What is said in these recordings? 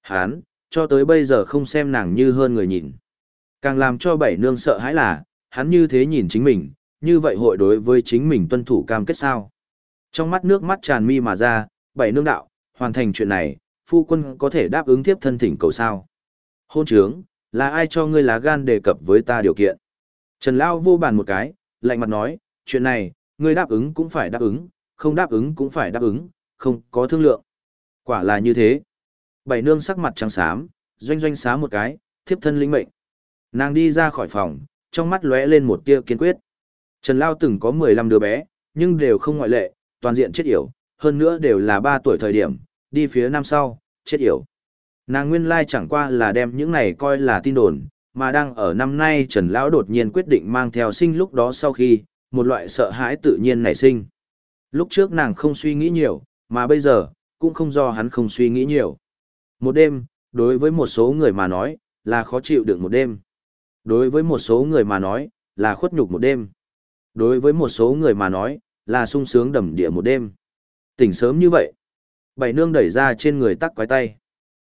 Hán, cho tới bây giờ không xem nàng như hơn người nhìn. Càng làm cho bảy nương sợ hãi là, hắn như thế nhìn chính mình, như vậy hội đối với chính mình tuân thủ cam kết sao. Trong mắt nước mắt tràn mi mà ra, bảy nương đạo, hoàn thành chuyện này, phu quân có thể đáp ứng tiếp thân thỉnh cầu sao. Hôn trướng, là ai cho ngươi lá gan đề cập với ta điều kiện? Trần Lao vô bàn một cái, lạnh mặt nói, chuyện này, ngươi đáp ứng cũng phải đáp ứng, không đáp ứng cũng phải đáp ứng, không có thương lượng. Quả là như thế. Bảy nương sắc mặt trắng xám, doanh doanh xá một cái, thiếp thân lĩnh mệnh. Nàng đi ra khỏi phòng, trong mắt lóe lên một tia kiên quyết. Trần Lao từng có 15 đứa bé, nhưng đều không ngoại lệ, toàn diện chết yểu, hơn nữa đều là 3 tuổi thời điểm, đi phía năm sau, chết yểu. Nàng nguyên lai chẳng qua là đem những này coi là tin đồn, mà đang ở năm nay Trần Lão đột nhiên quyết định mang theo sinh lúc đó sau khi, một loại sợ hãi tự nhiên nảy sinh. Lúc trước nàng không suy nghĩ nhiều, mà bây giờ, cũng không do hắn không suy nghĩ nhiều. Một đêm, đối với một số người mà nói, là khó chịu đựng một đêm. Đối với một số người mà nói, là khuất nhục một đêm. Đối với một số người mà nói, là sung sướng đầm địa một đêm. Tỉnh sớm như vậy. Bảy nương đẩy ra trên người tắc quái tay.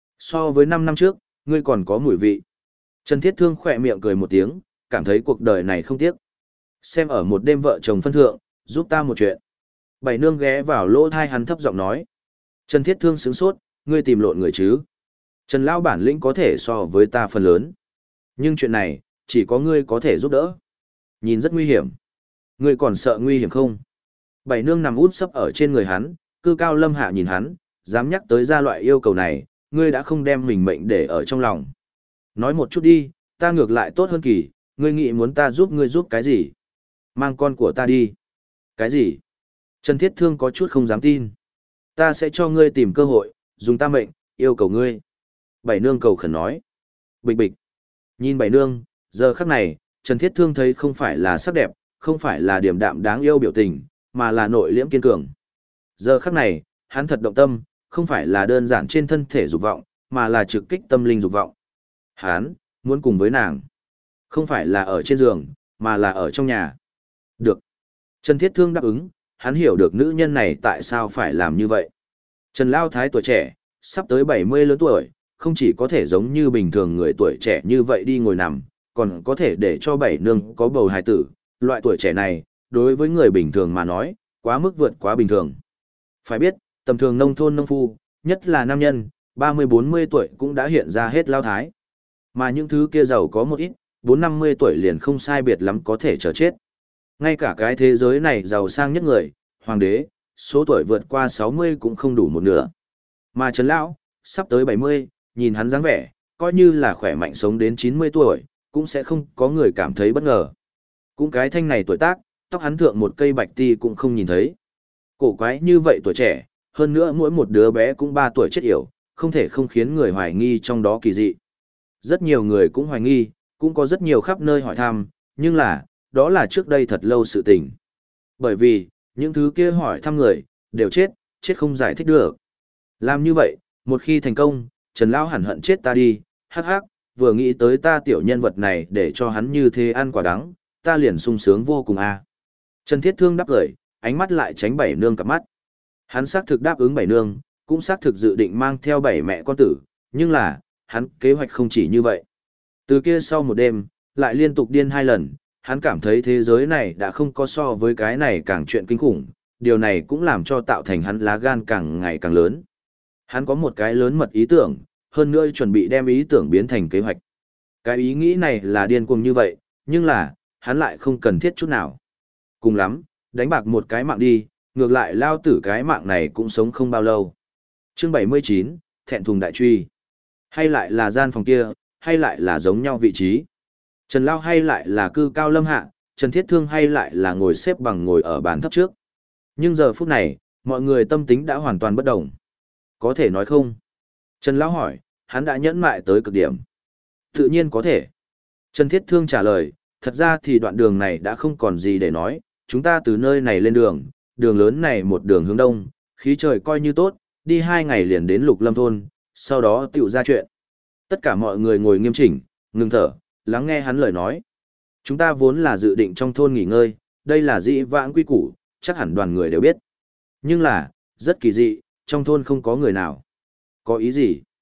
So với 5 năm trước, ngươi còn có mùi vị. Trần Thiết Thương khỏe miệng cười một tiếng, cảm thấy cuộc đời này không tiếc. Xem ở một đêm vợ chồng phân thượng, giúp ta một chuyện. Bảy nương ghé vào lỗ thai hắn thấp giọng nói. Trần Thiết Thương sướng sốt, ngươi tìm lộn người chứ. Trần Lão bản lĩnh có thể so với ta phần lớn. Nhưng chuyện này, chỉ có ngươi có thể giúp đỡ. Nhìn rất nguy hiểm. Ngươi còn sợ nguy hiểm không? Bảy nương nằm út sấp ở trên người hắn, cư cao lâm hạ nhìn hắn, dám nhắc tới ra loại yêu cầu này, ngươi đã không đem mình mệnh để ở trong lòng. Nói một chút đi, ta ngược lại tốt hơn kỳ, ngươi nghĩ muốn ta giúp ngươi giúp cái gì? Mang con của ta đi. Cái gì? Trần Thiết Thương có chút không dám tin. Ta sẽ cho ngươi tìm cơ hội, dùng ta mệnh, yêu cầu ngươi. Bảy nương cầu khẩn nói. Bịch bịch. Nhìn bảy nương, giờ khắc này, Trần Thiết Thương thấy không phải là sắc đẹp, không phải là điềm đạm đáng yêu biểu tình, mà là nội liễm kiên cường. Giờ khắc này, hắn thật động tâm, không phải là đơn giản trên thân thể dục vọng, mà là trực kích tâm linh dục vọng. Hắn muốn cùng với nàng. Không phải là ở trên giường, mà là ở trong nhà. Được. Trần Thiết Thương đáp ứng, hắn hiểu được nữ nhân này tại sao phải làm như vậy. Trần Lao Thái tuổi trẻ, sắp tới 70 lớn tuổi, không chỉ có thể giống như bình thường người tuổi trẻ như vậy đi ngồi nằm, còn có thể để cho bảy nương có bầu hài tử. Loại tuổi trẻ này, đối với người bình thường mà nói, quá mức vượt quá bình thường. Phải biết, tầm thường nông thôn nông phu, nhất là nam nhân, 30-40 tuổi cũng đã hiện ra hết lao thái. Mà những thứ kia giàu có một ít, 4-50 tuổi liền không sai biệt lắm có thể chờ chết. Ngay cả cái thế giới này giàu sang nhất người, hoàng đế, số tuổi vượt qua 60 cũng không đủ một nửa. Mà Trần Lão, sắp tới 70, nhìn hắn dáng vẻ, coi như là khỏe mạnh sống đến 90 tuổi, cũng sẽ không có người cảm thấy bất ngờ. Cũng cái thanh này tuổi tác, tóc hắn thượng một cây bạch ti cũng không nhìn thấy. Cổ quái như vậy tuổi trẻ, hơn nữa mỗi một đứa bé cũng 3 tuổi chết yểu, không thể không khiến người hoài nghi trong đó kỳ dị. Rất nhiều người cũng hoài nghi, cũng có rất nhiều khắp nơi hỏi thăm, nhưng đó là trước đây thật lâu sự tình. Bởi vì, những thứ kia hỏi thăm người, đều chết, chết không giải thích được. Làm như vậy, một khi thành công, Trần Lão hẳn hận chết ta đi, hắc hắc, vừa nghĩ tới ta tiểu nhân vật này để cho hắn như thế ăn quả đắng, ta liền sung sướng vô cùng a. Trần Thiết Thương đáp lời, ánh mắt lại tránh bảy nương cặp mắt. Hắn xác thực đáp ứng bảy nương, cũng xác thực dự định mang theo bảy mẹ con tử, nhưng hắn kế hoạch không chỉ như vậy. Từ kia sau một đêm, lại liên tục điên 2 lần, hắn cảm thấy thế giới này đã không có so với cái này càng chuyện kinh khủng, điều này cũng làm cho tạo thành hắn lá gan càng ngày càng lớn. Hắn có một cái lớn mật ý tưởng, hơn nữa chuẩn bị đem ý tưởng biến thành kế hoạch. Cái ý nghĩ này là điên cuồng như vậy, nhưng hắn lại không cần thiết chút nào. Cùng lắm, đánh bạc một cái mạng đi, ngược lại lao tử cái mạng này cũng sống không bao lâu. Chương 79, thẹn thùng đại truy. Hay lại là gian phòng kia, hay lại là giống nhau vị trí. Trần Lao hay lại là cư cao lâm hạ, Trần Thiết Thương hay lại là ngồi xếp bằng ngồi ở bàn thấp trước. Nhưng giờ phút này, mọi người tâm tính đã hoàn toàn bất đồng. Có thể nói không? Trần Lão hỏi, hắn đã nhẫn mại tới cực điểm. Tự nhiên có thể. Trần Thiết Thương trả lời, thật ra thì đoạn đường này đã không còn gì để nói, chúng ta từ nơi này lên đường, đường lớn này một đường hướng đông, khí trời coi như tốt, đi 2 ngày liền đến Lục Lâm thôn, sau đó tựu ra chuyện. Tất cả mọi người ngồi nghiêm chỉnh, ngừng thở, lắng nghe hắn lời nói. Chúng ta vốn là dự định trong thôn nghỉ ngơi, đây là dị vãng quy củ, chắc hẳn đoàn người đều biết. Nhưng rất kỳ dị, trong thôn không có người nào. Có ý gì?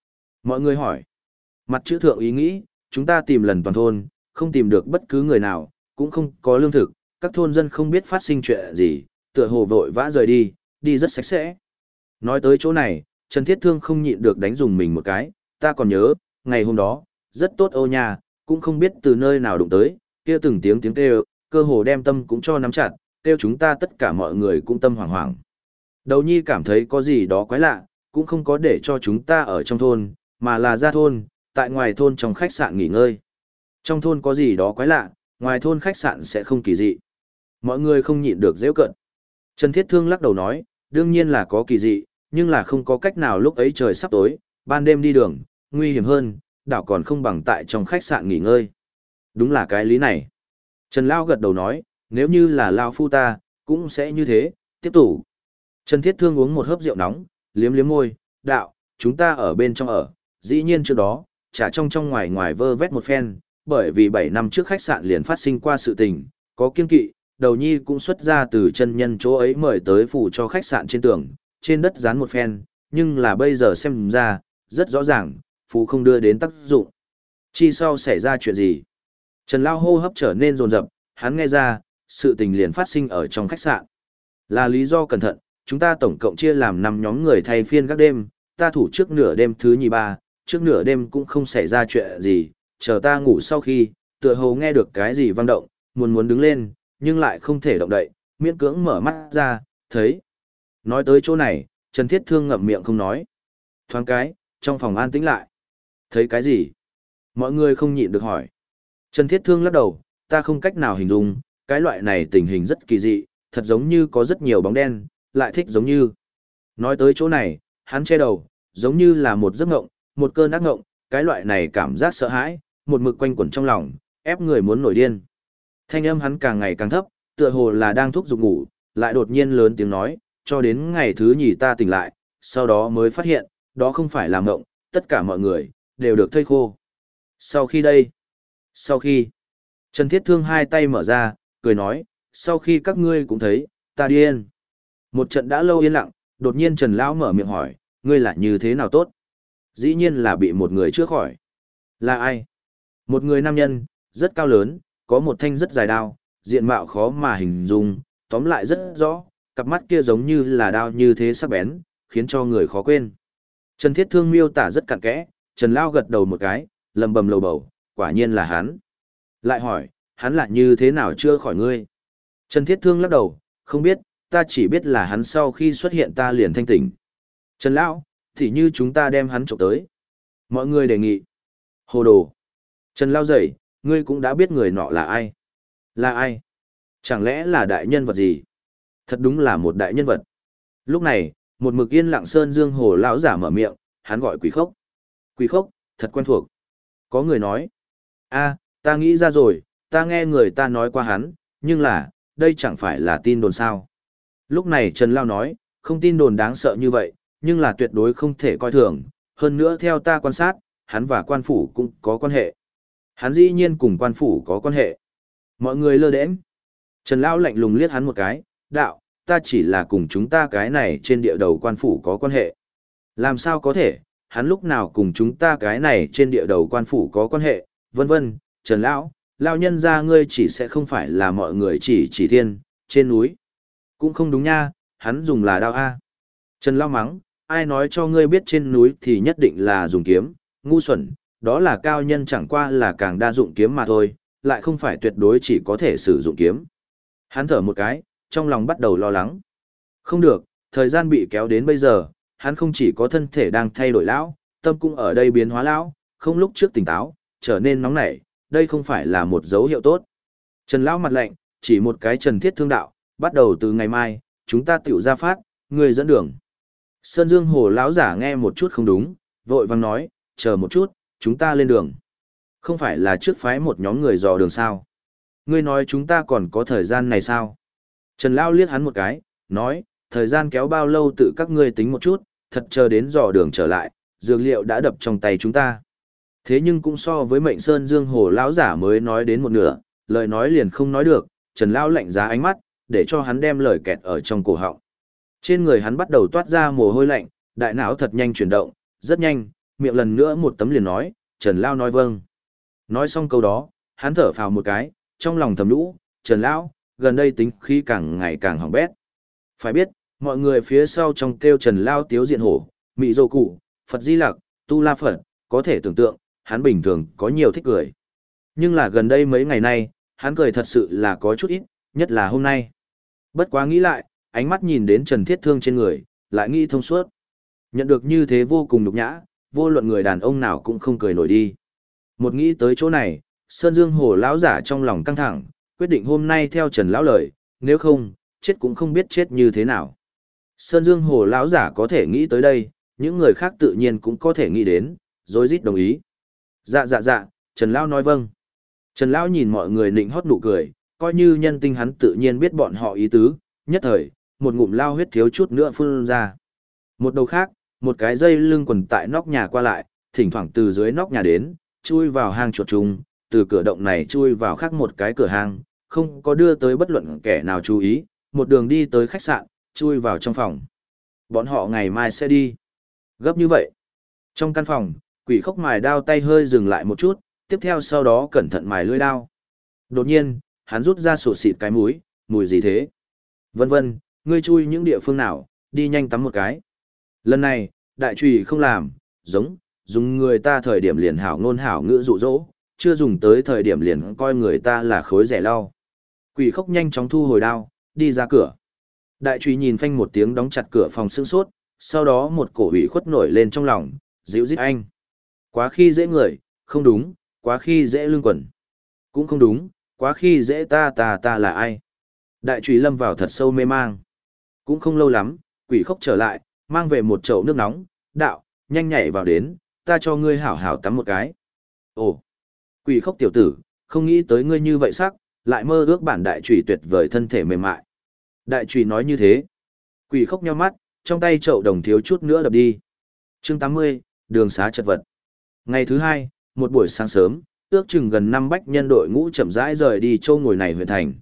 Mọi người hỏi. Mặt chữ thượng ý nghĩ, chúng ta tìm lần toàn thôn, không tìm được bất cứ người nào, cũng không có lương thực, các thôn dân không biết phát sinh chuyện gì, tựa hồ vội vã rời đi, đi rất sạch sẽ. Nói tới chỗ này, Trần Thiết Thương không nhịn được đánh dùng mình một cái, ta còn nhớ, ngày hôm đó, rất tốt ô nha, cũng không biết từ nơi nào đụng tới, kia từng tiếng tiếng kêu, cơ hồ đem tâm cũng cho nắm chặt, kêu chúng ta tất cả mọi người cũng tâm hoảng hoảng. Đầu nhi cảm thấy có gì đó quái lạ, cũng không có để cho chúng ta ở trong thôn, mà là ra thôn, tại ngoài thôn trong khách sạn nghỉ ngơi. Trong thôn có gì đó quái lạ, ngoài thôn khách sạn sẽ không kỳ dị. Mọi người không nhịn được giễu cợt. Trần Thiết Thương lắc đầu nói, đương nhiên là có kỳ dị, nhưng là không có cách nào lúc ấy trời sắp tối, ban đêm đi đường, nguy hiểm hơn, đảo còn không bằng tại trong khách sạn nghỉ ngơi. Đúng là cái lý này. Trần Lao gật đầu nói, nếu như là Lao phu ta, cũng sẽ như thế, tiếp tục. Trần Thiết Thương uống một hớp rượu nóng, liếm liếm môi, đạo, chúng ta ở bên trong ở, dĩ nhiên trước đó, chả trong ngoài ngoài vơ vét một phen, bởi vì 7 năm trước khách sạn liền phát sinh qua sự tình, có kiên kỵ, đầu nhi cũng xuất ra từ chân nhân chỗ ấy mời tới phủ cho khách sạn trên tường, trên đất dán một phen, nhưng là bây giờ xem ra, rất rõ ràng, phù không đưa đến tác dụng. Chi sau xảy ra chuyện gì? Trần Lao hô hấp trở nên rồn rập, hắn nghe ra, sự tình liền phát sinh ở trong khách sạn. Là lý do cẩn thận, chúng ta tổng cộng chia làm 5 nhóm người thay phiên các đêm, ta thủ trước nửa đêm thứ nhì ba, trước nửa đêm cũng không xảy ra chuyện gì, chờ ta ngủ sau khi, tựa hồ nghe được cái gì vang động, muốn đứng lên, nhưng lại không thể động đậy, miễn cưỡng mở mắt ra, thấy. Nói tới chỗ này, Trần Thiết Thương ngậm miệng không nói. Thoáng cái, trong phòng an tĩnh lại. Thấy cái gì? Mọi người không nhịn được hỏi. Trần Thiết Thương lắc đầu, ta không cách nào hình dung, cái loại này tình hình rất kỳ dị, thật giống như có rất nhiều bóng đen, lại thích giống như. Nói tới chỗ này, hắn che đầu, giống như là một giấc ngộng, một cơn ác ngộng, cái loại này cảm giác sợ hãi, một mực quanh quẩn trong lòng, ép người muốn nổi điên. Thanh âm hắn càng ngày càng thấp, tựa hồ là đang thúc giục ngủ, lại đột nhiên lớn tiếng nói, cho đến ngày thứ nhì ta tỉnh lại, sau đó mới phát hiện, đó không phải là ngộng, tất cả mọi người, đều được thây khô. Sau khi, Trần Thiết Thương hai tay mở ra, cười nói, sau khi các ngươi cũng thấy, ta điên. Một trận đã lâu yên lặng, đột nhiên Trần Lão mở miệng hỏi, ngươi là như thế nào tốt? Dĩ nhiên là bị một người chữa khỏi. Là ai? Một người nam nhân, rất cao lớn, có một thanh rất dài đao, diện mạo khó mà hình dung, tóm lại rất rõ, cặp mắt kia giống như là đao như thế sắc bén, khiến cho người khó quên. Trần Thiết Thương miêu tả rất cặn kẽ, Trần Lao gật đầu một cái, lầm bầm lầu bầu, quả nhiên là hắn. Lại hỏi, hắn là như thế nào chưa khỏi ngươi? Trần Thiết Thương lắc đầu, không biết, ta chỉ biết là hắn sau khi xuất hiện ta liền thanh tỉnh. Trần Lão, thì như chúng ta đem hắn trộm tới. Mọi người đề nghị. Hồ đồ. Trần Lao dậy, ngươi cũng đã biết người nọ là ai. Là ai? Chẳng lẽ là đại nhân vật gì? Thật đúng là một đại nhân vật. Lúc này, một mực yên lặng sơn dương hồ lão giả mở miệng, hắn gọi Quỷ Khốc. Quỷ Khốc, thật quen thuộc. Có người nói. A, ta nghĩ ra rồi, ta nghe người ta nói qua hắn, nhưng là, đây chẳng phải là tin đồn sao. Lúc này Trần Lao nói, không tin đồn đáng sợ như vậy, nhưng là tuyệt đối không thể coi thường. Hơn nữa theo ta quan sát, hắn và quan phủ cũng có quan hệ. Hắn dĩ nhiên cùng quan phủ có quan hệ. Mọi người lơ đễnh. Trần Lão lạnh lùng liếc hắn một cái, đạo, ta chỉ là cùng chúng ta cái này trên địa đầu quan phủ có quan hệ. Làm sao có thể, hắn lúc nào cùng chúng ta cái này trên địa đầu quan phủ có quan hệ, vân vân, Trần Lão, Lão nhân ra ngươi chỉ sẽ không phải là mọi người chỉ thiên, trên núi. Cũng không đúng nha, hắn dùng là đao A. Trần Lão mắng, ai nói cho ngươi biết trên núi thì nhất định là dùng kiếm, ngu xuẩn, đó là cao nhân chẳng qua là càng đa dụng kiếm mà thôi, lại không phải tuyệt đối chỉ có thể sử dụng kiếm. Hắn thở một cái, trong lòng bắt đầu lo lắng. Không được, thời gian bị kéo đến bây giờ, hắn không chỉ có thân thể đang thay đổi lão, tâm cũng ở đây biến hóa lão, không lúc trước tỉnh táo, trở nên nóng nảy, đây không phải là một dấu hiệu tốt. Trần Lão mặt lạnh, chỉ một cái Trần Thiết Thương đạo, bắt đầu từ ngày mai, chúng ta tiểu ra phát, người dẫn đường. Sơn Dương Hồ lão giả nghe một chút không đúng, vội vàng nói, chờ một chút, chúng ta lên đường. Không phải là trước phái một nhóm người dò đường sao? Ngươi nói chúng ta còn có thời gian này sao? Trần Lão liếc hắn một cái, nói, thời gian kéo bao lâu tự các ngươi tính một chút, thật chờ đến dò đường trở lại, dược liệu đã đập trong tay chúng ta. Thế nhưng cũng so với mệnh Sơn Dương Hồ lão giả mới nói đến một nửa, lời nói liền không nói được, Trần Lão lạnh giá ánh mắt, để cho hắn đem lời kẹt ở trong cổ họng. Trên người hắn bắt đầu toát ra mồ hôi lạnh, đại não thật nhanh chuyển động, rất nhanh, miệng lần nữa một tấm liền nói, Trần Lao nói vâng. Nói xong câu đó, hắn thở phào một cái, trong lòng thầm nhũ, Trần Lão, gần đây tính khí càng ngày càng hỏng bét. Phải biết, mọi người phía sau trong kêu Trần Lao tiếu diện hổ, mị dô cụ, Phật Di Lặc, Tu La Phật, có thể tưởng tượng, hắn bình thường có nhiều thích cười. Nhưng là gần đây mấy ngày nay, hắn cười thật sự là có chút ít, nhất là hôm nay. Bất quá nghĩ lại, ánh mắt nhìn đến Trần Thiết Thương trên người, lại nghĩ thông suốt. Nhận được như thế vô cùng nhục nhã, vô luận người đàn ông nào cũng không cười nổi đi. Một nghĩ tới chỗ này, Sơn Dương Hồ lão giả trong lòng căng thẳng, quyết định hôm nay theo Trần lão lời, nếu không, chết cũng không biết chết như thế nào. Sơn Dương Hồ lão giả có thể nghĩ tới đây, những người khác tự nhiên cũng có thể nghĩ đến, rối rít đồng ý. Dạ dạ dạ, Trần lão nói vâng. Trần lão nhìn mọi người nịnh hót nụ cười, coi như nhân tinh hắn tự nhiên biết bọn họ ý tứ, nhất thời, một ngụm lao huyết thiếu chút nữa phun ra. Một đầu khác, một cái dây lưng quần tại nóc nhà qua lại, thỉnh thoảng từ dưới nóc nhà đến, chui vào hang chuột trùng, từ cửa động này chui vào khác một cái cửa hang, không có đưa tới bất luận kẻ nào chú ý, một đường đi tới khách sạn, chui vào trong phòng. Bọn họ ngày mai sẽ đi. Gấp như vậy. Trong căn phòng, quỷ khốc mài đao tay hơi dừng lại một chút, tiếp theo sau đó cẩn thận mài lưỡi đao. Đột nhiên, hắn rút ra sổ xịt cái mũi, mùi gì thế? Vân vân, ngươi chui những địa phương nào, đi nhanh tắm một cái. Lần này, đại trùy không làm, dùng người ta thời điểm liền hảo ngôn hảo ngữ dụ dỗ, chưa dùng tới thời điểm liền coi người ta là khối rẻ lau. Quỷ khốc nhanh chóng thu hồi đao, đi ra cửa. Đại trùy nhìn phanh một tiếng đóng chặt cửa phòng sương sốt, sau đó một cổ ủy khuất nổi lên trong lòng, dịu dít anh. Quá khi dễ người, không đúng, quá khi dễ lương quần. Cũng không đúng, quá khi dễ ta là ai. Đại trùy lâm vào thật sâu mê mang. Cũng không lâu lắm, quỷ khốc trở lại, mang về một chậu nước nóng, đạo, nhanh nhảy vào đến, ta cho ngươi hảo hảo tắm một cái. Ồ, quỷ khốc tiểu tử, không nghĩ tới ngươi như vậy sắc, lại mơ ước bản đại trùy tuyệt vời thân thể mềm mại. Đại trùy nói như thế. Quỷ khốc nheo mắt, trong tay chậu đồng thiếu chút nữa đập đi. Chương 80, đường xá chật vật. Ngày thứ hai, một buổi sáng sớm, ước chừng gần 5 bách nhân đội ngũ chậm rãi rời đi châu ngồi này huyện thành.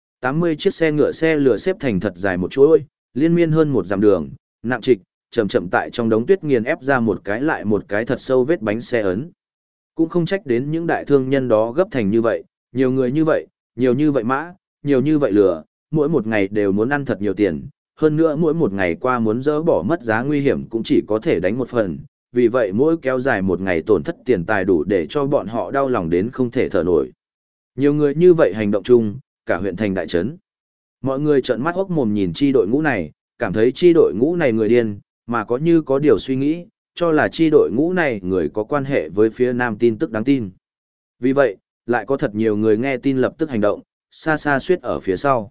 80 chiếc xe ngựa xe lửa xếp thành thật dài một chuỗi, liên miên hơn một dặm đường, nặng trịch, chậm chậm tại trong đống tuyết nghiền ép ra một cái lại một cái thật sâu vết bánh xe ấn. Cũng không trách đến những đại thương nhân đó gấp thành như vậy, nhiều người như vậy, nhiều như vậy mã, nhiều như vậy lửa, mỗi một ngày đều muốn ăn thật nhiều tiền, hơn nữa mỗi một ngày qua muốn dỡ bỏ mất giá nguy hiểm cũng chỉ có thể đánh một phần, vì vậy mỗi kéo dài một ngày tổn thất tiền tài đủ để cho bọn họ đau lòng đến không thể thở nổi. Nhiều người như vậy hành động chung, cả huyện thành đại trấn. Mọi người trợn mắt hốc mồm nhìn chi đội ngũ này, cảm thấy chi đội ngũ này người điên, mà có như có điều suy nghĩ, cho là chi đội ngũ này người có quan hệ với phía Nam tin tức đáng tin. Vì vậy, lại có thật nhiều người nghe tin lập tức hành động, xa xa suýt ở phía sau.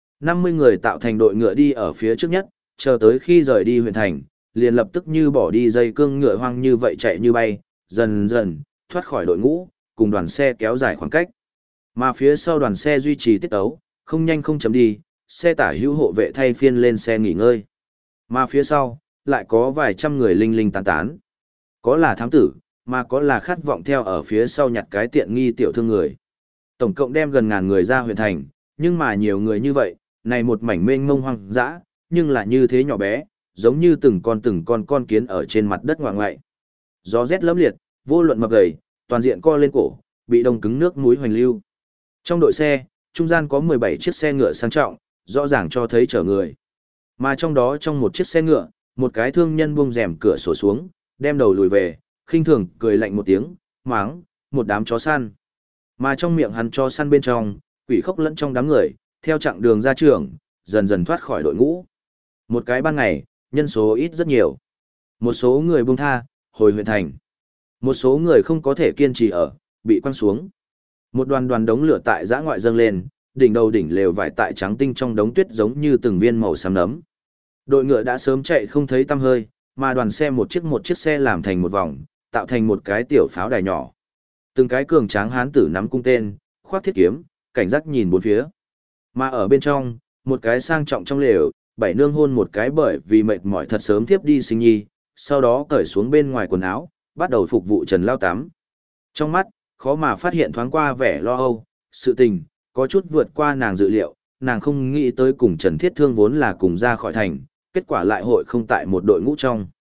50 người tạo thành đội ngựa đi ở phía trước nhất, chờ tới khi rời đi huyện thành, liền lập tức như bỏ đi dây cương ngựa hoang như vậy chạy như bay, dần dần, thoát khỏi đội ngũ, cùng đoàn xe kéo dài khoảng cách. Mà phía sau đoàn xe duy trì tiết ấu, không nhanh không chậm đi, xe tả hữu hộ vệ thay phiên lên xe nghỉ ngơi. Mà phía sau, lại có vài trăm người linh linh tán tán. Có là thám tử, mà có là khát vọng theo ở phía sau nhặt cái tiện nghi tiểu thương người. Tổng cộng đem gần ngàn người ra huyện thành, nhưng mà nhiều người như vậy, này một mảnh mênh mông hoang dã, nhưng là như thế nhỏ bé, giống như từng con kiến ở trên mặt đất ngoại ngoại. Gió rét lẫm liệt, vô luận mập gầy, toàn diện co lên cổ, bị đông cứng nước mũi hoành lưu. Trong đội xe, trung gian có 17 chiếc xe ngựa sang trọng, rõ ràng cho thấy chở người. Mà trong đó trong một chiếc xe ngựa, một cái thương nhân buông rèm cửa sổ xuống, đem đầu lùi về, khinh thường cười lạnh một tiếng, máng, một đám chó săn. Mà trong miệng hắn chó săn bên trong, quỷ khốc lẫn trong đám người, theo chặng đường ra trường, dần dần thoát khỏi đội ngũ. Một cái ban ngày, nhân số ít rất nhiều. Một số người buông tha, hồi huyện thành. Một số người không có thể kiên trì ở, bị quăng xuống. Một đoàn đống lửa tại giã ngoại dâng lên, đỉnh đầu đỉnh lều vải tại trắng tinh trong đống tuyết giống như từng viên màu xám nấm. Đội ngựa đã sớm chạy không thấy tăm hơi, mà đoàn xe một chiếc xe làm thành một vòng, tạo thành một cái tiểu pháo đài nhỏ. Từng cái cường tráng hán tử nắm cung tên, khoác thiết kiếm, cảnh giác nhìn bốn phía. Mà ở bên trong, một cái sang trọng trong lều, bảy nương hôn một cái bởi vì mệt mỏi thật sớm tiếp đi sinh nhi, sau đó cởi xuống bên ngoài quần áo, bắt đầu phục vụ Trần Lao tắm. Trong mắt, khó mà phát hiện thoáng qua vẻ lo âu, sự tình, có chút vượt qua nàng dự liệu, nàng không nghĩ tới cùng Trần Thiết Thương vốn là cùng ra khỏi thành, kết quả lại hội không tại một đội ngũ trong.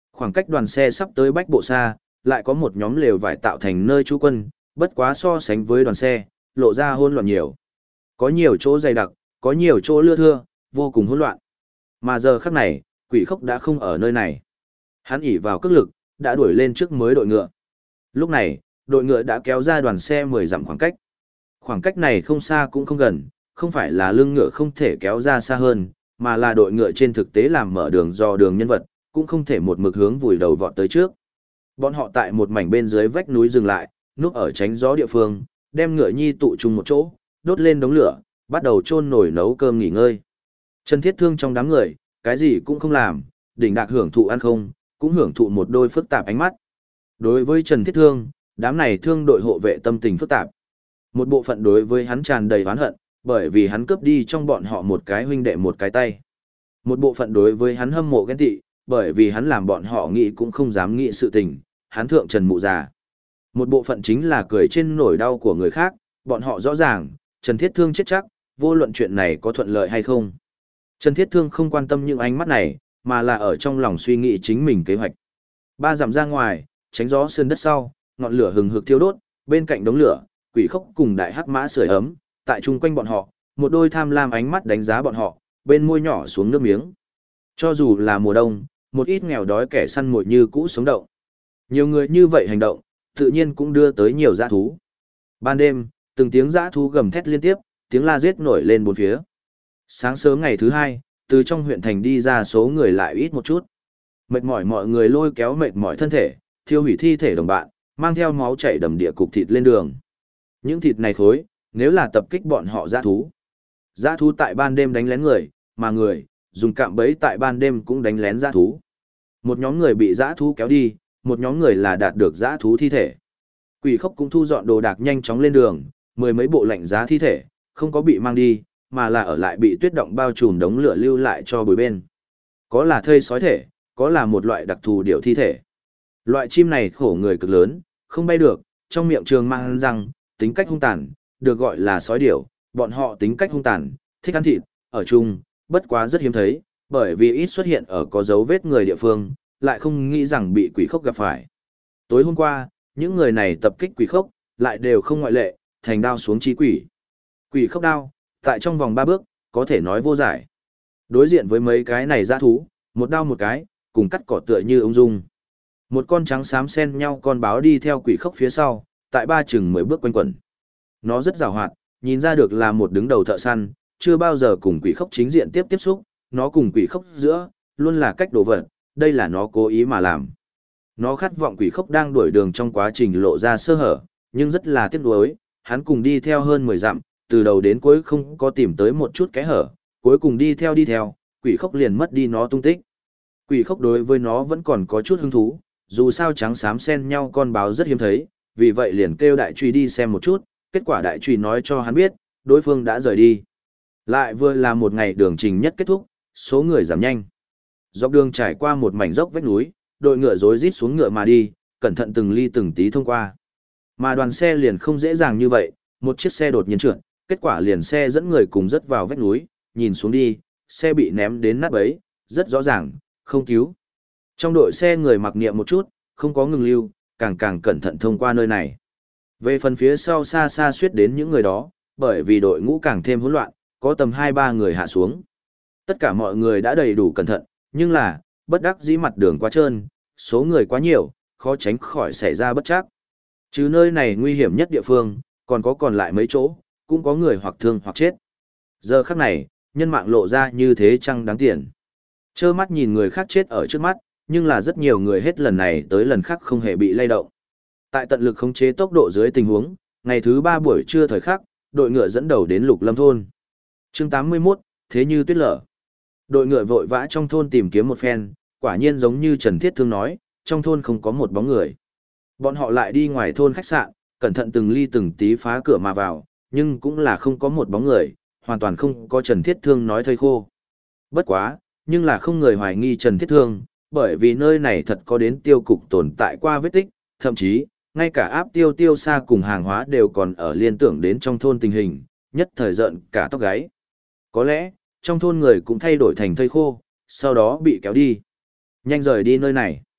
Khoảng cách đoàn xe sắp tới bách bộ xa, lại có một nhóm lều vải tạo thành nơi trú quân, bất quá so sánh với đoàn xe, lộ ra hỗn loạn nhiều. Có nhiều chỗ dày đặc, có nhiều chỗ lưa thưa, vô cùng hỗn loạn. Mà giờ khắc này, Quỷ Khốc đã không ở nơi này. Hắn ỷ vào cước lực, đã đuổi lên trước mới đội ngựa. Lúc này, đội ngựa đã kéo ra đoàn xe 10 dặm khoảng cách. Khoảng cách này không xa cũng không gần, không phải là lưng ngựa không thể kéo ra xa hơn, mà là đội ngựa trên thực tế làm mở đường do đường nhân vật, cũng không thể một mực hướng vùi đầu vọt tới trước. Bọn họ tại một mảnh bên dưới vách núi dừng lại, núp ở tránh gió địa phương, đem ngựa nhi tụ chung một chỗ, đốt lên đống lửa, bắt đầu chôn nồi nấu cơm nghỉ ngơi. Trần Thiết Thương trong đám người, cái gì cũng không làm, đỉnh đạc hưởng thụ ăn không, cũng hưởng thụ một đôi phức tạp ánh mắt. Đối với Trần Thiết Thương, đám này thương đội hộ vệ tâm tình phức tạp. Một bộ phận đối với hắn tràn đầy oán hận, bởi vì hắn cướp đi trong bọn họ một cái huynh đệ một cái tay. Một bộ phận đối với hắn hâm mộ ghen tị, bởi vì hắn làm bọn họ nghĩ cũng không dám nghĩ sự tình, hắn thượng Trần mụ già. Một bộ phận chính là cười trên nỗi đau của người khác, bọn họ rõ ràng, Trần Thiết Thương chết chắc, vô luận chuyện này có thuận lợi hay không. Trần Thiết Thương không quan tâm những ánh mắt này, mà là ở trong lòng suy nghĩ chính mình kế hoạch. 3 dặm ra ngoài, tránh gió sơn đất sau, ngọn lửa hừng hực thiêu đốt, bên cạnh đống lửa, Quỷ Khốc cùng đại hắc mã sưởi ấm, tại chung quanh bọn họ, một đôi tham lam ánh mắt đánh giá bọn họ, bên môi nhỏ xuống nước miếng. Cho dù là mùa đông, một ít nghèo đói kẻ săn mồi như cũ sống động. Nhiều người như vậy hành động, tự nhiên cũng đưa tới nhiều dã thú. Ban đêm, từng tiếng dã thú gầm thét liên tiếp, tiếng la giết nổi lên bốn phía. Sáng sớm ngày thứ 2, từ trong huyện thành đi ra số người lại ít một chút. Mệt mỏi mọi người lôi kéo mệt mỏi thân thể, thiêu hủy thi thể đồng bạn, mang theo máu chảy đầm địa cục thịt lên đường. Những thịt này khối, nếu là tập kích bọn họ dã thú. Dã thú tại ban đêm đánh lén người, mà người, dùng cạm bẫy tại ban đêm cũng đánh lén dã thú. Một nhóm người bị dã thú kéo đi, một nhóm người là đạt được dã thú thi thể. Quỷ Khốc cũng thu dọn đồ đạc nhanh chóng lên đường, 10 mấy bộ lạnh giá thi thể, không có bị mang đi, mà là ở lại bị tuyết động bao trùm đống lửa lưu lại cho bồi bên. Có là thây sói thể, có là một loại đặc thù điểu thi thể. Loại chim này khổ người cực lớn, không bay được, trong miệng trường mang răng, tính cách hung tàn, được gọi là sói điểu, bọn họ tính cách hung tàn, thích ăn thịt, ở chung, bất quá rất hiếm thấy, bởi vì ít xuất hiện ở có dấu vết người địa phương, lại không nghĩ rằng bị Quỷ Khốc gặp phải. Tối hôm qua, những người này tập kích Quỷ Khốc, lại đều không ngoại lệ, thành đao xuống chí quỷ. Quỷ Khốc đao, tại trong vòng 3 bước, có thể nói vô giải. Đối diện với mấy cái này dã thú, một đao một cái, cùng cắt cỏ tựa như ung dung. Một con trắng xám xen nhau con báo đi theo Quỷ Khốc phía sau, tại 3 chừng 10 bước quanh quẩn. Nó rất giàu hoạt, nhìn ra được là một đứng đầu thợ săn, chưa bao giờ cùng Quỷ Khốc chính diện tiếp xúc, nó cùng Quỷ Khốc giữa, luôn là cách đổ vật, đây là nó cố ý mà làm. Nó khát vọng Quỷ Khốc đang đuổi đường trong quá trình lộ ra sơ hở, nhưng rất là tiếc nuối, hắn cùng đi theo hơn 10 dặm, từ đầu đến cuối không có tìm tới một chút kẽ hở, cuối cùng đi theo, Quỷ Khốc liền mất đi nó tung tích. Quỷ Khốc đối với nó vẫn còn có chút hứng thú, dù sao trắng xám xen nhau con báo rất hiếm thấy, vì vậy liền kêu đại truy đi xem một chút, kết quả đại truy nói cho hắn biết, đối phương đã rời đi. Lại vừa là một ngày đường trình nhất kết thúc, số người giảm nhanh. Dọc đường trải qua một mảnh dốc vách núi, đội ngựa rối rít xuống ngựa mà đi, cẩn thận từng ly từng tí thông qua. Mà đoàn xe liền không dễ dàng như vậy, một chiếc xe đột nhiên trượt, kết quả liền xe dẫn người cùng rớt vào vách núi, nhìn xuống đi, xe bị ném đến nát bấy, rất rõ ràng, không cứu. Trong đội xe người mặc niệm một chút, không có ngừng lưu, càng cẩn thận thông qua nơi này. Về phần phía sau xa xa suýt đến những người đó, bởi vì đội ngũ càng thêm hỗn loạn, có tầm 2-3 người hạ xuống. Tất cả mọi người đã đầy đủ cẩn thận, nhưng là, bất đắc dĩ mặt đường quá trơn, số người quá nhiều, khó tránh khỏi xảy ra bất trắc. Chứ nơi này nguy hiểm nhất địa phương, còn lại mấy chỗ, cũng có người hoặc thương hoặc chết. Giờ khắc này, nhân mạng lộ ra như thế chăng đáng tiền. Trơ mắt nhìn người khác chết ở trước mắt, nhưng là rất nhiều người hết lần này tới lần khác không hề bị lay động. Tại tận lực khống chế tốc độ dưới tình huống, ngày thứ 3 buổi trưa thời khắc, đội ngựa dẫn đầu đến Lục Lâm thôn. Chương 81, thế như tuyết lở. Đội ngựa vội vã trong thôn tìm kiếm một phen, quả nhiên giống như Trần Thiết Thương nói, trong thôn không có một bóng người. Bọn họ lại đi ngoài thôn khách sạn, cẩn thận từng ly từng tí phá cửa mà vào, nhưng cũng là không có một bóng người, hoàn toàn không có Trần Thiết Thương nói thây khô. Bất quá, nhưng là không người hoài nghi Trần Thiết Thương, bởi vì nơi này thật có đến tiêu cục tồn tại qua vết tích, thậm chí, ngay cả áp tiêu xa cùng hàng hóa đều còn ở liên tưởng đến trong thôn tình hình, nhất thời giận cả tóc gáy. Có lẽ, trong thôn người cũng thay đổi thành thây khô, sau đó bị kéo đi. Nhanh rời đi nơi này.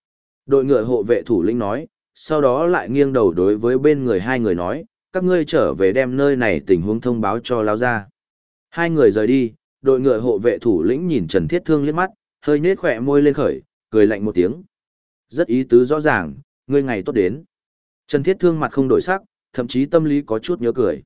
Đội ngựa hộ vệ thủ lĩnh nói, sau đó lại nghiêng đầu đối với bên người hai người nói, các ngươi trở về đem nơi này tình huống thông báo cho lão gia. Hai người rời đi, đội ngựa hộ vệ thủ lĩnh nhìn Trần Thiết Thương liếc mắt, hơi nhếch khỏe môi lên khởi, cười lạnh một tiếng. Rất ý tứ rõ ràng, ngươi ngày tốt đến. Trần Thiết Thương mặt không đổi sắc, thậm chí tâm lý có chút nhớ cười.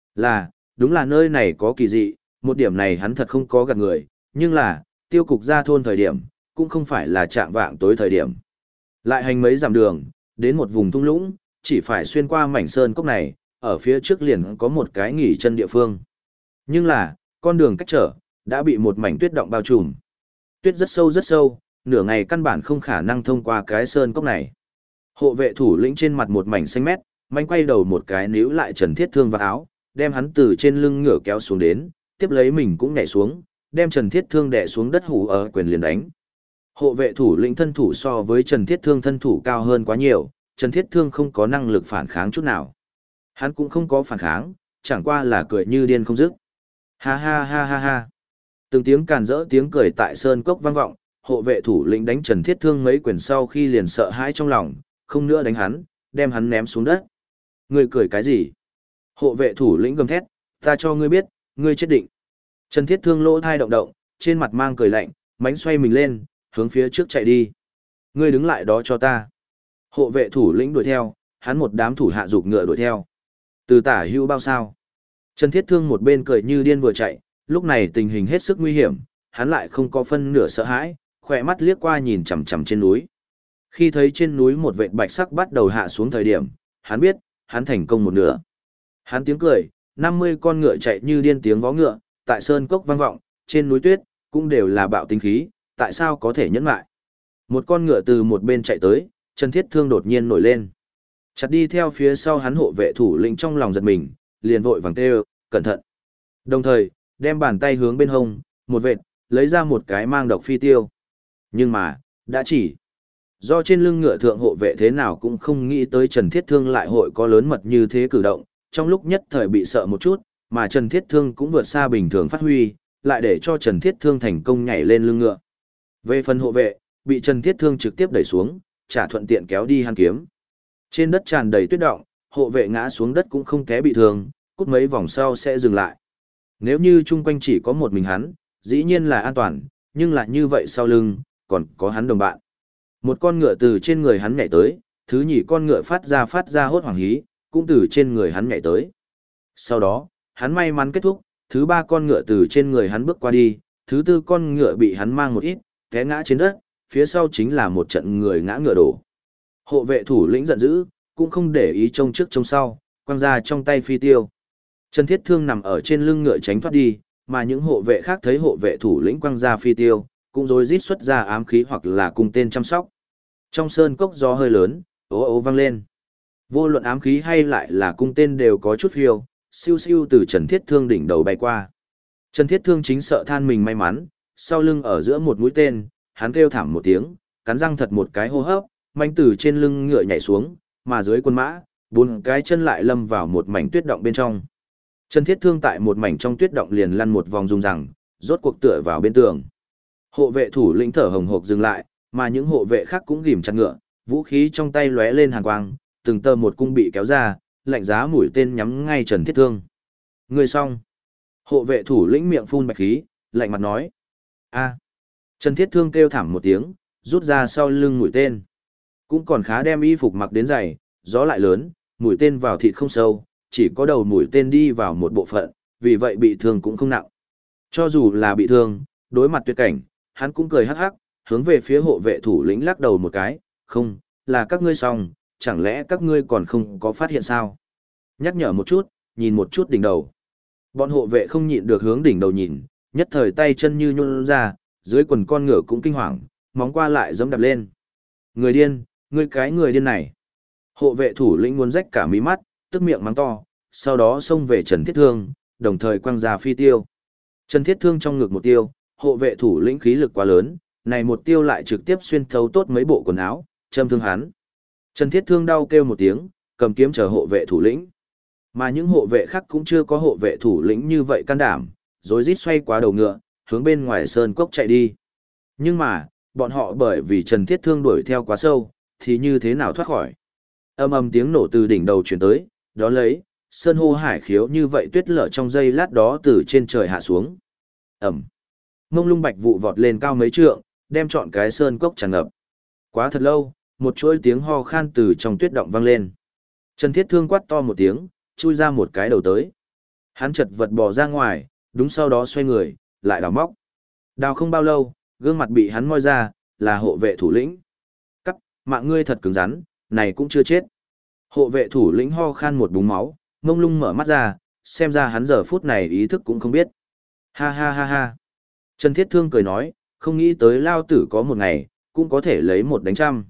Đúng là nơi này có kỳ dị, một điểm này hắn thật không có gạt người, nhưng là, tiêu cục ra thôn thời điểm, cũng không phải là trạng vạng tối thời điểm. Lại hành mấy dặm đường, đến một vùng thung lũng, chỉ phải xuyên qua mảnh sơn cốc này, ở phía trước liền có một cái nghỉ chân địa phương. Nhưng là, con đường cách trở, đã bị một mảnh tuyết động bao trùm. Tuyết rất sâu, nửa ngày căn bản không khả năng thông qua cái sơn cốc này. Hộ vệ thủ lĩnh trên mặt một mảnh xanh mét, manh quay đầu một cái níu lại Trần Thiết Thương vào áo, đem hắn từ trên lưng ngựa kéo xuống đến, tiếp lấy mình cũng nhảy xuống, đem Trần Thiết Thương đè xuống đất hù ở quyền liền đánh. Hộ vệ thủ lĩnh thân thủ so với Trần Thiết Thương thân thủ cao hơn quá nhiều, Trần Thiết Thương không có năng lực phản kháng chút nào. Hắn cũng không có phản kháng, chẳng qua là cười như điên không dứt. Ha ha ha ha ha. Từng tiếng càn rỡ tiếng cười tại sơn cốc vang vọng, hộ vệ thủ lĩnh đánh Trần Thiết Thương mấy quyền sau khi liền sợ hãi trong lòng, không nữa đánh hắn, đem hắn ném xuống đất. Ngươi cười cái gì? Hộ vệ thủ lĩnh gầm thét, ta cho ngươi biết, ngươi chết định. Trần Thiết Thương lỗ thai động động, trên mặt mang cười lạnh, mánh xoay mình lên, hướng phía trước chạy đi. Ngươi đứng lại đó cho ta. Hộ vệ thủ lĩnh đuổi theo, hắn một đám thủ hạ giục ngựa đuổi theo. Từ tả hưu bao sao? Trần Thiết Thương một bên cười như điên vừa chạy, lúc này tình hình hết sức nguy hiểm, hắn lại không có phân nửa sợ hãi, khỏe mắt liếc qua nhìn chằm chằm trên núi. Khi thấy trên núi một vệt bạch sắc bắt đầu hạ xuống thời điểm, hắn biết, hắn thành công một nửa. Hắn tiếng cười, 50 con ngựa chạy như điên tiếng vó ngựa, tại sơn cốc vang vọng, trên núi tuyết, cũng đều là bạo tinh khí, tại sao có thể nhẫn lại. Một con ngựa từ một bên chạy tới, Trần Thiết Thương đột nhiên nổi lên. Chặt đi theo phía sau hắn hộ vệ thủ lĩnh trong lòng giật mình, liền vội vàng kêu, cẩn thận. Đồng thời, đem bàn tay hướng bên hông, một vệt, lấy ra một cái mang độc phi tiêu. Nhưng mà, đã chỉ. Do trên lưng ngựa thượng hộ vệ thế nào cũng không nghĩ tới Trần Thiết Thương lại hội có lớn mật như thế cử động, trong lúc nhất thời bị sợ một chút, mà Trần Thiết Thương cũng vượt xa bình thường phát huy, lại để cho Trần Thiết Thương thành công nhảy lên lưng ngựa. Về phần hộ vệ, bị Trần Thiết Thương trực tiếp đẩy xuống, trả thuận tiện kéo đi hàn kiếm. Trên đất tràn đầy tuyết động, hộ vệ ngã xuống đất cũng không té bị thương, cút mấy vòng sau sẽ dừng lại. Nếu như chung quanh chỉ có một mình hắn, dĩ nhiên là an toàn, nhưng lại như vậy sau lưng, còn có hắn đồng bạn. Một con ngựa từ trên người hắn nhảy tới, thứ nhì con ngựa phát ra hốt hoảng hí, cũng từ trên người hắn nhảy tới. Sau đó, hắn may mắn kết thúc, thứ ba con ngựa từ trên người hắn bước qua đi, thứ tư con ngựa bị hắn mang một ít, té ngã trên đất, phía sau chính là một trận người ngã ngựa đổ. Hộ vệ thủ lĩnh giận dữ, cũng không để ý trông trước trông sau, quăng ra trong tay phi tiêu. Trần Thiết Thương nằm ở trên lưng ngựa tránh thoát đi, mà những hộ vệ khác thấy hộ vệ thủ lĩnh quăng ra phi tiêu, cũng rối rít xuất ra ám khí hoặc là cung tên chăm sóc. Trong sơn cốc gió hơi lớn, ố ố vang lên. Vô luận ám khí hay lại là cung tên đều có chút phiêu, siêu siêu từ Trần Thiết Thương đỉnh đầu bay qua. Trần Thiết Thương chính sợ than mình may mắn, sau lưng ở giữa một mũi tên, hắn kêu thảm một tiếng, cắn răng thật một cái hô hấp, manh từ trên lưng ngựa nhảy xuống, mà dưới quân mã, bốn cái chân lại lâm vào một mảnh tuyết động bên trong. Trần Thiết Thương tại một mảnh trong tuyết động liền lăn một vòng rung rằng, rốt cuộc tựa vào bên tường. Hộ vệ thủ lĩnh thở hồng hộc dừng lại, mà những hộ vệ khác cũng ghim chặt ngựa, vũ khí trong tay lóe lên hàn quang, từng tờ một cung bị kéo ra, lạnh giá mũi tên nhắm ngay Trần Thiết Thương. Người xong. Hộ vệ thủ lĩnh miệng phun bạch khí, lạnh mặt nói. A. Trần Thiết Thương kêu thảm một tiếng, rút ra sau lưng mũi tên. Cũng còn khá đem y phục mặc đến dày, gió lại lớn, mũi tên vào thịt không sâu, chỉ có đầu mũi tên đi vào một bộ phận, vì vậy bị thương cũng không nặng. Cho dù là bị thương, đối mặt tuyệt cảnh, hắn cũng cười hắc hắc, hướng về phía hộ vệ thủ lĩnh lắc đầu một cái, không, là các ngươi xong, chẳng lẽ các ngươi còn không có phát hiện sao? Nhắc nhở một chút, nhìn một chút đỉnh đầu. Bọn hộ vệ không nhịn được hướng đỉnh đầu nhìn, nhất thời tay chân như nhún ra, dưới quần con ngựa cũng kinh hoàng, móng qua lại giẫm đạp lên. Người điên, ngươi cái người điên này. Hộ vệ thủ lĩnh muốn rách cả mí mắt, tức miệng mắng to, sau đó xông về Trần Thiết Thương, đồng thời quăng ra phi tiêu. Trần Thiết Thương trong ngực một tiêu, hộ vệ thủ lĩnh khí lực quá lớn, này một tiêu lại trực tiếp xuyên thấu tốt mấy bộ quần áo, châm thương hắn. Trần Thiết Thương đau kêu một tiếng, cầm kiếm chờ hộ vệ thủ lĩnh. Mà những hộ vệ khác cũng chưa có hộ vệ thủ lĩnh như vậy can đảm, rối rít xoay qua đầu ngựa, hướng bên ngoài sơn cốc chạy đi. Nhưng mà, bọn họ bởi vì Trần Thiết Thương đuổi theo quá sâu, thì như thế nào thoát khỏi. Âm âm tiếng nổ từ đỉnh đầu chuyển tới, đó lấy, sơn hô hải khiếu như vậy tuyết lở trong giây lát đó từ trên trời hạ xuống. Ẩm. Mông lung bạch vụ vọt lên cao mấy trượng, đem trọn cái sơn cốc tràn ngập. Quá thật lâu, một chuỗi tiếng ho khan từ trong tuyết động vang lên. Trần Thiết Thương quát to một tiếng, chui ra một cái đầu tới. Hắn chật vật bò ra ngoài, đúng sau đó xoay người, lại đào móc. Đào không bao lâu, gương mặt bị hắn moi ra, là hộ vệ thủ lĩnh. Cắp, mạng ngươi thật cứng rắn, này cũng chưa chết. Hộ vệ thủ lĩnh ho khan một búng máu, mông lung mở mắt ra, xem ra hắn giờ phút này ý thức cũng không biết. Ha ha ha ha. Trần Thiết Thương cười nói, không nghĩ tới lao tử có một ngày, cũng có thể lấy một đánh trăm.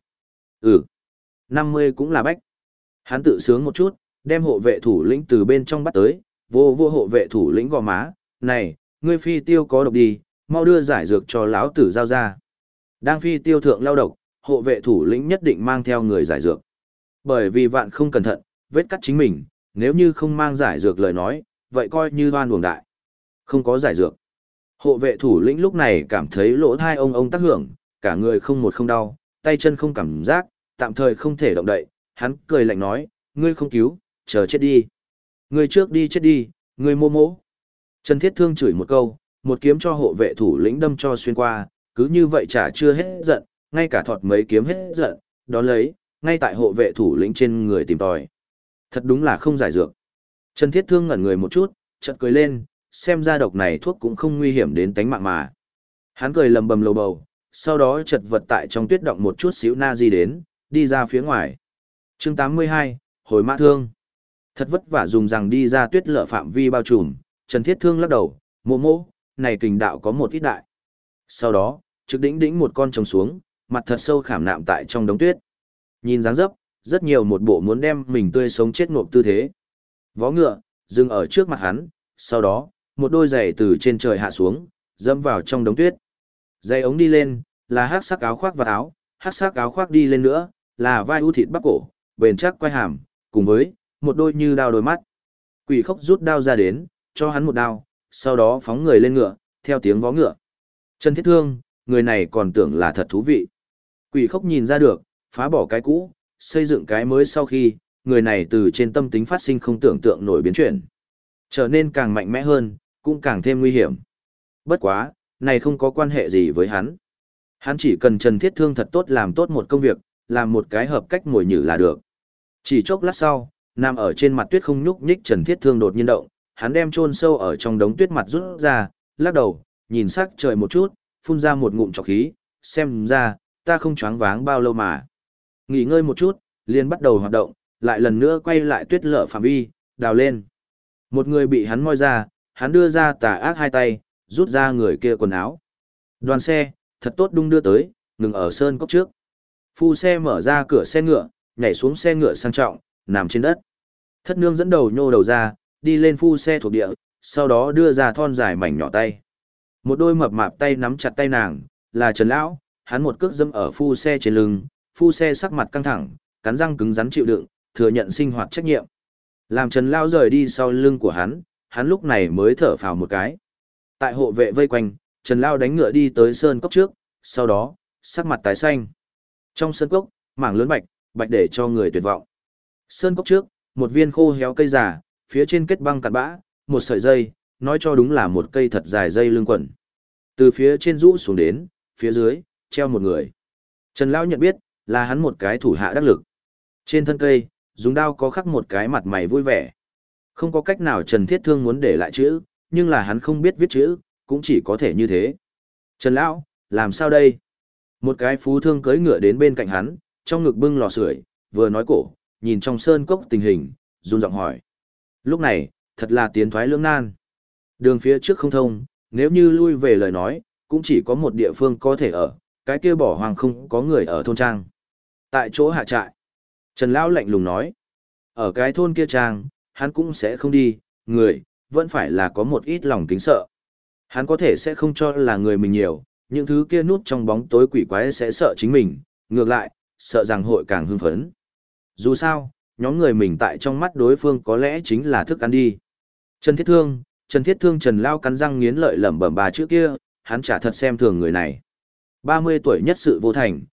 50 cũng là bách. Hắn tự sướng một chút, đem hộ vệ thủ lĩnh từ bên trong bắt tới, vô hộ vệ thủ lĩnh gò má, này, ngươi phi tiêu có độc đi, mau đưa giải dược cho lão tử giao ra. Đang phi tiêu thượng lao độc, hộ vệ thủ lĩnh nhất định mang theo người giải dược. Bởi vì vạn không cẩn thận, vết cắt chính mình, nếu như không mang giải dược lời nói, vậy coi như đoan uổng đại. Không có giải dược. Hộ vệ thủ lĩnh lúc này cảm thấy lỗ thai ông tác hưởng, cả người không một không đau, tay chân không cảm giác, tạm thời không thể động đậy, hắn cười lạnh nói, ngươi không cứu, chờ chết đi. Ngươi trước đi chết đi, ngươi mô mỗ. Trần Thiết Thương chửi một câu, một kiếm cho hộ vệ thủ lĩnh đâm cho xuyên qua, cứ như vậy chả chưa hết giận, ngay cả thọt mấy kiếm hết giận, đón lấy, ngay tại hộ vệ thủ lĩnh trên người tìm tòi. Thật đúng là không giải dược. Trần Thiết Thương ngẩn người một chút, chợt cười lên, xem ra độc này thuốc cũng không nguy hiểm đến tánh mạng mà. Hắn cười lầm bầm lầu bầu, sau đó chật vật tại trong tuyết động một chút xíu na di đến, đi ra phía ngoài. Chương 82, hồi mã thương. Thật vất vả dùng rằng đi ra tuyết lở phạm vi bao trùm, Trần Thiết Thương lắc đầu, mô mô, này kình đạo có một ít đại. Sau đó, trực đỉnh đỉnh một con trống xuống, mặt thật sâu khảm nạm tại trong đống tuyết. Nhìn dáng dấp, rất nhiều một bộ muốn đem mình tươi sống chết ngộp tư thế. Vó ngựa, dừng ở trước mặt hắn, sau đó, một đôi giày từ trên trời hạ xuống, dẫm vào trong đống tuyết. Giày ống đi lên, là hắc sắc áo khoác và áo, hắc sắc áo khoác đi lên nữa, là vai u thịt bắp cổ, bền chắc quai hàm, cùng với một đôi như đao đôi mắt. Quỷ Khốc rút đao ra đến, cho hắn một đao, sau đó phóng người lên ngựa, theo tiếng vó ngựa. Trần Thiết Thương, người này còn tưởng là thật thú vị. Quỷ Khốc nhìn ra được, phá bỏ cái cũ, xây dựng cái mới sau khi, người này từ trên tâm tính phát sinh không tưởng tượng nổi biến chuyển. Trở nên càng mạnh mẽ hơn, cũng càng thêm nguy hiểm. Bất quá, này không có quan hệ gì với hắn. Hắn chỉ cần Trần Thiết Thương thật tốt làm tốt một công việc, làm một cái hợp cách mồi nhử là được. Chỉ chốc lát sau, nằm ở trên mặt tuyết không nhúc nhích Trần Thiết Thương đột nhiên động, hắn đem chôn sâu ở trong đống tuyết mặt rút ra, lắc đầu, nhìn sắc trời một chút, phun ra một ngụm trọc khí, xem ra, ta không choáng váng bao lâu mà. Nghỉ ngơi một chút, liền bắt đầu hoạt động, lại lần nữa quay lại tuyết lở phạm vi, đào lên. Một người bị hắn moi ra, hắn đưa ra tà ác hai tay, rút ra người kia quần áo. Đoàn xe, thật tốt đung đưa tới, ngừng ở sơn cốc trước. Phu xe mở ra cửa xe ngựa, nhảy xuống xe ngựa sang trọng, nằm trên đất. Thất nương dẫn đầu nhô đầu ra, đi lên phu xe thuộc địa, sau đó đưa ra thon dài mảnh nhỏ tay. Một đôi mập mạp tay nắm chặt tay nàng, là Trần Lão, hắn một cước dâm ở phu xe trên lưng, phu xe sắc mặt căng thẳng, cắn răng cứng rắn chịu đựng, thừa nhận sinh hoạt trách nhiệm. Làm Trần Lão rời đi sau lưng của hắn lúc này mới thở phào một cái. Tại hộ vệ vây quanh, Trần Lão đánh ngựa đi tới sơn cốc trước, sau đó, sắc mặt tái xanh. Trong sơn cốc, mảng lớn bạch để cho người tuyệt vọng. Sơn cốc trước, một viên khô héo cây già, phía trên kết băng cặn bã, một sợi dây, nói cho đúng là một cây thật dài dây lưng quần. Từ phía trên rũ xuống đến, phía dưới, treo một người. Trần Lão nhận biết, là hắn một cái thủ hạ đắc lực. Trên thân cây, dùng đao có khắc một cái mặt mày vui vẻ. Không có cách nào Trần Thiết Thương muốn để lại chữ, nhưng là hắn không biết viết chữ, cũng chỉ có thể như thế. Trần Lão, làm sao đây? Một cái phú thương cưỡi ngựa đến bên cạnh hắn, trong ngực bưng lò sưởi, vừa nói cổ, nhìn trong sơn cốc tình hình, run giọng hỏi. Lúc này, thật là tiến thoái lưỡng nan. Đường phía trước không thông, nếu như lui về lời nói, cũng chỉ có một địa phương có thể ở, cái kia bỏ hoang không có người ở thôn trang. Tại chỗ hạ trại, Trần Lão lạnh lùng nói. Ở cái thôn kia trang, hắn cũng sẽ không đi, người, vẫn phải là có một ít lòng kính sợ. Hắn có thể sẽ không cho là người mình nhiều, những thứ kia núp trong bóng tối quỷ quái sẽ sợ chính mình, ngược lại, sợ rằng hội càng hưng phấn. Dù sao, nhóm người mình tại trong mắt đối phương có lẽ chính là thức ăn đi. Trần Thiết Thương Trần Lao cắn răng nghiến lợi lẩm bẩm bà chữ kia, hắn chả thật xem thường người này. 30 tuổi nhất sự vô thành,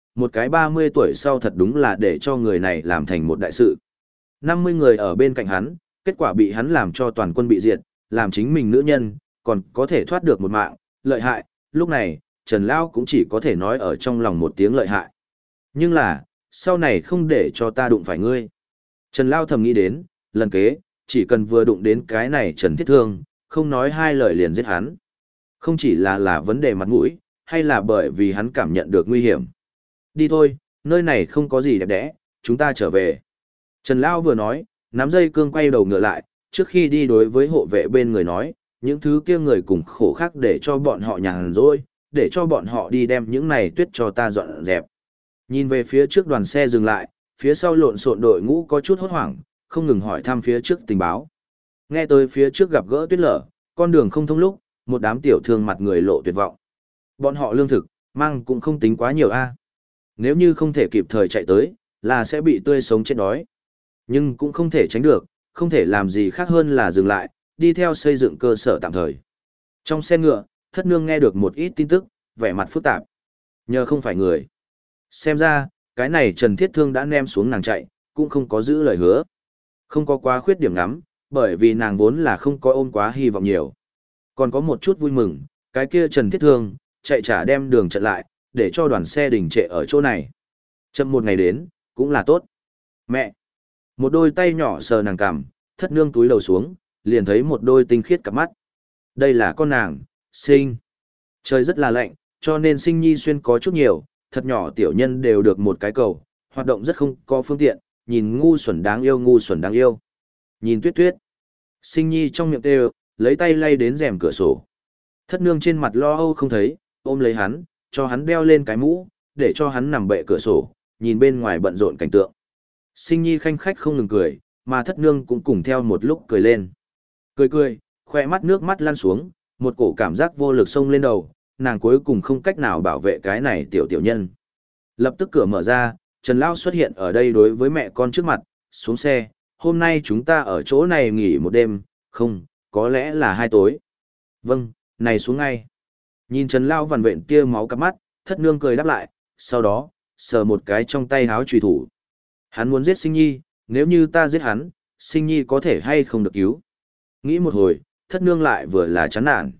một cái 30 tuổi sau thật đúng là để cho người này làm thành một đại sự. 50 người ở bên cạnh hắn, kết quả bị hắn làm cho toàn quân bị diệt, làm chính mình nữ nhân, còn có thể thoát được một mạng, lợi hại, lúc này, Trần Lao cũng chỉ có thể nói ở trong lòng một tiếng lợi hại. Nhưng là, sau này không để cho ta đụng phải ngươi. Trần Lao thầm nghĩ đến, lần kế, chỉ cần vừa đụng đến cái này Trần Thiết Thương, không nói hai lời liền giết hắn. Không chỉ là vấn đề mặt mũi, hay là bởi vì hắn cảm nhận được nguy hiểm. Đi thôi, nơi này không có gì đẹp đẽ, chúng ta trở về. Trần Lao vừa nói, nắm dây cương quay đầu ngựa lại, trước khi đi đối với hộ vệ bên người nói, những thứ kia người cùng khổ khác để cho bọn họ nhàn rỗi, để cho bọn họ đi đem những này tuyết cho ta dọn dẹp. Nhìn về phía trước đoàn xe dừng lại, phía sau lộn xộn đội ngũ có chút hốt hoảng, không ngừng hỏi thăm phía trước tình báo. Nghe tới phía trước gặp gỡ tuyết lở, con đường không thông lúc, một đám tiểu thương mặt người lộ tuyệt vọng. Bọn họ lương thực, mang cũng không tính quá nhiều a. Nếu như không thể kịp thời chạy tới, là sẽ bị tươi sống chết đói. Nhưng cũng không thể tránh được, không thể làm gì khác hơn là dừng lại, đi theo xây dựng cơ sở tạm thời. Trong xe ngựa, Thất Nương nghe được một ít tin tức, vẻ mặt phức tạp. Nhờ không phải người. Xem ra, cái này Trần Thiết Thương đã ném xuống nàng chạy, cũng không có giữ lời hứa. Không có quá khuyết điểm ngắm, bởi vì nàng vốn là không có ôm quá hy vọng nhiều. Còn có một chút vui mừng, cái kia Trần Thiết Thương, chạy trả đem đường chặn lại, để cho đoàn xe đình trệ ở chỗ này. Chậm một ngày đến, cũng là tốt. Mẹ! Một đôi tay nhỏ sờ nàng cằm, Thất Nương túi đầu xuống, liền thấy một đôi tinh khiết cặp mắt. Đây là con nàng, Sinh. Trời rất là lạnh, cho nên Sinh Nhi xuyên có chút nhiều, thật nhỏ tiểu nhân đều được một cái cầu, hoạt động rất không có phương tiện, nhìn ngu xuẩn đáng yêu ngu xuẩn đáng yêu. Nhìn Tuyết Tuyết. Sinh Nhi trong miệng kêu, lấy tay lay đến rèm cửa sổ. Thất Nương trên mặt lo âu không thấy, ôm lấy hắn, cho hắn đeo lên cái mũ, để cho hắn nằm bệ cửa sổ, nhìn bên ngoài bận rộn cảnh tượng. Sinh Nhi khanh khách không ngừng cười, mà Thất Nương cũng cùng theo một lúc cười lên. Cười cười, khoe mắt nước mắt lăn xuống, một cổ cảm giác vô lực xông lên đầu, nàng cuối cùng không cách nào bảo vệ cái này tiểu tiểu nhân. Lập tức cửa mở ra, Trần Lão xuất hiện ở đây đối với mẹ con trước mặt, xuống xe, hôm nay chúng ta ở chỗ này nghỉ một đêm, không, có lẽ là 2 tối. Vâng, này xuống ngay. Nhìn Trần Lão vằn vện tia máu cặp mắt, Thất Nương cười đáp lại, sau đó, sờ một cái trong tay háo chùy thủ. Hắn muốn giết Sinh Nhi, nếu như ta giết hắn, Sinh Nhi có thể hay không được cứu. Nghĩ một hồi, Thất Nương lại vừa là chán nản.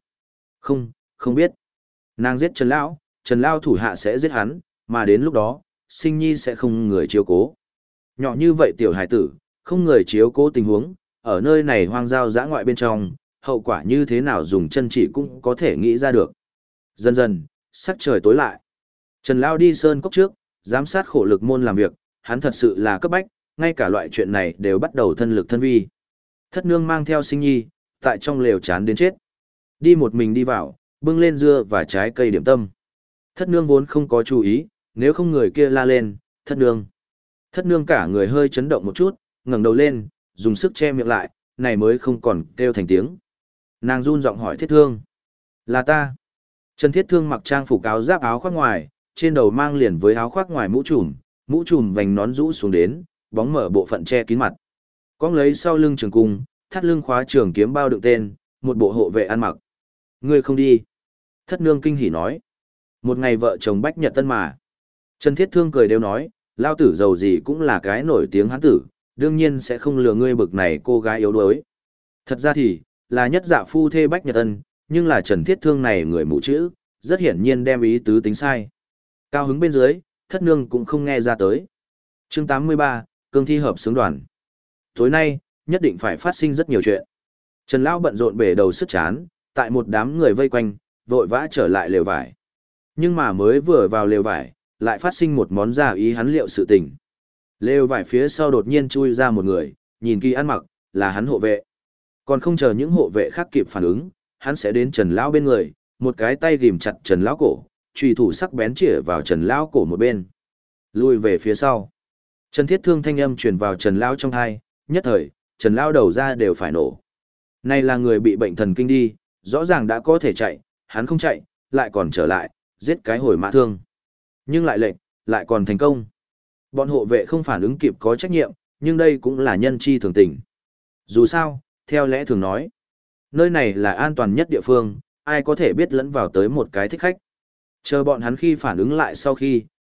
Không biết. Nàng giết Trần Lão thủ hạ sẽ giết hắn, mà đến lúc đó, Sinh Nhi sẽ không người chiếu cố. Nhỏ như vậy tiểu hải tử, không người chiếu cố tình huống, ở nơi này hoang giao dã ngoại bên trong, hậu quả như thế nào dùng chân chỉ cũng có thể nghĩ ra được. Dần dần, sắc trời tối lại. Trần Lão đi sơn cốc trước, giám sát khổ lực môn làm việc, hắn thật sự là cấp bách, ngay cả loại chuyện này đều bắt đầu thân lực thân vi. Thất Nương mang theo Sinh Nhi, tại trong lều chán đến chết. Đi một mình đi vào, bưng lên dưa và trái cây điểm tâm. Thất Nương vốn không có chú ý, nếu không người kia la lên, Thất Nương. Thất Nương cả người hơi chấn động một chút, ngẩng đầu lên, dùng sức che miệng lại, này mới không còn kêu thành tiếng. Nàng run giọng hỏi Thiết Thương. Là ta. Trần Thiết Thương mặc trang phục áo giáp áo khoác ngoài, trên đầu mang liền với áo khoác ngoài mũ trùm vành nón rũ xuống đến, bóng mở bộ phận che kín mặt. Cong lấy sau lưng trường cung, thắt lưng khóa trường kiếm bao đựng tên, một bộ hộ vệ ăn mặc. Ngươi không đi. Thất Nương kinh hỉ nói. Một ngày vợ chồng bách nhật tân mà. Trần Thiết Thương cười đều nói, lao tử giàu gì cũng là cái nổi tiếng hán tử, đương nhiên sẽ không lừa ngươi bực này cô gái yếu đuối. Thật ra thì, là nhất dạ phu thê bách nhật tân, nhưng là Trần Thiết Thương này người mù chữ, rất hiển nhiên đem ý tứ tính sai. Cao hứng bên dưới, Thất Nương cũng không nghe ra tới. Chương 83, Cương thi hợp xướng đoàn. Tối nay, nhất định phải phát sinh rất nhiều chuyện. Trần Lão bận rộn bể đầu sức chán, tại một đám người vây quanh, vội vã trở lại lều vải. Nhưng mà mới vừa vào lều vải, lại phát sinh một món ra ý hắn liệu sự tình. Lều vải phía sau đột nhiên chui ra một người, nhìn kỳ ăn mặc, là hắn hộ vệ. Còn không chờ những hộ vệ khác kịp phản ứng, hắn sẽ đến Trần Lão bên người, một cái tay ghim chặt Trần Lão cổ, chùy thủ sắc bén chĩa vào Trần Lão cổ một bên. Lui về phía sau. Trần Thiết Thương thanh âm truyền vào Trần Lão trong tai, nhất thời, Trần Lão đầu ra đều phải nổ. Này là người bị bệnh thần kinh đi, rõ ràng đã có thể chạy, hắn không chạy, lại còn trở lại, giết cái hồi mã thương. Nhưng lại lệnh, lại còn thành công. Bọn hộ vệ không phản ứng kịp có trách nhiệm, nhưng đây cũng là nhân chi thường tình. Dù sao, theo lẽ thường nói, nơi này là an toàn nhất địa phương, ai có thể biết lẫn vào tới một cái thích khách. Chờ bọn hắn khi phản ứng lại sau khi,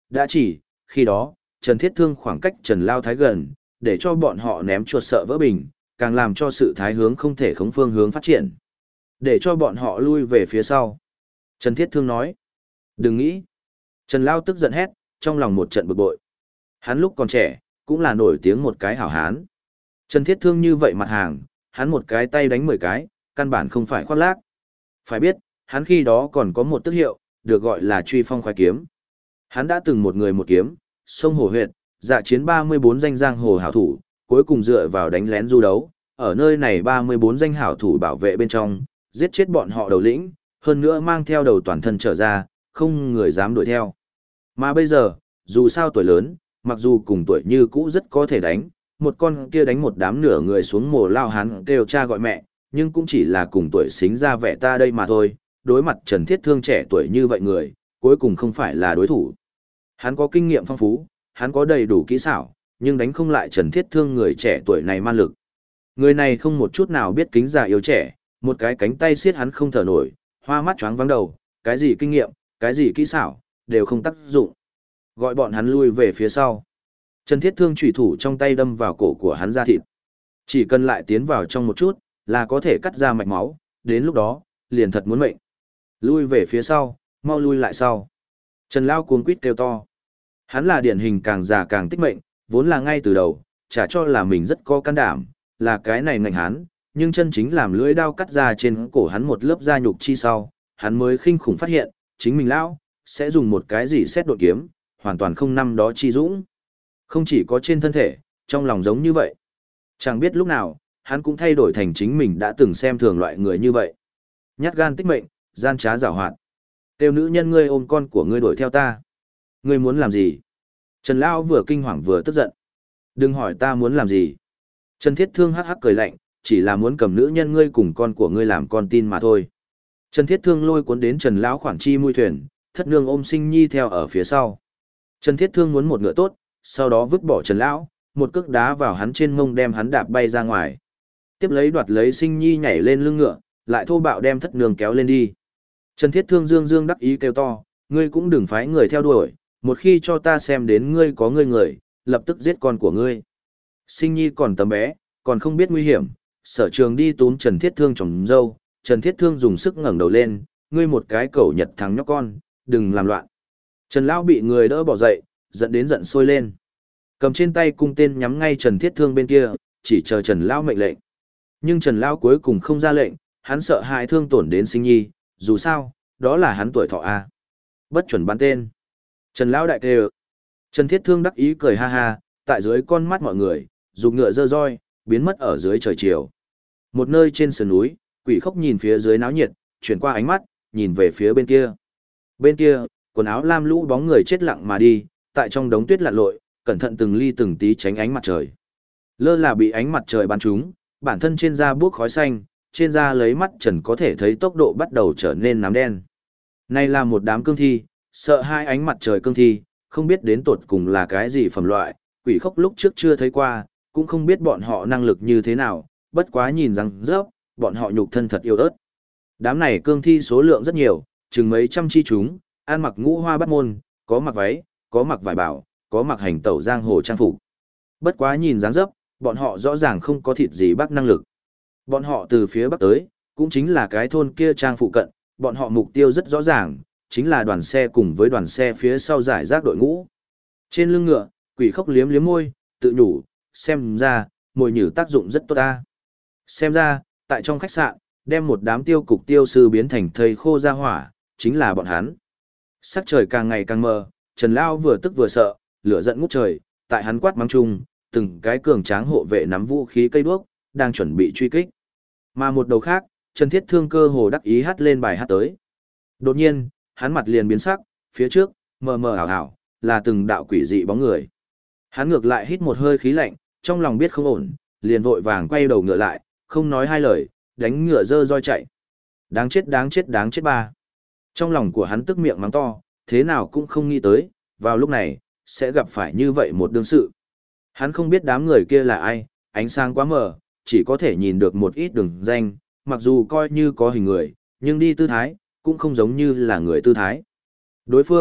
đã chỉ, khi đó, Trần Thiết Thương khoảng cách Trần Lao Thái gần, để cho bọn họ ném chuột sợ vỡ bình, càng làm cho sự thái hướng không thể khống phương hướng phát triển. Để cho bọn họ lui về phía sau. Trần Thiết Thương nói, đừng nghĩ. Trần Lao tức giận hét, trong lòng một trận bực bội. Hắn lúc còn trẻ, cũng là nổi tiếng một cái hảo hán. Trần Thiết Thương như vậy mặt hàng, hắn một cái tay đánh 10 cái, căn bản không phải khoác lác. Phải biết, hắn khi đó còn có một tước hiệu, được gọi là truy phong khoái kiếm. Hắn đã từng một người một kiếm, sông hồ huyệt, dạ chiến 34 danh giang hồ hảo thủ, cuối cùng dựa vào đánh lén du đấu, ở nơi này 34 danh hảo thủ bảo vệ bên trong, giết chết bọn họ đầu lĩnh, hơn nữa mang theo đầu toàn thân trở ra, không người dám đuổi theo. Mà bây giờ, dù sao tuổi lớn, mặc dù cùng tuổi như cũ rất có thể đánh, một con kia đánh một đám nửa người xuống mồ lao hắn kêu cha gọi mẹ, nhưng cũng chỉ là cùng tuổi xính ra vẻ ta đây mà thôi, đối mặt Trần Thiết Thương trẻ tuổi như vậy người, cuối cùng không phải là đối thủ. Hắn có kinh nghiệm phong phú, hắn có đầy đủ kỹ xảo, nhưng đánh không lại Trần Thiết Thương người trẻ tuổi này man lực. Người này không một chút nào biết kính già yêu trẻ, một cái cánh tay siết hắn không thở nổi, hoa mắt choáng vắng đầu, cái gì kinh nghiệm, cái gì kỹ xảo, đều không tác dụng. Gọi bọn hắn lui về phía sau. Trần Thiết Thương chủy thủ trong tay đâm vào cổ của hắn ra thịt. Chỉ cần lại tiến vào trong một chút, là có thể cắt ra mạch máu, đến lúc đó, liền thật muốn mệnh. Lui về phía sau, mau lui lại sau. Trần Lao cuống quýt kêu to. Hắn là điển hình càng già càng tích mệnh, vốn là ngay từ đầu, chả cho là mình rất có can đảm, là cái này ngạnh hắn, nhưng chân chính làm lưỡi đao cắt ra trên cổ hắn một lớp da nhục chi sau, hắn mới khinh khủng phát hiện, chính mình lão sẽ dùng một cái gì xét đột kiếm, hoàn toàn không năm đó chi dũng. Không chỉ có trên thân thể, trong lòng giống như vậy. Chẳng biết lúc nào, hắn cũng thay đổi thành chính mình đã từng xem thường loại người như vậy. Nhát gan tích mệnh, gian trá giảo hoạt. Tiêu nữ nhân ngươi ôm con của ngươi đuổi theo ta. Ngươi muốn làm gì? Trần Lão vừa kinh hoàng vừa tức giận. Đừng hỏi ta muốn làm gì. Trần Thiết Thương hắc hắc cười lạnh, chỉ là muốn cầm nữ nhân ngươi cùng con của ngươi làm con tin mà thôi. Trần Thiết Thương lôi cuốn đến Trần Lão khoản chi mui thuyền, thất nương ôm Sinh Nhi theo ở phía sau. Trần Thiết Thương muốn một ngựa tốt, sau đó vứt bỏ Trần Lão, một cước đá vào hắn trên mông đem hắn đạp bay ra ngoài. Tiếp lấy đoạt lấy Sinh Nhi nhảy lên lưng ngựa, lại thô bạo đem thất nương kéo lên đi. Trần Thiết Thương dương dương đắc ý kêu to, ngươi cũng đừng phái người theo đuổi, một khi cho ta xem đến ngươi có người, lập tức giết con của ngươi. Sinh Nhi còn tấm bé, còn không biết nguy hiểm, sở trường đi túm Trần Thiết Thương chồng dâu, Trần Thiết Thương dùng sức ngẩng đầu lên, ngươi một cái cẩu nhật thằng nhóc con, đừng làm loạn. Trần Lão bị người đỡ bỏ dậy, giận đến giận sôi lên. Cầm trên tay cung tên nhắm ngay Trần Thiết Thương bên kia, chỉ chờ Trần Lão mệnh lệnh. Nhưng Trần Lão cuối cùng không ra lệnh, hắn sợ hại thương tổn đến Sinh Nhi, dù sao, đó là hắn tuổi thọ a. Bất chuẩn bắn tên. Trần Lão đại kêu. Trần Thiết Thương đắc ý cười ha ha, tại dưới con mắt mọi người, dục ngựa dơ roi, biến mất ở dưới trời chiều. Một nơi trên sườn núi, Quỷ Khốc nhìn phía dưới náo nhiệt, chuyển qua ánh mắt, nhìn về phía bên kia. Bên kia, quần áo lam lũ bóng người chết lặng mà đi, tại trong đống tuyết lặn lội, cẩn thận từng ly từng tí tránh ánh mặt trời. Lơ là bị ánh mặt trời bắn trúng, bản thân trên da buốc khói xanh, trên da lấy mắt trần có thể thấy tốc độ bắt đầu trở nên nám đen. Này là một đám cương thi, sợ hai ánh mặt trời cương thi, không biết đến tột cùng là cái gì phẩm loại, Quỷ Khốc lúc trước chưa thấy qua, cũng không biết bọn họ năng lực như thế nào, bất quá nhìn rằng rớp, bọn họ nhục thân thật yêu ớt. Đám này cương thi số lượng rất nhiều, chừng mấy trăm chi chúng, ăn mặc ngũ hoa bát môn, có mặc váy, có mặc vải bảo, có mặc hành tẩu giang hồ trang phục. Bất quá nhìn dáng dấp, bọn họ rõ ràng không có thịt gì bác năng lực. Bọn họ từ phía bắc tới, cũng chính là cái thôn kia trang phụ cận, bọn họ mục tiêu rất rõ ràng, chính là đoàn xe cùng với đoàn xe phía sau giải rác đội ngũ. Trên lưng ngựa, Quỷ Khốc liếm liếm môi, tự nhủ, xem ra, mồi nhử tác dụng rất tốt ta. Xem ra, tại trong khách sạn, đem một đám tiêu cục tiêu sư biến thành thây khô ra hỏa, chính là bọn hắn. Sắc trời càng ngày càng mờ, Trần Lão vừa tức vừa sợ, lửa giận ngút trời, tại hắn quát mắng chung, từng cái cường tráng hộ vệ nắm vũ khí cây đuốc, đang chuẩn bị truy kích. Mà một đầu khác, Trần Thiết Thương cơ hồ đắc ý hát lên bài hát tới. Đột nhiên, hắn mặt liền biến sắc, phía trước, mờ mờ ảo ảo, là từng đạo quỷ dị bóng người. Hắn ngược lại hít một hơi khí lạnh, trong lòng biết không ổn, liền vội vàng quay đầu ngựa lại, không nói hai lời, đánh ngựa dơ roi chạy. Đáng chết đáng chết đáng chết ba. Trong lòng của hắn tức miệng mắng to, thế nào cũng không nghĩ tới, vào lúc này, sẽ gặp phải như vậy một đương sự. Hắn không biết đám người kia là ai, ánh sáng quá mờ, chỉ có thể nhìn được một ít đường danh, mặc dù coi như có hình người, nhưng đi tư thái, cũng không giống như là người tư thái. Đối phương,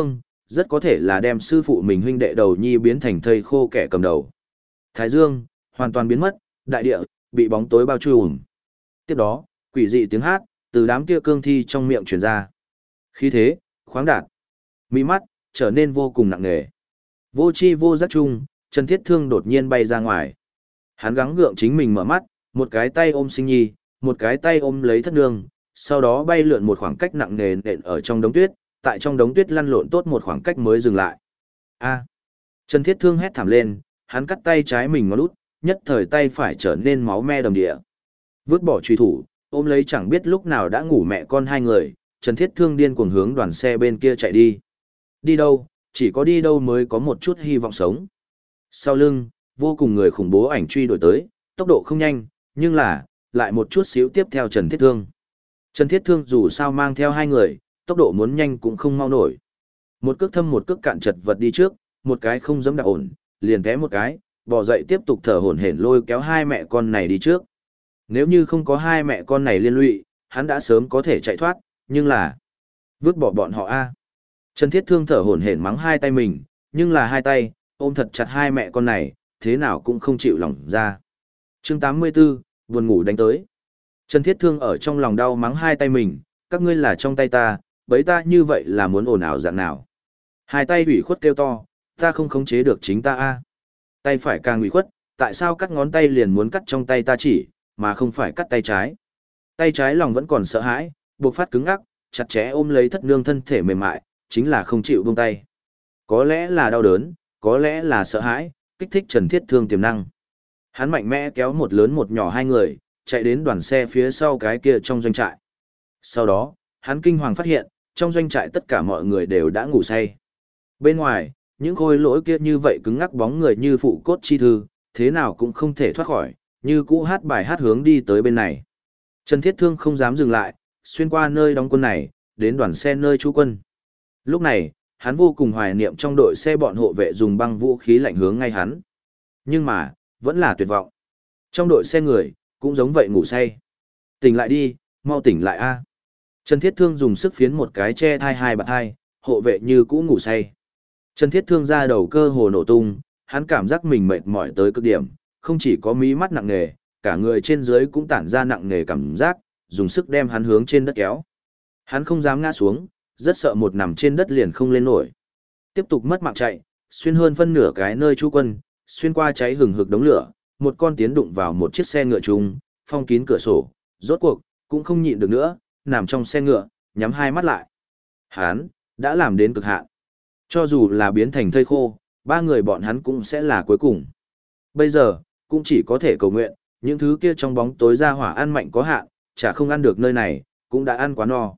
rất có thể là đem sư phụ mình huynh đệ đầu nhi biến thành thây khô kẻ cầm đầu. Thái dương hoàn toàn biến mất, đại địa bị bóng tối bao trùm. Tiếp đó, quỷ dị tiếng hát từ đám kia cương thi trong miệng truyền ra. Khí thế khoáng đạt, mí mắt trở nên vô cùng nặng nề. Vô chi vô giác chung, Trần Thiết Thương đột nhiên bay ra ngoài. Hắn gắng gượng chính mình mở mắt, một cái tay ôm Sinh Nhi, một cái tay ôm lấy Thất Nương, sau đó bay lượn một khoảng cách nặng nề nện ở trong đống tuyết, tại trong đống tuyết lăn lộn tốt một khoảng cách mới dừng lại. A! Trần Thiết Thương hét thảm lên, hắn cắt tay trái mình ngón út, nhất thời tay phải trở nên máu me đầm địa. Vứt bỏ truy thủ, ôm lấy chẳng biết lúc nào đã ngủ mẹ con hai người, Trần Thiết Thương điên cuồng hướng đoàn xe bên kia chạy đi. Đi đâu, chỉ có đi đâu mới có một chút hy vọng sống. Sau lưng, vô cùng người khủng bố ảnh truy đuổi tới, tốc độ không nhanh, nhưng là, lại một chút xíu tiếp theo Trần Thiết Thương. Trần Thiết Thương dù sao mang theo hai người, tốc độ muốn nhanh cũng không mau nổi. Một cước thâm một cước cạn chật vật đi trước, một cái không dám đạp ổn, liền té một cái, bò dậy tiếp tục thở hổn hển lôi kéo hai mẹ con này đi trước. Nếu như không có hai mẹ con này liên lụy, hắn đã sớm có thể chạy thoát, nhưng là vứt bỏ bọn họ a. Trần Thiết Thương thở hổn hển mắng hai tay mình, nhưng là hai tay ôm thật chặt hai mẹ con này, thế nào cũng không chịu lỏng ra. Chương 84, buồn ngủ đánh tới. Trần Thiết Thương ở trong lòng đau mắng hai tay mình, các ngươi là trong tay ta, bấy ta như vậy là muốn ồn ào dạng nào. Hai tay ủy khuất kêu to, ta không khống chế được chính ta a. Tay phải càng ủy khuất, tại sao cắt ngón tay liền muốn cắt trong tay ta chỉ, mà không phải cắt tay trái. Tay trái lòng vẫn còn sợ hãi, buộc phát cứng ngắc, chặt chẽ ôm lấy Thất Nương thân thể mềm mại, chính là không chịu buông tay. Có lẽ là đau đớn, có lẽ là sợ hãi, kích thích Trần Thiết Thương tiềm năng. Hắn mạnh mẽ kéo một lớn một nhỏ hai người, chạy đến đoàn xe phía sau cái kia trong doanh trại. Sau đó, hắn kinh hoàng phát hiện, trong doanh trại tất cả mọi người đều đã ngủ say. Bên ngoài, những khối lỗi kia như vậy cứng ngắc bóng người như phụ cốt chi thư, thế nào cũng không thể thoát khỏi, như cũ hát bài hát hướng đi tới bên này. Trần Thiết Thương không dám dừng lại, xuyên qua nơi đóng quân này, đến đoàn xe nơi trú quân. Lúc này, hắn vô cùng hoài niệm trong đội xe bọn hộ vệ dùng băng vũ khí lạnh hướng ngay hắn. Nhưng mà, vẫn là tuyệt vọng. Trong đội xe người, cũng giống vậy ngủ say. Tỉnh lại đi, mau tỉnh lại a. Trần Thiết Thương dùng sức phiến một cái che thai hai bạt hai, hộ vệ như cũ ngủ say. Trần Thiết Thương ra đầu cơ hồ nổ tung, hắn cảm giác mình mệt mỏi tới cực điểm, không chỉ có mí mắt nặng nề, cả người trên dưới cũng tản ra nặng nề cảm giác, dùng sức đem hắn hướng trên đất kéo. Hắn không dám ngã xuống, rất sợ một nằm trên đất liền không lên nổi. Tiếp tục mất mạng chạy, xuyên hơn phân nửa cái nơi trú quân, xuyên qua cháy hừng hực đống lửa, một con tiến đụng vào một chiếc xe ngựa chung, phong kín cửa sổ, rốt cuộc, cũng không nhịn được nữa, nằm trong xe ngựa, nhắm hai mắt lại. Hắn đã làm đến cực hạn. Cho dù là biến thành thây khô, ba người bọn hắn cũng sẽ là cuối cùng. Bây giờ, cũng chỉ có thể cầu nguyện, những thứ kia trong bóng tối ra hỏa ăn mạnh có hạn, chả không ăn được nơi này, cũng đã ăn quá no.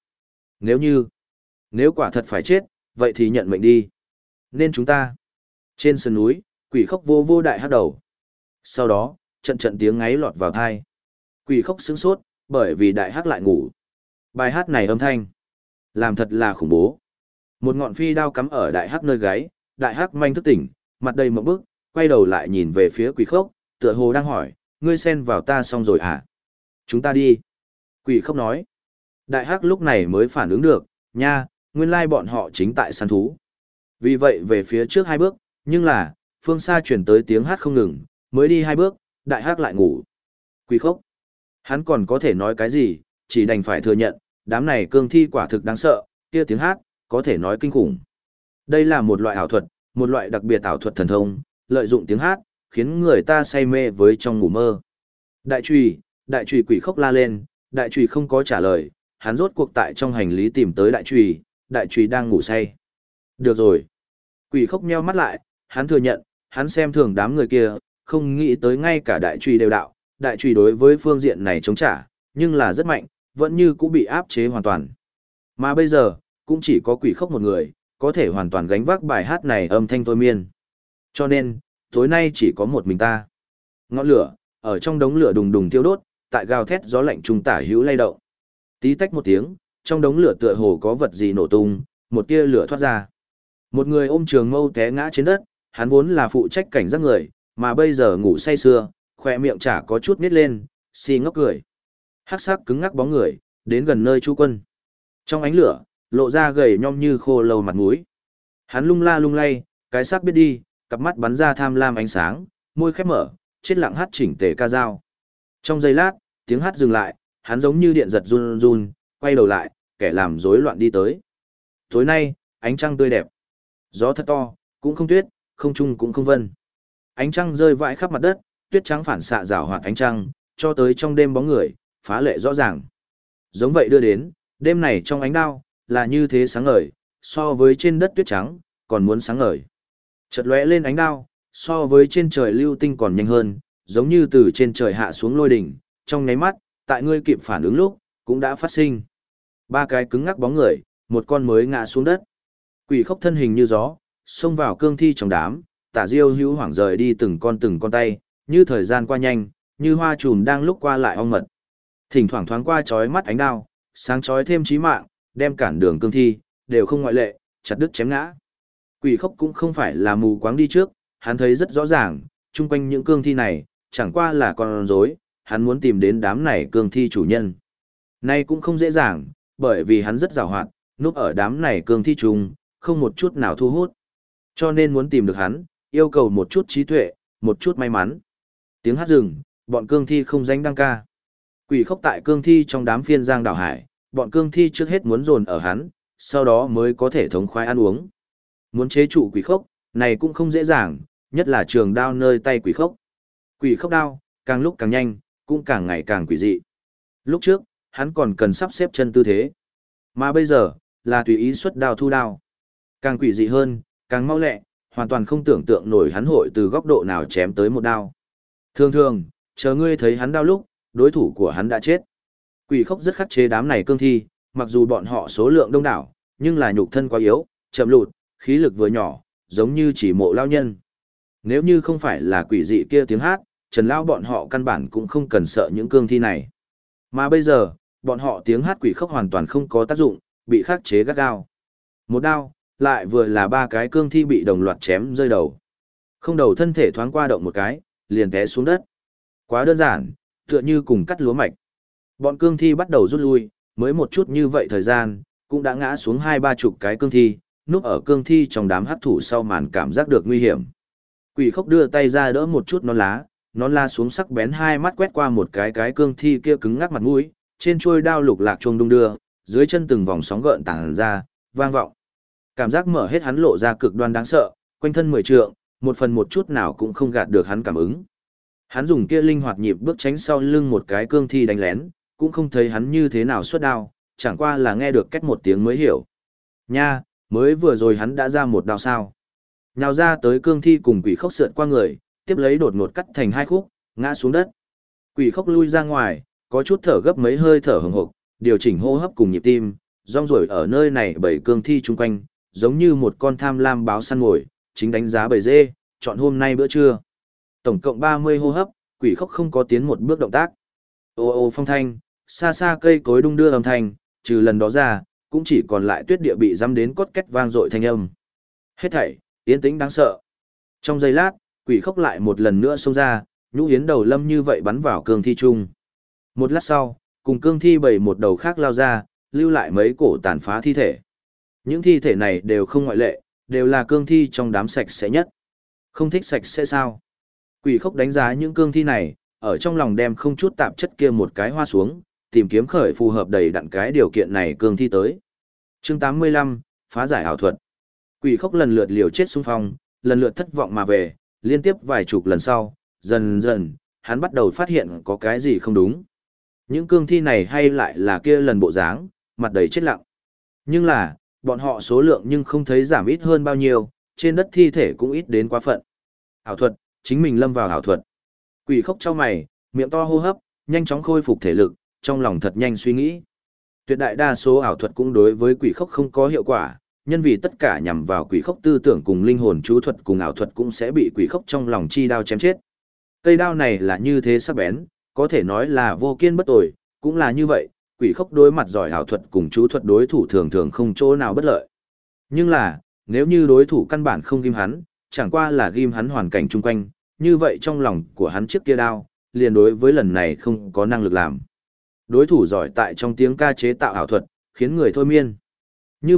Nếu quả thật phải chết, vậy thì nhận mệnh đi. Nên chúng ta. Trên sườn núi, quỷ khóc vô vô đại hát đầu. Sau đó, trận trận tiếng ngáy lọt vào tai. Quỷ khóc sững sốt, bởi vì đại hắc lại ngủ. Bài hát này âm thanh, làm thật là khủng bố. Một ngọn phi đao cắm ở đại hắc nơi gáy, đại hắc manh thức tỉnh, mặt đầy một bức, quay đầu lại nhìn về phía quỷ khóc, tựa hồ đang hỏi, ngươi xen vào ta xong rồi à? Chúng ta đi. Quỷ khóc nói. Đại hắc lúc này mới phản ứng được, nha, nguyên lai bọn họ chính tại săn thú. Vì vậy về phía trước hai bước, nhưng là, phương xa chuyển tới tiếng hát không ngừng, mới đi hai bước, đại hắc lại ngủ. Quỷ khóc. Hắn còn có thể nói cái gì, chỉ đành phải thừa nhận, đám này cương thi quả thực đáng sợ, kia tiếng hát, có thể nói kinh khủng. Đây là một loại ảo thuật, một loại đặc biệt ảo thuật thần thông, lợi dụng tiếng hát, khiến người ta say mê với trong ngủ mơ. Đại trùy quỷ khóc la lên, đại trùy không có trả lời, hắn rốt cuộc tại trong hành lý tìm tới đại trùy đang ngủ say. Được rồi. Quỷ khóc nheo mắt lại, hắn thừa nhận, hắn xem thường đám người kia, không nghĩ tới ngay cả đại trùy đều đạo, đại trùy đối với phương diện này chống trả, nhưng là rất mạnh, vẫn như cũng bị áp chế hoàn toàn. Mà bây giờ, cũng chỉ có quỷ khóc một người, có thể hoàn toàn gánh vác bài hát này âm thanh thôi miên. Cho nên, tối nay chỉ có một mình ta. Ngọn lửa, ở trong đống lửa đùng đùng thiêu đốt, tại gào thét gió lạnh trung tả hữu lay động. Tí tách một tiếng, trong đống lửa tựa hồ có vật gì nổ tung, một tia lửa thoát ra. Một người ôm trường mâu té ngã trên đất, hắn vốn là phụ trách cảnh giác người, mà bây giờ ngủ say sưa, khỏe miệng chả có chút nít lên, xì ngốc cười. Hắc sắc cứng ngắc bóng người, đến gần nơi trú quân. Trong ánh lửa, lộ ra gầy nhom như khô lâu mặt mũi. Hắn lung la lung lay, cái xác biết đi, cặp mắt bắn ra tham lam ánh sáng, môi khép mở, chết lặng hát chỉnh tề ca dao. Trong giây lát, tiếng hát dừng lại, hắn giống như điện giật run run, quay đầu lại, kẻ làm rối loạn đi tới. Tối nay, ánh trăng tươi đẹp. Gió thật to, cũng không tuyết, không trung cũng không vân. Ánh trăng rơi vãi khắp mặt đất, tuyết trắng phản xạ rào hoạt ánh trăng, cho tới trong đêm bóng người, phá lệ rõ ràng. Giống vậy đưa đến, đêm này trong ánh đao, là như thế sáng ngời, so với trên đất tuyết trắng, còn muốn sáng ngời. Chợt lóe lên ánh đao, so với trên trời lưu tinh còn nhanh hơn, giống như từ trên trời hạ xuống lôi đỉnh, trong nháy mắt, tại ngươi kịp phản ứng lúc, cũng đã phát sinh. Ba cái cứng ngắc bóng người, một con mới ngã xuống đất. Quỷ khốc thân hình như gió, xông vào cương thi trong đám, Tả Diêu hữu hoảng rời đi từng con tay, như thời gian qua nhanh, như hoa trùm đang lúc qua lại ong mật. Thỉnh thoảng thoáng qua chói mắt ánh đao, sáng chói thêm chí mạng, đem cản đường cương thi, đều không ngoại lệ, chặt đứt chém ngã. Quỷ khốc cũng không phải là mù quáng đi trước, hắn thấy rất rõ ràng, chung quanh những cương thi này, chẳng qua là con rối, hắn muốn tìm đến đám này cương thi chủ nhân. Nay cũng không dễ dàng, bởi vì hắn rất giàu hoạt, núp ở đám này cương thi trùng, không một chút nào thu hút. Cho nên muốn tìm được hắn, yêu cầu một chút trí tuệ, một chút may mắn. Tiếng hát rừng, bọn cương thi không danh đăng ca. Quỷ khốc tại cương thi trong đám phiên giang đảo hải, bọn cương thi trước hết muốn dồn ở hắn, sau đó mới có thể thống khoái ăn uống. Muốn chế trụ quỷ khốc, này cũng không dễ dàng, nhất là trường đao nơi tay quỷ khốc. Quỷ khốc đao, càng lúc càng nhanh, cũng càng ngày càng quỷ dị. Lúc trước, hắn còn cần sắp xếp chân tư thế. Mà bây giờ, là tùy ý xuất đao thu đao. Càng quỷ dị hơn, càng mau lẹ, hoàn toàn không tưởng tượng nổi hắn hội từ góc độ nào chém tới một đao. Thường thường, chờ ngươi thấy hắn đao lúc, đối thủ của hắn đã chết. Quỷ khốc rất khắc chế đám này cương thi, mặc dù bọn họ số lượng đông đảo, nhưng là nhục thân quá yếu, chậm lụt, khí lực vừa nhỏ, giống như chỉ mộ lao nhân. Nếu như không phải là quỷ dị kia tiếng hát, Trần Lao bọn họ căn bản cũng không cần sợ những cương thi này. Mà bây giờ, bọn họ tiếng hát quỷ khốc hoàn toàn không có tác dụng, bị khắc chế gắt gao. Một đao, lại vừa là ba cái cương thi bị đồng loạt chém rơi đầu. Không đầu thân thể thoáng qua động một cái, liền té xuống đất. Quá đơn giản, tựa như cùng cắt lúa mạch. Bọn cương thi bắt đầu rút lui, mới một chút như vậy thời gian, cũng đã ngã xuống 20-30 cái cương thi, núp ở cương thi trong đám hắc thủ sau màn cảm giác được nguy hiểm. Quỷ khốc đưa tay ra đỡ một chút nón lá xuống sắc bén hai mắt quét qua một cái cương thi kia cứng ngắc mặt mũi, trên chuôi đao lục lạc chuông đung đưa, dưới chân từng vòng sóng gợn tản ra, vang vọng. Cảm giác mở hết hắn lộ ra cực đoan đáng sợ, quanh thân 10 trượng, một phần một chút nào cũng không gạt được hắn cảm ứng. Hắn dùng kia linh hoạt nhịp bước tránh sau lưng một cái cương thi đánh lén, cũng không thấy hắn như thế nào xuất đao, chẳng qua là nghe được két một tiếng mới hiểu. Nha, mới vừa rồi hắn đã ra một đao sao. Nhào ra tới cương thi cùng quỷ khốc sượt qua người, tiếp lấy đột ngột cắt thành hai khúc, ngã xuống đất. Quỷ khốc lui ra ngoài, có chút thở gấp mấy hơi thở hừng hực, điều chỉnh hô hấp cùng nhịp tim, rong ruổi ở nơi này bảy cương thi chung quanh, giống như một con tham lam báo săn mồi, chính đánh giá bầy dê, chọn hôm nay bữa trưa. Tổng cộng 30 hô hấp, quỷ khốc không có tiến một bước động tác. Ô ô phong thanh, xa xa cây cối đung đưa âm thanh, trừ lần đó ra, cũng chỉ còn lại tuyết địa bị dăm đến cốt két vang dội thanh âm. Hết thảy, yên tĩnh đáng sợ. Trong giây lát, quỷ khốc lại một lần nữa xông ra, nhũ yến đầu lâm như vậy bắn vào cương thi chung. Một lát sau, cùng cương thi bầy một đầu khác lao ra, lưu lại mấy cổ tàn phá thi thể. Những thi thể này đều không ngoại lệ, đều là cương thi trong đám sạch sẽ nhất. Không thích sạch sẽ sao? Quỷ khốc đánh giá những cương thi này, ở trong lòng đem không chút tạp chất kia một cái hoa xuống, tìm kiếm khởi phù hợp đầy đặn cái điều kiện này cương thi tới. Chương 85, phá giải ảo thuật. Quỷ khốc lần lượt liều chết xung phong, lần lượt thất vọng mà về, liên tiếp vài chục lần sau, dần dần, hắn bắt đầu phát hiện có cái gì không đúng. Những cương thi này hay lại là kia lần bộ dáng, mặt đầy chết lặng. Nhưng là, bọn họ số lượng nhưng không thấy giảm ít hơn bao nhiêu, trên đất thi thể cũng ít đến quá phận. Ảo thuật, chính mình lâm vào ảo thuật. Quỷ khốc chau mày, miệng to hô hấp, nhanh chóng khôi phục thể lực, trong lòng thật nhanh suy nghĩ. Tuyệt đại đa số ảo thuật cũng đối với quỷ khốc không có hiệu quả, nhân vì tất cả nhằm vào quỷ khốc tư tưởng cùng linh hồn chú thuật cùng ảo thuật cũng sẽ bị quỷ khốc trong lòng chi đao chém chết. Cây đao này là như thế sắc bén, có thể nói là vô kiên bất tồi, cũng là như vậy, quỷ khốc đối mặt giỏi ảo thuật cùng chú thuật đối thủ thường thường không chỗ nào bất lợi. Nhưng là, nếu như đối thủ căn bản không ghim hắn, chẳng qua là ghim hắn hoàn cảnh chung quanh, như vậy trong lòng của hắn trước kia đao, liền đối với lần này không có năng lực làm. Đối thủ giỏi tại trong tiếng ca chế tạo ảo thuật, khiến người thôi miên. Như vậy,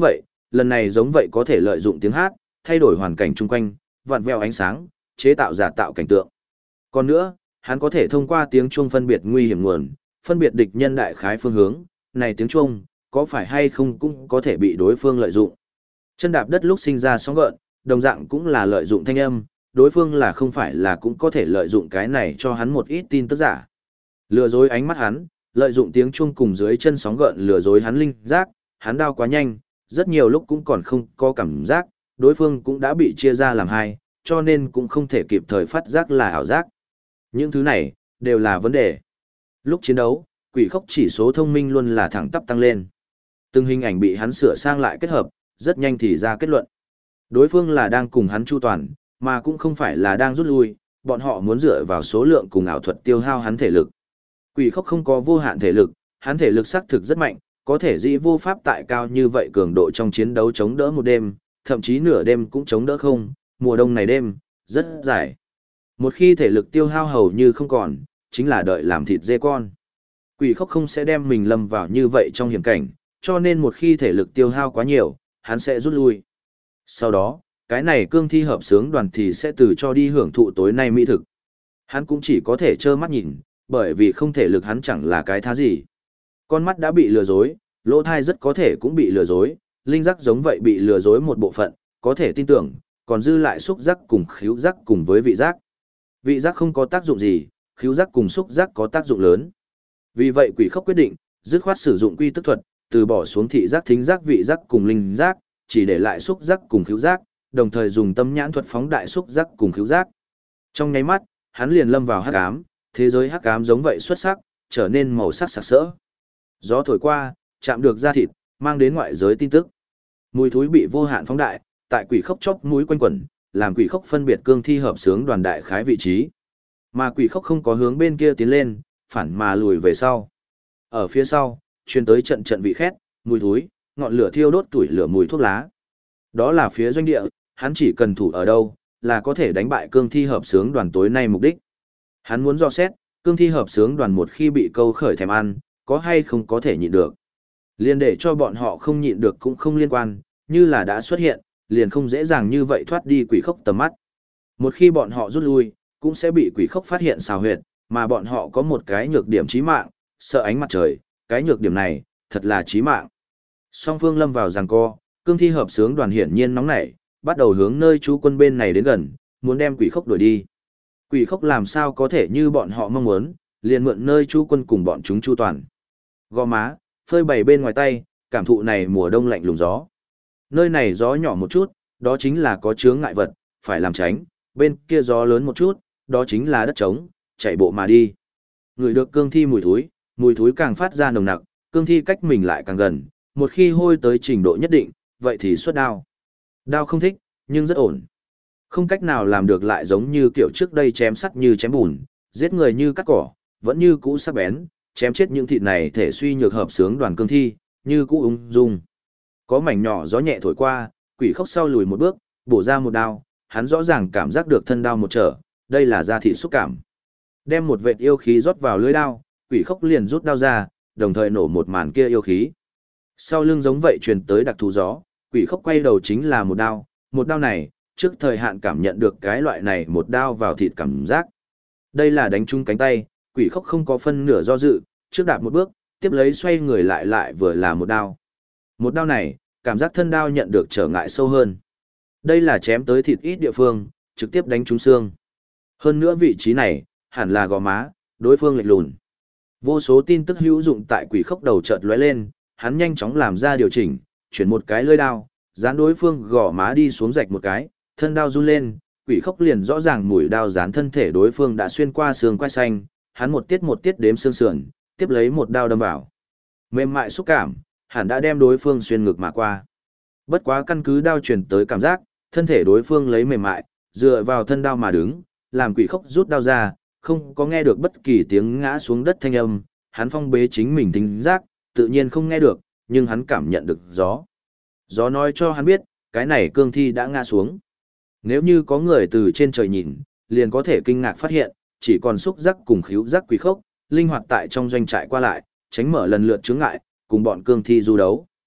lần này giống vậy có thể lợi dụng tiếng hát, thay đổi hoàn cảnh chung quanh, vặn vẹo ánh sáng, chế tạo giả tạo cảnh tượng. Còn nữa, hắn có thể thông qua tiếng chuông phân biệt nguy hiểm nguồn, phân biệt địch nhân đại khái phương hướng, này tiếng chuông, có phải hay không cũng có thể bị đối phương lợi dụng. Chân đạp đất lúc sinh ra sóng gợn, đồng dạng cũng là lợi dụng thanh âm, đối phương là không phải là cũng có thể lợi dụng cái này cho hắn một ít tin tức giả. Lừa dối ánh mắt hắn, lợi dụng tiếng chuông cùng dưới chân sóng gợn lừa dối hắn linh giác, hắn đao quá nhanh, rất nhiều lúc cũng còn không có cảm giác, đối phương cũng đã bị chia ra làm hai, cho nên cũng không thể kịp thời phát giác là ảo giác. Những thứ này, đều là vấn đề. Lúc chiến đấu, quỷ khốc chỉ số thông minh luôn là thẳng tắp tăng lên. Từng hình ảnh bị hắn sửa sang lại kết hợp, rất nhanh thì ra kết luận. Đối phương là đang cùng hắn chu toàn, mà cũng không phải là đang rút lui, bọn họ muốn dựa vào số lượng cùng ảo thuật tiêu hao hắn thể lực. Quỷ khốc không có vô hạn thể lực, hắn thể lực xác thực rất mạnh, có thể dĩ vô pháp tại cao như vậy cường độ trong chiến đấu chống đỡ một đêm, thậm chí nửa đêm cũng chống đỡ không, mùa đông này đêm, rất dài. Một khi thể lực tiêu hao hầu như không còn, chính là đợi làm thịt dê con. Quỷ khốc không sẽ đem mình lâm vào như vậy trong hiểm cảnh, cho nên một khi thể lực tiêu hao quá nhiều, hắn sẽ rút lui. Sau đó, cái này cương thi hợp sướng đoàn thì sẽ từ cho đi hưởng thụ tối nay mỹ thực. Hắn cũng chỉ có thể trơ mắt nhìn, bởi vì không thể lực hắn chẳng là cái thá gì. Con mắt đã bị lừa dối, lỗ thai rất có thể cũng bị lừa dối, linh giác giống vậy bị lừa dối một bộ phận, có thể tin tưởng, còn dư lại xúc giác cùng khứu giác cùng với vị giác. Vị giác không có tác dụng gì, khứu giác cùng xúc giác có tác dụng lớn. Vì vậy quỷ khốc quyết định, dứt khoát sử dụng quy tức thuật, từ bỏ xuống thị giác thính giác vị giác cùng linh giác, chỉ để lại xúc giác cùng khứu giác, đồng thời dùng tâm nhãn thuật phóng đại xúc giác cùng khứu giác. Trong nháy mắt, hắn liền lâm vào hắc ám, thế giới hắc ám giống vậy xuất sắc, trở nên màu sắc sặc sỡ. Gió thổi qua, chạm được da thịt, mang đến ngoại giới tin tức. Mùi thối bị vô hạn phóng đại, tại quỷ khốc chóp mũi quanh quẩn, làm quỷ khốc phân biệt cương thi hợp sướng đoàn đại khái vị trí. Mà quỷ khốc không có hướng bên kia tiến lên, phản mà lùi về sau. Ở phía sau, truyền tới trận trận vị khét, mùi thối, ngọn lửa thiêu đốt tuổi lửa mùi thuốc lá. Đó là phía doanh địa, hắn chỉ cần thủ ở đâu, là có thể đánh bại cương thi hợp sướng đoàn tối nay mục đích. Hắn muốn dò xét, cương thi hợp sướng đoàn một khi bị câu khởi thèm ăn, có hay không có thể nhịn được. Liên để cho bọn họ không nhịn được cũng không liên quan, như là đã xuất hiện, liền không dễ dàng như vậy thoát đi quỷ khốc tầm mắt. Một khi bọn họ rút lui, cũng sẽ bị quỷ khốc phát hiện xào huyệt, mà bọn họ có một cái nhược điểm chí mạng, sợ ánh mặt trời, cái nhược điểm này, thật là chí mạng. Song phương lâm vào giằng co, cương thi hợp sướng đoàn hiển nhiên nóng nảy, bắt đầu hướng nơi trú quân bên này đến gần, muốn đem quỷ khốc đuổi đi. Quỷ khốc làm sao có thể như bọn họ mong muốn, liền mượn nơi trú quân cùng bọn chúng chu toàn. Gò má, phơi bày bên ngoài tay, cảm thụ này mùa đông lạnh lùng gió. Nơi này gió nhỏ một chút, đó chính là có chướng ngại vật, phải làm tránh, bên kia gió lớn một chút, đó chính là đất trống, chạy bộ mà đi. Người được cương thi mùi thối càng phát ra nồng nặc, cương thi cách mình lại càng gần, một khi hôi tới trình độ nhất định, vậy thì xuất đao. Đao không thích, nhưng rất ổn. Không cách nào làm được lại giống như kiểu trước đây chém sắt như chém bùn, giết người như cắt cỏ, vẫn như cũ sắc bén, chém chết những thịt này thể suy nhược hợp sướng đoàn cương thi, như cũ ung dung. Có mảnh nhỏ gió nhẹ thổi qua, quỷ khốc sau lùi một bước, bổ ra một đao, hắn rõ ràng cảm giác được thân đao một trở, đây là da thịt xúc cảm. Đem một vệt yêu khí rót vào lưỡi đao, quỷ khốc liền rút đao ra, đồng thời nổ một màn kia yêu khí. Sau lưng giống vậy truyền tới đặc thù gió, quỷ khốc quay đầu chính là một đao này, trước thời hạn cảm nhận được cái loại này một đao vào thịt cảm giác. Đây là đánh trúng cánh tay, quỷ khốc không có phân nửa do dự, trước đạp một bước, tiếp lấy xoay người lại vừa là một đao. Một đao này, cảm giác thân đao nhận được trở ngại sâu hơn. Đây là chém tới thịt ít địa phương, trực tiếp đánh trúng xương. Hơn nữa vị trí này, hẳn là gò má, đối phương lệch lùn. Vô số tin tức hữu dụng tại quỷ khốc đầu chợt lóe lên, hắn nhanh chóng làm ra điều chỉnh, chuyển một cái lưỡi đao, dán đối phương gò má đi xuống rạch một cái, thân đao run lên, quỷ khốc liền rõ ràng mũi đao dán thân thể đối phương đã xuyên qua xương quai xanh, hắn một tiết đếm xương sườn, tiếp lấy một đao đâm vào. Mềm mại xúc cảm, hẳn đã đem đối phương xuyên ngực mà qua. Bất quá căn cứ đao truyền tới cảm giác, thân thể đối phương lấy mềm mại, dựa vào thân đao mà đứng, làm quỷ khốc rút đao ra, không có nghe được bất kỳ tiếng ngã xuống đất thanh âm, hắn phong bế chính mình thính giác, tự nhiên không nghe được, nhưng hắn cảm nhận được gió. Gió nói cho hắn biết, cái này cương thi đã ngã xuống. Nếu như có người từ trên trời nhìn, liền có thể kinh ngạc phát hiện, chỉ còn xúc giác cùng khứu giác quỷ khốc, linh hoạt tại trong doanh trại qua lại, tránh mở lần lượt chướng ngại, cùng bọn cương thi du đấu.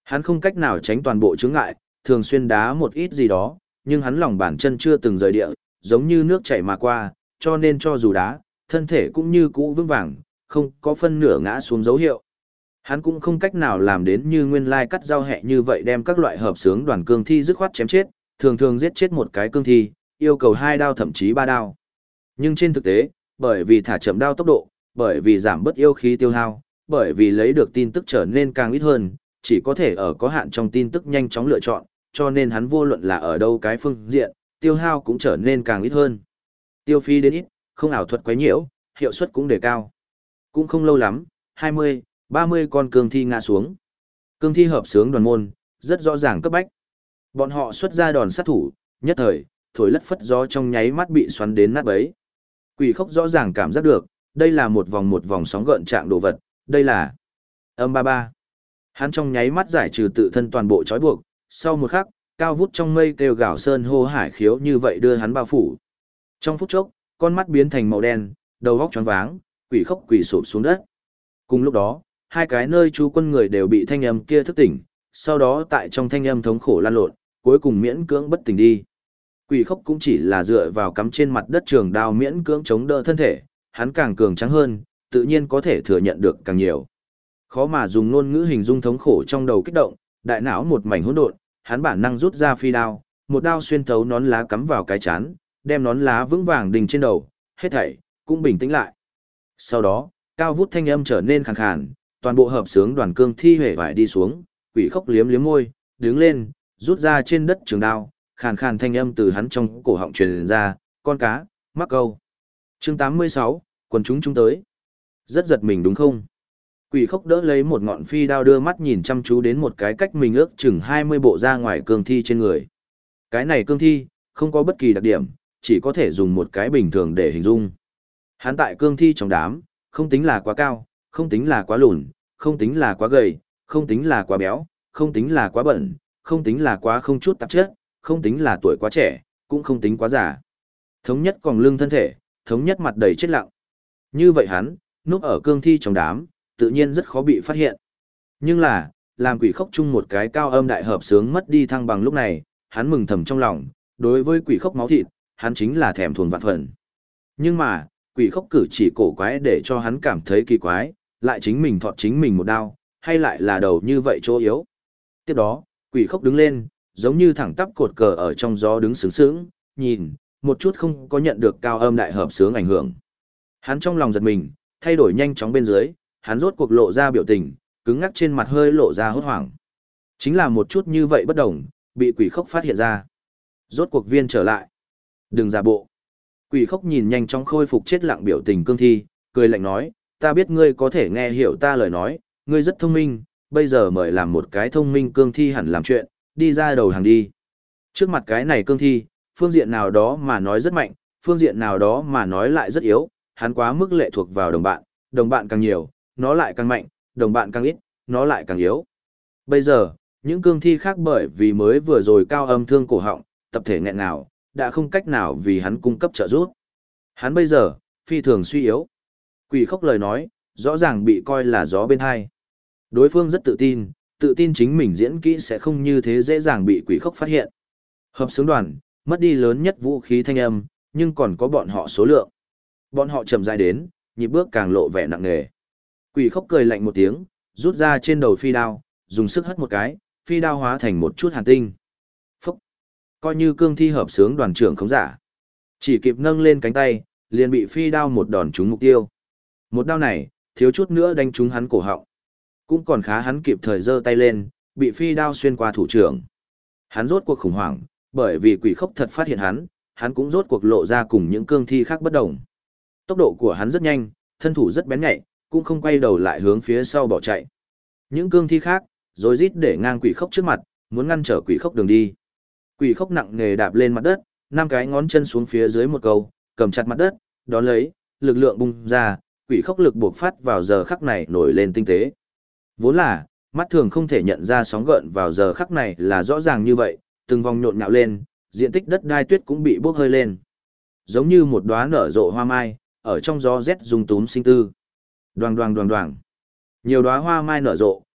Hắn không cách nào tránh toàn bộ chướng ngại, thường xuyên đá một ít gì đó, nhưng hắn lòng bàn chân chưa từng rời địa, giống như nước chảy mà qua, cho nên cho dù đá, thân thể cũng như cũ vững vàng, không có phân nửa ngã xuống dấu hiệu. Hắn cũng không cách nào làm đến như nguyên lai cắt rau hẹ như vậy đem các loại hợp xướng đoàn cương thi dứt khoát chém chết, thường thường giết chết một cái cương thi, yêu cầu 2 đao thậm chí 3 đao. Nhưng trên thực tế, bởi vì thả chậm đao tốc độ, bởi vì giảm bớt yêu khí tiêu hao, bởi vì lấy được tin tức trở nên càng ít hơn, chỉ có thể ở có hạn trong tin tức nhanh chóng lựa chọn, cho nên hắn vô luận là ở đâu cái phương diện, tiêu hao cũng trở nên càng ít hơn. Tiêu phí đến ít, không ảo thuật quấy nhiễu, hiệu suất cũng đề cao. Cũng không lâu lắm, 20, 30 con cương thi ngã xuống. Cương thi hợp xướng đoàn môn, rất rõ ràng cấp bách. Bọn họ xuất ra đòn sát thủ, nhất thời, thổi lất phất gió trong nháy mắt bị xoắn đến nát bấy. Quỷ khốc rõ ràng cảm giác được, đây là một vòng sóng gợn trạng đồ vật, đây là âm ba ba. Hắn trong nháy mắt giải trừ tự thân toàn bộ trói buộc, sau một khắc, cao vút trong mây kêu gào sơn hô hải khiếu như vậy đưa hắn bao phủ. Trong phút chốc, con mắt biến thành màu đen, đầu óc choáng váng, quỷ khốc quỳ sụp xuống đất. Cùng lúc đó, hai cái nơi trú quân người đều bị thanh âm kia thức tỉnh, sau đó tại trong thanh âm thống khổ lan lộn, cuối cùng miễn cưỡng bất tỉnh đi. Quỷ khốc cũng chỉ là dựa vào cắm trên mặt đất trường đao miễn cưỡng chống đỡ thân thể, hắn càng cường tráng hơn, tự nhiên có thể thừa nhận được càng nhiều. Khó mà dùng ngôn ngữ hình dung thống khổ trong đầu kích động, đại não một mảnh hỗn độn, hắn bản năng rút ra phi đao, một đao xuyên thấu nón lá cắm vào cái chán, đem nón lá vững vàng đình trên đầu, hết thảy cũng bình tĩnh lại. Sau đó, cao vút thanh âm trở nên khàn khàn, toàn bộ hợp xướng đoàn cương thi hề vải đi xuống, quỷ khốc liếm liếm môi, đứng lên, rút ra trên đất trường đao, khàn khàn thanh âm từ hắn trong cổ họng truyền ra, con cá, mắc câu. Chương 86, quần chúng tới. Rất giật mình đúng không? Quỷ khốc đỡ lấy một ngọn phi đao đưa mắt nhìn chăm chú đến một cái cách mình ước chừng 20 bộ ra ngoài cương thi trên người. Cái này cương thi, không có bất kỳ đặc điểm, chỉ có thể dùng một cái bình thường để hình dung. Hắn tại cương thi trong đám, không tính là quá cao, không tính là quá lùn, không tính là quá gầy, không tính là quá béo, không tính là quá bẩn, không tính là quá không chút tạp chất, không tính là tuổi quá trẻ, cũng không tính quá già. Thống nhất còn lưng thân thể, thống nhất mặt đầy chết lặng. Như vậy hắn, núp ở cương thi trong đám, tự nhiên rất khó bị phát hiện. Nhưng là, làm quỷ khốc chung một cái cao âm đại hợp sướng mất đi thăng bằng lúc này, hắn mừng thầm trong lòng, đối với quỷ khốc máu thịt, hắn chính là thèm thuồng vạn phần. Nhưng mà, quỷ khốc cử chỉ cổ quái để cho hắn cảm thấy kỳ quái, lại chính mình thọt chính mình một đao, hay lại là đầu như vậy chỗ yếu. Tiếp đó, quỷ khốc đứng lên, giống như thẳng tắp cột cờ ở trong gió đứng sướng sướng, nhìn, một chút không có nhận được cao âm đại hợp sướng ảnh hưởng. Hắn trong lòng giật mình, thay đổi nhanh chóng bên dưới, hắn rốt cuộc lộ ra biểu tình, cứng ngắc trên mặt hơi lộ ra hốt hoảng. Chính là một chút như vậy bất đồng, bị quỷ khốc phát hiện ra. Rốt cuộc viên trở lại. Đừng giả bộ. Quỷ khốc nhìn nhanh chóng khôi phục chết lặng biểu tình cương thi, cười lạnh nói, ta biết ngươi có thể nghe hiểu ta lời nói, ngươi rất thông minh, bây giờ mời làm một cái thông minh cương thi hẳn làm chuyện, đi ra đầu hàng đi. Trước mặt cái này cương thi, phương diện nào đó mà nói rất mạnh, phương diện nào đó mà nói lại rất yếu, hắn quá mức lệ thuộc vào đồng bạn càng nhiều, nó lại càng mạnh, đồng bạn càng ít, nó lại càng yếu. Bây giờ, những cương thi khác bởi vì mới vừa rồi cao âm thương cổ họng, tập thể nghẹn nào, đã không cách nào vì hắn cung cấp trợ giúp. Hắn bây giờ, phi thường suy yếu. Quỷ khốc lời nói, rõ ràng bị coi là gió bên hai. Đối phương rất tự tin chính mình diễn kỹ sẽ không như thế dễ dàng bị quỷ khốc phát hiện. Hợp xướng đoàn, mất đi lớn nhất vũ khí thanh âm, nhưng còn có bọn họ số lượng. Bọn họ chậm rãi đến, nhịp bước càng lộ vẻ nặng nề. Quỷ khốc cười lạnh một tiếng, rút ra trên đầu phi đao, dùng sức hất một cái, phi đao hóa thành một chút hàn tinh. Phúc! Coi như cương thi hợp xướng đoàn trưởng không giả. Chỉ kịp nâng lên cánh tay, liền bị phi đao một đòn trúng mục tiêu. Một đao này, thiếu chút nữa đánh trúng hắn cổ họng. Cũng còn khá hắn kịp thời giơ tay lên, bị phi đao xuyên qua thủ trưởng. Hắn rốt cuộc khủng hoảng, bởi vì quỷ khốc thật phát hiện hắn cũng rốt cuộc lộ ra cùng những cương thi khác bất đồng. Tốc độ của hắn rất nhanh, thân thủ rất bén nhạy, cũng không quay đầu lại hướng phía sau bỏ chạy. Những cương thi khác, rối rít để ngang quỷ khốc trước mặt, muốn ngăn trở quỷ khốc đường đi. Quỷ khốc nặng nề đạp lên mặt đất, 5 cái ngón chân xuống phía dưới một câu, cầm chặt mặt đất, đón lấy, lực lượng bung ra, quỷ khốc lực buộc phát vào giờ khắc này nổi lên tinh tế. Vốn là, mắt thường không thể nhận ra sóng gợn vào giờ khắc này là rõ ràng như vậy, từng vòng nhộn nhạo lên, diện tích đất đai tuyết cũng bị bốc hơi lên. Giống như một đóa nở rộ hoa mai, ở trong gió rét rung túm sinh tư. Đoàng đoàng đoàng đoàng. Nhiều đóa hoa mai nở rộ,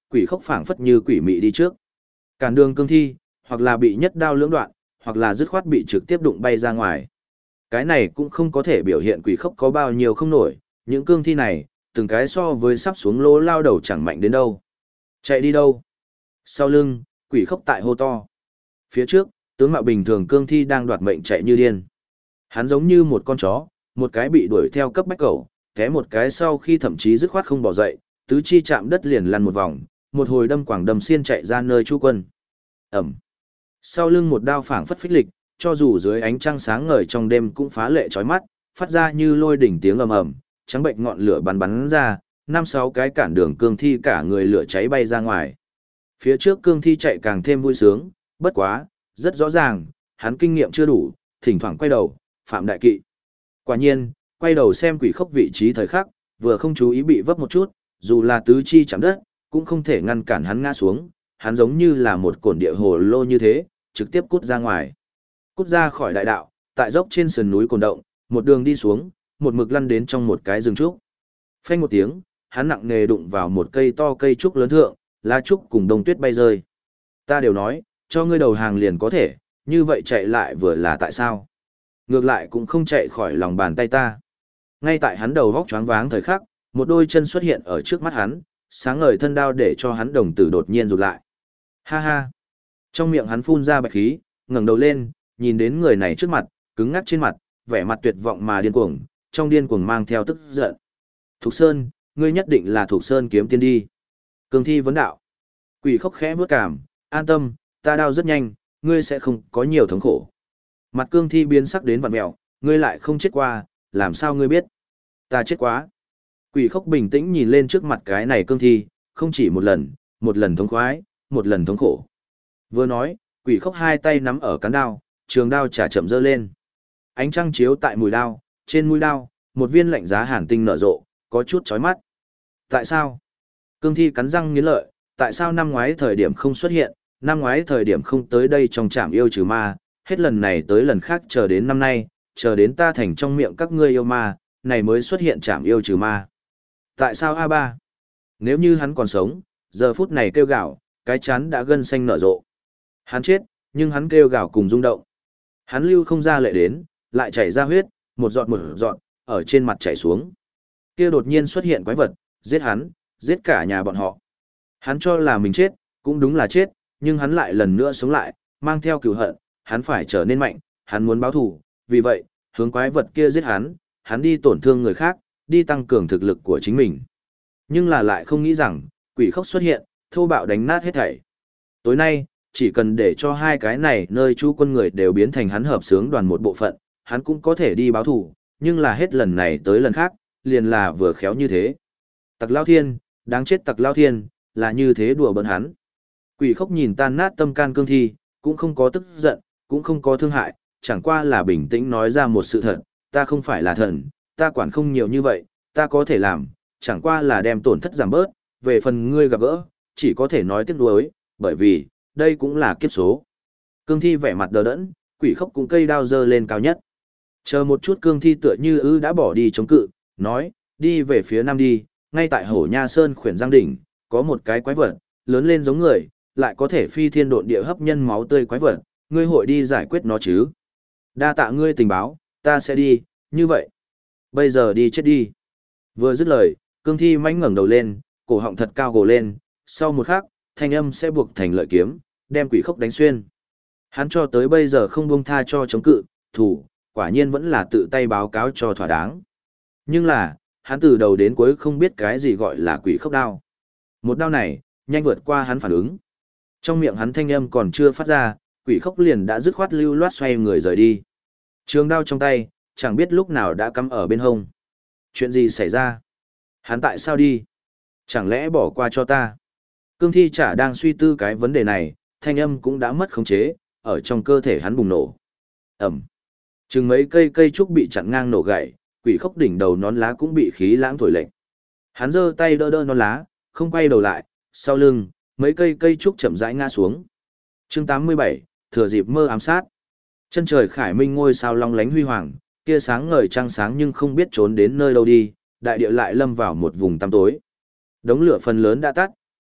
quỷ khốc phảng phất như quỷ mị đi trước. Cản đường cương thi, hoặc là bị nhất đao lưỡng đoạn, hoặc là dứt khoát bị trực tiếp đụng bay ra ngoài. Cái này cũng không có thể biểu hiện quỷ khốc có bao nhiêu không nổi, những cương thi này, từng cái so với sắp xuống lỗ lao đầu chẳng mạnh đến đâu. Chạy đi đâu? Sau lưng, quỷ khốc tại hô to. Phía trước, tướng mạo bình thường cương thi đang đoạt mệnh chạy như điên. Hắn giống như một con chó, một cái bị đuổi theo cấp bách cẩu, té một cái sau khi thậm chí dứt khoát không bỏ dậy, tứ chi chạm đất liền lăn một vòng, một hồi đâm quảng đâm xiên chạy ra nơi chu quân. Ẩm. Sau lưng một đao phảng phất phích lịch, cho dù dưới ánh trăng sáng ngời trong đêm cũng phá lệ chói mắt, phát ra như lôi đỉnh tiếng ầm ầm, trắng bệnh ngọn lửa bắn bắn ra, 5-6 cái cản đường cương thi cả người lửa cháy bay ra ngoài. Phía trước cương thi chạy càng thêm vui sướng, bất quá, rất rõ ràng, hắn kinh nghiệm chưa đủ, thỉnh thoảng quay đầu, phạm đại kỵ. Quả nhiên, quay đầu xem quỷ khốc vị trí thời khắc, vừa không chú ý bị vấp một chút, dù là tứ chi chạm đất, cũng không thể ngăn cản hắn ngã xuống, hắn giống như là một cổn địa hồ lô như thế, trực tiếp cút ra ngoài. Cút ra khỏi đại đạo, tại dốc trên sườn núi cồn động, một đường đi xuống, một mực lăn đến trong một cái rừng trúc. Phanh một tiếng, hắn nặng nề đụng vào một cây to cây trúc lớn thượng, lá trúc cùng đông tuyết bay rơi. Ta đều nói, cho ngươi đầu hàng liền có thể, như vậy chạy lại vừa là tại sao? Ngược lại cũng không chạy khỏi lòng bàn tay ta. Ngay tại hắn đầu vóc choáng váng thời khắc, một đôi chân xuất hiện ở trước mắt hắn, sáng ngời thân đao để cho hắn đồng tử đột nhiên rụt lại. Ha ha! Trong miệng hắn phun ra bạch khí, ngẩng đầu lên, nhìn đến người này trước mặt, cứng ngắc trên mặt, vẻ mặt tuyệt vọng mà điên cuồng, trong điên cuồng mang theo tức giận. Thục Sơn, ngươi nhất định là Thục Sơn kiếm tiên đi. Cương thi vấn đạo. Quỷ khốc khẽ vướt cảm, an tâm, ta đao rất nhanh, ngươi sẽ không có nhiều thống khổ. Mặt cương thi biến sắc đến vặn mẹo, ngươi lại không chết qua, làm sao ngươi biết? Ta chết quá. Quỷ khốc bình tĩnh nhìn lên trước mặt cái này cương thi, không chỉ một lần thống khoái, một lần thống khổ. Vừa nói, quỷ khốc hai tay nắm ở cán đao, trường đao chả chậm giơ lên. Ánh trăng chiếu tại mũi đao, trên mũi đao, một viên lạnh giá hàn tinh nở rộ, có chút chói mắt. Tại sao? Cương thi cắn răng nghiến lợi, tại sao năm ngoái thời điểm không xuất hiện, năm ngoái thời điểm không tới đây trong trạm yêu trừ ma, hết lần này tới lần khác chờ đến năm nay, chờ đến ta thành trong miệng các ngươi yêu ma, này mới xuất hiện trạm yêu trừ ma. Tại sao A3? Nếu như hắn còn sống, giờ phút này kêu gào, cái chán đã gân xanh nở rộ. Hắn chết, nhưng hắn kêu gào cùng rung động. Hắn lưu không ra lệ đến, lại chảy ra huyết, một giọt, ở trên mặt chảy xuống. Kia đột nhiên xuất hiện quái vật, giết hắn, giết cả nhà bọn họ. Hắn cho là mình chết, cũng đúng là chết, nhưng hắn lại lần nữa sống lại, mang theo cừu hận, hắn phải trở nên mạnh, hắn muốn báo thù, vì vậy, hướng quái vật kia giết hắn đi tổn thương người khác, đi tăng cường thực lực của chính mình. Nhưng là lại không nghĩ rằng, quỷ khốc xuất hiện, thô bạo đánh nát hết thảy. Tối nay, chỉ cần để cho hai cái này nơi trú quân người đều biến thành hắn hợp xướng đoàn một bộ phận, hắn cũng có thể đi báo thù, nhưng là hết lần này tới lần khác, liền là vừa khéo như thế. Tặc Lao Thiên, đáng chết Tặc Lao Thiên, là như thế đùa bỡn hắn. Quỷ khốc nhìn tan nát tâm can cương thi, cũng không có tức giận, cũng không có thương hại, chẳng qua là bình tĩnh nói ra một sự thật, ta không phải là thần, ta quản không nhiều như vậy, ta có thể làm, chẳng qua là đem tổn thất giảm bớt, về phần ngươi gặp gỡ, chỉ có thể nói tiếc nuối, bởi vì, đây cũng là kiếp số. Cương thi vẻ mặt đờ đẫn, quỷ khốc cũng cây đao giơ lên cao nhất. Chờ một chút cương thi tựa như đã bỏ đi chống cự, nói, đi về phía nam đi, ngay tại Hổ Nha Sơn khuyển Giang đỉnh, có một cái quái vật, lớn lên giống người, lại có thể phi thiên độn địa hấp nhân máu tươi quái vật, ngươi hội đi giải quyết nó chứ. Đa tạ ngươi tình báo, ta sẽ đi, như vậy. Bây giờ đi chết đi. Vừa dứt lời, cương thi mãnh ngẩng đầu lên, cổ họng thật cao gồ lên, sau một khắc, thanh âm sẽ buộc thành lợi kiếm, đem quỷ khốc đánh xuyên. Hắn cho tới bây giờ không buông tha cho chống cự, thủ, quả nhiên vẫn là tự tay báo cáo cho thỏa đáng. Nhưng là, hắn từ đầu đến cuối không biết cái gì gọi là quỷ khốc đao. Một đao này, nhanh vượt qua hắn phản ứng. Trong miệng hắn thanh âm còn chưa phát ra, quỷ khốc liền đã dứt khoát lưu loát xoay người rời đi. Trường đao trong tay, chẳng biết lúc nào đã cắm ở bên hông. Chuyện gì xảy ra? Hắn tại sao đi? Chẳng lẽ bỏ qua cho ta? Cương thi chả đang suy tư cái vấn đề này, thanh âm cũng đã mất khống chế, ở trong cơ thể hắn bùng nổ. Ẩm. Chừng mấy cây trúc bị chặn ngang nổ gãy, quỷ khốc đỉnh đầu nón lá cũng bị khí lãng thổi lệch. Hắn giơ tay đỡ nón lá, không quay đầu lại, sau lưng, mấy cây trúc chậm rãi ngã xuống. Chương 87, thừa dịp mơ ám sát. Chân trời khải minh ngôi sao long lánh huy hoàng, kia sáng ngời trăng sáng nhưng không biết trốn đến nơi đâu đi, đại địa lại lâm vào một vùng tăm tối. Đống lửa phần lớn đã tắt,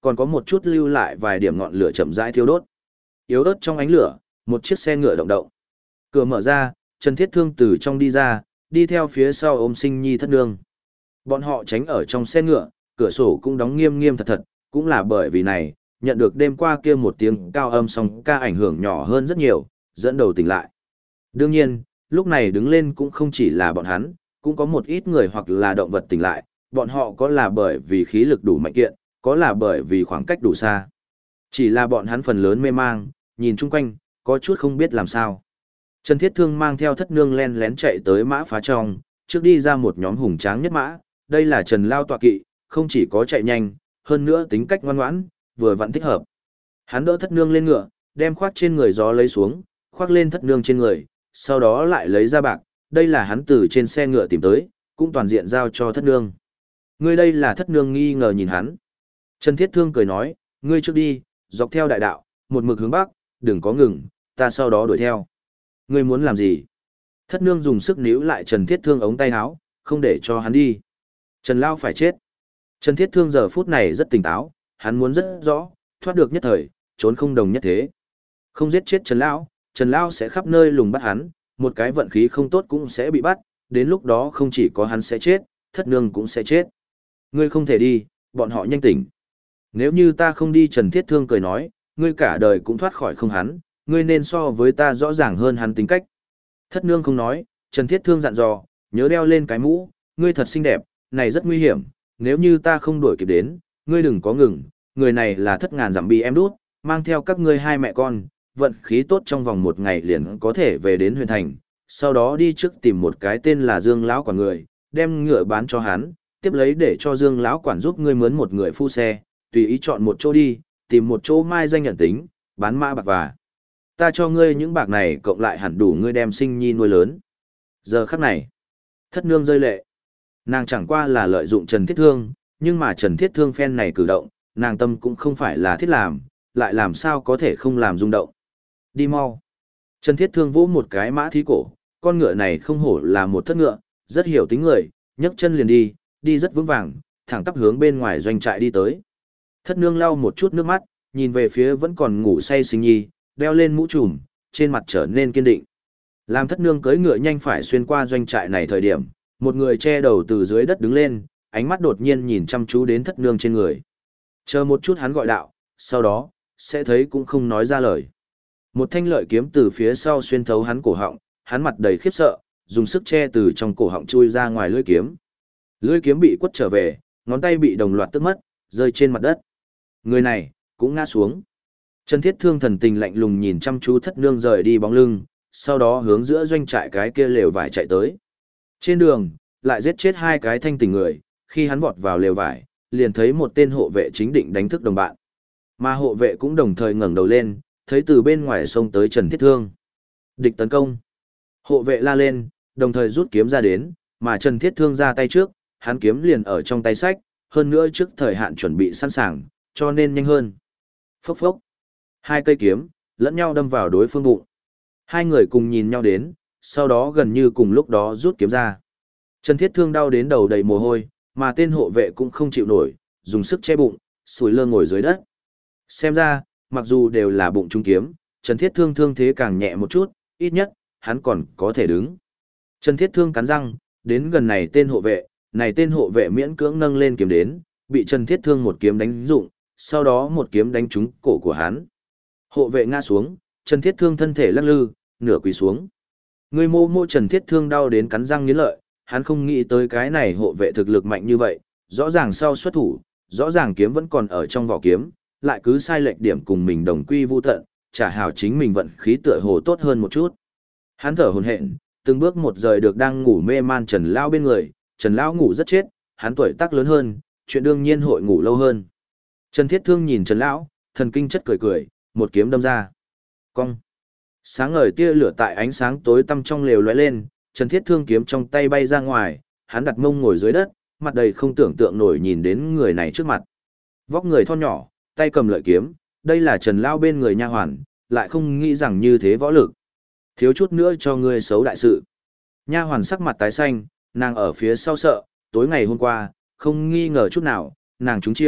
còn có một chút lưu lại vài điểm ngọn lửa chậm rãi thiêu đốt. Yếu ớt trong ánh lửa, một chiếc xe ngựa động động. Cửa mở ra, Trần Thiết Thương từ trong đi ra, đi theo phía sau ôm Sinh Nhi thất nương. Bọn họ tránh ở trong xe ngựa, cửa sổ cũng đóng nghiêm nghiêm thật thật, cũng là bởi vì này, nhận được đêm qua kia một tiếng cao âm song ca ảnh hưởng nhỏ hơn rất nhiều, dẫn đầu tỉnh lại. Đương nhiên, lúc này đứng lên cũng không chỉ là bọn hắn, cũng có một ít người hoặc là động vật tỉnh lại, bọn họ có là bởi vì khí lực đủ mạnh kiện, có là bởi vì khoảng cách đủ xa. Chỉ là bọn hắn phần lớn mê mang, nhìn chung quanh, có chút không biết làm sao. Trần Thiết Thương mang theo thất nương len lén chạy tới mã phá trong, trước đi ra một nhóm hùng tráng nhất mã, đây là Trần Lao tọa kỵ, không chỉ có chạy nhanh, hơn nữa tính cách ngoan ngoãn, vừa vặn thích hợp. Hắn đỡ thất nương lên ngựa, đem khoác trên người gió lấy xuống, khoác lên thất nương trên người, sau đó lại lấy ra bạc, đây là hắn từ trên xe ngựa tìm tới, cũng toàn diện giao cho thất nương. Ngươi đây là thất nương nghi ngờ nhìn hắn. Trần Thiết Thương cười nói, ngươi trước đi, dọc theo đại đạo, một mực hướng bắc, đừng có ngừng, ta sau đó đuổi theo. Ngươi muốn làm gì? Thất nương dùng sức níu lại Trần Thiết Thương ống tay áo, không để cho hắn đi. Trần Lao phải chết. Trần Thiết Thương giờ phút này rất tỉnh táo, hắn muốn rất rõ, thoát được nhất thời, trốn không đồng nhất thế. Không giết chết Trần Lao sẽ khắp nơi lùng bắt hắn, một cái vận khí không tốt cũng sẽ bị bắt, đến lúc đó không chỉ có hắn sẽ chết, thất nương cũng sẽ chết. Ngươi không thể đi, bọn họ nhanh tỉnh. Nếu như ta không đi, Trần Thiết Thương cười nói, ngươi cả đời cũng thoát khỏi không hắn, ngươi nên so với ta rõ ràng hơn hắn tính cách. Thất nương không nói, Trần Thiết Thương dặn dò, nhớ đeo lên cái mũ, ngươi thật xinh đẹp, này rất nguy hiểm, nếu như ta không đuổi kịp đến, ngươi đừng có ngừng, người này là thất ngàn dặm bi em đút, mang theo các ngươi hai mẹ con, vận khí tốt trong vòng một ngày liền có thể về đến huyện thành, sau đó đi trước tìm một cái tên là Dương lão quản người, đem ngựa bán cho hắn, tiếp lấy để cho Dương lão quản giúp ngươi mướn một người phu xe, tùy ý chọn một chỗ đi, tìm một chỗ mai danh nhận tính, bán mã bạc và. Ta cho ngươi những bạc này cộng lại hẳn đủ ngươi đem Sinh Nhi nuôi lớn. Giờ khắc này, thất nương rơi lệ. Nàng chẳng qua là lợi dụng Trần Thiết Thương, nhưng mà Trần Thiết Thương phen này cử động, nàng tâm cũng không phải là thiết làm, lại làm sao có thể không làm rung động. Đi mau. Trần Thiết Thương vỗ một cái mã thí cổ, con ngựa này không hổ là một thất ngựa, rất hiểu tính người, nhấc chân liền đi, đi rất vững vàng, thẳng tắp hướng bên ngoài doanh trại đi tới. Thất nương lau một chút nước mắt, nhìn về phía vẫn còn ngủ say Sinh Nhi, đeo lên mũ trùm, trên mặt trở nên kiên định. Làm thất nương cưỡi ngựa nhanh phải xuyên qua doanh trại này thời điểm, một người che đầu từ dưới đất đứng lên, ánh mắt đột nhiên nhìn chăm chú đến thất nương trên người. Chờ một chút hắn gọi đạo, sau đó, sẽ thấy cũng không nói ra lời. Một thanh lợi kiếm từ phía sau xuyên thấu hắn cổ họng, hắn mặt đầy khiếp sợ, dùng sức che từ trong cổ họng chui ra ngoài lưỡi kiếm. Lưỡi kiếm bị quất trở về, ngón tay bị đồng loạt tức mất, rơi trên mặt đất. Người này, cũng ngã xuống. Trần Thiết Thương thần tình lạnh lùng nhìn chăm chú thất nương rời đi bóng lưng, sau đó hướng giữa doanh trại cái kia lều vải chạy tới. Trên đường, lại giết chết hai cái thanh tỉnh người, khi hắn vọt vào lều vải, liền thấy một tên hộ vệ chính định đánh thức đồng bạn. Mà hộ vệ cũng đồng thời ngẩng đầu lên, thấy từ bên ngoài xông tới Trần Thiết Thương. Địch tấn công. Hộ vệ la lên, đồng thời rút kiếm ra đến, mà Trần Thiết Thương ra tay trước, hắn kiếm liền ở trong tay sách, hơn nữa trước thời hạn chuẩn bị sẵn sàng, cho nên nhanh hơn. Phốc phốc. Hai cây kiếm, lẫn nhau đâm vào đối phương bụng. Hai người cùng nhìn nhau đến, sau đó gần như cùng lúc đó rút kiếm ra. Trần Thiết Thương đau đến đầu đầy mồ hôi, mà tên hộ vệ cũng không chịu nổi, dùng sức che bụng, sủi lơ ngồi dưới đất. Xem ra, mặc dù đều là bụng trúng kiếm, Trần Thiết Thương thương thế càng nhẹ một chút, ít nhất, hắn còn có thể đứng. Trần Thiết Thương cắn răng, đến gần này tên hộ vệ miễn cưỡng nâng lên kiếm đến, bị Trần Thiết Thương một kiếm đánh dụng, sau đó một kiếm đánh trúng cổ của hắn. Hộ vệ ngã xuống, Trần Thiết Thương thân thể lắc lư, nửa quỳ xuống. Người mô Trần Thiết Thương đau đến cắn răng nghiến lợi, hắn không nghĩ tới cái này hộ vệ thực lực mạnh như vậy, rõ ràng sau xuất thủ, rõ ràng kiếm vẫn còn ở trong vỏ kiếm, lại cứ sai lệch điểm cùng mình đồng quy vu tận, trả hào chính mình vận khí tựa hồ tốt hơn một chút. Hắn thở hổn hển, từng bước một rời được đang ngủ mê man Trần Lão bên người, Trần Lão ngủ rất chết, hắn tuổi tác lớn hơn, chuyện đương nhiên hội ngủ lâu hơn. Trần Thiết Thương nhìn Trần Lão, thần kinh chất cười cười, một kiếm đâm ra. Cong. Sáng ngời tia lửa tại ánh sáng tối tăm trong lều lóe lên, Trần Thiết Thương kiếm trong tay bay ra ngoài, hắn đặt mông ngồi dưới đất, mặt đầy không tưởng tượng nổi nhìn đến người này trước mặt. Vóc người thon nhỏ, tay cầm lợi kiếm, đây là Trần Lão bên người nha hoàn, lại không nghĩ rằng như thế võ lực. Thiếu chút nữa cho ngươi xấu đại sự. Nha hoàn sắc mặt tái xanh, nàng ở phía sau sợ, tối ngày hôm qua, không nghi ngờ chút nào, nàng trúng chiêu,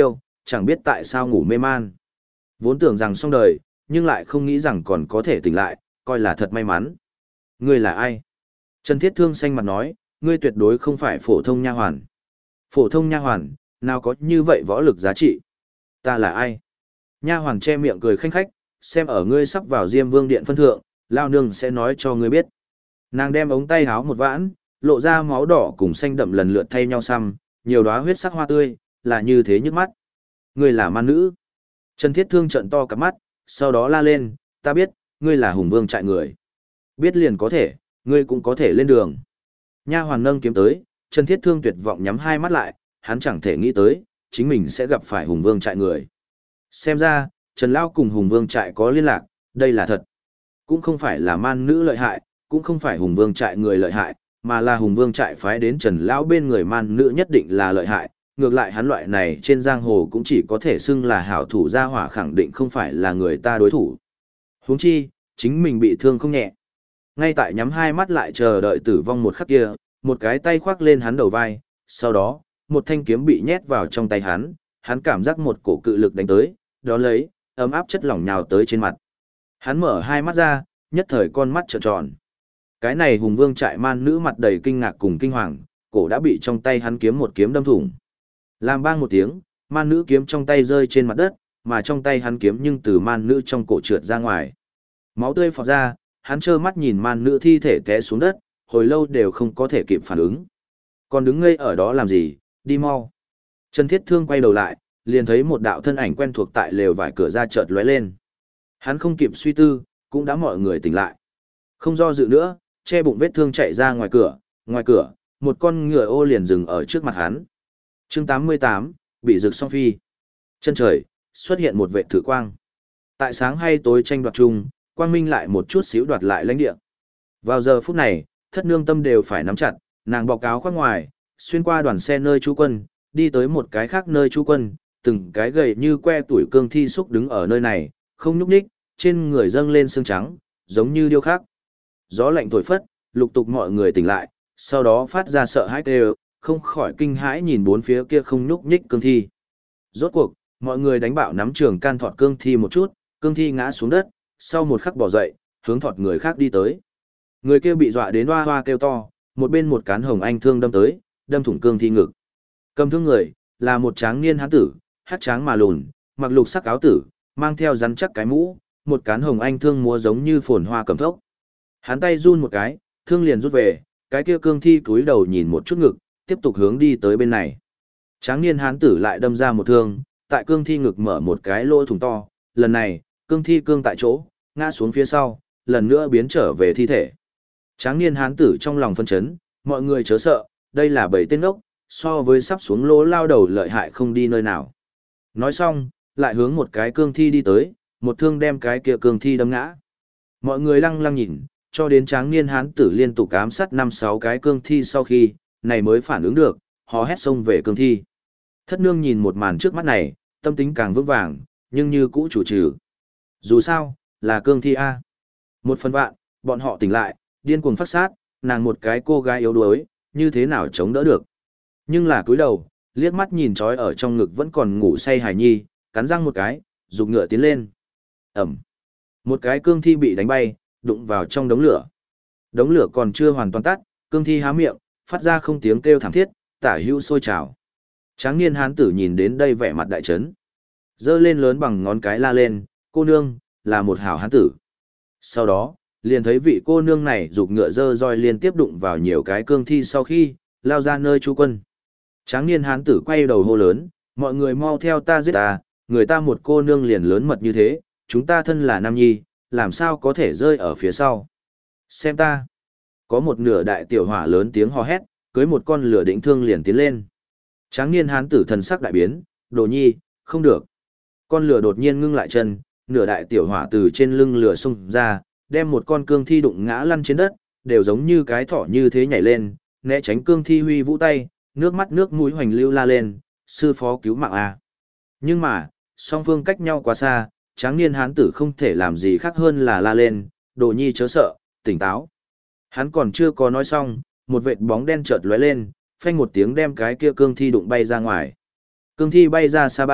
chẳng biết tại sao ngủ mê man. Vốn tưởng rằng xong đời, nhưng lại không nghĩ rằng còn có thể tỉnh lại, coi là thật may mắn. Ngươi là ai? Trần Thiết Thương xanh mặt nói, ngươi tuyệt đối không phải phổ thông nha hoàn. Phổ thông nha hoàn, nào có như vậy võ lực giá trị? Ta là ai? Nha hoàn che miệng cười khanh khách, xem ở ngươi sắp vào Diêm Vương điện phân thượng, lao nương sẽ nói cho ngươi biết. Nàng đem ống tay háo một vãn, lộ ra máu đỏ cùng xanh đậm lần lượt thay nhau xăm, nhiều đóa huyết sắc hoa tươi, là như thế nhức mắt. Ngươi là man nữ. Trần Thiết Thương trợn to cả mắt, sau đó la lên, ta biết, ngươi là Hùng Vương trại người. Biết liền có thể, ngươi cũng có thể lên đường. Nha hoàn nâng kiếm tới, Trần Thiết Thương tuyệt vọng nhắm hai mắt lại, hắn chẳng thể nghĩ tới, chính mình sẽ gặp phải Hùng Vương trại người. Xem ra, Trần Lao cùng Hùng Vương trại có liên lạc, đây là thật. Cũng không phải là man nữ lợi hại, cũng không phải Hùng Vương trại người lợi hại, mà là Hùng Vương trại phái đến Trần Lão bên người man nữ nhất định là lợi hại. Ngược lại hắn loại này trên giang hồ cũng chỉ có thể xưng là hảo thủ gia hỏa, khẳng định không phải là người ta đối thủ. Huống chi, chính mình bị thương không nhẹ. Ngay tại nhắm hai mắt lại chờ đợi tử vong một khắc kia, một cái tay khoác lên hắn đầu vai, sau đó, một thanh kiếm bị nhét vào trong tay hắn cảm giác một cổ cự lực đánh tới, đó lấy, ấm áp chất lỏng nhào tới trên mặt. Hắn mở hai mắt ra, nhất thời con mắt trợn tròn. Cái này Hùng Vương trại man nữ mặt đầy kinh ngạc cùng kinh hoàng, cổ đã bị trong tay hắn kiếm một kiếm đâm thủng. Làm bang một tiếng, man nữ kiếm trong tay rơi trên mặt đất, mà trong tay hắn kiếm nhưng từ man nữ trong cổ trượt ra ngoài. Máu tươi phọt ra, hắn trơ mắt nhìn man nữ thi thể té xuống đất, hồi lâu đều không có thể kịp phản ứng. Còn đứng ngây ở đó làm gì, đi mau. Trần Thiết Thương quay đầu lại, liền thấy một đạo thân ảnh quen thuộc tại lều vải cửa ra chợt lóe lên. Hắn không kịp suy tư, cũng đã mọi người tỉnh lại. Không do dự nữa, che bụng vết thương chạy ra ngoài cửa, một con ngựa ô liền dừng ở trước mặt hắn. Chương 88, bị rực song phi. Chân trời, xuất hiện một vệt thử quang. Tại sáng hay tối tranh đoạt chung, quang minh lại một chút xíu đoạt lại lãnh địa. Vào giờ phút này, thất nương tâm đều phải nắm chặt, nàng bọc áo khoác ngoài, xuyên qua đoàn xe nơi trú quân, đi tới một cái khác nơi trú quân, từng cái gầy như que tuổi cương thi xúc đứng ở nơi này, không nhúc nhích, trên người dâng lên xương trắng, giống như điêu khắc. Gió lạnh thổi phất, lục tục mọi người tỉnh lại, sau đó phát ra sợ hãi kêu, không khỏi kinh hãi nhìn bốn phía kia không nhúc nhích cương thi. Rốt cuộc, mọi người đánh bạo nắm trường can thọt cương thi một chút, cương thi ngã xuống đất, sau một khắc bỏ dậy, hướng thọt người khác đi tới. Người kia bị dọa đến hoa hoa kêu to, một bên một cán hồng anh thương đâm tới, đâm thủng cương thi ngực. Cầm thương người, là một tráng niên hán tử, hát tráng mà lùn, mặc lục sắc áo tử, mang theo rắn chắc cái mũ, một cán hồng anh thương múa giống như phồn hoa cầm thốc. Hắn tay run một cái, thương liền rút về, cái kia cương thi cúi đầu nhìn một chút ngực, tiếp tục hướng đi tới bên này. Tráng niên hán tử lại đâm ra một thương, tại cương thi ngực mở một cái lỗ thủng to, lần này, cương thi cương tại chỗ, ngã xuống phía sau, lần nữa biến trở về thi thể. Tráng niên hán tử trong lòng phân chấn, mọi người chớ sợ, đây là bầy tên ốc, so với sắp xuống lỗ lao đầu lợi hại không đi nơi nào. Nói xong, lại hướng một cái cương thi đi tới, một thương đem cái kia cương thi đâm ngã. Mọi người lăng lăng nhìn, cho đến tráng niên hán tử liên tục ám sát 5-6 cái cương thi sau khi, này mới phản ứng được, hò hét xông về cương thi. Thất nương nhìn một màn trước mắt này, tâm tính càng vững vàng, nhưng như cũ chủ trừ. Dù sao, là cương thi A. Một phần vạn, bọn họ tỉnh lại, điên cuồng phát sát, nàng một cái cô gái yếu đuối, như thế nào chống đỡ được. Nhưng là cúi đầu, liếc mắt nhìn trói ở trong ngực vẫn còn ngủ say Hải Nhi, cắn răng một cái, giục ngựa tiến lên. Ẩm. Một cái cương thi bị đánh bay, đụng vào trong đống lửa. Đống lửa còn chưa hoàn toàn tắt, cương thi há miệng, phát ra không tiếng kêu thảm thiết, tả hữu sôi trào. Tráng niên hán tử nhìn đến đây vẻ mặt đại chấn. Giơ lên lớn bằng ngón cái la lên, cô nương, là một hảo hán tử. Sau đó, liền thấy vị cô nương này giục ngựa dơ roi liên tiếp đụng vào nhiều cái cương thi sau khi, lao ra nơi trú quân. Tráng niên hán tử quay đầu hô lớn, mọi người mau theo ta giết ta, người ta một cô nương liền lớn mật như thế, chúng ta thân là nam nhi, làm sao có thể rơi ở phía sau. Xem ta. Có một nửa đại tiểu hỏa lớn tiếng hò hét, cưới một con lửa đỉnh thương liền tiến lên. Tráng niên hán tử thần sắc đại biến, đồ nhi, không được. Con lửa đột nhiên ngưng lại chân, nửa đại tiểu hỏa từ trên lưng lửa xông ra, đem một con cương thi đụng ngã lăn trên đất, đều giống như cái thỏ như thế nhảy lên, né tránh cương thi huy vũ tay, nước mắt nước mũi hoành lưu la lên, sư phó cứu mạng a. Nhưng mà, song phương cách nhau quá xa, tráng niên hán tử không thể làm gì khác hơn là la lên, đồ nhi chớ sợ, tỉnh táo. Hắn còn chưa có nói xong, một vệt bóng đen chợt lóe lên, phanh một tiếng đem cái kia cương thi đụng bay ra ngoài. Cương thi bay ra xa ba,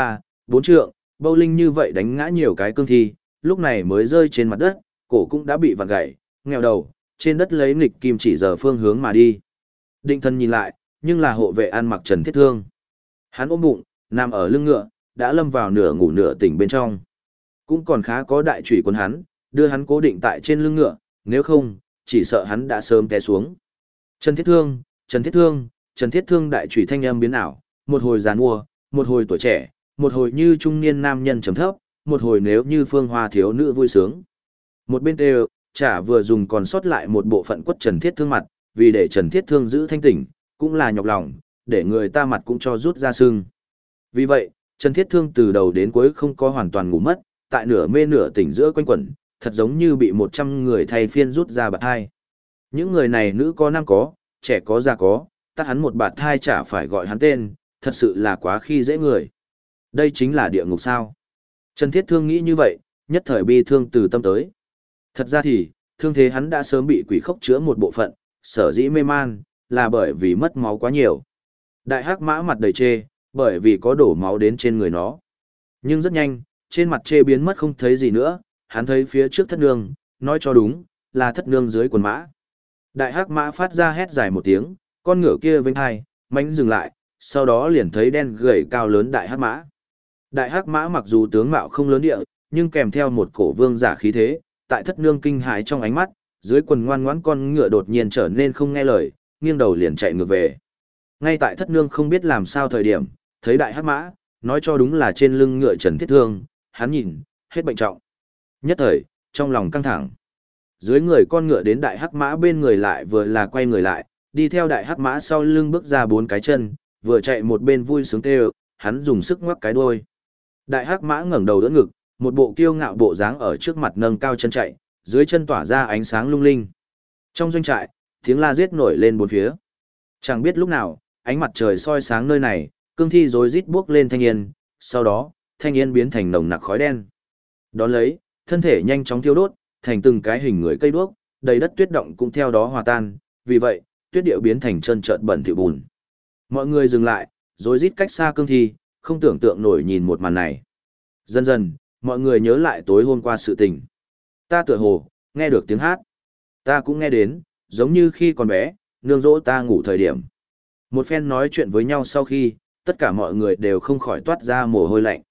4 trượng, bowling như vậy đánh ngã nhiều cái cương thi, lúc này mới rơi trên mặt đất, cổ cũng đã bị vặn gãy, nghèo đầu, trên đất lấy nghịch kim chỉ giờ phương hướng mà đi. Định Thần nhìn lại, nhưng là hộ vệ ăn mặc Trần Thiết Thương. Hắn ôm bụng, nằm ở lưng ngựa, đã lâm vào nửa ngủ nửa tỉnh bên trong. Cũng còn khá có đại chủy quân hắn, đưa hắn cố định tại trên lưng ngựa, nếu không, chỉ sợ hắn đã sớm té xuống. Trần Thiết Thương, Trần Thiết Thương, Trần Thiết Thương đại chủy thanh âm biến ảo, một hồi giàn mua, một hồi tuổi trẻ, một hồi như trung niên nam nhân trầm thấp, một hồi nếu như phương hoa thiếu nữ vui sướng. Một bên đều, chả vừa dùng còn sót lại một bộ phận quất Trần Thiết Thương mặt, vì để Trần Thiết Thương giữ thanh tỉnh, cũng là nhọc lòng, để người ta mặt cũng cho rút ra sưng. Vì vậy, Trần Thiết Thương từ đầu đến cuối không có hoàn toàn ngủ mất, tại nửa mê nửa tỉnh giữa quanh quẩn, thật giống như bị 100 người thay phiên rút ra bạt hai. Những người này nữ có nam có, trẻ có già có, tắt hắn một bạt hai chả phải gọi hắn tên, thật sự là quá khi dễ người. Đây chính là địa ngục sao. Trần Thiết Thương nghĩ như vậy, nhất thời bi thương từ tâm tới. Thật ra thì, thương thế hắn đã sớm bị quỷ khốc chữa một bộ phận, sở dĩ mê man, là bởi vì mất máu quá nhiều. Đại hắc mã mặt đầy chê, bởi vì có đổ máu đến trên người nó. Nhưng rất nhanh, trên mặt chê biến mất không thấy gì nữa, hắn thấy phía trước thất nương, nói cho đúng, là thất nương dưới quần mã. Đại hắc mã phát ra hét dài một tiếng, con ngựa kia vênh hai, mánh dừng lại, sau đó liền thấy đen gầy cao lớn đại hắc mã. Đại hắc mã mặc dù tướng mạo không lớn địa, nhưng kèm theo một cổ vương giả khí thế, tại thất nương kinh hãi trong ánh mắt, dưới quần ngoan ngoãn con ngựa đột nhiên trở nên không nghe lời, nghiêng đầu liền chạy ngược về. Ngay tại thất nương không biết làm sao thời điểm, thấy đại hắc mã, nói cho đúng là trên lưng ngựa Trần Thiết Thương, hắn nhìn, hết bệnh trọng. Nhất thời, trong lòng căng thẳng. Dưới người con ngựa đến đại hắc mã bên người lại vừa là quay người lại, đi theo đại hắc mã sau lưng bước ra 4 cái chân, vừa chạy một bên vui sướng kêu, hắn dùng sức ngoắc cái đuôi. Đại hắc mã ngẩng đầu đỡ ngực, một bộ kiêu ngạo bộ dáng ở trước mặt nâng cao chân chạy, dưới chân tỏa ra ánh sáng lung linh. Trong doanh trại, tiếng la giết nổi lên bốn phía. Chẳng biết lúc nào, ánh mặt trời soi sáng nơi này, cương thi rối rít bước lên thanh yên, sau đó, thanh yên biến thành nồng nặc khói đen. Đón lấy, thân thể nhanh chóng thiêu đốt, thành từng cái hình người cây đuốc, đầy đất tuyết động cũng theo đó hòa tan, vì vậy, tuyết điệu biến thành trơn trợn bẩn thỉu bùn. Mọi người dừng lại, rối rít cách xa cương thi, không tưởng tượng nổi nhìn một màn này. Dần dần, mọi người nhớ lại tối hôm qua sự tình. Ta tựa hồ, nghe được tiếng hát. Ta cũng nghe đến, giống như khi còn bé, nương dỗ ta ngủ thời điểm. Một phen nói chuyện với nhau sau khi, tất cả mọi người đều không khỏi toát ra mồ hôi lạnh.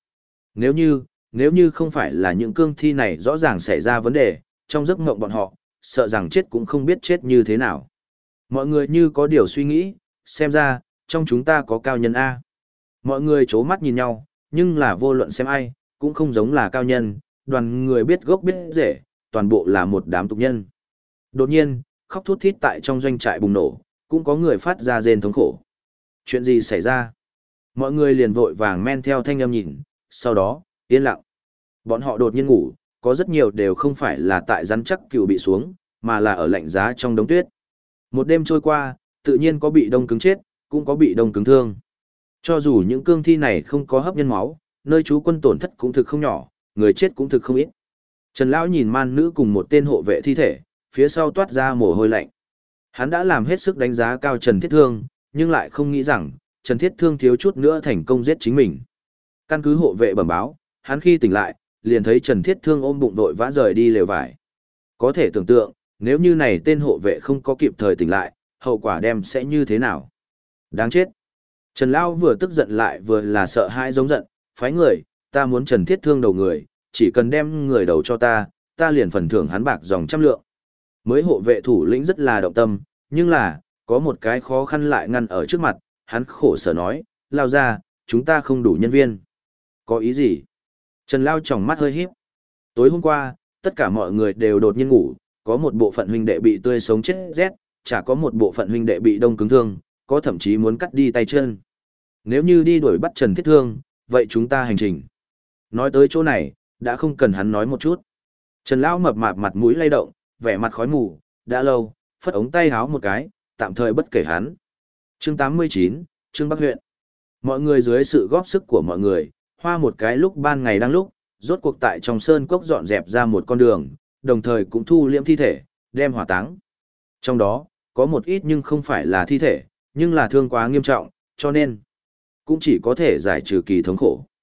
Nếu như không phải là những cương thi này rõ ràng xảy ra vấn đề, trong giấc mộng bọn họ, sợ rằng chết cũng không biết chết như thế nào. Mọi người như có điều suy nghĩ, xem ra, trong chúng ta có cao nhân A. Mọi người chố mắt nhìn nhau, nhưng là vô luận xem ai, cũng không giống là cao nhân, đoàn người biết gốc biết rễ, toàn bộ là một đám tục nhân. Đột nhiên, khóc thút thít tại trong doanh trại bùng nổ, cũng có người phát ra rên thống khổ. Chuyện gì xảy ra? Mọi người liền vội vàng men theo thanh âm nhìn, sau đó, yên lặng. Bọn họ đột nhiên ngủ, có rất nhiều đều không phải là tại rắn chắc cừu bị xuống, mà là ở lạnh giá trong đống tuyết. Một đêm trôi qua, tự nhiên có bị đông cứng chết, cũng có bị đông cứng thương. Cho dù những cương thi này không có hấp nhân máu, nơi trú quân tổn thất cũng thực không nhỏ, người chết cũng thực không ít. Trần Lão nhìn man nữ cùng một tên hộ vệ thi thể, phía sau toát ra mồ hôi lạnh. Hắn đã làm hết sức đánh giá cao Trần Thiết Thương, nhưng lại không nghĩ rằng, Trần Thiết Thương thiếu chút nữa thành công giết chính mình. Căn cứ hộ vệ bẩm báo, hắn khi tỉnh lại, liền thấy Trần Thiết Thương ôm bụng vội vã rời đi lều vải. Có thể tưởng tượng, nếu như này tên hộ vệ không có kịp thời tỉnh lại, hậu quả đem sẽ như thế nào? Đáng chết! Trần Lão vừa tức giận lại vừa là sợ hãi giống giận, phái người, ta muốn Trần Thiết Thương đầu người, chỉ cần đem người đầu cho ta liền phần thưởng hắn bạc dòng 100 lượng. Mới hộ vệ thủ lĩnh rất là động tâm, nhưng là, có một cái khó khăn lại ngăn ở trước mặt, hắn khổ sở nói, lao ra, chúng ta không đủ nhân viên. Có ý gì? Trần Lao tròng mắt hơi híp. Tối hôm qua, tất cả mọi người đều đột nhiên ngủ, có một bộ phận huynh đệ bị tươi sống chết rét, chả có một bộ phận huynh đệ bị đông cứng thương, có thậm chí muốn cắt đi tay chân. Nếu như đi đuổi bắt Trần Thiết Thương, vậy chúng ta hành trình. Nói tới chỗ này, đã không cần hắn nói một chút. Trần Lão mập mạp mặt mũi lay động, vẻ mặt khói mù, đã lâu, phất ống tay háo một cái, tạm thời bất kể hắn. Chương 89, Trương Bắc huyện. Mọi người dưới sự góp sức của mọi người, hoa một cái lúc ban ngày đang lúc, rốt cuộc tại trong sơn cốc dọn dẹp ra một con đường, đồng thời cũng thu liễm thi thể, đem hỏa táng. Trong đó, có một ít nhưng không phải là thi thể, nhưng là thương quá nghiêm trọng, cho nên cũng chỉ có thể giải trừ kỳ thống khổ.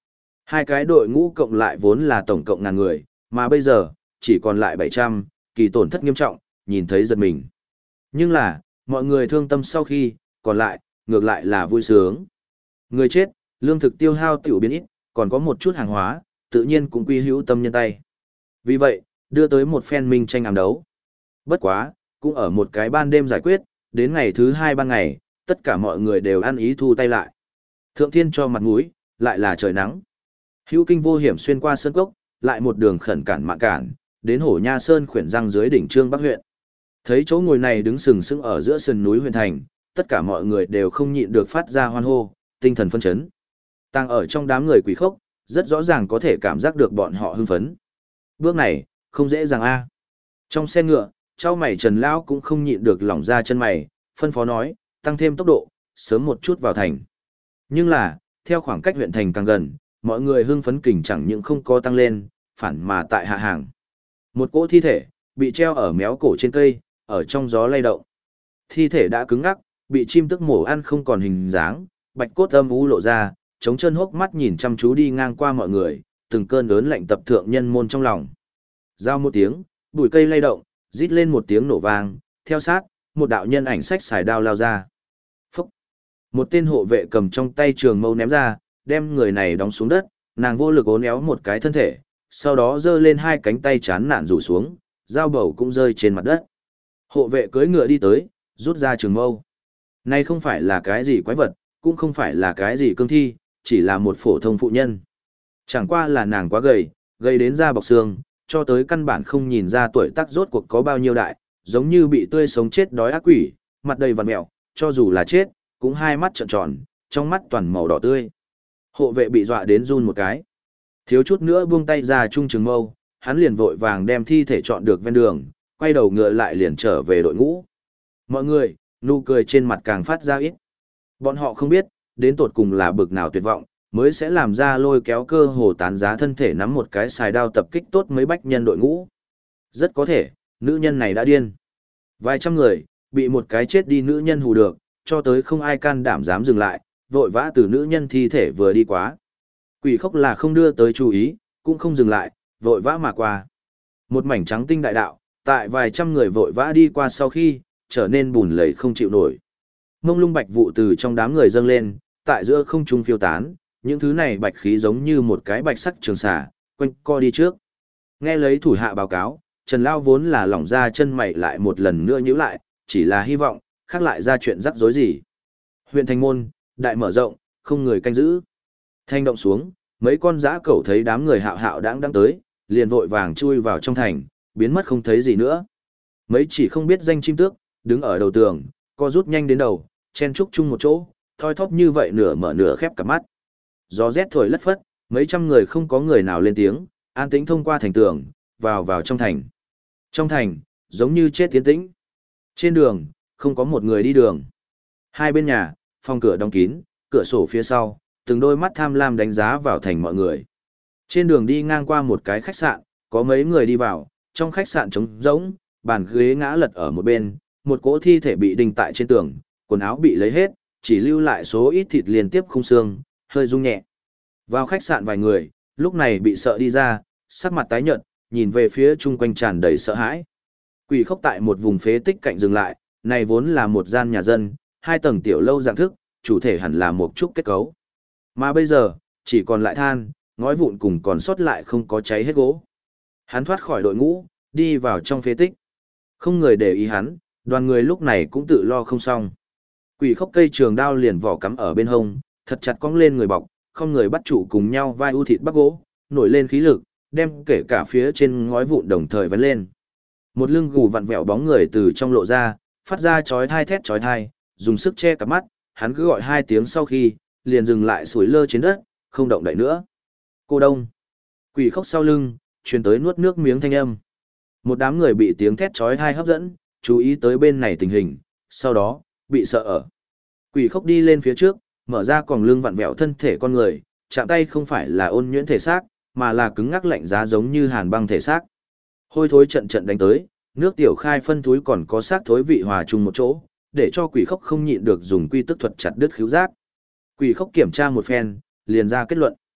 Hai cái đội ngũ cộng lại vốn là tổng cộng ngàn người, mà bây giờ, chỉ còn lại 700, kỳ tổn thất nghiêm trọng, nhìn thấy giật mình. Nhưng là, mọi người thương tâm sau khi, còn lại, ngược lại là vui sướng. Người chết, lương thực tiêu hao tiểu biến ít, còn có một chút hàng hóa, tự nhiên cũng quy hữu tâm nhân tay. Vì vậy, đưa tới một phen minh tranh ám đấu. Bất quá, cũng ở một cái ban đêm giải quyết, đến ngày thứ 2 ban ngày, tất cả mọi người đều ăn ý thu tay lại. Thượng thiên cho mặt mũi, lại là trời nắng. Hữu kinh vô hiểm xuyên qua sơn cốc, lại một đường khẩn cản mạng cản, đến Hổ Nha Sơn khuyển răng dưới đỉnh Trương Bắc huyện. Thấy chỗ ngồi này đứng sừng sững ở giữa sườn núi huyện thành, tất cả mọi người đều không nhịn được phát ra hoan hô, tinh thần phân chấn. Tăng ở trong đám người quỷ khốc, rất rõ ràng có thể cảm giác được bọn họ hưng phấn. Bước này, không dễ dàng a. Trong xe ngựa, trao mày Trần Lão cũng không nhịn được lỏng ra chân mày, phân phó nói, tăng thêm tốc độ, sớm một chút vào thành. Nhưng là, theo khoảng cách huyện thành càng gần, mọi người hưng phấn kình chẳng những không có tăng lên, phản mà tại hạ hàng. Một cỗ thi thể, bị treo ở méo cổ trên cây, ở trong gió lay động. Thi thể đã cứng ngắc, bị chim tức mổ ăn không còn hình dáng, bạch cốt âm u lộ ra, chống chân hốc mắt nhìn chăm chú đi ngang qua mọi người, từng cơn ớn lạnh tập thượng nhân môn trong lòng. Giao một tiếng, bụi cây lay động, rít lên một tiếng nổ vang, theo sát, một đạo nhân ảnh sách xài đao lao ra. Phúc! Một tên hộ vệ cầm trong tay trường mâu ném ra, đem người này đóng xuống đất, nàng vô lực ốn éo một cái thân thể, sau đó giơ lên hai cánh tay chán nản rủ xuống, dao bầu cũng rơi trên mặt đất. Hộ vệ cưỡi ngựa đi tới, rút ra trường mâu. Này không phải là cái gì quái vật, cũng không phải là cái gì cương thi, chỉ là một phổ thông phụ nhân. Chẳng qua là nàng quá gầy, gầy đến da bọc xương, cho tới căn bản không nhìn ra tuổi tác rốt cuộc có bao nhiêu đại, giống như bị tươi sống chết đói ác quỷ, mặt đầy vằn mẹo, cho dù là chết, cũng hai mắt trợn tròn, trong mắt toàn màu đỏ tươi. Hộ vệ bị dọa đến run một cái. Thiếu chút nữa buông tay ra trung trường mâu, hắn liền vội vàng đem thi thể chọn được ven đường, quay đầu ngựa lại liền trở về đội ngũ. Mọi người, nụ cười trên mặt càng phát ra ít. Bọn họ không biết, đến tột cùng là bực nào tuyệt vọng, mới sẽ làm ra lôi kéo cơ hồ tán giá thân thể nắm một cái xài đao tập kích tốt mấy bách nhân đội ngũ. Rất có thể, nữ nhân này đã điên. Vài trăm người, bị một cái chết đi nữ nhân hù được, cho tới không ai can đảm dám dừng lại, vội vã từ nữ nhân thi thể vừa đi quá. Quỷ khốc là không đưa tới chú ý, cũng không dừng lại, vội vã mà qua. Một mảnh trắng tinh đại đạo, tại vài trăm người vội vã đi qua sau khi, trở nên bùn lầy không chịu nổi. Mông lung bạch vụ từ trong đám người dâng lên, tại giữa không trung phiêu tán, những thứ này bạch khí giống như một cái bạch sắc trường xà, quanh co đi trước. Nghe lấy thủ hạ báo cáo, Trần Lao vốn là lỏng ra chân mày lại một lần nữa nhíu lại, chỉ là hy vọng, khác lại ra chuyện rắc rối gì. Huyện thành môn, đại mở rộng, không người canh giữ. Thanh động xuống, mấy con dã cẩu thấy đám người hạo hạo đang tới, liền vội vàng chui vào trong thành, biến mất không thấy gì nữa. Mấy chỉ không biết danh chim tước, đứng ở đầu tường, co rút nhanh đến đầu, chen trúc chung một chỗ, thoi thóp như vậy nửa mở nửa khép cả mắt. Gió rét thổi lất phất, mấy trăm người không có người nào lên tiếng, an tĩnh thông qua thành tường, vào trong thành. Trong thành, giống như chết tiến tĩnh. Trên đường, không có một người đi đường. Hai bên nhà, phòng cửa đóng kín, cửa sổ phía sau, từng đôi mắt tham lam đánh giá vào thành mọi người. Trên đường đi ngang qua một cái khách sạn, có mấy người đi vào, trong khách sạn trống rỗng, bàn ghế ngã lật ở một bên, một cỗ thi thể bị đinh tại trên tường, quần áo bị lấy hết, chỉ lưu lại số ít thịt liên tiếp khung xương, hơi rung nhẹ. Vào khách sạn vài người, lúc này bị sợ đi ra, sắc mặt tái nhợt, nhìn về phía chung quanh tràn đầy sợ hãi. Quỷ khốc tại một vùng phế tích cạnh dừng lại, này vốn là một gian nhà dân, hai tầng tiểu lâu dạng thức, chủ thể hẳn là một chút kết cấu. Mà bây giờ, chỉ còn lại than, ngói vụn cùng còn sót lại không có cháy hết gỗ. Hắn thoát khỏi đội ngũ, đi vào trong phế tích. Không người để ý hắn, đoàn người lúc này cũng tự lo không xong. Quỷ khốc cây trường đao liền vỏ cắm ở bên hông, thật chặt cong lên người bọc, không người bắt trụ cùng nhau vai ưu thịt bắc gỗ, nổi lên khí lực, đem kể cả phía trên ngói vụn đồng thời vấn lên. Một lưng gù vặn vẹo bóng người từ trong lộ ra, phát ra chói thai thét chói thai, dùng sức che cả mắt, hắn cứ gọi hai tiếng sau khi, liền dừng lại sủi lơ trên đất, không động đậy nữa. Cô đông. Quỷ khốc sau lưng, truyền tới nuốt nước miếng thanh âm. Một đám người bị tiếng thét chói tai hấp dẫn, chú ý tới bên này tình hình, sau đó, bị sợ ở. Quỷ khốc đi lên phía trước, mở ra còng lưng vặn vẹo thân thể con người, chạm tay không phải là ôn nhuyễn thể xác, mà là cứng ngắc lạnh giá giống như hàn băng thể xác. Hôi thối trận trận đánh tới, nước tiểu khai phân túi còn có xác thối vị hòa chung một chỗ, để cho quỷ khốc không nhịn được dùng quy tức thuật chặt đứt khứu giác. Quỷ khốc kiểm tra một phen, liền ra kết luận.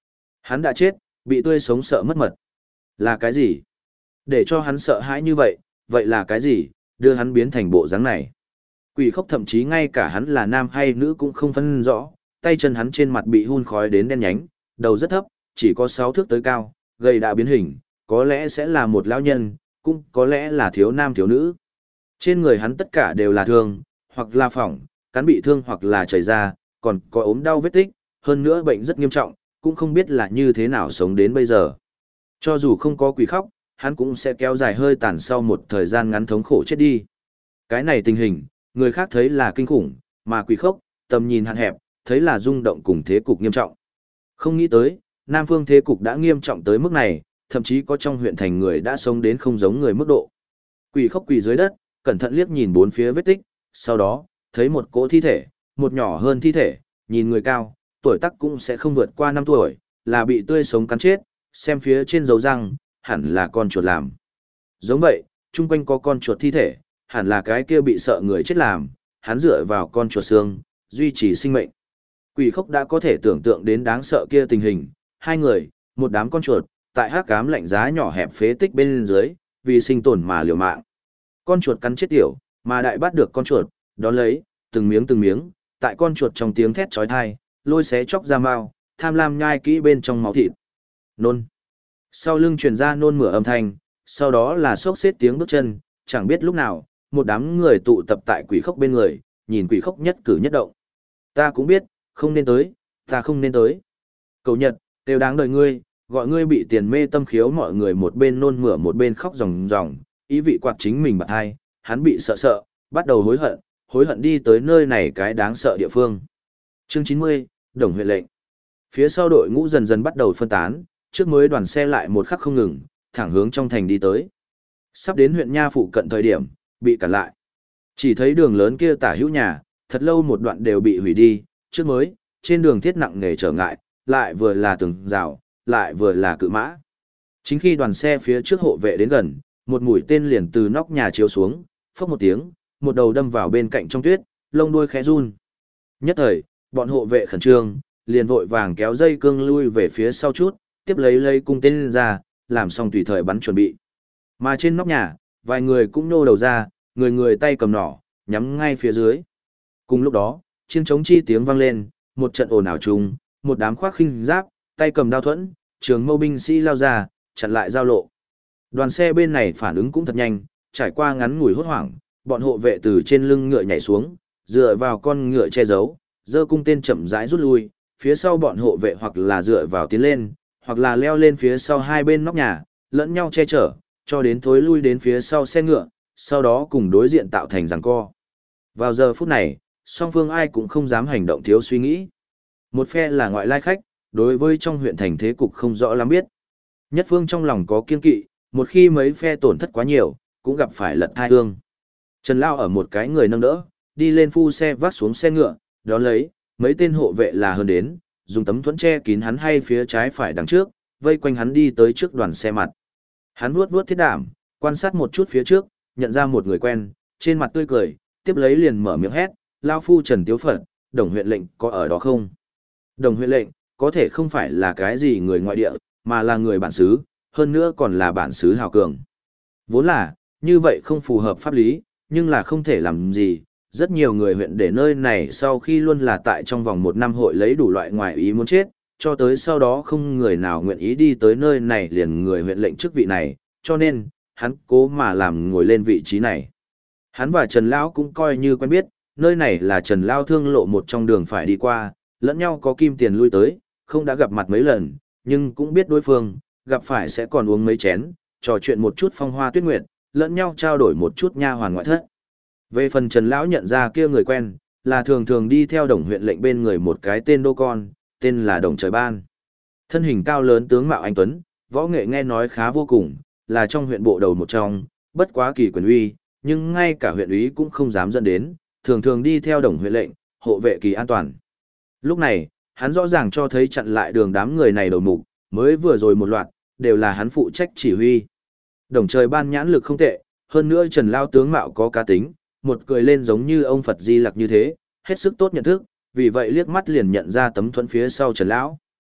Hắn đã chết, bị tươi sống sợ mất mật. Là cái gì? Để cho hắn sợ hãi như vậy, vậy là cái gì, đưa hắn biến thành bộ dáng này? Quỷ khốc thậm chí ngay cả hắn là nam hay nữ cũng không phân rõ, tay chân hắn trên mặt bị hun khói đến đen nhánh, đầu rất thấp, chỉ có 6 thước tới cao, gầy đã biến hình, có lẽ sẽ là một lão nhân, cũng có lẽ là thiếu nam thiếu nữ. Trên người hắn tất cả đều là thương, hoặc là phỏng, cắn bị thương hoặc là chảy ra, còn có ốm đau vết tích, hơn nữa bệnh rất nghiêm trọng, cũng không biết là như thế nào sống đến bây giờ. Cho dù không có quỷ khóc, hắn cũng sẽ kéo dài hơi tàn sau một thời gian ngắn thống khổ chết đi. Cái này tình hình, người khác thấy là kinh khủng, mà quỷ khốc, tầm nhìn hạn hẹp, thấy là rung động cùng thế cục nghiêm trọng. Không nghĩ tới, Nam Phương thế cục đã nghiêm trọng tới mức này, thậm chí có trong huyện thành người đã sống đến không giống người mức độ. Quỷ khốc quỳ dưới đất, cẩn thận liếc nhìn bốn phía vết tích, sau đó, thấy một cỗ thi thể, một nhỏ hơn thi thể, nhìn người cao, tuổi tác cũng sẽ không vượt qua 5 tuổi, là bị tươi sống cắn chết, xem phía trên dấu răng, hẳn là con chuột làm. Giống vậy, chung quanh có con chuột thi thể, hẳn là cái kia bị sợ người chết làm, hắn dựa vào con chuột xương, duy trì sinh mệnh. Quỷ khốc đã có thể tưởng tượng đến đáng sợ kia tình hình, hai người, một đám con chuột, tại hắc ám lạnh giá nhỏ hẹp phế tích bên dưới, vì sinh tồn mà liều mạng. Con chuột cắn chết tiểu, mà đại bắt được con chuột, đón lấy, từng miếng, tại con chuột trong tiếng thét chói tai, lôi xé chóc ra mao, tham lam nhai kỹ bên trong máu thịt. Nôn. Sau lưng truyền ra nôn mửa âm thanh, sau đó là xốc xếp tiếng bước chân, chẳng biết lúc nào, một đám người tụ tập tại quỷ khốc bên người, nhìn quỷ khốc nhất cử nhất động. Ta cũng biết, không nên tới, ta không nên tới. Cầu Nhật, đều đáng đời ngươi, gọi ngươi bị tiền mê tâm khiếu, mọi người một bên nôn mửa một bên khóc ròng ròng, ý vị quạt chính mình bạc hai, hắn bị sợ, bắt đầu hối hận đi tới nơi này cái đáng sợ địa phương. Chương 90, Đồng huyện lệnh. Phía sau đội ngũ dần dần bắt đầu phân tán, trước mới đoàn xe lại một khắc không ngừng, thẳng hướng trong thành đi tới. Sắp đến huyện Nha phụ cận thời điểm, bị cản lại. Chỉ thấy đường lớn kia tả hữu nhà, thật lâu một đoạn đều bị hủy đi, trước mới, trên đường thiết nặng nề trở ngại, lại vừa là tường rào, lại vừa là cự mã. Chính khi đoàn xe phía trước hộ vệ đến gần, một mũi tên liền từ nóc nhà chiếu xuống, phốc một tiếng, một đầu đâm vào bên cạnh trong tuyết, lông đuôi khẽ run. Nhất thời, bọn hộ vệ khẩn trương, liền vội vàng kéo dây cương lui về phía sau chút, tiếp lấy cung tên ra, làm xong tùy thời bắn chuẩn bị. Mà trên nóc nhà, vài người cũng nô đầu ra, người tay cầm nỏ, nhắm ngay phía dưới. Cùng lúc đó, chiêng trống chi tiếng vang lên, một trận ồn ào chung, một đám khoác khinh giáp, tay cầm đao thuẫn, trường mâu binh sĩ lao ra, chặn lại giao lộ. Đoàn xe bên này phản ứng cũng thật nhanh, trải qua ngắn ngủi hốt hoảng, bọn hộ vệ từ trên lưng ngựa nhảy xuống, dựa vào con ngựa che giấu, giơ cung tên chậm rãi rút lui, phía sau bọn hộ vệ hoặc là dựa vào tiến lên, hoặc là leo lên phía sau hai bên nóc nhà, lẫn nhau che chở, cho đến thối lui đến phía sau xe ngựa, sau đó cùng đối diện tạo thành giằng co. Vào giờ phút này, song phương ai cũng không dám hành động thiếu suy nghĩ. Một phe là ngoại lai khách, đối với trong huyện thành thế cục không rõ lắm biết. Nhất phương trong lòng có kiên kỵ, một khi mấy phe tổn thất quá nhiều, cũng gặp phải lật thai hương. Trần Lao ở một cái người nâng đỡ, đi lên phu xe vác xuống xe ngựa, đó lấy, mấy tên hộ vệ là hơn đến, dùng tấm thuẫn che kín hắn hay phía trái phải đằng trước, vây quanh hắn đi tới trước đoàn xe mặt. Hắn vuốt thiết đảm, quan sát một chút phía trước, nhận ra một người quen, trên mặt tươi cười, tiếp lấy liền mở miệng hét, Lao phu Trần Tiếu Phật, Đồng huyện lệnh có ở đó không? Đồng huyện lệnh, có thể không phải là cái gì người ngoại địa, mà là người bản xứ, hơn nữa còn là bản xứ hào cường. Vốn là, như vậy không phù hợp pháp lý, nhưng là không thể làm gì. Rất nhiều người huyện để nơi này sau khi luôn là tại trong vòng 1 năm hội lấy đủ loại ngoại ý muốn chết, cho tới sau đó không người nào nguyện ý đi tới nơi này liền người huyện lệnh chức vị này, cho nên, hắn cố mà làm ngồi lên vị trí này. Hắn và Trần Lão cũng coi như quen biết, nơi này là Trần Lao thương lộ một trong đường phải đi qua, lẫn nhau có kim tiền lui tới, không đã gặp mặt mấy lần, nhưng cũng biết đối phương, gặp phải sẽ còn uống mấy chén, trò chuyện một chút phong hoa tuyết nguyệt, lẫn nhau trao đổi một chút nha hoàn ngoại thất. Về phần Trần Lão nhận ra kia người quen, là thường thường đi theo Đồng huyện lệnh bên người một cái tên đô con, tên là Đồng Trời Ban. Thân hình cao lớn tướng mạo anh tuấn, võ nghệ nghe nói khá vô cùng, là trong huyện bộ đầu một trong, bất quá kỳ quyền uy, nhưng ngay cả huyện úy cũng không dám dẫn đến, thường thường đi theo Đồng huyện lệnh, hộ vệ kỳ an toàn. Lúc này, hắn rõ ràng cho thấy chặn lại đường đám người này đầu mục, mới vừa rồi một loạt, đều là hắn phụ trách chỉ huy. Đồng Trời Ban nhãn lực không tệ, hơn nữa Trần Lao tướng mạo có cá tính, một cười lên giống như ông Phật Di Lặc như thế, hết sức tốt nhận thức, vì vậy liếc mắt liền nhận ra tấm thuẫn phía sau Trần Lão.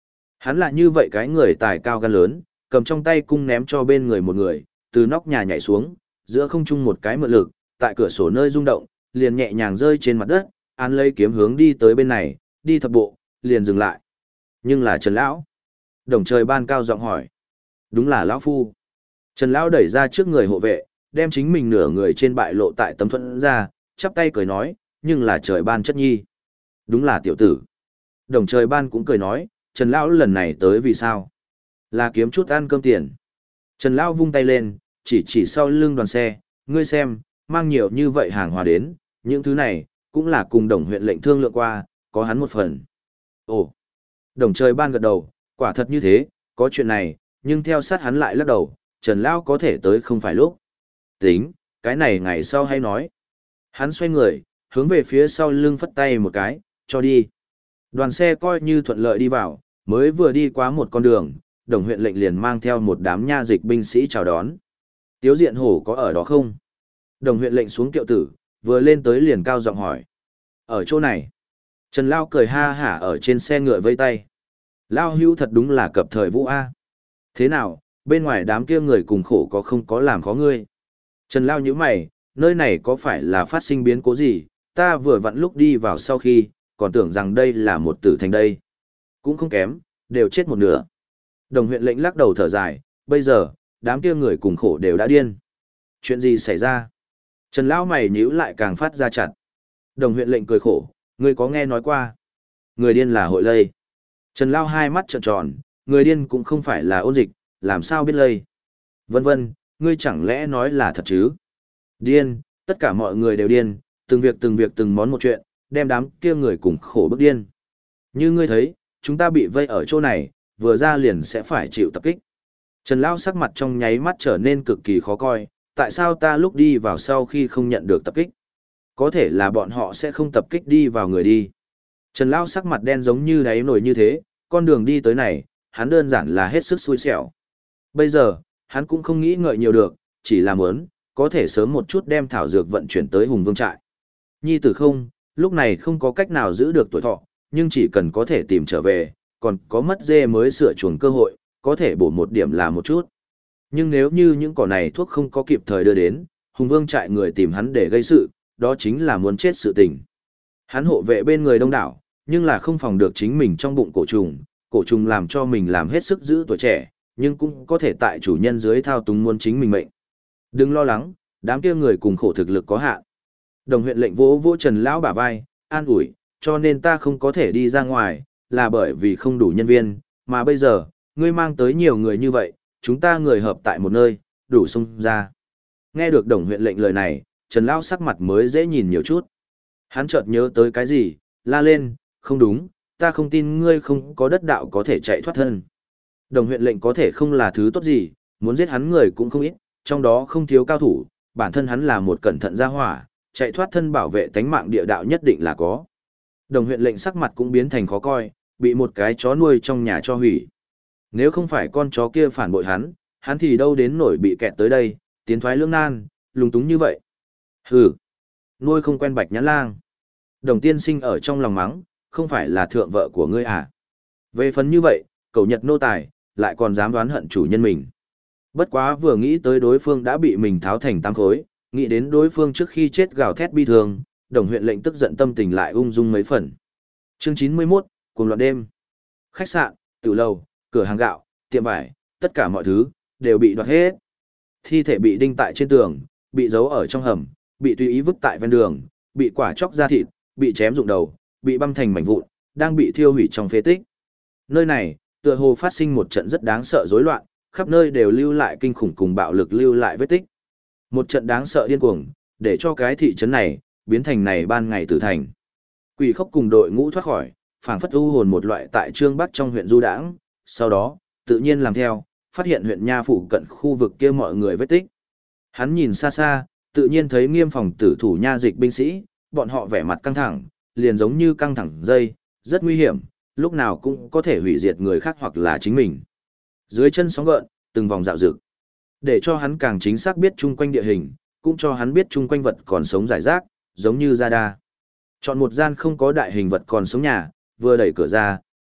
Hắn là như vậy cái người tài cao gan lớn, cầm trong tay cung ném cho bên người một người, từ nóc nhà nhảy xuống, giữa không trung một cái mượn lực, tại cửa sổ nơi rung động, liền nhẹ nhàng rơi trên mặt đất, án lấy kiếm hướng đi tới bên này, đi thập bộ, liền dừng lại. Nhưng là Trần Lão. Đồng Trời Ban cao giọng hỏi. Đúng là Lão Phu. Trần Lão đẩy ra trước người hộ vệ, đem chính mình nửa người trên bại lộ tại tấm thuẫn ra, chắp tay cười nói, nhưng là Trời Ban chất nhi. Đúng là tiểu tử. Đồng Trời Ban cũng cười nói, Trần Lão lần này tới vì sao? Là kiếm chút ăn cơm tiền. Trần Lão vung tay lên, chỉ sau lưng đoàn xe, ngươi xem, mang nhiều như vậy hàng hóa đến, những thứ này, cũng là cùng đồng huyện lệnh thương lượng qua, có hắn một phần. Ồ, Đồng Trời Ban gật đầu, quả thật như thế, có chuyện này, nhưng theo sát hắn lại lắc đầu, Trần Lão có thể tới không phải lúc. Tính, cái này ngày sau hay nói. Hắn xoay người, hướng về phía sau lưng phất tay một cái, cho đi. Đoàn xe coi như thuận lợi đi vào, mới vừa đi qua một con đường, đồng huyện lệnh liền mang theo một đám nha dịch binh sĩ chào đón. Tiếu Diện Hổ có ở đó không? Đồng huyện lệnh xuống kiệu tử, vừa lên tới liền cao giọng hỏi. Ở chỗ này. Trần Lao cười ha hả ở trên xe ngựa vây tay. Lao hữu thật đúng là cập thời vũ A. Thế nào, bên ngoài đám kia người cùng khổ có không có làm khó ngươi? Trần Lao nhíu mày, nơi này có phải là phát sinh biến cố gì? Ta vừa vặn lúc đi vào sau khi, còn tưởng rằng đây là một tử thành đây. Cũng không kém, đều chết một nửa. Đồng huyện lệnh lắc đầu thở dài, bây giờ, đám kia người cùng khổ đều đã điên. Chuyện gì xảy ra? Trần Lão mày nhíu lại càng phát ra chặt. Đồng huyện lệnh cười khổ, ngươi có nghe nói qua. Người điên là hội lây. Trần Lão hai mắt trợn tròn, người điên cũng không phải là ôn dịch, làm sao biết lây. Vân vân, ngươi chẳng lẽ nói là thật chứ? Điên, tất cả mọi người đều điên, từng việc từng món một chuyện, đem đám kia người cùng khổ bức điên. Như ngươi thấy, chúng ta bị vây ở chỗ này, vừa ra liền sẽ phải chịu tập kích. Trần Lão sắc mặt trong nháy mắt trở nên cực kỳ khó coi, tại sao ta lúc đi vào sau khi không nhận được tập kích? Có thể là bọn họ sẽ không tập kích đi vào người đi. Trần Lão sắc mặt đen giống như đáy nổi như thế, con đường đi tới này, hắn đơn giản là hết sức xui xẻo. Bây giờ, hắn cũng không nghĩ ngợi nhiều được, chỉ là muốn, có thể sớm một chút đem thảo dược vận chuyển tới Hùng Vương trại. Nhi tử không, lúc này không có cách nào giữ được tuổi thọ, nhưng chỉ cần có thể tìm trở về, còn có mất dê mới sửa chuồng cơ hội, có thể bổ một điểm là một chút. Nhưng nếu như những cỏ này thuốc không có kịp thời đưa đến, Hùng Vương trại người tìm hắn để gây sự, đó chính là muốn chết sự tình. Hắn hộ vệ bên người đông đảo, nhưng là không phòng được chính mình trong bụng cổ trùng làm cho mình làm hết sức giữ tuổi trẻ, nhưng cũng có thể tại chủ nhân dưới thao túng muốn chính mình mệnh. Đừng lo lắng, đám kia người cùng khổ thực lực có hạn. Đồng huyện lệnh vỗ vỗ Trần Lão bả vai, an ủi, cho nên ta không có thể đi ra ngoài, là bởi vì không đủ nhân viên, mà bây giờ, ngươi mang tới nhiều người như vậy, chúng ta người hợp tại một nơi, đủ xông ra. Nghe được đồng huyện lệnh lời này, Trần Lão sắc mặt mới dễ nhìn nhiều chút. Hắn chợt nhớ tới cái gì, la lên, không đúng, ta không tin ngươi không có đất đạo có thể chạy thoát thân. Đồng huyện lệnh có thể không là thứ tốt gì, muốn giết hắn người cũng không ít, trong đó không thiếu cao thủ, bản thân hắn là một cẩn thận gia hỏa, chạy thoát thân bảo vệ tánh mạng địa đạo nhất định là có. Đồng huyện lệnh sắc mặt cũng biến thành khó coi, bị một cái chó nuôi trong nhà cho hủy. Nếu không phải con chó kia phản bội hắn thì đâu đến nổi bị kẹt tới đây, tiến thoái lưỡng nan, lúng túng như vậy. Hừ, nuôi không quen Bạch Nhãn Lang. Đồng tiên sinh ở trong lòng mắng, không phải là thượng vợ của ngươi à? Về phần như vậy, cầu nhật nô tài, lại còn dám đoán hận chủ nhân mình. Bất quá vừa nghĩ tới đối phương đã bị mình tháo thành tám khối, nghĩ đến đối phương trước khi chết gào thét bi thương, đồng huyện lệnh tức giận tâm tình lại ung dung mấy phần. Chương 91, cùng loạn đêm. Khách sạn, tiểu lầu, cửa hàng gạo, tiệm vải, tất cả mọi thứ, đều bị đoạt hết. Thi thể bị đinh tại trên tường, bị giấu ở trong hầm, bị tùy ý vứt tại ven đường, bị quả chóc ra thịt, bị chém rụng đầu, bị băm thành mảnh vụn, đang bị thiêu hủy trong phế tích. Nơi này, tựa hồ phát sinh một trận rất đáng sợ rối loạn, khắp nơi đều lưu lại kinh khủng cùng bạo lực lưu lại vết tích. Một trận đáng sợ điên cuồng, để cho cái thị trấn này biến thành này ban ngày tử thành. Quỷ Khốc cùng đội ngũ thoát khỏi, phảng phất u hồn một loại tại Trương Bắc trong huyện du đãng, sau đó, tự nhiên làm theo, phát hiện huyện nha phụ cận khu vực kia mọi người vết tích. Hắn nhìn xa xa, tự nhiên thấy Nghiêm phòng tử thủ nha dịch binh sĩ, bọn họ vẻ mặt căng thẳng, liền giống như căng thẳng dây, rất nguy hiểm, lúc nào cũng có thể hủy diệt người khác hoặc là chính mình. Dưới chân sóng gợn, từng vòng dạo dực. Để cho hắn càng chính xác biết chung quanh địa hình, cũng cho hắn biết chung quanh vật còn sống rải rác, giống như radar. Chọn một gian không có đại hình vật còn sống nhà, vừa đẩy cửa ra,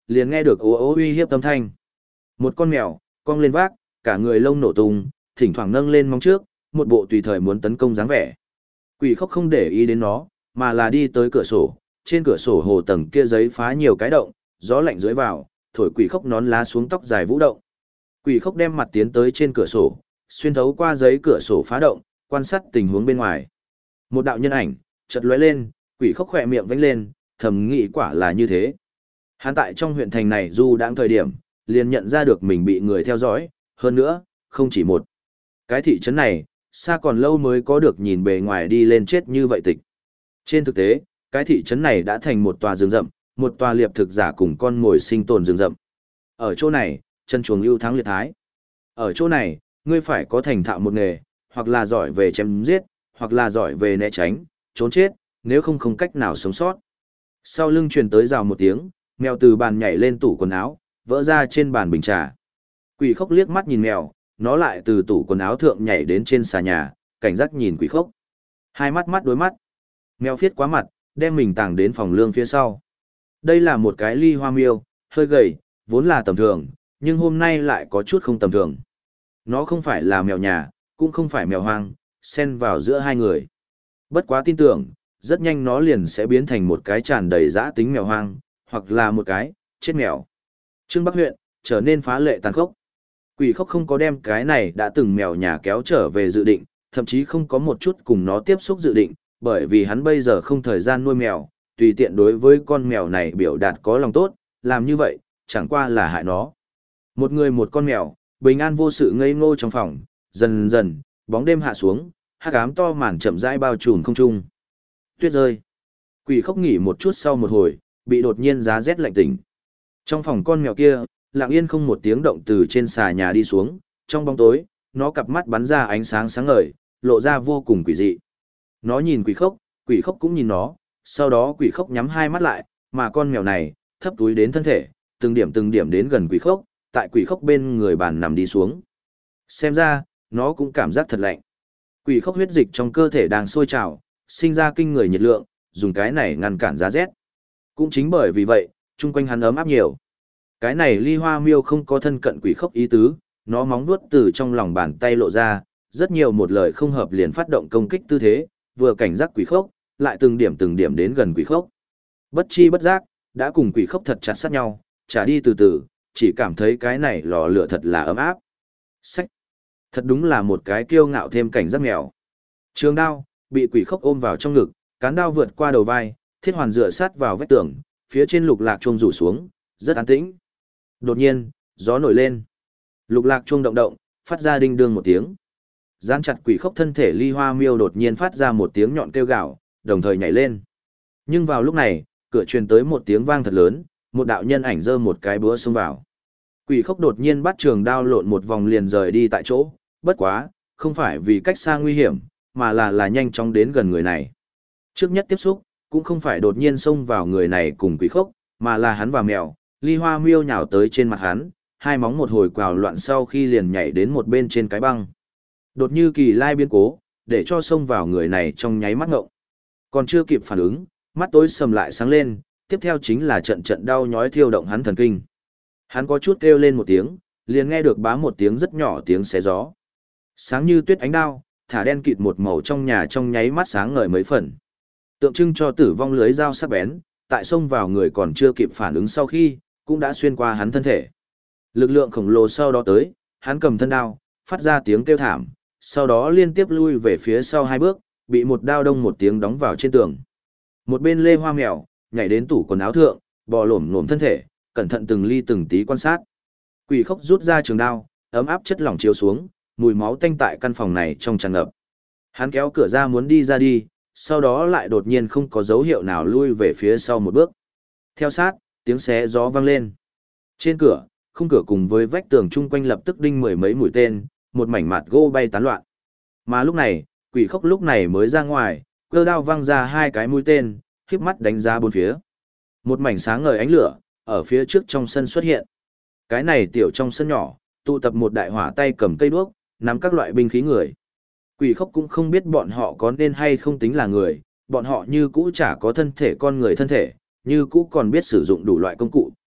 liền nghe được ố ố uy hiếp âm thanh. Một con mèo, cong lên vác, cả người lông nổ tung, thỉnh thoảng nâng lên móng trước, một bộ tùy thời muốn tấn công dáng vẻ. Quỷ khóc không để ý đến nó, mà là đi tới cửa sổ, trên cửa sổ hồ tầng kia giấy phá nhiều cái động, gió lạnh dưới vào, thổi quỷ khóc nón lá xuống tóc dài vũ động. Quỷ khóc đem mặt tiến tới trên cửa sổ, xuyên thấu qua giấy cửa sổ phá động, quan sát tình huống bên ngoài. Một đạo nhân ảnh, chợt lóe lên, quỷ khóc khỏe miệng vánh lên, thầm nghĩ quả là như thế. Hắn tại trong huyện thành này dù đang thời điểm, liền nhận ra được mình bị người theo dõi, hơn nữa, không chỉ một. Cái thị trấn này, xa còn lâu mới có được nhìn bề ngoài đi lên chết như vậy tịch. Trên thực tế, cái thị trấn này đã thành một tòa rừng rậm, một tòa liệp thực giả cùng con mồi sinh tồn rừng rậm. Ở chỗ này, chân chuồng ưu thắng liệt thái. Ở chỗ này, ngươi phải có thành thạo một nghề, hoặc là giỏi về chém giết, hoặc là giỏi về né tránh, trốn chết, nếu không không cách nào sống sót. Sau lưng truyền tới rào một tiếng, mèo từ bàn nhảy lên tủ quần áo, vỡ ra trên bàn bình trà. Quỷ khóc liếc mắt nhìn mèo, nó lại từ tủ quần áo thượng nhảy đến trên xà nhà, cảnh giác nhìn quỷ khóc. Hai mắt mắt đối mắt. Mèo phiết quá mặt, đem mình tàng đến phòng lương phía sau. Đây là một cái ly hoa miêu, hơi gầy, vốn là tầm thường, nhưng hôm nay lại có chút không tầm thường. Nó không phải là mèo nhà, cũng không phải mèo hoang, xen vào giữa hai người. Bất quá tin tưởng, rất nhanh nó liền sẽ biến thành một cái tràn đầy dã tính mèo hoang, hoặc là một cái, chết mèo. Trương Bắc huyện, trở nên phá lệ tàn khốc. Quỷ khóc không có đem cái này đã từng mèo nhà kéo trở về dự định, thậm chí không có một chút cùng nó tiếp xúc dự định, bởi vì hắn bây giờ không thời gian nuôi mèo, tùy tiện đối với con mèo này biểu đạt có lòng tốt, làm như vậy, chẳng qua là hại nó. Một người một con mèo, bình an vô sự ngây ngô trong phòng, dần dần, bóng đêm hạ xuống, hắc ám to màn chậm rãi bao trùm không trung. Tuyết rơi. Quỷ khóc nghỉ một chút sau một hồi, bị đột nhiên giá rét lạnh tỉnh. Trong phòng con mèo kia, lặng yên không một tiếng động từ trên xà nhà đi xuống, trong bóng tối, nó cặp mắt bắn ra ánh sáng sáng ngời, lộ ra vô cùng quỷ dị. Nó nhìn quỷ khóc cũng nhìn nó, sau đó quỷ khóc nhắm hai mắt lại, mà con mèo này, thấp túi đến thân thể, từng điểm đến gần quỷ khóc, tại quỷ khóc bên người bàn nằm đi xuống. Xem ra, nó cũng cảm giác thật lạnh. Quỷ khóc huyết dịch trong cơ thể đang sôi trào, sinh ra kinh người nhiệt lượng, dùng cái này ngăn cản giá rét. Cũng chính bởi vì vậy, chung quanh hắn ấm áp nhiều. Cái này ly hoa miêu không có thân cận quỷ khóc ý tứ, nó móng vuốt từ trong lòng bàn tay lộ ra, rất nhiều một lời không hợp liền phát động công kích tư thế, vừa cảnh giác quỷ khóc, lại từng điểm đến gần quỷ khóc. Bất chi bất giác, đã cùng quỷ khóc thật chặt sát nhau, trả đi từ từ, chỉ cảm thấy cái này lò lửa thật là ấm áp. Sách! Thật đúng là một cái kiêu ngạo thêm cảnh giác mèo. Trường đao, bị quỷ khóc ôm vào trong ngực, cán đao vượt qua đầu vai, thiết hoàn dựa sát vào vách tường, phía trên lục lạc chuông rủ xuống, rất an tĩnh. Đột nhiên, gió nổi lên. Lục lạc chuông động động, phát ra đinh đương một tiếng. Dán chặt quỷ khóc thân thể ly hoa miêu đột nhiên phát ra một tiếng nhọn kêu gào, đồng thời nhảy lên. Nhưng vào lúc này, cửa truyền tới một tiếng vang thật lớn, một đạo nhân ảnh giơ một cái búa xông vào. Quỷ khóc đột nhiên bắt trường đao lộn một vòng liền rời đi tại chỗ, bất quá, không phải vì cách xa nguy hiểm, mà là nhanh chóng đến gần người này. Trước nhất tiếp xúc, cũng không phải đột nhiên xông vào người này cùng quỷ khóc, mà là hắn và mèo, ly hoa miêu nhào tới trên mặt hắn, hai móng một hồi quào loạn sau khi liền nhảy đến một bên trên cái băng. Đột như kỳ lai biến cố, để cho xông vào người này trong nháy mắt ngộng. Còn chưa kịp phản ứng, mắt tối sầm lại sáng lên, tiếp theo chính là trận trận đau nhói thiêu động hắn thần kinh. Hắn có chút kêu lên một tiếng, liền nghe được bá một tiếng rất nhỏ tiếng xé gió. Sáng như tuyết ánh đao, thả đen kịt một màu trong nhà trong nháy mắt sáng ngời mấy phần. Tượng trưng cho tử vong lưới dao sắc bén, tại xông vào người còn chưa kịp phản ứng sau khi, cũng đã xuyên qua hắn thân thể. Lực lượng khổng lồ sau đó tới, hắn cầm thân đao, phát ra tiếng kêu thảm, sau đó liên tiếp lui về phía sau hai bước, bị một đao đông một tiếng đóng vào trên tường. Một bên lê hoa mèo, nhảy đến tủ quần áo thượng, bò lổm lổm thân thể, cẩn thận từng ly từng tí quan sát. Quỷ khóc rút ra trường đao, ấm áp chất lỏng chiếu xuống, mùi máu tanh tại căn phòng này trong tràn ngập. Hắn kéo cửa ra muốn đi ra đi, sau đó lại đột nhiên không có dấu hiệu nào lui về phía sau một bước. Theo sát, tiếng xé gió vang lên. Trên cửa, khung cửa cùng với vách tường chung quanh lập tức đinh mười mấy mũi tên, một mảnh mạt gỗ bay tán loạn. Mà lúc này, quỷ khóc lúc này mới ra ngoài, cơ đao văng ra hai cái mũi tên, khép mắt đánh ra bốn phía. Một mảnh sáng ngời ánh lửa, ở phía trước trong sân xuất hiện. Cái này tiểu trong sân nhỏ, tụ tập một đại hỏa tay cầm cây đuốc, nắm các loại binh khí người. Quỷ khóc cũng không biết bọn họ có nên hay không tính là người, bọn họ như cũ chả có thân thể con người thân thể, như cũ còn biết sử dụng đủ loại công cụ,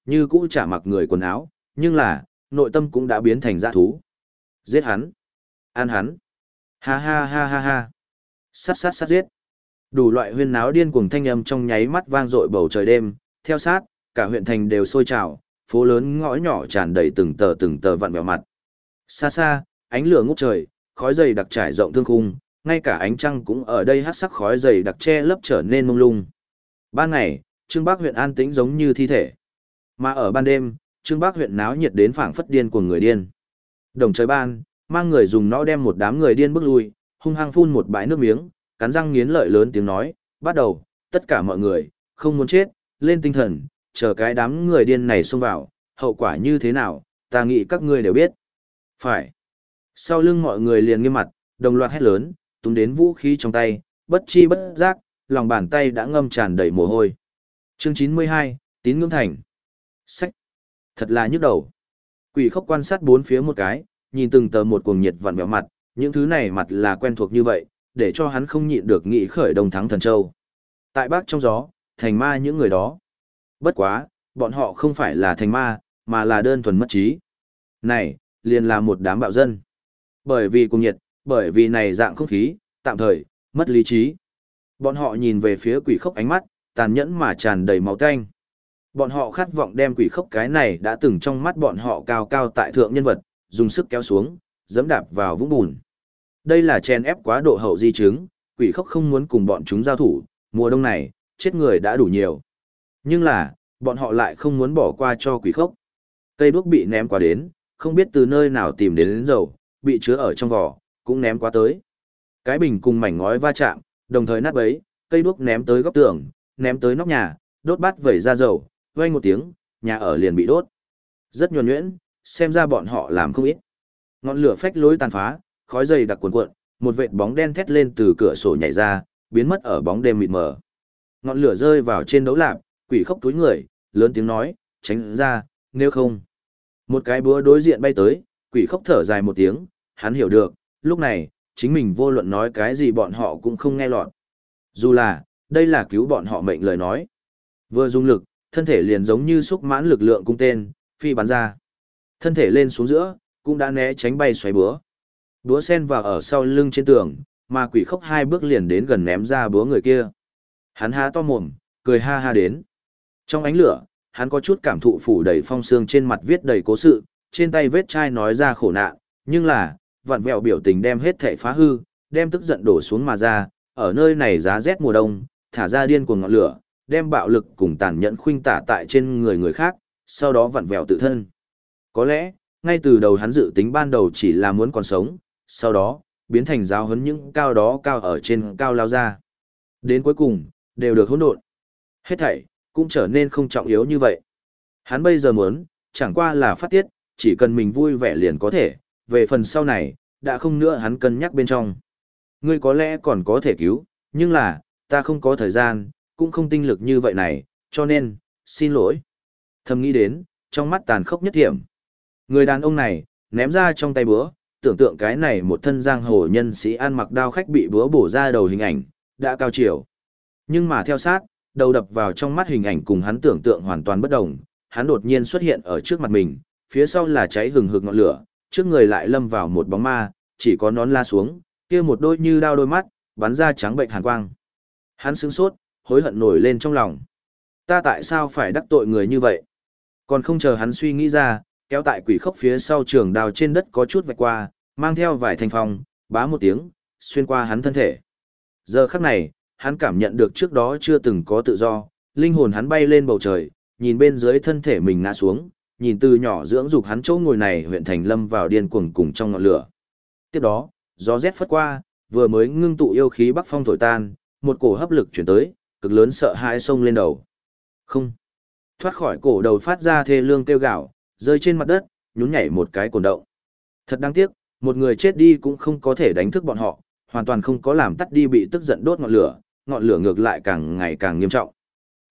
như cũ chả mặc người quần áo, nhưng là, nội tâm cũng đã biến thành dã thú. Giết hắn! Ăn hắn! Ha ha ha ha ha! Sát sát sát giết! Đủ loại huyên náo điên cuồng thanh âm trong nháy mắt vang dội bầu trời đêm, theo sát, cả huyện thành đều sôi trào, phố lớn ngõ nhỏ tràn đầy từng tờ vặn vẹo mặt. Xa xa, ánh lửa ngút trời, khói dày đặc trải rộng thương khung, ngay cả ánh trăng cũng ở đây hắc sắc khói dày đặc che lấp trở nên mông lung. Ban ngày, Trương Bắc huyện an tĩnh giống như thi thể. Mà ở ban đêm, Trương Bắc huyện náo nhiệt đến phảng phất điên của người điên. Đồng trời ban, mang người dùng nó đem một đám người điên bước lui, hung hăng phun một bãi nước miếng, cắn răng nghiến lợi lớn tiếng nói, bắt đầu, tất cả mọi người, không muốn chết, lên tinh thần, chờ cái đám người điên này xông vào, hậu quả như thế nào, ta nghĩ các ngươi đều biết. Phải. Sau lưng mọi người liền nghiêm mặt, đồng loạt hét lớn, túm đến vũ khí trong tay, bất chi bất giác, lòng bàn tay đã ngâm tràn đầy mồ hôi. Chương 92, Tín ngưỡng thành. Sách. Thật là nhức đầu. Quỷ Khốc quan sát bốn phía một cái, nhìn từng tờ một cuồng nhiệt vặn vẹo mặt, những thứ này mặt là quen thuộc như vậy, để cho hắn không nhịn được nghĩ khởi Đông Thắng Thần Châu. Tại Bắc trong gió, thành ma những người đó. Bất quá, bọn họ không phải là thành ma, mà là đơn thuần mất trí. Này, liền là một đám bạo dân. Bởi vì cuồng nhiệt, bởi vì này dạng không khí, tạm thời, mất lý trí. Bọn họ nhìn về phía Quỷ Khốc ánh mắt, tàn nhẫn mà tràn đầy máu tanh. Bọn họ khát vọng đem Quỷ Khốc cái này đã từng trong mắt bọn họ cao cao tại thượng nhân vật, dùng sức kéo xuống, giẫm đạp vào vũng bùn. Đây là chen ép quá độ hậu di chứng, Quỷ Khốc không muốn cùng bọn chúng giao thủ, mùa đông này, chết người đã đủ nhiều. Nhưng là, bọn họ lại không muốn bỏ qua cho Quỷ Khốc. Cây đuốc bị ném qua đến, không biết từ nơi nào tìm đến dầu, bị chứa ở trong vỏ, cũng ném qua tới. Cái bình cùng mảnh ngói va chạm, đồng thời nát bấy, cây đuốc ném tới góc tường, ném tới nóc nhà, đốt bát vẩy ra dầu, vang một tiếng, nhà ở liền bị đốt. Rất nhuần nhuyễn, xem ra bọn họ làm không ít. Ngọn lửa phách lối tàn phá, khói dày đặc cuồn cuộn, một vệt bóng đen thét lên từ cửa sổ nhảy ra, biến mất ở bóng đêm mịt mờ. Ngọn lửa rơi vào trên đấu lạp, Quỷ Khốc túi người, lớn tiếng nói, tránh ra, nếu không. Một cái búa đối diện bay tới, Quỷ Khốc thở dài một tiếng, hắn hiểu được, lúc này, chính mình vô luận nói cái gì bọn họ cũng không nghe lọt. Dù là, đây là cứu bọn họ mệnh lời nói. Vừa dùng lực, thân thể liền giống như xúc mãn lực lượng cung tên, phi bắn ra. Thân thể lên xuống giữa, cũng đã né tránh bay xoáy búa. Búa sen vào ở sau lưng trên tường, mà Quỷ Khốc hai bước liền đến gần ném ra búa người kia. Hắn há to mồm, cười ha ha đến. Trong ánh lửa, hắn có chút cảm thụ phủ đầy phong sương trên mặt viết đầy cố sự, trên tay vết chai nói ra khổ nạn, nhưng là, vặn vẹo biểu tình đem hết thảy phá hư, đem tức giận đổ xuống mà ra, ở nơi này giá rét mùa đông, thả ra điên cuồng ngọn lửa, đem bạo lực cùng tàn nhẫn khuynh tả tại trên người người khác, sau đó vặn vẹo tự thân. Có lẽ, ngay từ đầu hắn dự tính ban đầu chỉ là muốn còn sống, sau đó, biến thành giáo huấn những cao đó cao ở trên cao lao ra. Đến cuối cùng, đều được hỗn độn. Hết thảy, cũng trở nên không trọng yếu như vậy. Hắn bây giờ muốn, chẳng qua là phát tiết, chỉ cần mình vui vẻ liền có thể, về phần sau này, đã không nữa hắn cân nhắc bên trong. Ngươi có lẽ còn có thể cứu, nhưng là, ta không có thời gian, cũng không tinh lực như vậy này, cho nên, xin lỗi. Thầm nghĩ đến, trong mắt tàn khốc nhất thiểm. Người đàn ông này, ném ra trong tay búa, tưởng tượng cái này một thân giang hồ nhân sĩ ăn mặc đao khách bị búa bổ ra đầu hình ảnh, đã cao chiều. Nhưng mà theo sát, đầu đập vào trong mắt hình ảnh cùng hắn tưởng tượng hoàn toàn bất đồng, hắn đột nhiên xuất hiện ở trước mặt mình, phía sau là cháy hừng hực ngọn lửa, trước người lại lâm vào một bóng ma, chỉ có nón la xuống, kia một đôi như đao đôi mắt, bắn ra trắng bệnh hàn quang. Hắn sững sốt, hối hận nổi lên trong lòng. Ta tại sao phải đắc tội người như vậy? Còn không chờ hắn suy nghĩ ra, kéo tại Quỷ Khốc phía sau trường đào trên đất có chút vạch qua, mang theo vài thanh phong, bá một tiếng, xuyên qua hắn thân thể. Giờ khắc này, hắn cảm nhận được trước đó chưa từng có tự do, linh hồn hắn bay lên bầu trời, nhìn bên dưới thân thể mình ngã xuống, nhìn từ nhỏ dưỡng dục hắn chỗ ngồi này huyện thành lâm vào điên cuồng cùng trong ngọn lửa. Tiếp đó, gió rét phất qua, vừa mới ngưng tụ yêu khí bắc phong thổi tan, một cổ hấp lực chuyển tới, cực lớn sợ hãi xông lên đầu. Không. Thoát khỏi cổ đầu phát ra thê lương kêu gào, rơi trên mặt đất, nhún nhảy một cái cồn động. Thật đáng tiếc, một người chết đi cũng không có thể đánh thức bọn họ, hoàn toàn không có làm tắt đi bị tức giận đốt ngọn lửa ngược lại càng ngày càng nghiêm trọng.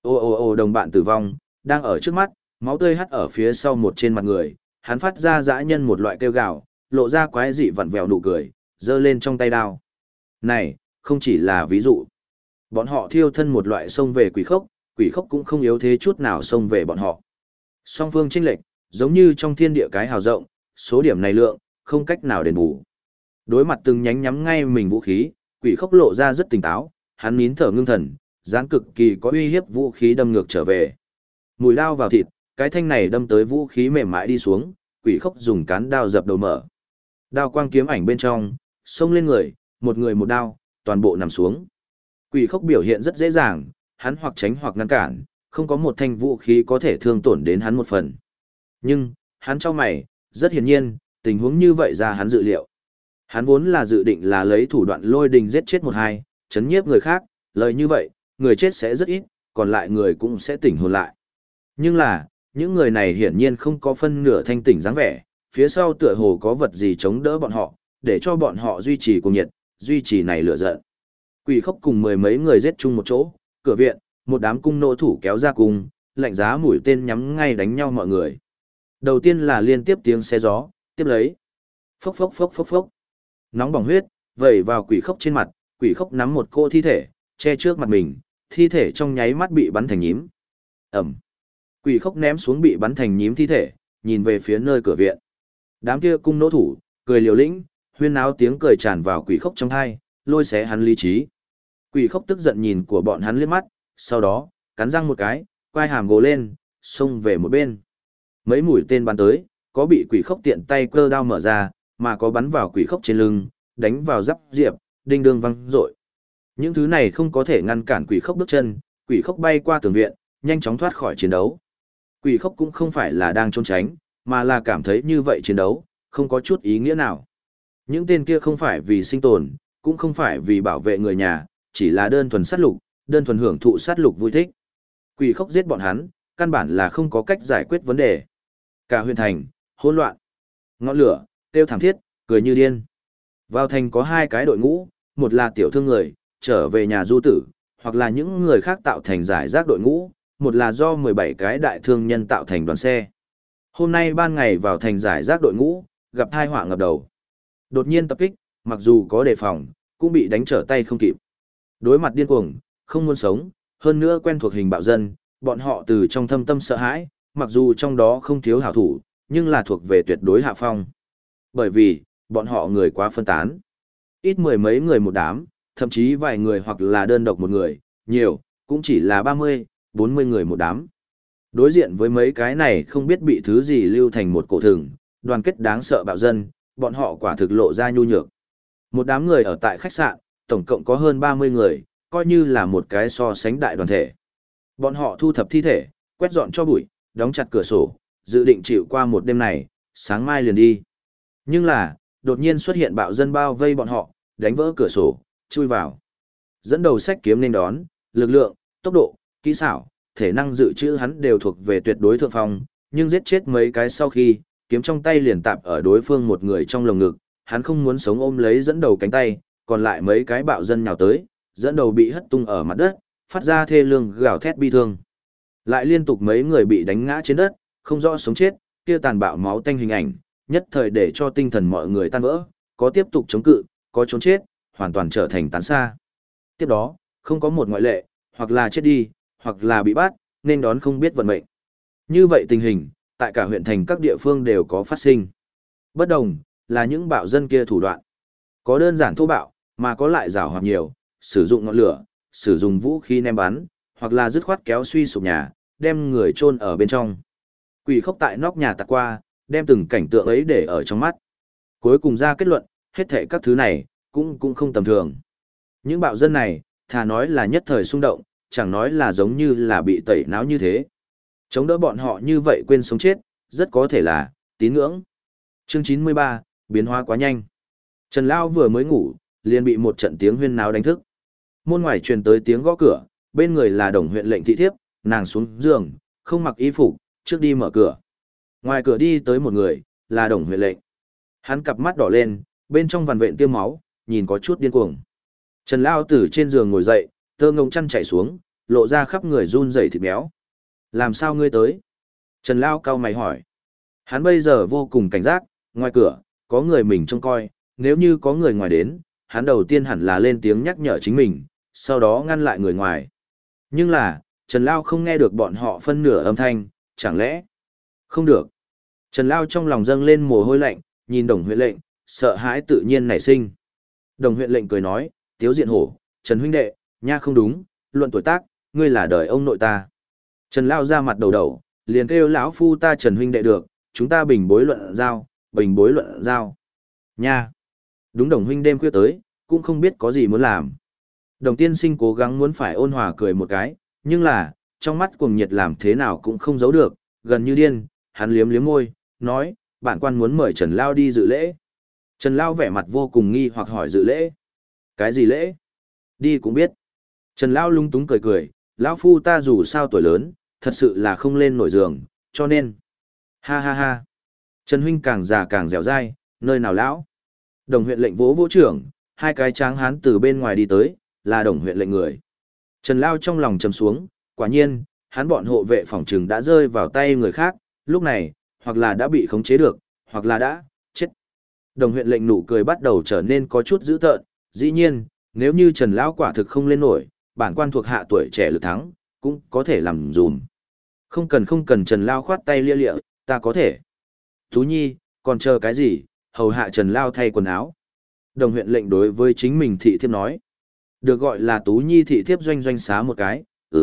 Ô đồng bạn tử vong, đang ở trước mắt, máu tươi hắt ở phía sau một trên mặt người, hắn phát ra dã nhân một loại kêu gào, lộ ra quái dị vặn vẹo nụ cười, giơ lên trong tay đao. Này, không chỉ là ví dụ. Bọn họ thiêu thân một loại xông về Quỷ Khốc cũng không yếu thế chút nào xông về bọn họ. Song phương chênh lệch, giống như trong thiên địa cái hào rộng, số điểm này lượng, không cách nào đền bù. Đối mặt từng nhánh nhắm ngay mình vũ khí, quỷ khốc lộ ra rất tỉnh táo, hắn nín thở ngưng thần, dáng cực kỳ có uy hiếp vũ khí đâm ngược trở về. Mùi lao vào thịt, cái thanh này đâm tới vũ khí mềm mại đi xuống, quỷ khốc dùng cán đao dập đầu mở. Đao quang kiếm ảnh bên trong, xông lên người một đao, toàn bộ nằm xuống. Quỷ khốc biểu hiện rất dễ dàng, hắn hoặc tránh hoặc ngăn cản, không có một thanh vũ khí có thể thương tổn đến hắn một phần. Nhưng, hắn cho mày, rất hiển nhiên, tình huống như vậy ra hắn dự liệu. Hắn vốn là dự định là lấy thủ đoạn lôi đình giết chết một hai, chấn nhiếp người khác, lời như vậy, người chết sẽ rất ít, còn lại người cũng sẽ tỉnh hồn lại. Nhưng là, những người này hiển nhiên không có phân nửa thanh tỉnh dáng vẻ, phía sau tựa hồ có vật gì chống đỡ bọn họ, để cho bọn họ duy trì cuồng nhiệt, duy trì này lửa giận. Quỷ khốc cùng mười mấy người giết chung một chỗ, cửa viện, một đám cung nô thủ kéo ra cùng, lạnh giá mũi tên nhắm ngay đánh nhau mọi người. Đầu tiên là liên tiếp tiếng xe gió, tiếp lấy. Phốc phốc phốc phốc phốc. Nóng bỏng huyết, vẩy vào quỷ khốc trên mặt, quỷ khốc nắm một cô thi thể, che trước mặt mình, thi thể trong nháy mắt bị bắn thành nhím. Ẩm. Quỷ khốc ném xuống bị bắn thành nhím thi thể, nhìn về phía nơi cửa viện. Đám kia cung nô thủ, cười liều lĩnh, huyên náo tiếng cười tràn vào quỷ khốc trong tai, lôi xé hắn lý trí. Quỷ khốc tức giận nhìn của bọn hắn liếc mắt, sau đó, cắn răng một cái, quai hàm gồ lên, xông về một bên. Mấy mũi tên bắn tới, có bị quỷ khốc tiện tay cơ đao mở ra, mà có bắn vào quỷ khốc trên lưng, đánh vào giáp diệp, đinh đương văng rội. Những thứ này không có thể ngăn cản quỷ khốc bước chân, quỷ khốc bay qua tường viện, nhanh chóng thoát khỏi chiến đấu. Quỷ khốc cũng không phải là đang trốn tránh, mà là cảm thấy như vậy chiến đấu, không có chút ý nghĩa nào. Những tên kia không phải vì sinh tồn, cũng không phải vì bảo vệ người nhà, chỉ là đơn thuần sát lục, đơn thuần hưởng thụ sát lục vui thích. Quỷ khốc giết bọn hắn, căn bản là không có cách giải quyết vấn đề. Cả huyện thành, hỗn loạn, ngọn lửa, kêu thảm thiết, cười như điên. Vào thành có hai cái đội ngũ, một là tiểu thương người, trở về nhà du tử, hoặc là những người khác tạo thành giải rác đội ngũ, một là do 17 cái đại thương nhân tạo thành đoàn xe. Hôm nay ban ngày vào thành giải rác đội ngũ, gặp tai họa ngập đầu. Đột nhiên tập kích, mặc dù có đề phòng, cũng bị đánh trở tay không kịp. Đối mặt điên cuồng, không muốn sống, hơn nữa quen thuộc hình bạo dân, bọn họ từ trong thâm tâm sợ hãi, mặc dù trong đó không thiếu hảo thủ, nhưng là thuộc về tuyệt đối hạ phong. Bởi vì, bọn họ người quá phân tán. Ít mười mấy người một đám, thậm chí vài người hoặc là đơn độc một người, nhiều, cũng chỉ là 30, 40 người một đám. Đối diện với mấy cái này không biết bị thứ gì lưu thành một cổ thừng, đoàn kết đáng sợ bạo dân, bọn họ quả thực lộ ra nhu nhược. Một đám người ở tại khách sạn, tổng cộng có hơn 30 người, coi như là một cái so sánh đại đoàn thể. Bọn họ thu thập thi thể, quét dọn cho bụi, đóng chặt cửa sổ, dự định chịu qua một đêm này, sáng mai liền đi. Nhưng là, đột nhiên xuất hiện bạo dân bao vây bọn họ, đánh vỡ cửa sổ, chui vào. Dẫn đầu sách kiếm nên đón, lực lượng, tốc độ, kỹ xảo, thể năng dự trữ hắn đều thuộc về tuyệt đối thượng phong, nhưng giết chết mấy cái sau khi, kiếm trong tay liền tạp ở đối phương một người trong lồng ngực, hắn không muốn sống ôm lấy dẫn đầu cánh tay, còn lại mấy cái bạo dân nhào tới, dẫn đầu bị hất tung ở mặt đất, phát ra thê lương gào thét bi thương. Lại liên tục mấy người bị đánh ngã trên đất, không rõ sống chết, kia tàn bạo máu tanh hình ảnh, nhất thời để cho tinh thần mọi người tan vỡ, có tiếp tục chống cự, có trốn chết, hoàn toàn trở thành tán xa. Tiếp đó, không có một ngoại lệ, hoặc là chết đi, hoặc là bị bắt, nên đón không biết vận mệnh. Như vậy tình hình, tại cả huyện thành các địa phương đều có phát sinh. Bất đồng, là những bạo dân kia thủ đoạn. Có đơn giản thô bạo, mà có lại rào hoạt nhiều, sử dụng ngọn lửa, sử dụng vũ khí ném bắn, hoặc là dứt khoát kéo suy sụp nhà, đem người chôn ở bên trong. Quỷ khốc tại nóc nhà tạt qua, đem từng cảnh tượng ấy để ở trong mắt. Cuối cùng ra kết luận, hết thảy các thứ này, cũng không tầm thường. Những bạo dân này, thà nói là nhất thời xung động, chẳng nói là giống như là bị tẩy não như thế. Chống đỡ bọn họ như vậy quên sống chết, rất có thể là tín ngưỡng. Chương 93, biến hóa quá nhanh. Trần Lao vừa mới ngủ, liền bị một trận tiếng huyên náo đánh thức. Môn ngoài truyền tới tiếng gõ cửa, bên người là Đồng huyện lệnh thị thiếp, nàng xuống giường, không mặc y phục, trước đi mở cửa. Ngoài cửa đi tới một người, là Đồng huyện lệnh. Hắn cặp mắt đỏ lên, bên trong vằn vện tiêm máu, nhìn có chút điên cuồng. Trần Lao từ trên giường ngồi dậy, tơ ngông chăn chảy xuống, lộ ra khắp người run rẩy thịt béo. Làm sao ngươi tới? Trần Lao cau mày hỏi. Hắn bây giờ vô cùng cảnh giác, ngoài cửa, có người mình trông coi, nếu như có người ngoài đến, hắn đầu tiên hẳn là lên tiếng nhắc nhở chính mình, sau đó ngăn lại người ngoài. Nhưng là, Trần Lao không nghe được bọn họ phân nửa âm thanh, chẳng lẽ Không được. Trần Lao trong lòng dâng lên mồ hôi lạnh, nhìn Đồng huyện lệnh, sợ hãi tự nhiên nảy sinh. Đồng huyện lệnh cười nói, Tiếu Diện Hổ, Trần huynh đệ, nha không đúng, luận tuổi tác, ngươi là đời ông nội ta. Trần Lao ra mặt đầu đầu, liền kêu lão phu ta Trần huynh đệ được, chúng ta bình bối luận giao, bình bối luận giao. Nha. Đúng Đồng huynh đêm khuya tới, cũng không biết có gì muốn làm. Đồng tiên sinh cố gắng muốn phải ôn hòa cười một cái, nhưng là, trong mắt cuồng nhiệt làm thế nào cũng không giấu được, gần như điên, hắn liếm liếm môi, nói, bản quan muốn mời Trần Lao đi dự lễ. Trần Lao vẻ mặt vô cùng nghi hoặc hỏi dự lễ. Cái gì lễ? Đi cũng biết. Trần Lao lung túng cười cười, lão phu ta dù sao tuổi lớn, thật sự là không lên nổi giường, cho nên. Ha ha ha. Trần huynh càng già càng dẻo dai, nơi nào lão? Đồng huyện lệnh vỗ vỗ trưởng, hai cái tráng hán từ bên ngoài đi tới, là đồng huyện lệnh người. Trần Lao trong lòng trầm xuống, quả nhiên, hắn bọn hộ vệ phòng trừng đã rơi vào tay người khác, lúc này, hoặc là đã bị khống chế được, hoặc là đã chết. Đồng huyện lệnh nụ cười bắt đầu trở nên có chút dữ tợn, dĩ nhiên, nếu như Trần Lão quả thực không lên nổi, bản quan thuộc hạ tuổi trẻ lực thắng, cũng có thể làm dùm. Không cần Trần Lao khoát tay lia lịa, ta có thể. Tú Nhi, còn chờ cái gì, hầu hạ Trần Lao thay quần áo. Đồng huyện lệnh đối với chính mình thị thiếp nói. Được gọi là Tú Nhi thị thiếp doanh doanh xá một cái,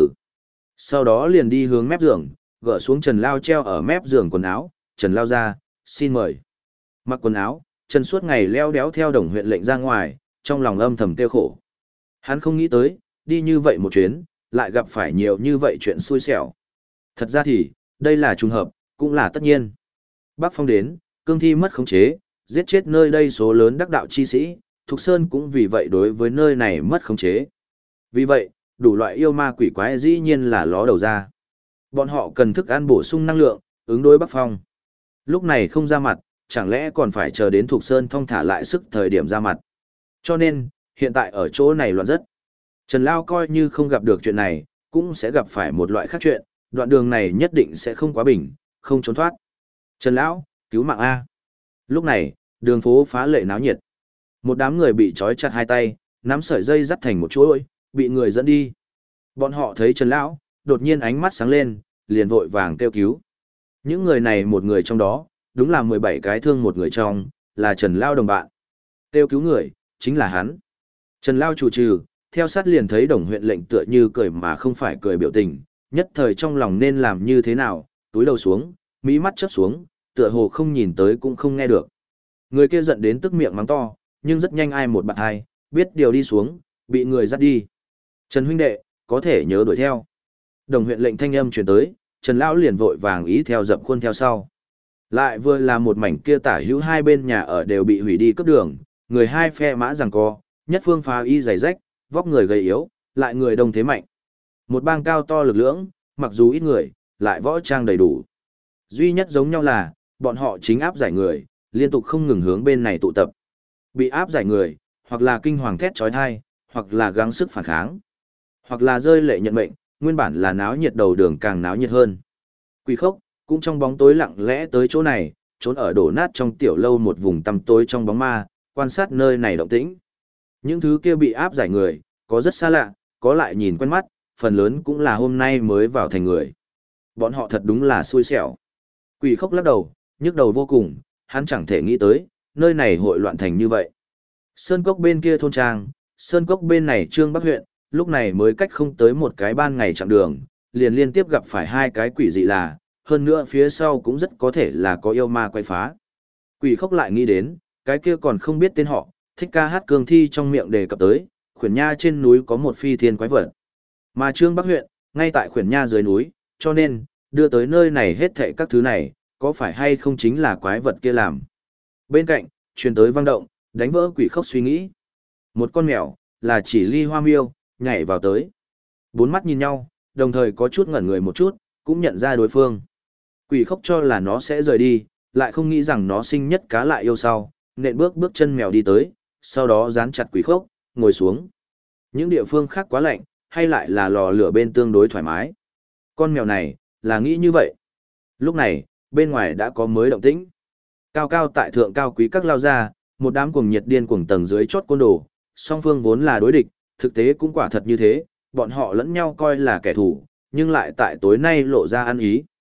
Sau đó liền đi hướng mép giường, gỡ xuống Trần Lao treo ở mép giường quần áo, Trần Lao ra, xin mời. Mặc quần áo, Trần suốt ngày leo đéo theo đồng huyện lệnh ra ngoài, trong lòng âm thầm tiêu khổ. Hắn không nghĩ tới, đi như vậy một chuyến, lại gặp phải nhiều như vậy chuyện xui xẻo. Thật ra thì, đây là trùng hợp, cũng là tất nhiên. Bắc Phong đến, cương thi mất khống chế, giết chết nơi đây số lớn đắc đạo chi sĩ, Thục Sơn cũng vì vậy đối với nơi này mất khống chế. Vì vậy, đủ loại yêu ma quỷ quái dĩ nhiên là ló đầu ra. Bọn họ cần thức ăn bổ sung năng lượng, ứng đối Bắc Phong. Lúc này không ra mặt, chẳng lẽ còn phải chờ đến Thục Sơn thong thả lại sức thời điểm ra mặt. Cho nên, hiện tại ở chỗ này loạn rất. Trần Lao coi như không gặp được chuyện này, cũng sẽ gặp phải một loại khác chuyện, đoạn đường này nhất định sẽ không quá bình, không trốn thoát. Trần Lão, cứu mạng A. Lúc này, đường phố phá lệ náo nhiệt. Một đám người bị trói chặt hai tay, nắm sợi dây dắt thành một chuỗi, bị người dẫn đi. Bọn họ thấy Trần Lão, đột nhiên ánh mắt sáng lên, liền vội vàng kêu cứu. Những người này một người trong đó, đúng là 17 cái thương một người trong, là Trần Lao đồng bạn. Kêu cứu người, chính là hắn. Trần Lao chủ trừ, theo sát liền thấy đồng huyện lệnh tựa như cười mà không phải cười biểu tình, nhất thời trong lòng nên làm như thế nào, túi đầu xuống, mí mắt chớp xuống, tựa hồ không nhìn tới cũng không nghe được. Người kia giận đến tức miệng mắng to, nhưng rất nhanh ai một bạn hai, biết điều đi xuống, bị người dắt đi. Trần huynh đệ, có thể nhớ đuổi theo. Đồng huyện lệnh thanh âm truyền tới, Trần Lão liền vội vàng ý theo dập khuôn theo sau. Lại vừa là một mảnh kia tả hữu hai bên nhà ở đều bị hủy đi cướp đường, người hai phe mã giằng co, nhất phương phá y giày rách, vóc người gầy yếu, lại người đông thế mạnh. Một bang cao to lực lưỡng, mặc dù ít người, lại võ trang đầy đủ. Duy nhất giống nhau là, bọn họ chính áp giải người, liên tục không ngừng hướng bên này tụ tập. Bị áp giải người, hoặc là kinh hoàng thét chói tai, hoặc là gắng sức phản kháng, hoặc là rơi lệ nhận mệnh, nguyên bản là náo nhiệt đầu đường càng náo nhiệt hơn. Quỷ Khốc cũng trong bóng tối lặng lẽ tới chỗ này, trốn ở đổ nát trong tiểu lâu một vùng tăm tối trong bóng ma, quan sát nơi này động tĩnh. Những thứ kia bị áp giải người, có rất xa lạ, có lại nhìn quen mắt, phần lớn cũng là hôm nay mới vào thành người. Bọn họ thật đúng là xui xẻo. Quỷ Khốc lắc đầu, nhức đầu vô cùng, hắn chẳng thể nghĩ tới, nơi này hội loạn thành như vậy. Sơn Cốc bên kia thôn trang, Sơn Cốc bên này Trương Bắc huyện, lúc này mới cách không tới một cái ban ngày chặng đường, liền liên tiếp gặp phải hai cái quỷ dị là, hơn nữa phía sau cũng rất có thể là có yêu ma quay phá. Quỷ Khốc lại nghĩ đến, cái kia còn không biết tên họ, thích ca hát cương thi trong miệng đề cập tới, khuyển nha trên núi có một phi thiên quái vật. Mà Trương Bắc huyện, ngay tại khuyển nha dưới núi, cho nên, đưa tới nơi này hết thảy các thứ này, có phải hay không chính là quái vật kia làm. Bên cạnh, truyền tới vang động, đánh vỡ Quỷ Khốc suy nghĩ. Một con mèo, là chỉ ly hoa miêu, nhảy vào tới. Bốn mắt nhìn nhau, đồng thời có chút ngẩn người một chút, cũng nhận ra đối phương. Quỷ Khốc cho là nó sẽ rời đi, lại không nghĩ rằng nó sinh nhất cá lại yêu sau, nện bước chân mèo đi tới, sau đó dán chặt Quỷ Khốc, ngồi xuống. Những địa phương khác quá lạnh, hay lại là lò lửa bên tương đối thoải mái. Con mèo này, là nghĩ như vậy. Lúc này, bên ngoài đã có mới động tĩnh. Cao cao tại thượng cao quý các lao ra, một đám cuồng nhiệt điên cuồng tầng dưới chót côn đồ, song phương vốn là đối địch, thực tế cũng quả thật như thế, bọn họ lẫn nhau coi là kẻ thù, nhưng lại tại tối nay lộ ra ăn ý.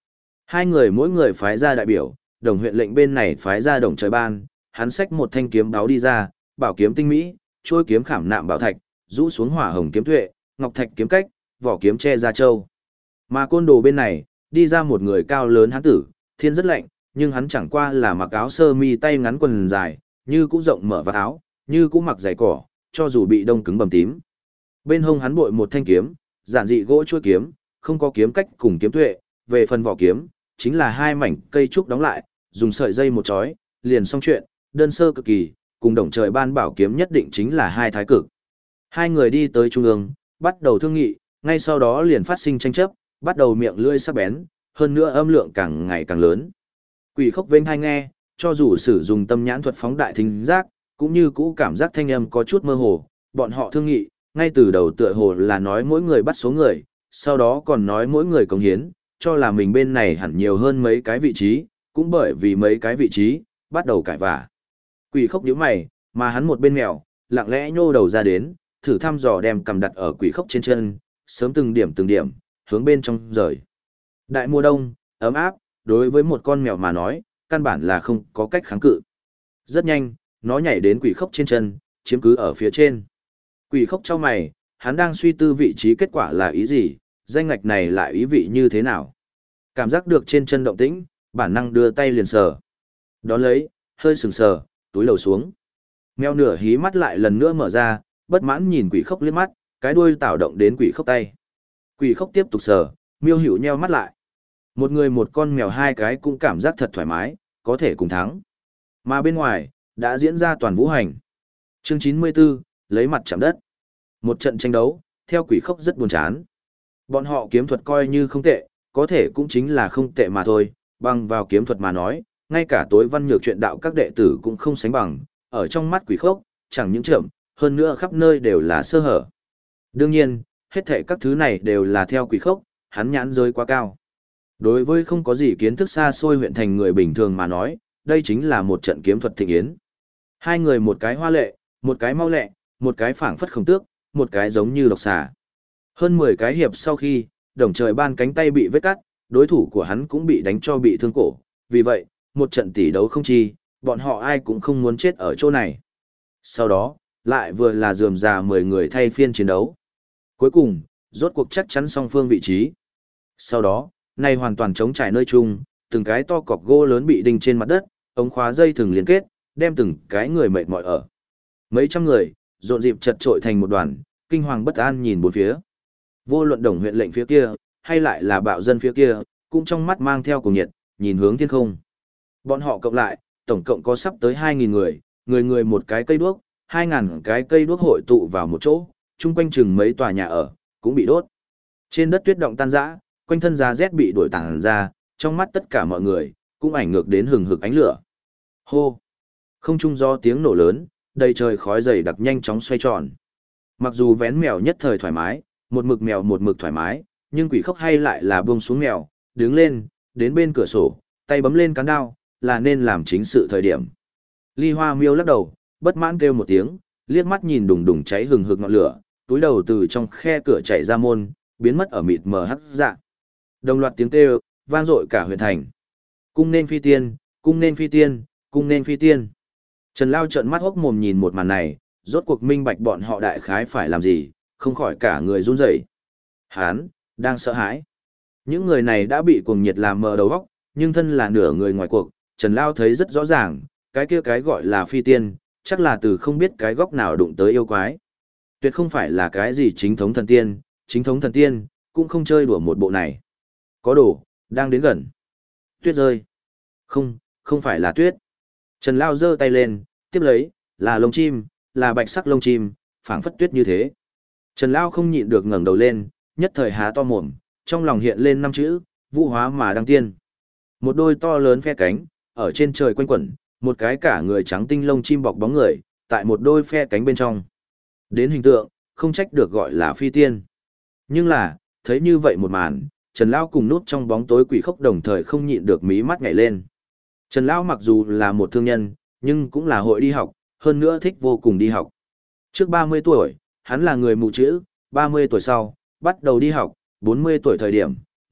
Hai người mỗi người phái ra đại biểu, đồng huyện lệnh bên này phái ra đồng trời ban, hắn xách một thanh kiếm đáo đi ra, bảo kiếm tinh mỹ, trôi kiếm khảm nạm bảo thạch, rũ xuống hỏa hồng kiếm tuệ, ngọc thạch kiếm cách, vỏ kiếm che ra châu. Mà côn đồ bên này, đi ra một người cao lớn hán tử, thiên rất lạnh, nhưng hắn chẳng qua là mặc áo sơ mi tay ngắn quần dài, như cũ rộng mở vạt áo, như cũ mặc giày cỏ, cho dù bị đông cứng bầm tím. Bên hông hắn bội một thanh kiếm, giản dị gỗ chuôi kiếm, không có kiếm cách cùng kiếm tuệ, về phần vỏ kiếm, chính là hai mảnh cây trúc đóng lại, dùng sợi dây một chói, liền xong chuyện, đơn sơ cực kỳ, cùng đồng trời ban bảo kiếm nhất định chính là hai thái cực. Hai người đi tới trung ương, bắt đầu thương nghị, ngay sau đó liền phát sinh tranh chấp, bắt đầu miệng lưỡi sắc bén, hơn nữa âm lượng càng ngày càng lớn. Quỷ Khốc vênh hai nghe, cho dù sử dụng tâm nhãn thuật phóng đại thính giác, cũng như cũ cảm giác thanh âm có chút mơ hồ, bọn họ thương nghị, ngay từ đầu tựa hồ là nói mỗi người bắt số người, sau đó còn nói mỗi người cống hiến, cho là mình bên này hẳn nhiều hơn mấy cái vị trí, cũng bởi vì mấy cái vị trí, bắt đầu cãi vả. Quỷ Khốc nhíu mày, mà hắn một bên mèo, lặng lẽ nhô đầu ra đến, thử thăm dò đem cầm đặt ở Quỷ Khốc trên chân, sớm từng điểm, hướng bên trong rời. Đại mùa đông, ấm áp, đối với một con mèo mà nói, căn bản là không có cách kháng cự. Rất nhanh, nó nhảy đến Quỷ Khốc trên chân, chiếm cứ ở phía trên. Quỷ Khốc chau mày, hắn đang suy tư vị trí kết quả là ý gì, danh ngạch này lại ý vị như thế nào. Cảm giác được trên chân động tĩnh, bản năng đưa tay liền sờ. Đón lấy, hơi sừng sờ, túi lầu xuống. Mèo nửa hí mắt lại lần nữa mở ra, bất mãn nhìn Quỷ Khốc liếc mắt, cái đuôi tạo động đến Quỷ Khốc tay. Quỷ Khốc tiếp tục sờ, miêu hữu nheo mắt lại. Một người một con mèo hai cái cũng cảm giác thật thoải mái, có thể cùng thắng. Mà bên ngoài, đã diễn ra toàn vũ hành. Chương 94, lấy mặt chạm đất. Một trận tranh đấu, theo Quỷ Khốc rất buồn chán. Bọn họ kiếm thuật coi như không tệ, có thể cũng chính là không tệ mà thôi, bằng vào kiếm thuật mà nói, ngay cả tối văn nhược truyện đạo các đệ tử cũng không sánh bằng, ở trong mắt Quỷ Khốc, chẳng những chậm, hơn nữa khắp nơi đều là sơ hở. Đương nhiên, hết thảy các thứ này đều là theo Quỷ Khốc, hắn nhãn giới quá cao. Đối với không có gì kiến thức xa xôi huyện thành người bình thường mà nói, đây chính là một trận kiếm thuật thịnh yến. Hai người một cái hoa lệ, một cái mau lẹ, một cái phảng phất không tước, một cái giống như độc xà. Hơn 10 cái hiệp sau khi, đồng trời ban cánh tay bị vết cắt, đối thủ của hắn cũng bị đánh cho bị thương cổ. Vì vậy, một trận tỷ đấu không chi, bọn họ ai cũng không muốn chết ở chỗ này. Sau đó, lại vừa là rườm rà 10 người thay phiên chiến đấu. Cuối cùng, rốt cuộc chắc chắn song phương vị trí. Sau đó, này hoàn toàn trống trải nơi chung, từng cái to cọc gỗ lớn bị đinh trên mặt đất, ống khóa dây thừng liên kết, đem từng cái người mệt mỏi ở. Mấy trăm người, rộn rịp chật trội thành một đoàn, kinh hoàng bất an nhìn bốn phía. Vô luận đồng huyện lệnh phía kia, hay lại là bạo dân phía kia, cũng trong mắt mang theo cùng nhiệt, nhìn hướng thiên không. Bọn họ cộng lại, tổng cộng có sắp tới 2.000 người, người người một cái cây đuốc, 2.000 cái cây đuốc hội tụ vào một chỗ, chung quanh chừng mấy tòa nhà ở, cũng bị đốt. Trên đất tuyết động tan rã, quanh thân giá rét bị đuổi tản ra, trong mắt tất cả mọi người, cũng ảnh ngược đến hừng hực ánh lửa. Hô! Không trung do tiếng nổ lớn, đầy trời khói dày đặc nhanh chóng xoay tròn. Mặc dù vén mèo nhất thời thoải mái, một mực mèo một mực thoải mái, nhưng Quỷ Khốc hay lại là buông xuống mèo, đứng lên, đến bên cửa sổ, tay bấm lên cán đao, là nên làm chính sự thời điểm. Ly Hoa Miêu lắc đầu, bất mãn kêu một tiếng, liếc mắt nhìn đùng đùng cháy hừng hực ngọn lửa, túi đầu từ trong khe cửa chạy ra môn, biến mất ở mịt mờ hắc dạ. Đồng loạt tiếng kêu, vang dội cả huyện thành. Cung nên phi tiên, cung nên phi tiên, cung nên phi tiên. Trần Lao trợn mắt hốc mồm nhìn một màn này, rốt cuộc minh bạch bọn họ đại khái phải làm gì, không khỏi cả người run rẩy. Hán, đang sợ hãi. Những người này đã bị cuồng nhiệt làm mờ đầu óc, nhưng thân là nửa người ngoài cuộc, Trần Lao thấy rất rõ ràng, cái kia cái gọi là phi tiên, chắc là từ không biết cái góc nào đụng tới yêu quái. Tuyệt không phải là cái gì chính thống thần tiên, cũng không chơi đùa một bộ này. Có đồ, đang đến gần. Tuyết rơi. Không, không phải là tuyết. Trần Lao giơ tay lên, tiếp lấy, là lông chim, là bạch sắc lông chim, phảng phất tuyết như thế. Trần Lao không nhịn được ngẩng đầu lên, nhất thời há to mồm, trong lòng hiện lên 5 chữ, vũ hóa mà đăng tiên. Một đôi to lớn phe cánh, ở trên trời quanh quẩn, một cái cả người trắng tinh lông chim bọc bóng người, tại một đôi phe cánh bên trong. Đến hình tượng, không trách được gọi là phi tiên. Nhưng là, thấy như vậy một màn, Trần Lao cùng núp trong bóng tối Quỷ Khốc đồng thời không nhịn được mí mắt nhảy lên. Trần Lao mặc dù là một thương nhân, nhưng cũng là hội đi học, hơn nữa thích vô cùng đi học. Trước 30 tuổi, hắn là người mù chữ, 30 tuổi sau, bắt đầu đi học, 40 tuổi thời điểm,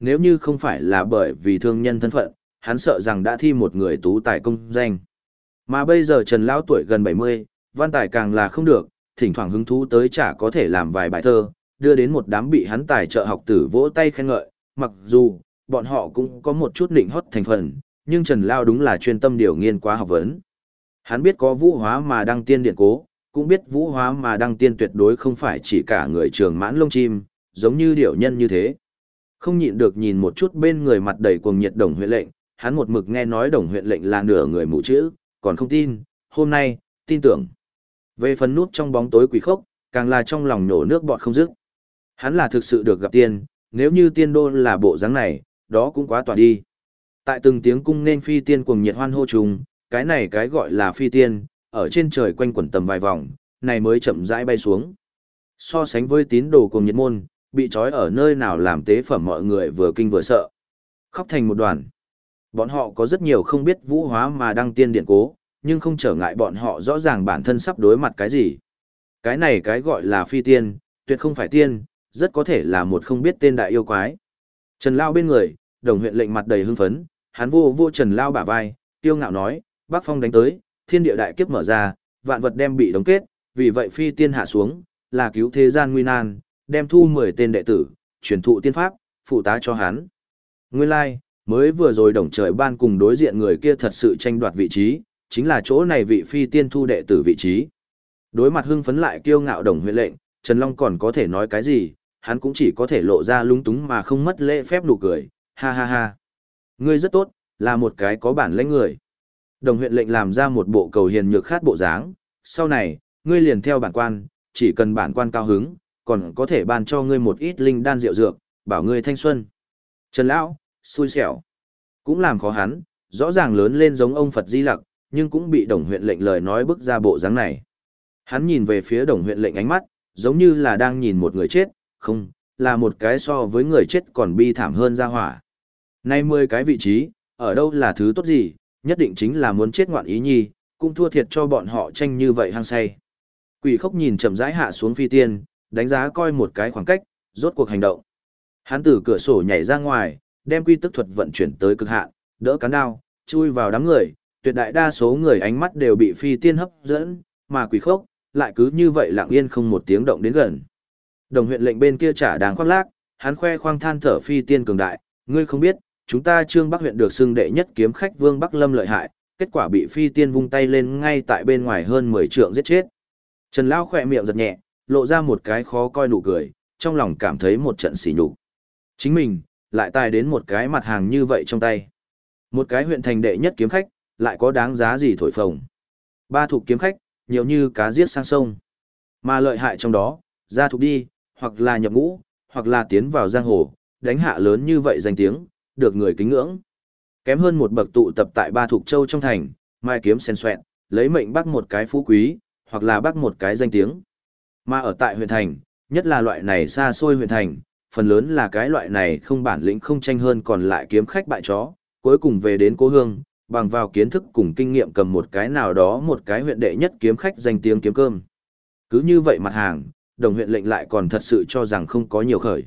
nếu như không phải là bởi vì thương nhân thân phận, hắn sợ rằng đã thi một người tú tài công danh. Mà bây giờ Trần Lão tuổi gần 70, văn tài càng là không được, thỉnh thoảng hứng thú tới chả có thể làm vài bài thơ, đưa đến một đám bị hắn tài trợ học tử vỗ tay khen ngợi, mặc dù bọn họ cũng có một chút nịnh hót thành phần, nhưng Trần Lão đúng là chuyên tâm điều nghiên quá học vấn. Hắn biết có vũ hóa mà đăng tiên điện cố, cũng biết vũ hóa mà đăng tiên tuyệt đối không phải chỉ cả người trường mãn lông chim, giống như điểu nhân như thế. Không nhịn được nhìn một chút bên người mặt đầy cuồng nhiệt Đồng huyện lệnh, hắn một mực nghe nói Đồng huyện lệnh là nửa người mù chữ, còn không tin, hôm nay, tin tưởng. Về phần nút trong bóng tối quỷ khốc, càng là trong lòng nhổ nước bọt không dứt. Hắn là thực sự được gặp tiên, nếu như tiên đô là bộ dáng này, đó cũng quá tỏa đi. Tại từng tiếng cung nên phi tiên cuồng nhiệt hoan hô trùng, cái này cái gọi là phi tiên, ở trên trời quanh quẩn tầm vài vòng, này mới chậm rãi bay xuống. So sánh với tín đồ cuồng nhiệt môn, bị trói ở nơi nào làm tế phẩm mọi người vừa kinh vừa sợ. Khóc thành một đoàn. Bọn họ có rất nhiều không biết vũ hóa mà đăng tiên điện cố, nhưng không trở ngại bọn họ rõ ràng bản thân sắp đối mặt cái gì. Cái này cái gọi là phi tiên, tuyệt không phải tiên, rất có thể là một không biết tên đại yêu quái. Trần Lao bên người, Đồng huyện lệnh mặt đầy hưng phấn, hắn vô vô Trần Lao bả vai, tiêu ngạo nói, Bắc Phong đánh tới, thiên địa đại kiếp mở ra, vạn vật đem bị đóng kết, vì vậy phi tiên hạ xuống, là cứu thế gian nguy nan, đem thu 10 tên đệ tử, truyền thụ tiên pháp, phụ tá cho hắn. Nguyên lai, like, mới vừa rồi Đồng Trời Ban cùng đối diện người kia thật sự tranh đoạt vị trí, chính là chỗ này vị phi tiên thu đệ tử vị trí. Đối mặt hưng phấn lại kiêu ngạo Đồng huyện lệnh, Trần Long còn có thể nói cái gì, hắn cũng chỉ có thể lộ ra lung túng mà không mất lễ phép nụ cười, ha ha ha. Ngươi rất tốt, là một cái có bản lĩnh người. Đồng huyện lệnh làm ra một bộ cầu hiền nhược khát bộ dáng, sau này, ngươi liền theo bản quan, chỉ cần bản quan cao hứng, còn có thể ban cho ngươi một ít linh đan rượu dược, bảo ngươi thanh xuân. Trần Lão, xui xẻo, cũng làm khó hắn, rõ ràng lớn lên giống ông Phật Di Lặc, nhưng cũng bị Đồng huyện lệnh lời nói bức ra bộ dáng này. Hắn nhìn về phía Đồng huyện lệnh ánh mắt, giống như là đang nhìn một người chết, không, là một cái so với người chết còn bi thảm hơn ra hỏa. Nay 10 cái vị trí, ở đâu là thứ tốt gì, nhất định chính là muốn chết ngoạn ý nhi, cũng thua thiệt cho bọn họ tranh như vậy hăng say. Quỷ khốc nhìn chậm rãi hạ xuống phi tiên, đánh giá coi một cái khoảng cách, rốt cuộc hành động. Hắn từ cửa sổ nhảy ra ngoài, đem quy tức thuật vận chuyển tới cực hạn, đỡ cán đao, chui vào đám người, tuyệt đại đa số người ánh mắt đều bị phi tiên hấp dẫn, mà quỷ khốc lại cứ như vậy lặng yên không một tiếng động đến gần. Đồng huyện lệnh bên kia chả đáng khoác lác, hắn khoe khoang than thở phi tiên cường đại, ngươi không biết, chúng ta Trương Bắc huyện được xưng đệ nhất kiếm khách Vương Bắc Lâm lợi hại, kết quả bị phi tiên vung tay lên ngay tại bên ngoài hơn 10 trượng giết chết. Trần Lão khỏe miệng giật nhẹ, lộ ra một cái khó coi nụ cười, trong lòng cảm thấy một trận sỉ nhục. Chính mình, lại tài đến một cái mặt hàng như vậy trong tay. Một cái huyện thành đệ nhất kiếm khách, lại có đáng giá gì thổi phồng. Ba thuộc kiếm khách, nhiều như cá giết sang sông. Mà lợi hại trong đó, ra thuộc đi, hoặc là nhập ngũ, hoặc là tiến vào giang hồ, đánh hạ lớn như vậy danh tiếng, được người kính ngưỡng. Kém hơn một bậc tụ tập tại Ba Thục Châu trong thành, mai kiếm sen xoẹt, lấy mệnh bắt một cái phú quý, hoặc là bắt một cái danh tiếng. Mà ở tại huyện thành, nhất là loại này xa xôi huyện thành, phần lớn là cái loại này không bản lĩnh không tranh hơn còn lại kiếm khách bại chó, cuối cùng về đến cố hương, bằng vào kiến thức cùng kinh nghiệm cầm một cái nào đó một cái huyện đệ nhất kiếm khách danh tiếng kiếm cơm. Cứ như vậy mặt hàng, Đồng huyện lệnh lại còn thật sự cho rằng không có nhiều khởi.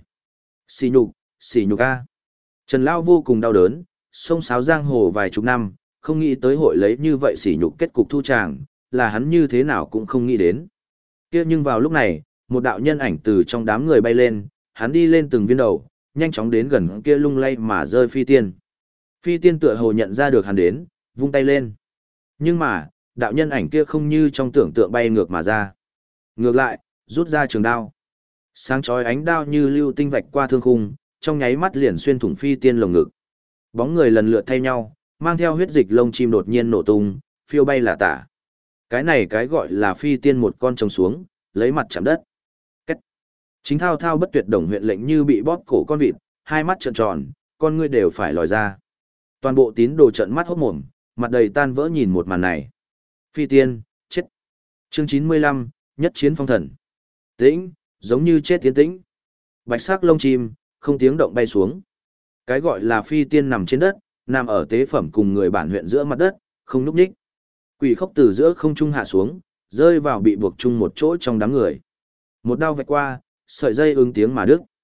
Xỉ nhục a. Trần Lão vô cùng đau đớn, xông xáo giang hồ vài chục năm, không nghĩ tới hội lấy như vậy sỉ nhục kết cục thu tràng, là hắn như thế nào cũng không nghĩ đến. Kia nhưng vào lúc này, một đạo nhân ảnh từ trong đám người bay lên, hắn đi lên từng viên đầu, nhanh chóng đến gần kia lung lay mà rơi phi tiên. Phi tiên tựa hồ nhận ra được hắn đến, vung tay lên. Nhưng mà, đạo nhân ảnh kia không như trong tưởng tượng bay ngược mà ra. Ngược lại, rút ra trường đao. Sáng chói ánh đao như lưu tinh vạch qua thương khung, trong nháy mắt liền xuyên thủng phi tiên lồng ngực. Bóng người lần lượt thay nhau, mang theo huyết dịch lông chim đột nhiên nổ tung, phiêu bay lả tả. Cái này cái gọi là phi tiên một con trống xuống, lấy mặt chạm đất. Cách. Chính thao thao bất tuyệt Đồng huyện lệnh như bị bóp cổ con vịt, hai mắt trợn tròn, con ngươi đều phải lòi ra. Toàn bộ tín đồ trợn mắt hốt mồm, mặt đầy tan vỡ nhìn một màn này. Phi tiên, chết. Chương 95, nhất chiến phong thần. Tĩnh, giống như chết tiến tĩnh. Bạch sắc lông chim, không tiếng động bay xuống. Cái gọi là phi tiên nằm trên đất, nằm ở tế phẩm cùng người bản huyện giữa mặt đất, không nhúc nhích. Quỷ khốc từ giữa không trung hạ xuống, rơi vào bị buộc chung một chỗ trong đám người. Một đao vạch qua, sợi dây ứng tiếng mà đứt.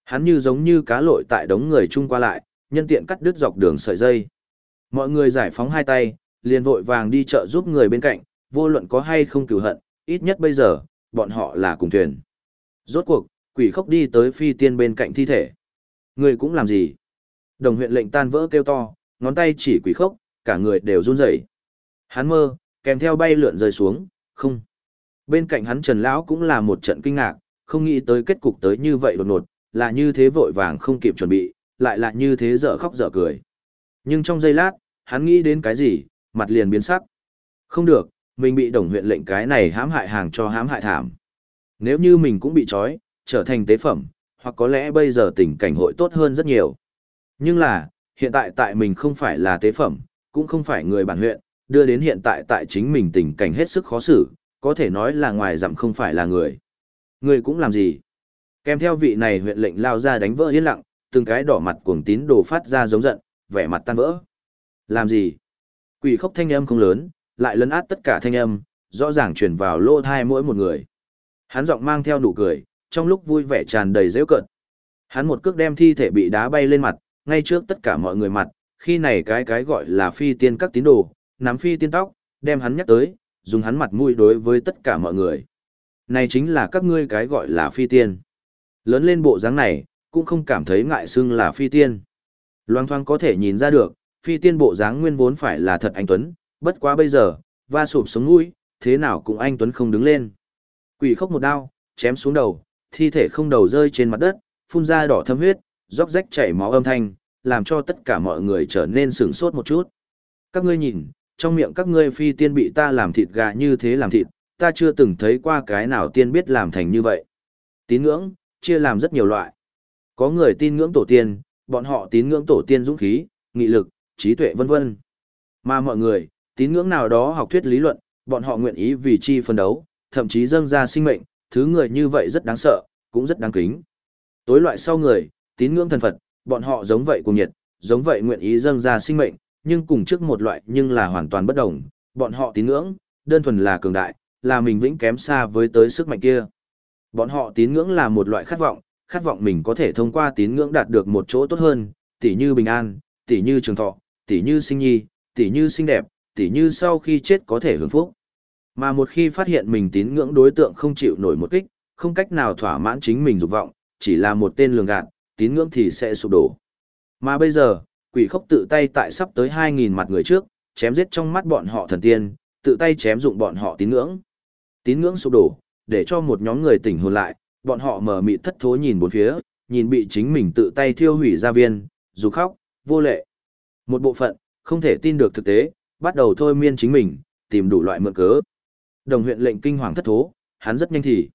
Hắn như giống như cá lội tại đống người chung qua lại, nhân tiện cắt đứt dọc đường sợi dây. Mọi người giải phóng hai tay, liền vội vàng đi chợ giúp người bên cạnh, vô luận có hay không cửu hận, ít nhất bây giờ, bọn họ là cùng thuyền. Rốt cuộc, quỷ khốc đi tới phi tiên bên cạnh thi thể. Người cũng làm gì? Đồng huyện lệnh tan vỡ kêu to, ngón tay chỉ quỷ khốc, cả người đều run rẩy. Hắn mơ, kèm theo bay lượn rơi xuống, không. Bên cạnh hắn Trần Lão cũng là một trận kinh ngạc, không nghĩ tới kết cục tới như vậy đột ngột, là như thế vội vàng không kịp chuẩn bị, lại là như thế dở khóc dở cười. Nhưng trong giây lát, hắn nghĩ đến cái gì, mặt liền biến sắc. Không được, mình bị đồng huyện lệnh cái này hãm hại hàng cho hãm hại thảm. Nếu như mình cũng bị trói, trở thành tế phẩm, hoặc có lẽ bây giờ tình cảnh hội tốt hơn rất nhiều. Nhưng là, hiện tại tại mình không phải là tế phẩm, cũng không phải người bản huyện, đưa đến hiện tại tại chính mình tình cảnh hết sức khó xử, có thể nói là ngoài dặm không phải là người. Người cũng làm gì? Kèm theo vị này huyện lệnh lao ra đánh vỡ yên lặng, từng cái đỏ mặt cuồng tín đồ phát ra giống giận, vẻ mặt tan vỡ. Làm gì? Quỷ khốc thanh âm không lớn, lại lấn át tất cả thanh âm, rõ ràng truyền vào lỗ thai mỗi một người. Hắn giọng mang theo nụ cười, trong lúc vui vẻ tràn đầy giễu cợt. Hắn một cước đem thi thể bị đá bay lên mặt, ngay trước tất cả mọi người mặt, khi này cái gọi là phi tiên các tín đồ, nắm phi tiên tóc, đem hắn nhắc tới, dùng hắn mặt mũi đối với tất cả mọi người. Này chính là các ngươi cái gọi là phi tiên. Lớn lên bộ dáng này, cũng không cảm thấy ngại xưng là phi tiên. Loang thoáng có thể nhìn ra được, phi tiên bộ dáng nguyên vốn phải là thật anh tuấn, bất quá bây giờ, va sụp sống mũi, thế nào cũng anh tuấn không đứng lên. Quỷ khốc một đao, chém xuống đầu, thi thể không đầu rơi trên mặt đất, phun ra đỏ thâm huyết, róc rách chảy máu âm thanh, làm cho tất cả mọi người trở nên sửng sốt một chút. Các ngươi nhìn, trong miệng các ngươi phi tiên bị ta làm thịt gà như thế làm thịt, ta chưa từng thấy qua cái nào tiên biết làm thành như vậy. Tín ngưỡng, chia làm rất nhiều loại. Có người tin ngưỡng tổ tiên, bọn họ tín ngưỡng tổ tiên dũng khí, nghị lực, trí tuệ vân vân. Mà mọi người, tín ngưỡng nào đó học thuyết lý luận, bọn họ nguyện ý vì chi phân đấu, thậm chí dâng ra sinh mệnh, thứ người như vậy rất đáng sợ, cũng rất đáng kính. Tối loại sau người, tín ngưỡng thần Phật, bọn họ giống vậy cùng nhiệt, giống vậy nguyện ý dâng ra sinh mệnh, nhưng cùng trước một loại nhưng là hoàn toàn bất đồng, bọn họ tín ngưỡng, đơn thuần là cường đại, là mình vĩnh kém xa với tới sức mạnh kia. Bọn họ tín ngưỡng là một loại khát vọng mình có thể thông qua tín ngưỡng đạt được một chỗ tốt hơn, tỉ như bình an, tỉ như trường thọ, tỉ như sinh nhi, tỉ như xinh đẹp, tỉ như sau khi chết có thể hưởng phúc. Mà một khi phát hiện mình tín ngưỡng đối tượng không chịu nổi một kích, không cách nào thỏa mãn chính mình dục vọng, chỉ là một tên lường gạt, tín ngưỡng thì sẽ sụp đổ. Mà bây giờ, quỷ khốc tự tay tại sắp tới 2.000 mặt người trước, chém giết trong mắt bọn họ thần tiên, tự tay chém dụng bọn họ tín ngưỡng. Tín ngưỡng sụp đổ, để cho một nhóm người tỉnh hồn lại, bọn họ mờ mịt thất thố nhìn bốn phía, nhìn bị chính mình tự tay thiêu hủy gia viên, dù khóc, vô lệ. Một bộ phận, không thể tin được thực tế, bắt đầu thôi miên chính mình, tìm đủ loại mượn cớ. Đồng huyện lệnh kinh hoàng thất thố, hắn rất nhanh thì.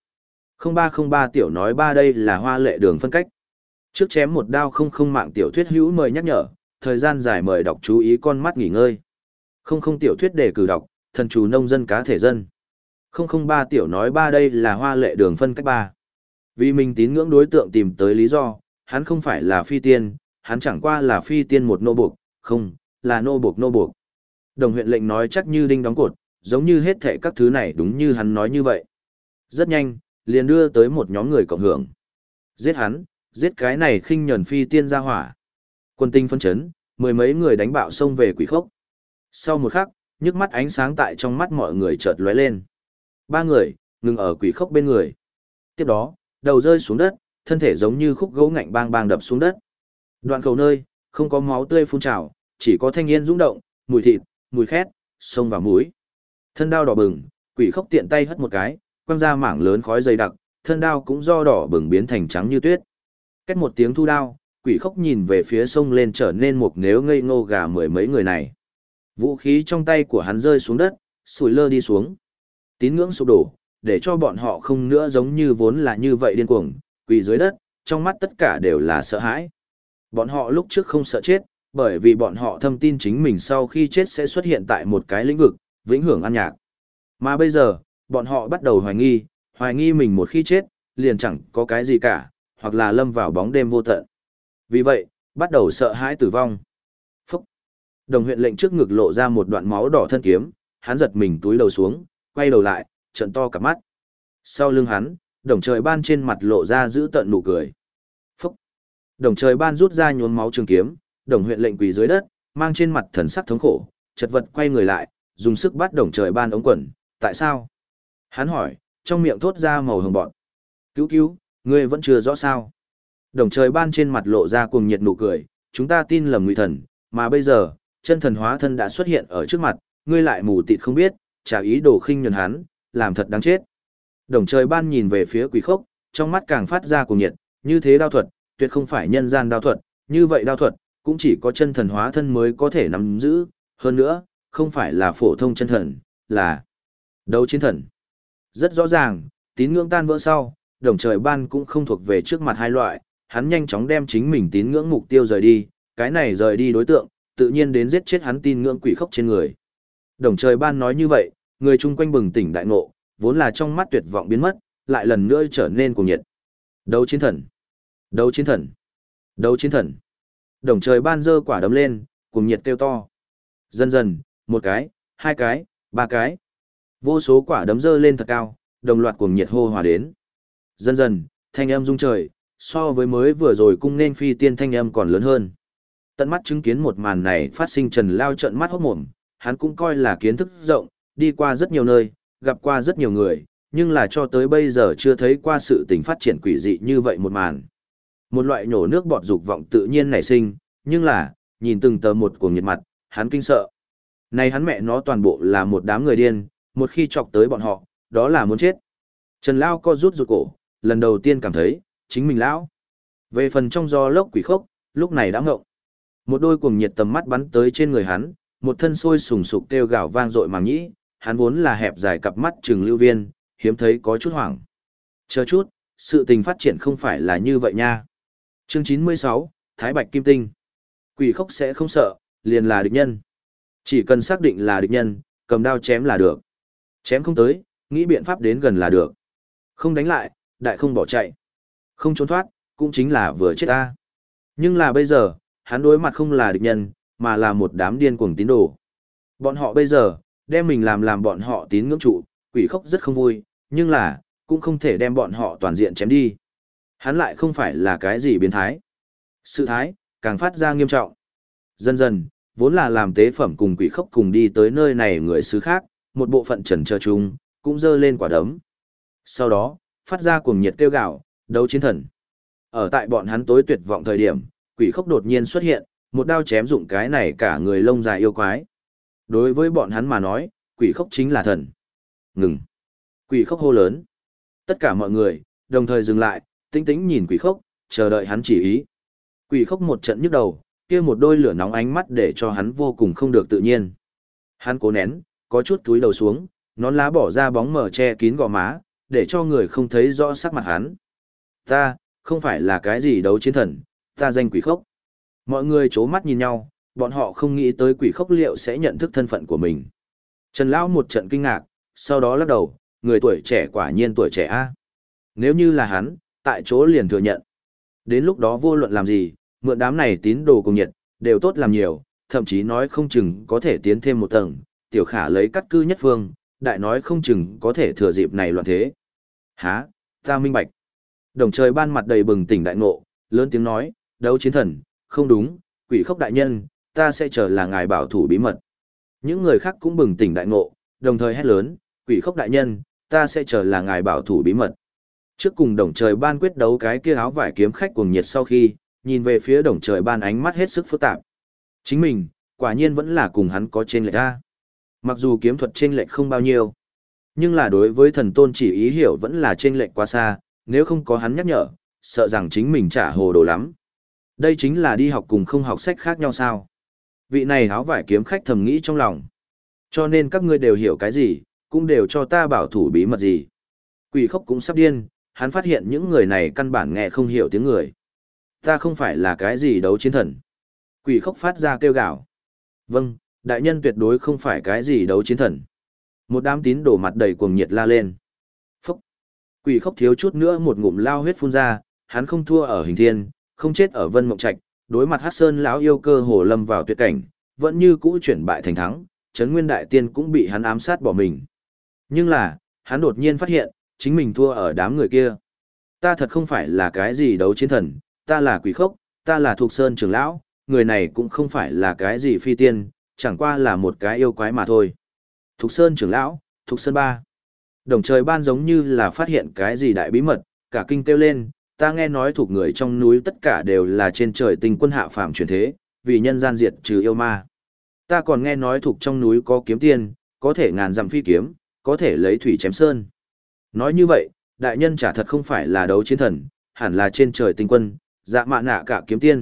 0303 tiểu nói ba đây là hoa lệ đường phân cách. Trước chém một đao không mạng tiểu thuyết hữu mời nhắc nhở, thời gian dài mời đọc chú ý con mắt nghỉ ngơi. Không tiểu thuyết đề cử đọc, thần chủ nông dân cá thể dân. 003 tiểu nói ba đây là hoa lệ đường phân cách ba. Vì mình tín ngưỡng đối tượng tìm tới lý do, hắn không phải là phi tiên, hắn chẳng qua là phi tiên một nô buộc, không, là nô buộc. Đồng huyện lệnh nói chắc như đinh đóng cột, giống như hết thệ các thứ này đúng như hắn nói như vậy. Rất nhanh, liền đưa tới một nhóm người cộng hưởng. Giết hắn, giết cái này khinh nhẫn phi tiên ra hỏa. Quân tinh phân chấn, mười mấy người đánh bạo xông về quỷ khốc. Sau một khắc, nhức mắt ánh sáng tại trong mắt mọi người chợt lóe lên. Ba người, ngừng ở quỷ khốc bên người. Tiếp đó, đầu rơi xuống đất, thân thể giống như khúc gỗ ngạnh bang bang đập xuống đất. Đoạn cầu nơi, không có máu tươi phun trào, chỉ có thanh yên rung động, mùi thịt, mùi khét, xông vào mũi. Thân đao đỏ bừng, quỷ khốc tiện tay hất một cái, quăng ra mảng lớn khói dày đặc, thân đao cũng do đỏ bừng biến thành trắng như tuyết. Két một tiếng thu đao, quỷ khốc nhìn về phía sông lên trở nên một nếu ngây ngô gà mười mấy người này. Vũ khí trong tay của hắn rơi xuống đất, sủi lơ đi xuống. Tín ngưỡng sụp đổ, để cho bọn họ không nữa giống như vốn là như vậy điên cuồng, quỳ dưới đất, trong mắt tất cả đều là sợ hãi. Bọn họ lúc trước không sợ chết, bởi vì bọn họ thâm tin chính mình sau khi chết sẽ xuất hiện tại một cái lĩnh vực, vĩnh hưởng an nhạc. Mà bây giờ, bọn họ bắt đầu hoài nghi mình một khi chết, liền chẳng có cái gì cả, hoặc là lâm vào bóng đêm vô tận. Vì vậy, bắt đầu sợ hãi tử vong. Phúc! Đồng huyện lệnh trước ngực lộ ra một đoạn máu đỏ thân kiếm, hắn giật mình túi đầu xuống, quay đầu lại, trợn to cả mắt. Sau lưng hắn, đồng trời ban trên mặt lộ ra giữ tận nụ cười. Phúc! Đồng Trời Ban rút ra nhuốm máu trường kiếm, Đồng huyện lệnh quỳ dưới đất, mang trên mặt thần sắc thống khổ, chật vật quay người lại, dùng sức bắt Đồng Trời Ban ống quần, tại sao? Hắn hỏi, trong miệng thốt ra màu hồng bọt. Cứu cứu, ngươi vẫn chưa rõ sao? Đồng Trời Ban trên mặt lộ ra cuồng nhiệt nụ cười, chúng ta tin lầm ngụy thần, mà bây giờ, chân thần hóa thân đã xuất hiện ở trước mặt, ngươi lại mù tịt không biết, trả ý đồ khinh nhẫn hắn, làm thật đáng chết. Đồng Trời Ban nhìn về phía Quỷ Khốc, trong mắt càng phát ra cuồng nhiệt, như thế đao thuật, tuyệt không phải nhân gian đao thuật, như vậy đao thuật, cũng chỉ có chân thần hóa thân mới có thể nắm giữ, hơn nữa, không phải là phổ thông chân thần, là đấu chiến thần. Rất rõ ràng, tín ngưỡng tan vỡ sau, Đồng Trời Ban cũng không thuộc về trước mặt hai loại, hắn nhanh chóng đem chính mình tín ngưỡng mục tiêu rời đi, cái này rời đi đối tượng, tự nhiên đến giết chết hắn tin ngưỡng Quỷ Khốc trên người. Đồng Trời Ban nói như vậy, người chung quanh bừng tỉnh đại ngộ, vốn là trong mắt tuyệt vọng biến mất, lại lần nữa trở nên cuồng nhiệt. Đấu chiến thần, đấu chiến thần, đấu chiến thần. Đồng Trời Ban giơ quả đấm lên, cuồng nhiệt kêu to. Dần dần, một cái, hai cái, ba cái. Vô số quả đấm giơ lên thật cao, đồng loạt cuồng nhiệt hô hòa đến. Dần dần, thanh âm rung trời, so với mới vừa rồi cung nên phi tiên thanh âm còn lớn hơn. Tận mắt chứng kiến một màn này phát sinh, Trần Lao trợn mắt hốt mồm, hắn cũng coi là kiến thức rộng, đi qua rất nhiều nơi, gặp qua rất nhiều người, nhưng là cho tới bây giờ chưa thấy qua sự tình phát triển quỷ dị như vậy một màn. Một loại nhổ nước bọt dục vọng tự nhiên nảy sinh, nhưng là, nhìn từng tờ một của nhiệt mặt, hắn kinh sợ. Này hắn mẹ nó toàn bộ là một đám người điên, một khi chọc tới bọn họ, đó là muốn chết. Trần Lao co rút cổ, lần đầu tiên cảm thấy, chính mình lão. Về phần trong gió lốc Quỷ Khốc, lúc này đã ngộng. Một đôi cuồng nhiệt tầm mắt bắn tới trên người hắn, một thân sôi sùng sục kêu gào vang dội màng nhĩ, hắn vốn là hẹp dài cặp mắt trừng lưu viên, hiếm thấy có chút hoảng. Chờ chút, sự tình phát triển không phải là như vậy nha. Chương 96, Thái Bạch Kim Tinh. Quỷ Khốc sẽ không sợ, liền là địch nhân. Chỉ cần xác định là địch nhân, cầm đao chém là được. Chém không tới, nghĩ biện pháp đến gần là được. Không đánh lại, đại không bỏ chạy. Không trốn thoát, cũng chính là vừa chết ta. Nhưng là bây giờ, hắn đối mặt không là địch nhân, mà là một đám điên cuồng tín đồ. Bọn họ bây giờ, đem mình làm bọn họ tín ngưỡng trụ, Quỷ Khốc rất không vui, nhưng là, cũng không thể đem bọn họ toàn diện chém đi. Hắn lại không phải là cái gì biến thái. Sự thái, càng phát ra nghiêm trọng. Dần dần, vốn là làm tế phẩm cùng Quỷ Khốc cùng đi tới nơi này người xứ khác, một bộ phận trần chờ chung, cũng dơ lên quả đấm. Sau đó, phát ra cuồng nhiệt kêu gào, đấu chiến thần. Ở tại bọn hắn tối tuyệt vọng thời điểm, Quỷ Khốc đột nhiên xuất hiện, một đao chém dụng cái này cả người lông dài yêu quái. Đối với bọn hắn mà nói, Quỷ Khốc chính là thần. Ngừng. Quỷ Khốc hô lớn. Tất cả mọi người, đồng thời dừng lại, tĩnh tĩnh nhìn Quỷ Khốc, chờ đợi hắn chỉ ý. Quỷ Khốc một trận nhức đầu, kia một đôi lửa nóng ánh mắt để cho hắn vô cùng không được tự nhiên. Hắn cố nén, có chút túi đầu xuống, nón lá bỏ ra bóng mờ che kín gò má, để cho người không thấy rõ sắc mặt hắn. Ta, không phải là cái gì đấu chiến thần, ta danh Quỷ Khốc. Mọi người chố mắt nhìn nhau, bọn họ không nghĩ tới Quỷ Khốc liệu sẽ nhận thức thân phận của mình. Trần Lão một trận kinh ngạc, sau đó lắc đầu, người tuổi trẻ quả nhiên tuổi trẻ a. Nếu như là hắn, tại chỗ liền thừa nhận. Đến lúc đó vô luận làm gì, mượn đám này tín đồ cùng nhiệt, đều tốt làm nhiều, thậm chí nói không chừng có thể tiến thêm một tầng, tiểu khả lấy cắt cư nhất phương, đại nói không chừng có thể thừa dịp này loạn thế. Hả, ta minh bạch. Đồng Trời Ban mặt đầy bừng tỉnh đại ngộ, lớn tiếng nói, đấu chiến thần, không đúng, Quỷ Khốc đại nhân, ta sẽ chờ là ngài bảo thủ bí mật. Những người khác cũng bừng tỉnh đại ngộ, đồng thời hét lớn, Quỷ Khốc đại nhân, ta sẽ chờ là ngài bảo thủ bí mật. Trước cùng Đồng Trời Ban quyết đấu cái kia áo vải kiếm khách cuồng nhiệt sau khi, nhìn về phía Đồng Trời Ban ánh mắt hết sức phức tạp. Chính mình, quả nhiên vẫn là cùng hắn có chênh lệch a. Mặc dù kiếm thuật chênh lệch không bao nhiêu, nhưng là đối với thần tôn chỉ ý hiểu vẫn là chênh lệch quá xa, nếu không có hắn nhắc nhở, sợ rằng chính mình chả hồ đồ lắm. Đây chính là đi học cùng không học sách khác nhau sao? Vị này áo vải kiếm khách thầm nghĩ trong lòng. Cho nên các ngươi đều hiểu cái gì, cũng đều cho ta bảo thủ bí mật gì. Quỷ Khốc cũng sắp điên, hắn phát hiện những người này căn bản nghe không hiểu tiếng người. Ta không phải là cái gì đấu chiến thần. Quỷ Khốc phát ra kêu gào. Vâng, đại nhân tuyệt đối không phải cái gì đấu chiến thần. Một đám tín đồ mặt đầy cuồng nhiệt la lên. Phúc. Quỷ Khốc thiếu chút nữa một ngụm lao huyết phun ra, hắn không thua ở Hình Thiên, không chết ở Vân Mộng Trạch, đối mặt Hắc Sơn lão yêu cơ hồ lâm vào tuyệt cảnh, vẫn như cũ chuyển bại thành thắng, Trấn Nguyên Đại Tiên cũng bị hắn ám sát bỏ mình. Nhưng là, hắn đột nhiên phát hiện, chính mình thua ở đám người kia. Ta thật không phải là cái gì đấu chiến thần, ta là Quỷ Khốc, ta là Thục Sơn trưởng lão, người này cũng không phải là cái gì phi tiên, chẳng qua là một cái yêu quái mà thôi. Thục Sơn trưởng lão, Thục Sơn ba. Đồng Trời Ban giống như là phát hiện cái gì đại bí mật, cả kinh kêu lên, ta nghe nói thuộc người trong núi tất cả đều là trên trời tinh quân hạ phàm chuyển thế, vì nhân gian diệt trừ yêu ma. Ta còn nghe nói thuộc trong núi có kiếm tiên, có thể ngàn dặm phi kiếm, có thể lấy thủy chém sơn. Nói như vậy, đại nhân chả thật không phải là đấu chiến thần, hẳn là trên trời tinh quân, dạ mạ nạ cả kiếm tiên.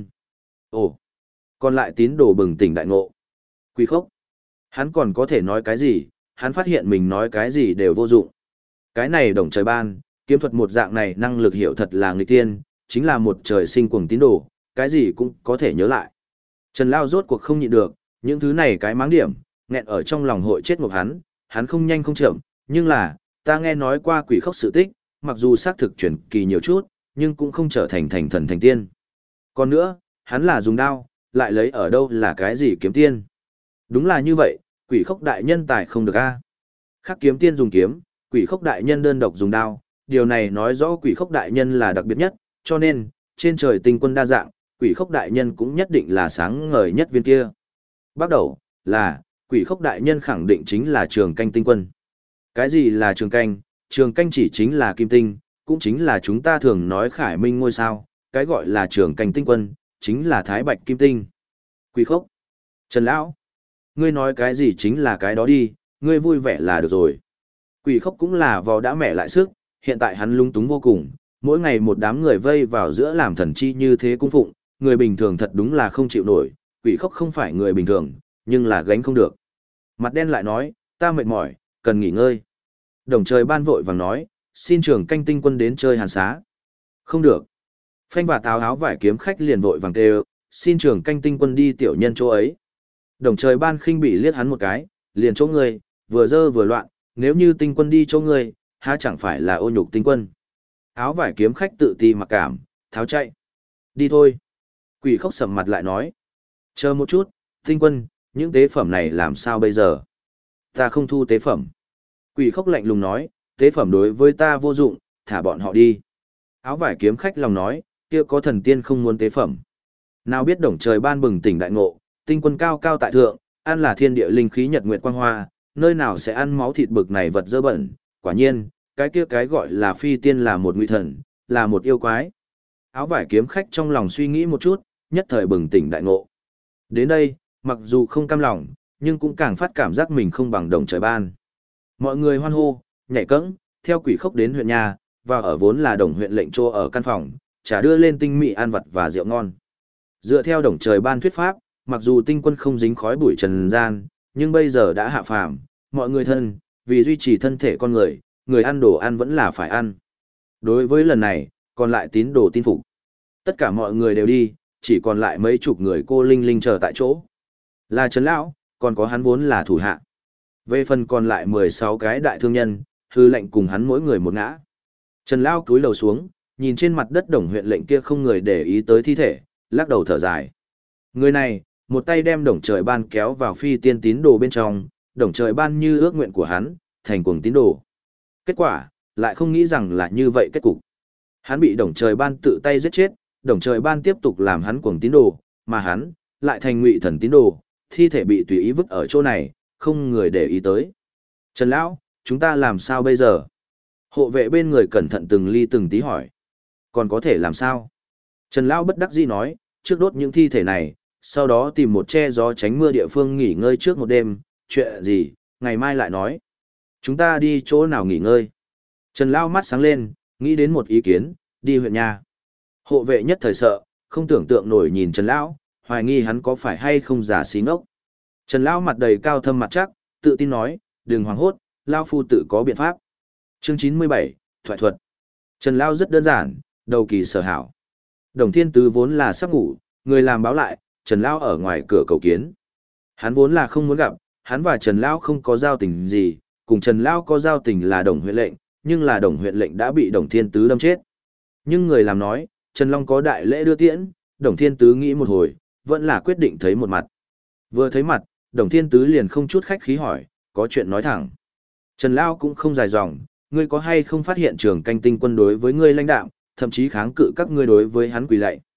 Ồ, còn lại tín đồ bừng tỉnh đại ngộ. Quỷ khốc. Hắn còn có thể nói cái gì, hắn phát hiện mình nói cái gì đều vô dụng. Cái này Đồng Trời Ban, kiếm thuật một dạng này năng lực hiểu thật là nghịch tiên, chính là một trời sinh cuồng tín đồ, cái gì cũng có thể nhớ lại. Trần Lao rốt cuộc không nhịn được, những thứ này cái máng điểm, nghẹn ở trong lòng hội chết ngục hắn không nhanh không chậm, nhưng là, ta nghe nói qua quỷ khốc sự tích, mặc dù xác thực chuyển kỳ nhiều chút, nhưng cũng không trở thành thành thần thành tiên. Còn nữa, hắn là dùng đao, lại lấy ở đâu là cái gì kiếm tiên. Đúng là như vậy, quỷ khốc đại nhân tài không được a. Khác kiếm tiên dùng kiếm, quỷ khốc đại nhân đơn độc dùng đao, điều này nói rõ quỷ khốc đại nhân là đặc biệt nhất, cho nên, trên trời tinh quân đa dạng, quỷ khốc đại nhân cũng nhất định là sáng ngời nhất viên kia. Bắt đầu, là, quỷ khốc đại nhân khẳng định chính là trường canh tinh quân. Cái gì là trường canh? Trường canh chỉ chính là kim tinh, cũng chính là chúng ta thường nói khải minh ngôi sao, cái gọi là trường canh tinh quân, chính là thái bạch kim tinh. Quỷ khốc. Trần Lão. Ngươi nói cái gì chính là cái đó đi, ngươi vui vẻ là được rồi. Quỷ khốc cũng là vò đã mẹ lại sức, hiện tại hắn lung túng vô cùng, mỗi ngày một đám người vây vào giữa làm thần chi như thế cung phụng, người bình thường thật đúng là không chịu nổi, quỷ khốc không phải người bình thường, nhưng là gánh không được. Mặt đen lại nói, ta mệt mỏi, cần nghỉ ngơi. Đồng Trời Ban vội vàng nói, xin trường canh tinh quân đến chơi hàn xá. Không được. Phanh và táo áo vải kiếm khách liền vội vàng kêu, xin trường canh tinh quân đi tiểu nhân chỗ ấy. Đồng Trời Ban khinh bị liếc hắn một cái, liền chỗ người, vừa dơ vừa loạn, nếu như tinh quân đi chỗ người, há chẳng phải là ô nhục tinh quân. Áo vải kiếm khách tự ti mặc cảm, tháo chạy. Đi thôi. Quỷ khốc sầm mặt lại nói. Chờ một chút, tinh quân, những tế phẩm này làm sao bây giờ? Ta không thu tế phẩm. Quỷ khốc lạnh lùng nói, tế phẩm đối với ta vô dụng, thả bọn họ đi. Áo vải kiếm khách lòng nói, kia có thần tiên không muốn tế phẩm. Nào biết Đồng Trời Ban bừng tỉnh đại ngộ, tinh quân cao cao tại thượng, ăn là thiên địa linh khí nhật nguyệt quang hoa, nơi nào sẽ ăn máu thịt bực này vật dơ bẩn, quả nhiên, cái kia cái gọi là phi tiên là một ngụy thần, là một yêu quái. Áo vải kiếm khách trong lòng suy nghĩ một chút, nhất thời bừng tỉnh đại ngộ. Đến đây, mặc dù không cam lòng, nhưng cũng càng phát cảm giác mình không bằng Đồng Trời Ban. Mọi người hoan hô, nhảy cẫng, theo quỷ khốc đến huyện nhà, và ở vốn là Đồng huyện lệnh trô ở căn phòng, trả đưa lên tinh mỹ ăn vật và rượu ngon. Dựa theo Đồng Trời Ban thuyết pháp, mặc dù tinh quân không dính khói bụi trần gian, nhưng bây giờ đã hạ phàm, mọi người thân, vì duy trì thân thể con người ăn đồ ăn vẫn là phải ăn. Đối với lần này, còn lại tín đồ tin phục. Tất cả mọi người đều đi, chỉ còn lại mấy chục người cô linh linh chờ tại chỗ. Là Trần Lão, còn có hắn vốn là thủ hạ. Về phần còn lại 16 cái đại thương nhân, hư lệnh cùng hắn mỗi người một ngã. Trần Lão cúi đầu xuống, nhìn trên mặt đất Đồng huyện lệnh kia không người để ý tới thi thể, lắc đầu thở dài. Người này, một tay đem Đồng Trời Ban kéo vào phi tiên tín đồ bên trong, Đồng Trời Ban như ước nguyện của hắn, thành cuồng tín đồ. Kết quả, lại không nghĩ rằng là như vậy kết cục. Hắn bị Đồng Trời Ban tự tay giết chết, Đồng Trời Ban tiếp tục làm hắn cuồng tín đồ, mà hắn, lại thành ngụy thần tín đồ, thi thể bị tùy ý vứt ở chỗ này, không người để ý tới. Trần Lão, chúng ta làm sao bây giờ? Hộ vệ bên người cẩn thận từng ly từng tí hỏi. Còn có thể làm sao? Trần Lão bất đắc dĩ nói, trước đốt những thi thể này, sau đó tìm một che gió tránh mưa địa phương nghỉ ngơi trước một đêm, chuyện gì, ngày mai lại nói. Chúng ta đi chỗ nào nghỉ ngơi? Trần Lão mắt sáng lên, nghĩ đến một ý kiến, đi huyện nhà. Hộ vệ nhất thời sợ, không tưởng tượng nổi nhìn Trần Lão, hoài nghi hắn có phải hay không giả xí ngốc. Trần Lão mặt đầy cao thâm mặt chắc, tự tin nói, đừng hoảng hốt, Lão phu tự có biện pháp. Chương 97, thoại thuật. Trần Lão rất đơn giản, đầu kỳ sở hảo. Đồng Thiên Tứ vốn là sắp ngủ, người làm báo lại, Trần Lão ở ngoài cửa cầu kiến. Hắn vốn là không muốn gặp, hắn và Trần Lão không có giao tình gì, cùng Trần Lão có giao tình là Đồng huyện lệnh, nhưng là Đồng huyện lệnh đã bị Đồng Thiên Tứ đâm chết. Nhưng người làm nói, Trần Long có đại lễ đưa tiễn, Đồng Thiên Tứ nghĩ một hồi, vẫn là quyết định thấy một mặt. Vừa thấy mặt, Đồng Thiên Tứ liền không chút khách khí hỏi, có chuyện nói thẳng. Trần Lão cũng không dài dòng, ngươi có hay không phát hiện trường canh tinh quân đối với ngươi lãnh đạm, thậm chí kháng cự các ngươi đối với hắn quỳ lạy.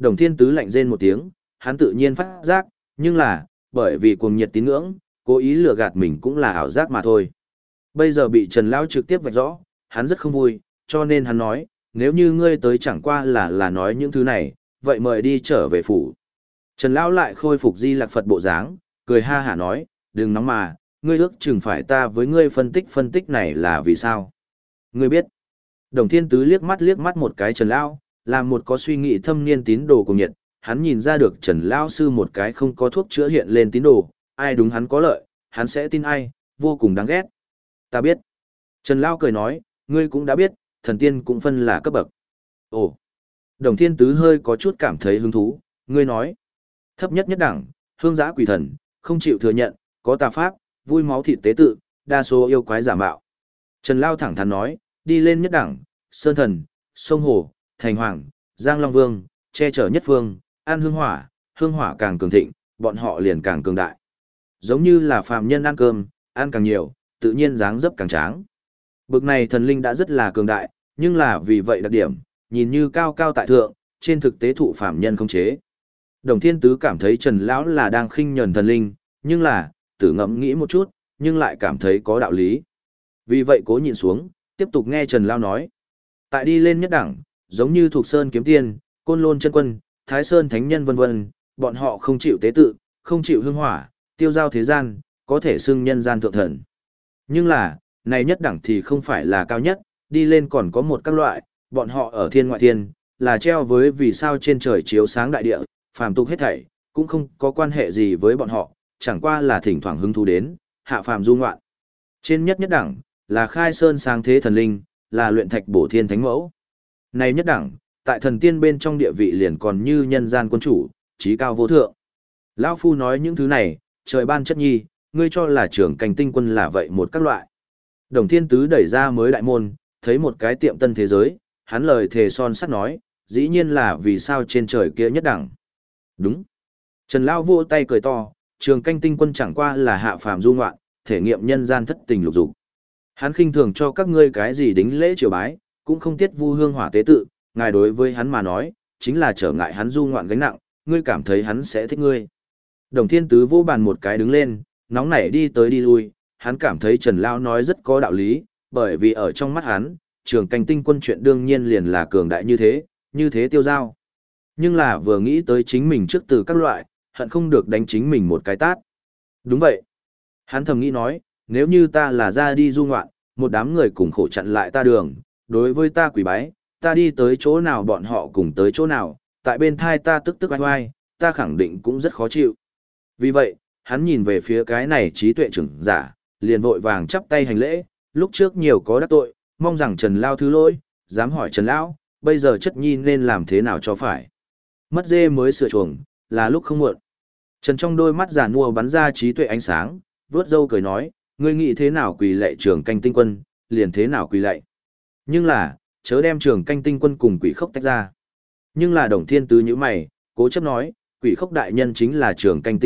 Đồng Thiên Tứ lạnh rên một tiếng, hắn tự nhiên phát giác, nhưng là, bởi vì cuồng nhiệt tín ngưỡng, cố ý lừa gạt mình cũng là ảo giác mà thôi. Bây giờ bị Trần Lão trực tiếp vạch rõ, hắn rất không vui, cho nên hắn nói, nếu như ngươi tới chẳng qua là nói những thứ này, vậy mời đi trở về phủ. Trần Lão lại khôi phục Di Lặc Phật bộ dáng, cười ha hả nói, đừng nóng mà, ngươi ước chừng phải ta với ngươi phân tích này là vì sao. Ngươi biết. Đồng Thiên Tứ liếc mắt một cái Trần Lão, làm một có suy nghĩ thâm niên tín đồ cùng nhiệt, hắn nhìn ra được Trần Lão sư một cái không có thuốc chữa hiện lên tín đồ, ai đúng hắn có lợi, hắn sẽ tin ai, vô cùng đáng ghét. Ta biết. Trần Lão cười nói, ngươi cũng đã biết, thần tiên cũng phân là cấp bậc. Ồ. Đồng Thiên Tứ hơi có chút cảm thấy hứng thú, ngươi nói. Thấp nhất nhất đẳng, hương giã quỷ thần, không chịu thừa nhận, có tà pháp, vui máu thịt tế tự, đa số yêu quái giả mạo. Trần Lao thẳng thắn nói, đi lên nhất đẳng, sơn thần, sông hồ, thành hoàng, giang long vương, che chở nhất phương, ăn hương hỏa càng cường thịnh, bọn họ liền càng cường đại. Giống như là phàm nhân ăn cơm, ăn càng nhiều, tự nhiên dáng dấp càng tráng. Bực này thần linh đã rất là cường đại, nhưng là vì vậy đặc điểm, nhìn như cao cao tại thượng, trên thực tế thụ phàm nhân không chế. Đồng Thiên Tứ cảm thấy Trần Lão là đang khinh nhẫn thần linh, nhưng là, tử ngẫm nghĩ một chút, nhưng lại cảm thấy có đạo lý. Vì vậy cố nhịn xuống, tiếp tục nghe Trần Lão nói. Tại đi lên nhất đẳng, giống như Thục Sơn Kiếm Tiên, Côn Lôn Chân Quân, Thái Sơn Thánh Nhân vân vân, bọn họ không chịu tế tự, không chịu hương hỏa, tiêu giao thế gian, có thể xưng nhân gian thượng thần. Nhưng là, này nhất đẳng thì không phải là cao nhất, đi lên còn có một các loại, bọn họ ở thiên ngoại thiên, là treo với vì sao trên trời chiếu sáng đại địa, phàm tục hết thảy, cũng không có quan hệ gì với bọn họ, chẳng qua là thỉnh thoảng hứng thú đến, hạ phàm du ngoạn. Trên nhất nhất đẳng, là khai sơn sáng thế thần linh, là luyện thạch bổ thiên thánh mẫu. Này nhất đẳng, tại thần tiên bên trong địa vị liền còn như nhân gian quân chủ, trí cao vô thượng. Lão Phu nói những thứ này, trời ban chất nhi, ngươi cho là trưởng cảnh tinh quân là vậy một các loại. Đồng Thiên Tứ đẩy ra mới đại môn, thấy một cái tiệm tân thế giới, hắn lời thề son sắt nói, dĩ nhiên là vì sao trên trời kia nhất đẳng. Đúng. Trần Lão vỗ tay cười to, trường canh tinh quân chẳng qua là hạ phàm du ngoạn, thể nghiệm nhân gian thất tình lục dục. Hắn khinh thường cho các ngươi cái gì đính lễ triều bái, cũng không tiết vu hương hỏa tế tự, ngài đối với hắn mà nói, chính là trở ngại hắn du ngoạn gánh nặng, ngươi cảm thấy hắn sẽ thích ngươi. Đồng Thiên Tứ vô bàn một cái đứng lên, nóng nảy đi tới đi lui, hắn cảm thấy Trần Lão nói rất có đạo lý, bởi vì ở trong mắt hắn, trường canh tinh quân chuyện đương nhiên liền là cường đại như thế tiêu giao. Nhưng là vừa nghĩ tới chính mình trước từ các loại, hận không được đánh chính mình một cái tát. Đúng vậy. Hắn thầm nghĩ nói, nếu như ta là ra đi du ngoạn, một đám người cùng khổ chặn lại ta đường, đối với ta quỷ bái, ta đi tới chỗ nào bọn họ cùng tới chỗ nào, tại bên thai ta tức tức oai oai, ta khẳng định cũng rất khó chịu. Vì vậy, hắn nhìn về phía cái này trí tuệ trưởng giả, liền vội vàng chắp tay hành lễ, lúc trước nhiều có đắc tội, mong rằng Trần Lao thứ lỗi, dám hỏi Trần Lão, bây giờ chất nhi nên làm thế nào cho phải. Mất dê mới sửa chuồng, là lúc không muộn. Trần trong đôi mắt giàn mua bắn ra trí tuệ ánh sáng, vướt râu cười nói, ngươi nghĩ thế nào quỳ lạy trường canh tinh quân, liền thế nào quỳ lạy. Nhưng là, chớ đem trường canh tinh quân cùng quỷ khốc tách ra. Nhưng là Đồng Thiên Tứ như mày, cố chấp nói, quỷ khốc đại nhân chính là trường canh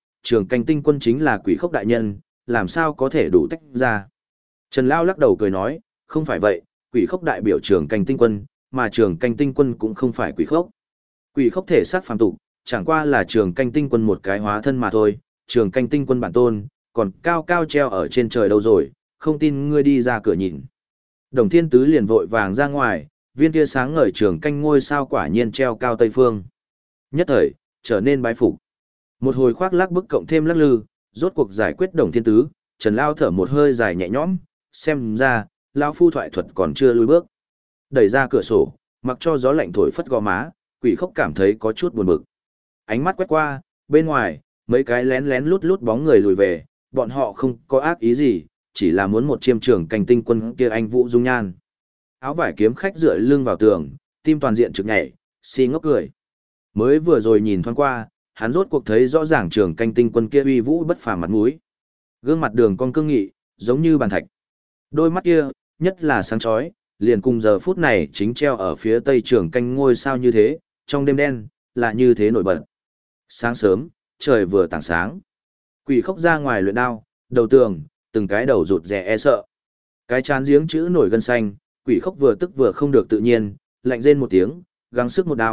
tinh quân chính là quỷ khốc đại nhân, làm sao có thể đủ tách ra. Trần Lao lắc đầu cười nói, không phải vậy, quỷ khốc đại biểu trường canh tinh quân, mà trường canh tinh quân cũng không phải quỷ khốc. Quỷ khốc thể xác phàm tục, chẳng qua là trường canh tinh quân một cái hóa thân mà thôi, trường canh tinh quân bản tôn, còn cao cao treo ở trên trời đâu rồi, không tin ngươi đi ra cửa nhìn. Đồng Thiên Tứ liền vội vàng ra ngoài, viên kia sáng ngời trường canh ngôi sao quả nhiên treo cao tây phương. Nhất thời, trở nên bái phục. Một hồi khoác lác bức cộng thêm lắc lư, rốt cuộc giải quyết Đồng Thiên Tứ, Trần Lao thở một hơi dài nhẹ nhõm, xem ra, Lao phu thoại thuật còn chưa lùi bước. Đẩy ra cửa sổ, mặc cho gió lạnh thổi phất gò má, quỷ khốc cảm thấy có chút buồn bực. Ánh mắt quét qua, bên ngoài, mấy cái lén lén lút lút bóng người lùi về, bọn họ không có ác ý gì, chỉ là muốn một chiêm trưởng canh tinh quân kia anh Vũ Dung Nhan. Áo vải kiếm khách dựa lưng vào tường, tim toàn diện trực nhảy, si ngốc cười. Mới vừa rồi nhìn thoáng qua, hắn rốt cuộc thấy rõ ràng trưởng canh tinh quân kia uy vũ bất phàm mặt mũi. Gương mặt đường cong cương nghị, giống như bàn thạch. Đôi mắt kia, nhất là sáng chói, liền cùng giờ phút này chính treo ở phía tây trưởng canh ngôi sao như thế, trong đêm đen, là như thế nổi bật. Sáng sớm, trời vừa tảng sáng. Quỷ khốc ra ngoài luyện đao, đầu tường, từng cái đầu rụt rè e sợ. Cái chán giếng chữ nổi gân xanh, quỷ khốc vừa tức vừa không được tự nhiên, lạnh rên một tiếng, gắng sức một đao,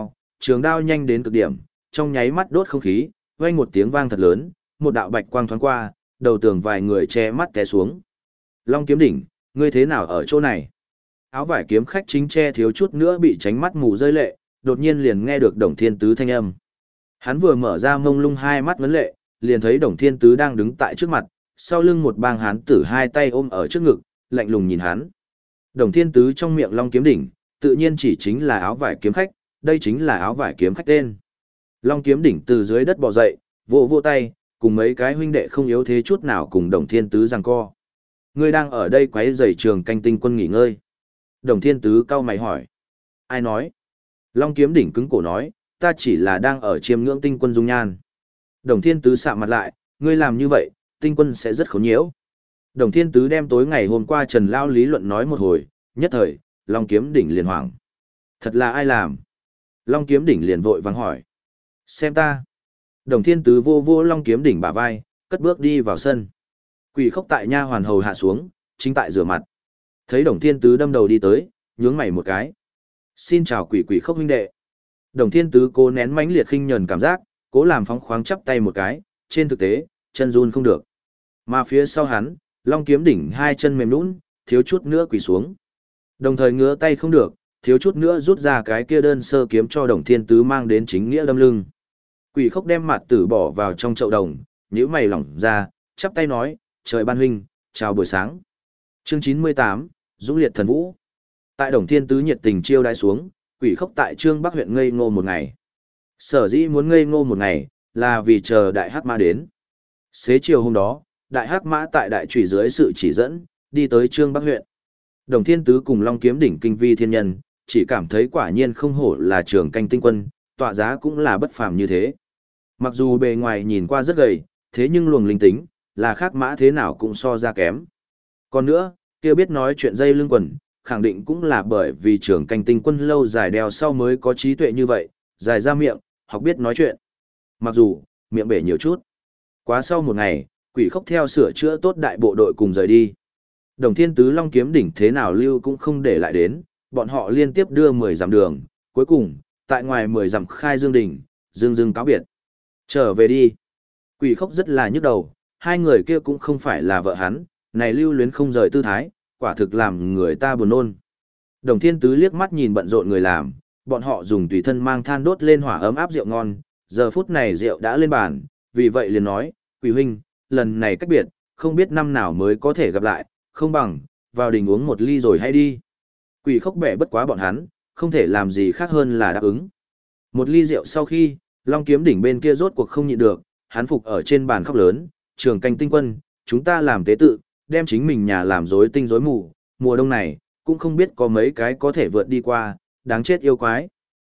trường đao nhanh đến cực điểm, trong nháy mắt đốt không khí, vang một tiếng vang thật lớn, một đạo bạch quang thoáng qua, đầu tường vài người che mắt té xuống. Long Kiếm Đỉnh, ngươi thế nào ở chỗ này? Áo vải kiếm khách chính che thiếu chút nữa bị tránh mắt mù rơi lệ, đột nhiên liền nghe được Đồng Thiên Tứ thanh âm. Hắn vừa mở ra mông lung hai mắt vấn lệ, liền thấy Đồng Thiên Tứ đang đứng tại trước mặt, sau lưng một bang hán tử hai tay ôm ở trước ngực, lạnh lùng nhìn hắn. Đồng Thiên Tứ trong miệng Long Kiếm Đỉnh, tự nhiên chỉ chính là áo vải kiếm khách, đây chính là áo vải kiếm khách tên. Long Kiếm Đỉnh từ dưới đất bò dậy, vỗ vỗ tay, cùng mấy cái huynh đệ không yếu thế chút nào cùng Đồng Thiên Tứ giằng co. Ngươi đang ở đây quấy rầy Trường Canh Tinh Quân nghỉ ngơi. Đồng Thiên Tứ cau mày hỏi. Ai nói? Long Kiếm Đỉnh cứng cổ nói, ta chỉ là đang ở chiêm ngưỡng Tinh Quân dung nhan. Đồng Thiên Tứ sạm mặt lại, ngươi làm như vậy, Tinh Quân sẽ rất khốn nhiễu. Đồng Thiên Tứ đem tối ngày hôm qua Trần Lao lý luận nói một hồi, nhất thời, Long Kiếm Đỉnh liền hoảng. Thật là ai làm? Long Kiếm Đỉnh liền vội vàng hỏi. Xem ta. Đồng Thiên Tứ vô vô Long Kiếm Đỉnh bả vai, cất bước đi vào sân. Quỷ Khốc tại nha hoàn hầu hạ xuống, chính tại rửa mặt. Thấy Đồng Thiên Tứ đâm đầu đi tới, nhướng mày một cái. Xin chào Quỷ Khốc huynh đệ. Đồng Thiên Tứ cố nén mãnh liệt khinh nhờn cảm giác, cố làm phóng khoáng chắp tay một cái, trên thực tế, chân run không được. Mà phía sau hắn, Long Kiếm Đỉnh hai chân mềm nhũn, thiếu chút nữa quỳ xuống. Đồng thời ngứa tay không được, thiếu chút nữa rút ra cái kia đơn sơ kiếm cho Đồng Thiên Tứ mang đến chính nghĩa đâm lưng. Quỷ Khốc đem mặt tử bỏ vào trong chậu đồng, nhíu mày lỏng ra, chắp tay nói, trời ban huynh, chào buổi sáng. Chương 98, Dũng liệt thần vũ. Tại Đồng Thiên Tứ nhiệt tình chiêu đãi xuống, Quỷ Khốc tại Trương Bắc huyện ngây ngô một ngày. Sở dĩ muốn ngây ngô một ngày, là vì chờ Đại Hắc Mã đến. Xế chiều hôm đó, Đại Hắc Mã tại đại trùy dưới sự chỉ dẫn, đi tới Trương Bắc huyện. Đồng Thiên Tứ cùng Long Kiếm Đỉnh kinh vi thiên nhân, chỉ cảm thấy quả nhiên không hổ là Trường Canh Tinh Quân, tọa giá cũng là bất phàm như thế. Mặc dù bề ngoài nhìn qua rất gầy, thế nhưng luồng linh tính, là khác mã thế nào cũng so ra kém. Còn nữa, kia biết nói chuyện dây lưng quần, khẳng định cũng là bởi vì Trường Canh Tinh Quân lâu dài đeo sau mới có trí tuệ như vậy, dài ra miệng, học biết nói chuyện. Mặc dù, miệng bể nhiều chút. Quá sau một ngày, Quỷ Khốc theo sửa chữa tốt đại bộ đội cùng rời đi. Đồng Thiên Tứ Long Kiếm Đỉnh thế nào lưu cũng không để lại đến, bọn họ liên tiếp đưa 10 dặm đường, cuối cùng, tại ngoài 10 dặm khai Dương Đỉnh, Dương cáo biệt. Trở về đi. Quỷ Khốc rất là nhức đầu, hai người kia cũng không phải là vợ hắn, này lưu luyến không rời tư thái, quả thực làm người ta buồn nôn. Đồng Thiên Tứ liếc mắt nhìn bận rộn người làm, bọn họ dùng tùy thân mang than đốt lên hỏa ấm áp rượu ngon, giờ phút này rượu đã lên bàn, vì vậy liền nói, Quỷ huynh, lần này cách biệt, không biết năm nào mới có thể gặp lại, không bằng, vào đình uống một ly rồi hay đi. Quỷ Khốc bẻ bất quá bọn hắn, không thể làm gì khác hơn là đáp ứng. Một ly rượu sau khi, Long Kiếm Đỉnh bên kia rốt cuộc không nhịn được, hắn phục ở trên bàn khóc lớn, Trường Canh Tinh Quân, chúng ta làm tế tự, đem chính mình nhà làm rối tinh rối mù, mùa đông này, cũng không biết có mấy cái có thể vượt đi qua, đáng chết yêu quái.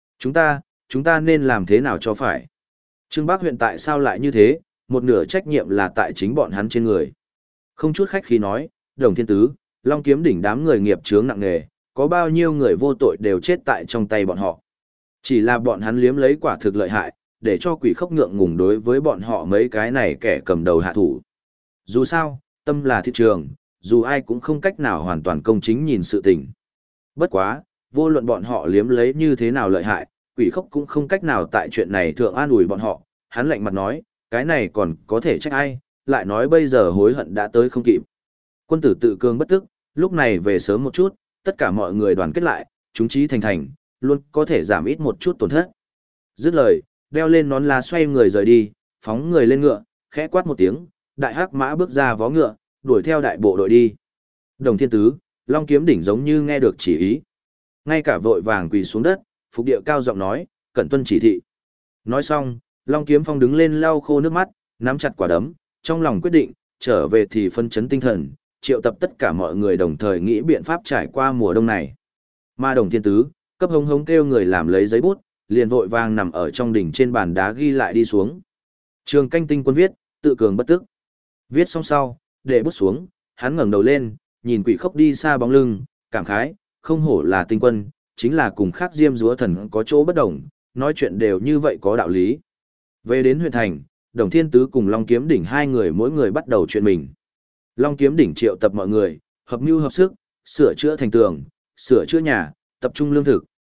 Chúng ta nên làm thế nào cho phải. Trương Bắc huyện tại sao lại như thế, một nửa trách nhiệm là tại chính bọn hắn trên người. Không chút khách khí nói, Đồng Thiên Tứ, Long Kiếm Đỉnh đám người nghiệp chướng nặng nề, có bao nhiêu người vô tội đều chết tại trong tay bọn họ. Chỉ là bọn hắn liếm lấy quả thực lợi hại, để cho Quỷ Khốc ngượng ngùng đối với bọn họ mấy cái này kẻ cầm đầu hạ thủ. Dù sao, tâm là thị trường, dù ai cũng không cách nào hoàn toàn công chính nhìn sự tình. Bất quá, vô luận bọn họ liếm lấy như thế nào lợi hại, Quỷ Khốc cũng không cách nào tại chuyện này thượng an ủi bọn họ, hắn lạnh mặt nói, cái này còn có thể trách ai, lại nói bây giờ hối hận đã tới không kịp. Quân tử tự cường bất tức, lúc này về sớm một chút, tất cả mọi người đoàn kết lại, chúng chí thành, luôn có thể giảm ít một chút tổn thất. Dứt lời, đeo lên nón lá xoay người rời đi, phóng người lên ngựa, khẽ quát một tiếng, Đại Hắc Mã bước ra vó ngựa, đuổi theo đại bộ đội đi. Đồng Thiên Tứ, Long Kiếm Đỉnh giống như nghe được chỉ ý. Ngay cả vội vàng quỳ xuống đất, phục địa cao giọng nói, cẩn tuân chỉ thị. Nói xong, Long Kiếm Phong đứng lên lau khô nước mắt, nắm chặt quả đấm, trong lòng quyết định, trở về thì phân chấn tinh thần, triệu tập tất cả mọi người đồng thời nghĩ biện pháp trải qua mùa đông này. Mà Đồng Thiên Tứ, cấp hống hống kêu người làm lấy giấy bút, liền vội vàng nằm ở trong đỉnh trên bàn đá ghi lại đi xuống. Trường Canh Tinh Quân viết, tự cường bất tức. Viết xong sau, để bút xuống, hắn ngẩng đầu lên, nhìn Quỷ Khốc đi xa bóng lưng, cảm khái, không hổ là tinh quân, chính là cùng khác Diêm Dúa Thần có chỗ bất đồng, nói chuyện đều như vậy có đạo lý. Về đến huyện thành, Đồng Thiên Tứ cùng Long Kiếm Đỉnh hai người mỗi người bắt đầu chuyện mình. Long Kiếm Đỉnh triệu tập mọi người, hợp mưu hợp sức, sửa chữa thành tường, sửa chữa nhà, tập trung lương thực,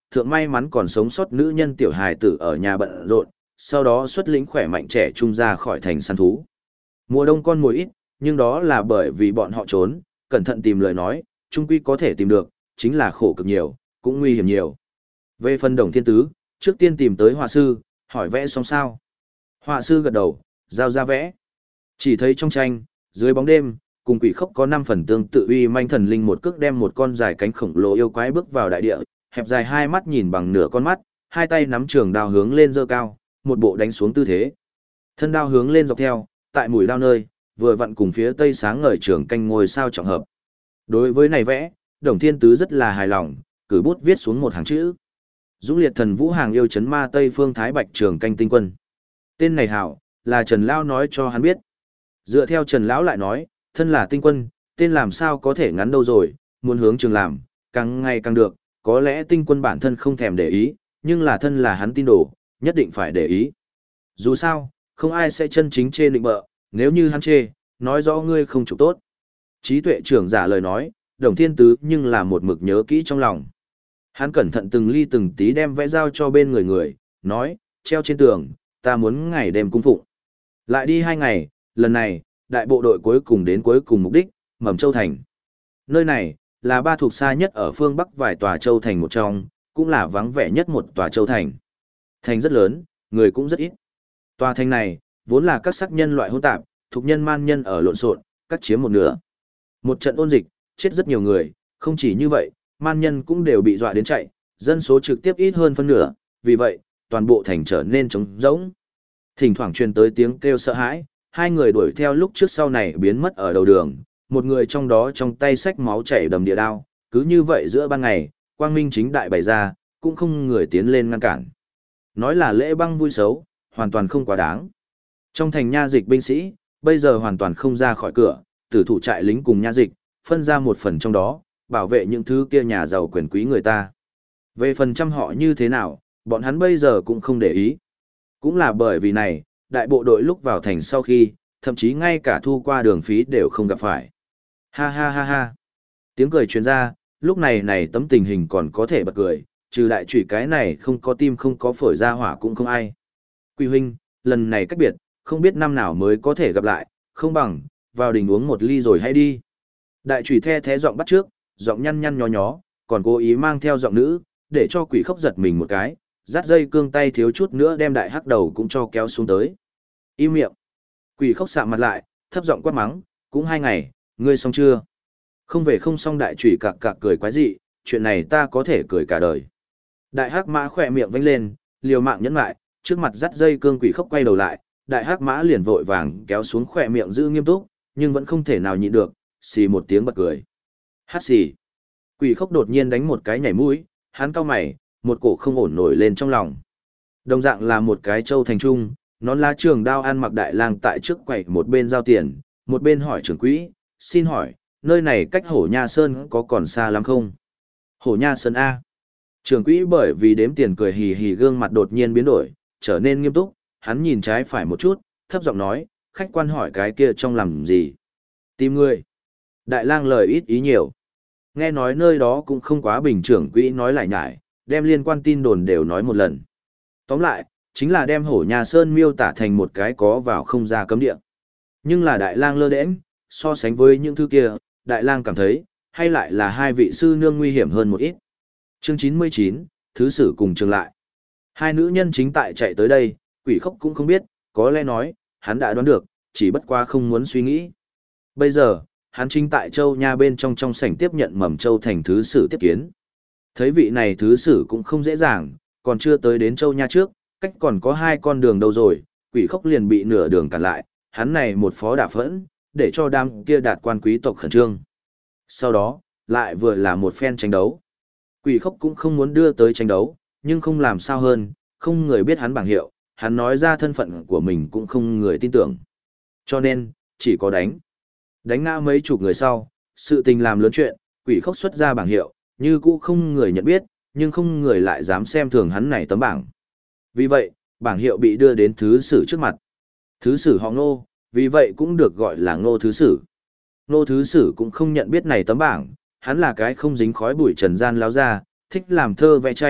thượng may mắn còn sống sót nữ nhân tiểu hài tử ở nhà bận rộn, sau đó xuất lĩnh khỏe mạnh trẻ trung ra khỏi thành săn thú. Mùa đông con mồi ít, nhưng đó là bởi vì bọn họ trốn, cẩn thận tìm lời nói, chung quy có thể tìm được, chính là khổ cực nhiều, cũng nguy hiểm nhiều. Về phần Đồng Thiên Tứ, trước tiên tìm tới họa sư, hỏi vẽ xong sao. Họa sư gật đầu, giao ra vẽ. Chỉ thấy trong tranh, dưới bóng đêm, cùng quỷ khốc có 5 phần tương tự uy manh thần linh một cước đem một con dài cánh khổng lồ yêu quái bước vào đại địa, hẹp dài hai mắt nhìn bằng nửa con mắt, hai tay nắm trường đao hướng lên giơ cao, một bộ đánh xuống tư thế. Thân đao hướng lên dọc theo, tại mũi đao nơi, vừa vặn cùng phía tây sáng ngời trường canh ngôi sao trọng hợp. Đối với này vẽ, Đồng Thiên Tứ rất là hài lòng, cử bút viết xuống một hàng chữ. Dũng liệt thần vũ hàng yêu chấn ma Tây Phương Thái Bạch Trường Canh Tinh Quân. Tên này hảo, là Trần Lão nói cho hắn biết. Dựa theo Trần Lão lại nói, thân là tinh quân, tên làm sao có thể ngắn đâu rồi, muốn hướng trường làm, càng ngày càng được, có lẽ tinh quân bản thân không thèm để ý, nhưng là thân là hắn tin đồ, nhất định phải để ý. Dù sao, không ai sẽ chân chính chê định bợ, nếu như hắn chê, nói rõ ngươi không chụp tốt. Trí tuệ trưởng giả lời nói, Đồng Thiên Tứ nhưng là một mực nhớ kỹ trong lòng. Hắn cẩn thận từng ly từng tí đem vẽ giao cho bên người, nói, treo trên tường, ta muốn ngày đêm cung phụng. Lại đi 2 ngày, lần này, đại bộ đội cuối cùng đến cuối cùng mục đích, Mầm Châu Thành. Nơi này, là ba thuộc xa nhất ở phương Bắc vài tòa châu thành một trong, cũng là vắng vẻ nhất một tòa châu thành. Thành rất lớn, người cũng rất ít. Tòa thành này, vốn là các sắc nhân loại hỗn tạp, thuộc nhân man nhân ở lộn xộn, cắt chiếm một nửa. Một trận ôn dịch, chết rất nhiều người, không chỉ như vậy, man nhân cũng đều bị dọa đến chạy, dân số trực tiếp ít hơn phân nửa, vì vậy, toàn bộ thành trở nên trống rỗng. Thỉnh thoảng truyền tới tiếng kêu sợ hãi, hai người đuổi theo lúc trước sau này biến mất ở đầu đường, một người trong đó trong tay xách máu chảy đầm địa đao, cứ như vậy giữa ban ngày, quang minh chính đại bày ra, cũng không người tiến lên ngăn cản. Nói là lễ băng vui xấu, hoàn toàn không quá đáng. Trong thành nha dịch binh sĩ, bây giờ hoàn toàn không ra khỏi cửa, tử thủ trại lính cùng nha dịch, phân ra một phần trong đó, bảo vệ những thứ kia nhà giàu quyền quý người ta. Về phần trăm họ như thế nào, bọn hắn bây giờ cũng không để ý. Cũng là bởi vì này, đại bộ đội lúc vào thành sau khi, thậm chí ngay cả thu qua đường phí đều không gặp phải. Ha ha ha ha. Tiếng cười truyền ra, lúc này tấm tình hình còn có thể bật cười, trừ đại chủy cái này không có tim không có phổi ra hỏa cũng không ai. Quy huynh, lần này cách biệt, không biết năm nào mới có thể gặp lại, không bằng, vào đình uống một ly rồi hay đi. Đại chủy the thế giọng bắt trước, giọng nhăn nhăn nhó nhó, còn cố ý mang theo giọng nữ, để cho quỷ khốc giật mình một cái, dắt dây cương tay thiếu chút nữa đem đại hắc đầu cũng cho kéo xuống tới. Im miệng. Quỷ khốc sạm mặt lại, thấp giọng quát mắng, cũng 2 ngày, ngươi xong chưa? Không về không xong đại chủy cạc cạc cười quái dị, chuyện này ta có thể cười cả đời. Đại hắc mã khỏe miệng vênh lên, liều mạng nhẫn lại, trước mặt dắt dây cương quỷ khốc quay đầu lại, đại hắc mã liền vội vàng kéo xuống khỏe miệng giữ nghiêm túc, nhưng vẫn không thể nào nhịn được, xì một tiếng bật cười. Hát xì. Quỷ khốc đột nhiên đánh một cái nhảy mũi, hắn cau mày, một cổ không ổn nổi lên trong lòng. Đồng dạng là một cái châu thành trung, nón lá trường đao ăn mặc đại lang tại trước quầy một bên giao tiền, một bên hỏi trưởng quỹ, xin hỏi, nơi này cách Hổ Nha Sơn có còn xa lắm không? Hổ Nha Sơn A. Trưởng quỹ bởi vì đếm tiền cười hì hì gương mặt đột nhiên biến đổi, trở nên nghiêm túc, hắn nhìn trái phải một chút, thấp giọng nói, khách quan hỏi cái kia trong làm gì? Tìm người. Đại lang lời ít ý nhiều. Nghe nói nơi đó cũng không quá bình, trưởng quỹ nói lại nhải, đem liên quan tin đồn đều nói một lần. Tóm lại, chính là đem Hổ Nha Sơn miêu tả thành một cái có vào không ra cấm địa. Nhưng là đại lang lơ đễnh, so sánh với những thứ kia, đại lang cảm thấy, hay lại là hai vị sư nương nguy hiểm hơn một ít. Chương 99, Thứ sử cùng trường lại. Hai nữ nhân chính tại chạy tới đây, quỷ khốc cũng không biết, có lẽ nói, hắn đã đoán được, chỉ bất quá không muốn suy nghĩ. Bây giờ, hắn chính tại châu nha bên trong sảnh tiếp nhận Mầm Châu thành thứ sử tiếp kiến. Thấy vị này thứ sử cũng không dễ dàng, còn chưa tới đến châu nha trước, cách còn có 2 con đường đâu rồi, quỷ khốc liền bị nửa đường cản lại, hắn này một phó đả phẫn, để cho đám kia đạt quan quý tộc khẩn trương. Sau đó, lại vừa là một phen tranh đấu. Quỷ khốc cũng không muốn đưa tới tranh đấu, nhưng không làm sao hơn, không người biết hắn bảng hiệu, hắn nói ra thân phận của mình cũng không người tin tưởng. Cho nên, chỉ có đánh. Đánh ngã mấy chục người sau, sự tình làm lớn chuyện, quỷ khốc xuất ra bảng hiệu, như cũ không người nhận biết, nhưng không người lại dám xem thường hắn này tấm bảng. Vì vậy, bảng hiệu bị đưa đến thứ sử trước mặt. Thứ sử họ Ngô, vì vậy cũng được gọi là Ngô thứ sử. Ngô thứ sử cũng không nhận biết này tấm bảng, hắn là cái không dính khói bụi trần gian láo ra, thích làm thơ vẽ tranh,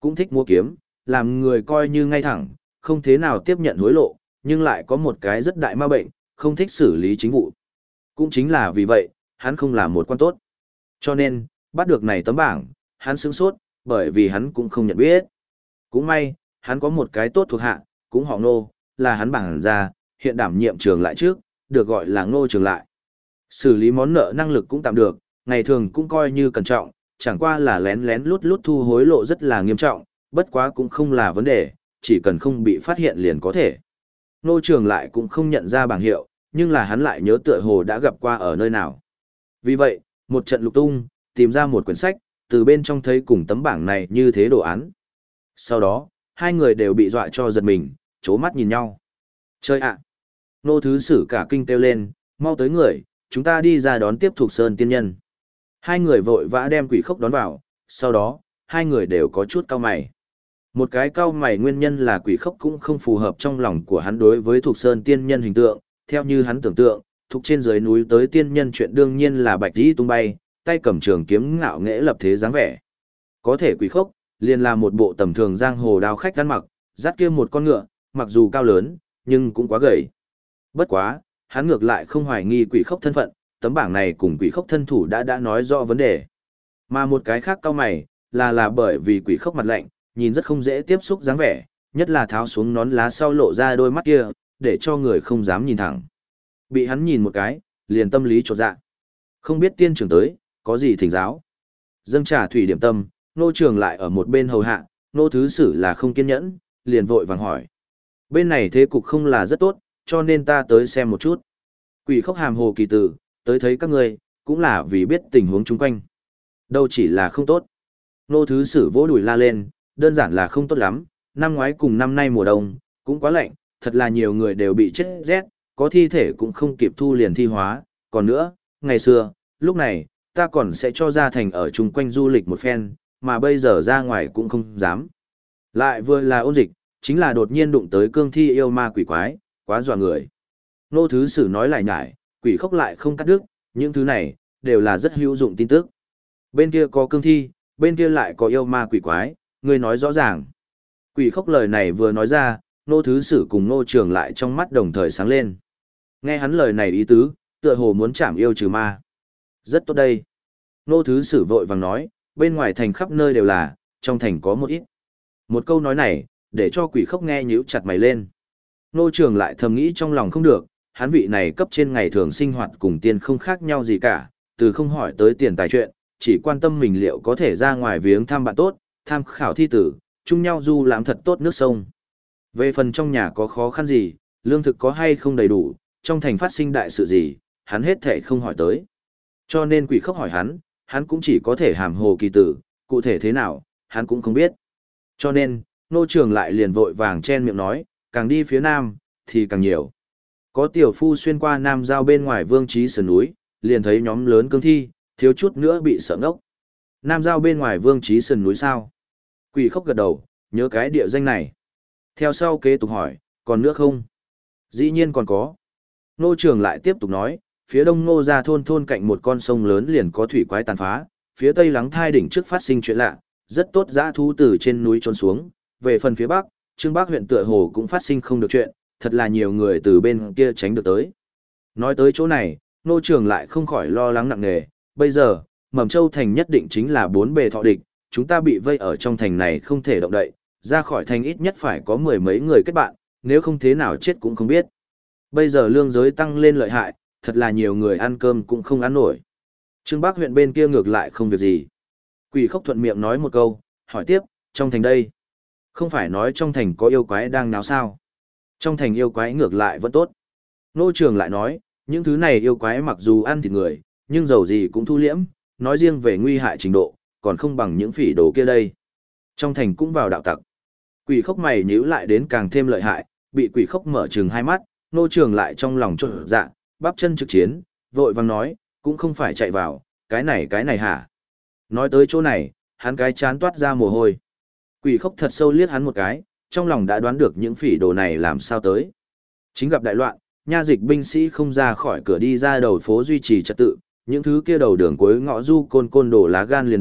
cũng thích mua kiếm, làm người coi như ngay thẳng, không thế nào tiếp nhận hối lộ, nhưng lại có một cái rất đại ma bệnh, không thích xử lý chính vụ. Cũng chính là vì vậy, hắn không là một quan tốt. Cho nên, bắt được này tấm bảng, hắn sửng sốt, bởi vì hắn cũng không nhận biết. Cũng may, hắn có một cái tốt thuộc hạ, cũng họ Ngô, là hắn bảng ra, hiện đảm nhiệm trường lại trước, được gọi là Ngô trường lại. Xử lý món nợ năng lực cũng tạm được, ngày thường cũng coi như cẩn trọng, chẳng qua là lén lén lút lút thu hối lộ rất là nghiêm trọng, bất quá cũng không là vấn đề, chỉ cần không bị phát hiện liền có thể. Ngô trường lại cũng không nhận ra bảng hiệu, nhưng là hắn lại nhớ tựa hồ đã gặp qua ở nơi nào. Vì vậy, một trận lục tung, tìm ra một quyển sách, từ bên trong thấy cùng tấm bảng này như thế đồ án. Sau đó, hai người đều bị dọa cho giật mình, chố mắt nhìn nhau. Chơi ạ! Nô thứ sử cả kinh kêu lên, mau tới người, chúng ta đi ra đón tiếp Thục Sơn tiên nhân. Hai người vội vã đem Quỷ Khốc đón vào, sau đó, hai người đều có chút cau mày. Một cái cau mày nguyên nhân là Quỷ Khốc cũng không phù hợp trong lòng của hắn đối với Thục Sơn tiên nhân hình tượng, theo như hắn tưởng tượng, thục trên dưới núi tới tiên nhân chuyện đương nhiên là bạch tí tung bay, tay cầm trường kiếm ngạo nghễ lập thế dáng vẻ. Có thể Quỷ Khốc, liền là một bộ tầm thường giang hồ đao khách ăn mặc, dắt kia một con ngựa, mặc dù cao lớn, nhưng cũng quá gầy. Bất quá, hắn ngược lại không hoài nghi Quỷ Khốc thân phận, tấm bảng này cùng Quỷ Khốc thân thủ đã nói rõ vấn đề. Mà một cái khác cao mày, là bởi vì Quỷ Khốc mặt lạnh, nhìn rất không dễ tiếp xúc dáng vẻ, nhất là tháo xuống nón lá sau lộ ra đôi mắt kia, để cho người không dám nhìn thẳng. Bị hắn nhìn một cái, liền tâm lý chột dạ. Không biết tiên trưởng tới, có gì thỉnh giáo. Dâng trà thủy điểm tâm, nô trường lại ở một bên hầu hạ, nô thứ sử là không kiên nhẫn, liền vội vàng hỏi. Bên này thế cục không là rất tốt, cho nên ta tới xem một chút. Quỷ Khốc hàm hồ kỳ tử, tới thấy các ngươi, cũng là vì biết tình huống chung quanh. Đâu chỉ là không tốt. Nô thứ sử vỗ đùi la lên, đơn giản là không tốt lắm, năm ngoái cùng năm nay mùa đông, cũng quá lạnh, thật là nhiều người đều bị chết rét, có thi thể cũng không kịp thu liền thi hóa, còn nữa, ngày xưa, lúc này, ta còn sẽ cho ra thành ở chung quanh du lịch một phen, mà bây giờ ra ngoài cũng không dám. Lại vừa là ôn dịch, chính là đột nhiên đụng tới cương thi yêu ma quỷ quái, quá dọa người. Nô thứ sử nói lại nhải, Quỷ Khốc lại không cắt đứt, những thứ này, đều là rất hữu dụng tin tức. Bên kia có cương thi, bên kia lại có yêu ma quỷ quái, ngươi nói rõ ràng. Quỷ Khốc lời này vừa nói ra, nô thứ sử cùng nô trường lại trong mắt đồng thời sáng lên. Nghe hắn lời này ý tứ, tựa hồ muốn chảm yêu trừ ma. Rất tốt đây. Nô thứ sử vội vàng nói, bên ngoài thành khắp nơi đều là, trong thành có một ít. Một câu nói này, để cho Quỷ Khốc nghe nhíu chặt mày lên. Nô trường lại thầm nghĩ trong lòng không được, hắn vị này cấp trên ngày thường sinh hoạt cùng tiền không khác nhau gì cả, từ không hỏi tới tiền tài chuyện, chỉ quan tâm mình liệu có thể ra ngoài viếng thăm bạn tốt, tham khảo thi tử, chung nhau du lãm thật tốt nước sông. Về phần trong nhà có khó khăn gì, lương thực có hay không đầy đủ, trong thành phát sinh đại sự gì, hắn hết thể không hỏi tới. Cho nên Quỷ Khốc hỏi hắn cũng chỉ có thể hàm hồ kỳ tử, cụ thể thế nào, hắn cũng không biết. Cho nên, nô trường lại liền vội vàng chen miệng nói, càng đi phía nam, thì càng nhiều. Có tiểu phu xuyên qua nam giao bên ngoài Vương Trí sườn núi, liền thấy nhóm lớn cương thi, thiếu chút nữa bị sợ ngốc. Nam giao bên ngoài Vương Trí sườn núi sao? Quỷ Khốc gật đầu, nhớ cái địa danh này. Theo sau kế tục hỏi, còn nữa không? Dĩ nhiên còn có. Nô trường lại tiếp tục nói, phía đông Ngô Gia thôn cạnh một con sông lớn liền có thủy quái tàn phá, phía tây Lắng Thai đỉnh trước phát sinh chuyện lạ, rất tốt dã thú từ trên núi trốn xuống, về phần phía bắc, Trương Bắc huyện tựa hồ cũng phát sinh không được chuyện, thật là nhiều người từ bên kia tránh được tới. Nói tới chỗ này, nô trường lại không khỏi lo lắng nặng nề, bây giờ, Mầm Châu thành nhất định chính là bốn bề thọ địch, chúng ta bị vây ở trong thành này không thể động đậy, ra khỏi thành ít nhất phải có mười mấy người kết bạn, nếu không thế nào chết cũng không biết. Bây giờ lương giới tăng lên lợi hại, thật là nhiều người ăn cơm cũng không ăn nổi. Trương Bắc huyện bên kia ngược lại không việc gì. Quỷ Khốc thuận miệng nói một câu, hỏi tiếp, trong thành đây. Không phải nói trong thành có yêu quái đang náo sao. Trong thành yêu quái ngược lại vẫn tốt. Nô trường lại nói, những thứ này yêu quái mặc dù ăn thịt người, nhưng dầu gì cũng thu liễm, nói riêng về nguy hại trình độ, còn không bằng những phỉ đồ kia đây. Trong thành cũng vào đạo tặc. Quỷ Khốc mày nhíu lại đến càng thêm lợi hại, bị Quỷ Khốc mở trừng hai mắt, nô trường lại trong lòng trộn dạ, bắp chân trực chiến, vội vàng nói, cũng không phải chạy vào, cái này hả? Nói tới chỗ này, hắn cái chán toát ra mồ hôi. Quỷ Khốc thật sâu liếc hắn một cái, trong lòng đã đoán được những phỉ đồ này làm sao tới. Chính gặp đại loạn, nha dịch binh sĩ không ra khỏi cửa đi ra đầu phố duy trì trật tự, những thứ kia đầu đường cuối ngõ du côn đồ lá gan liền đại,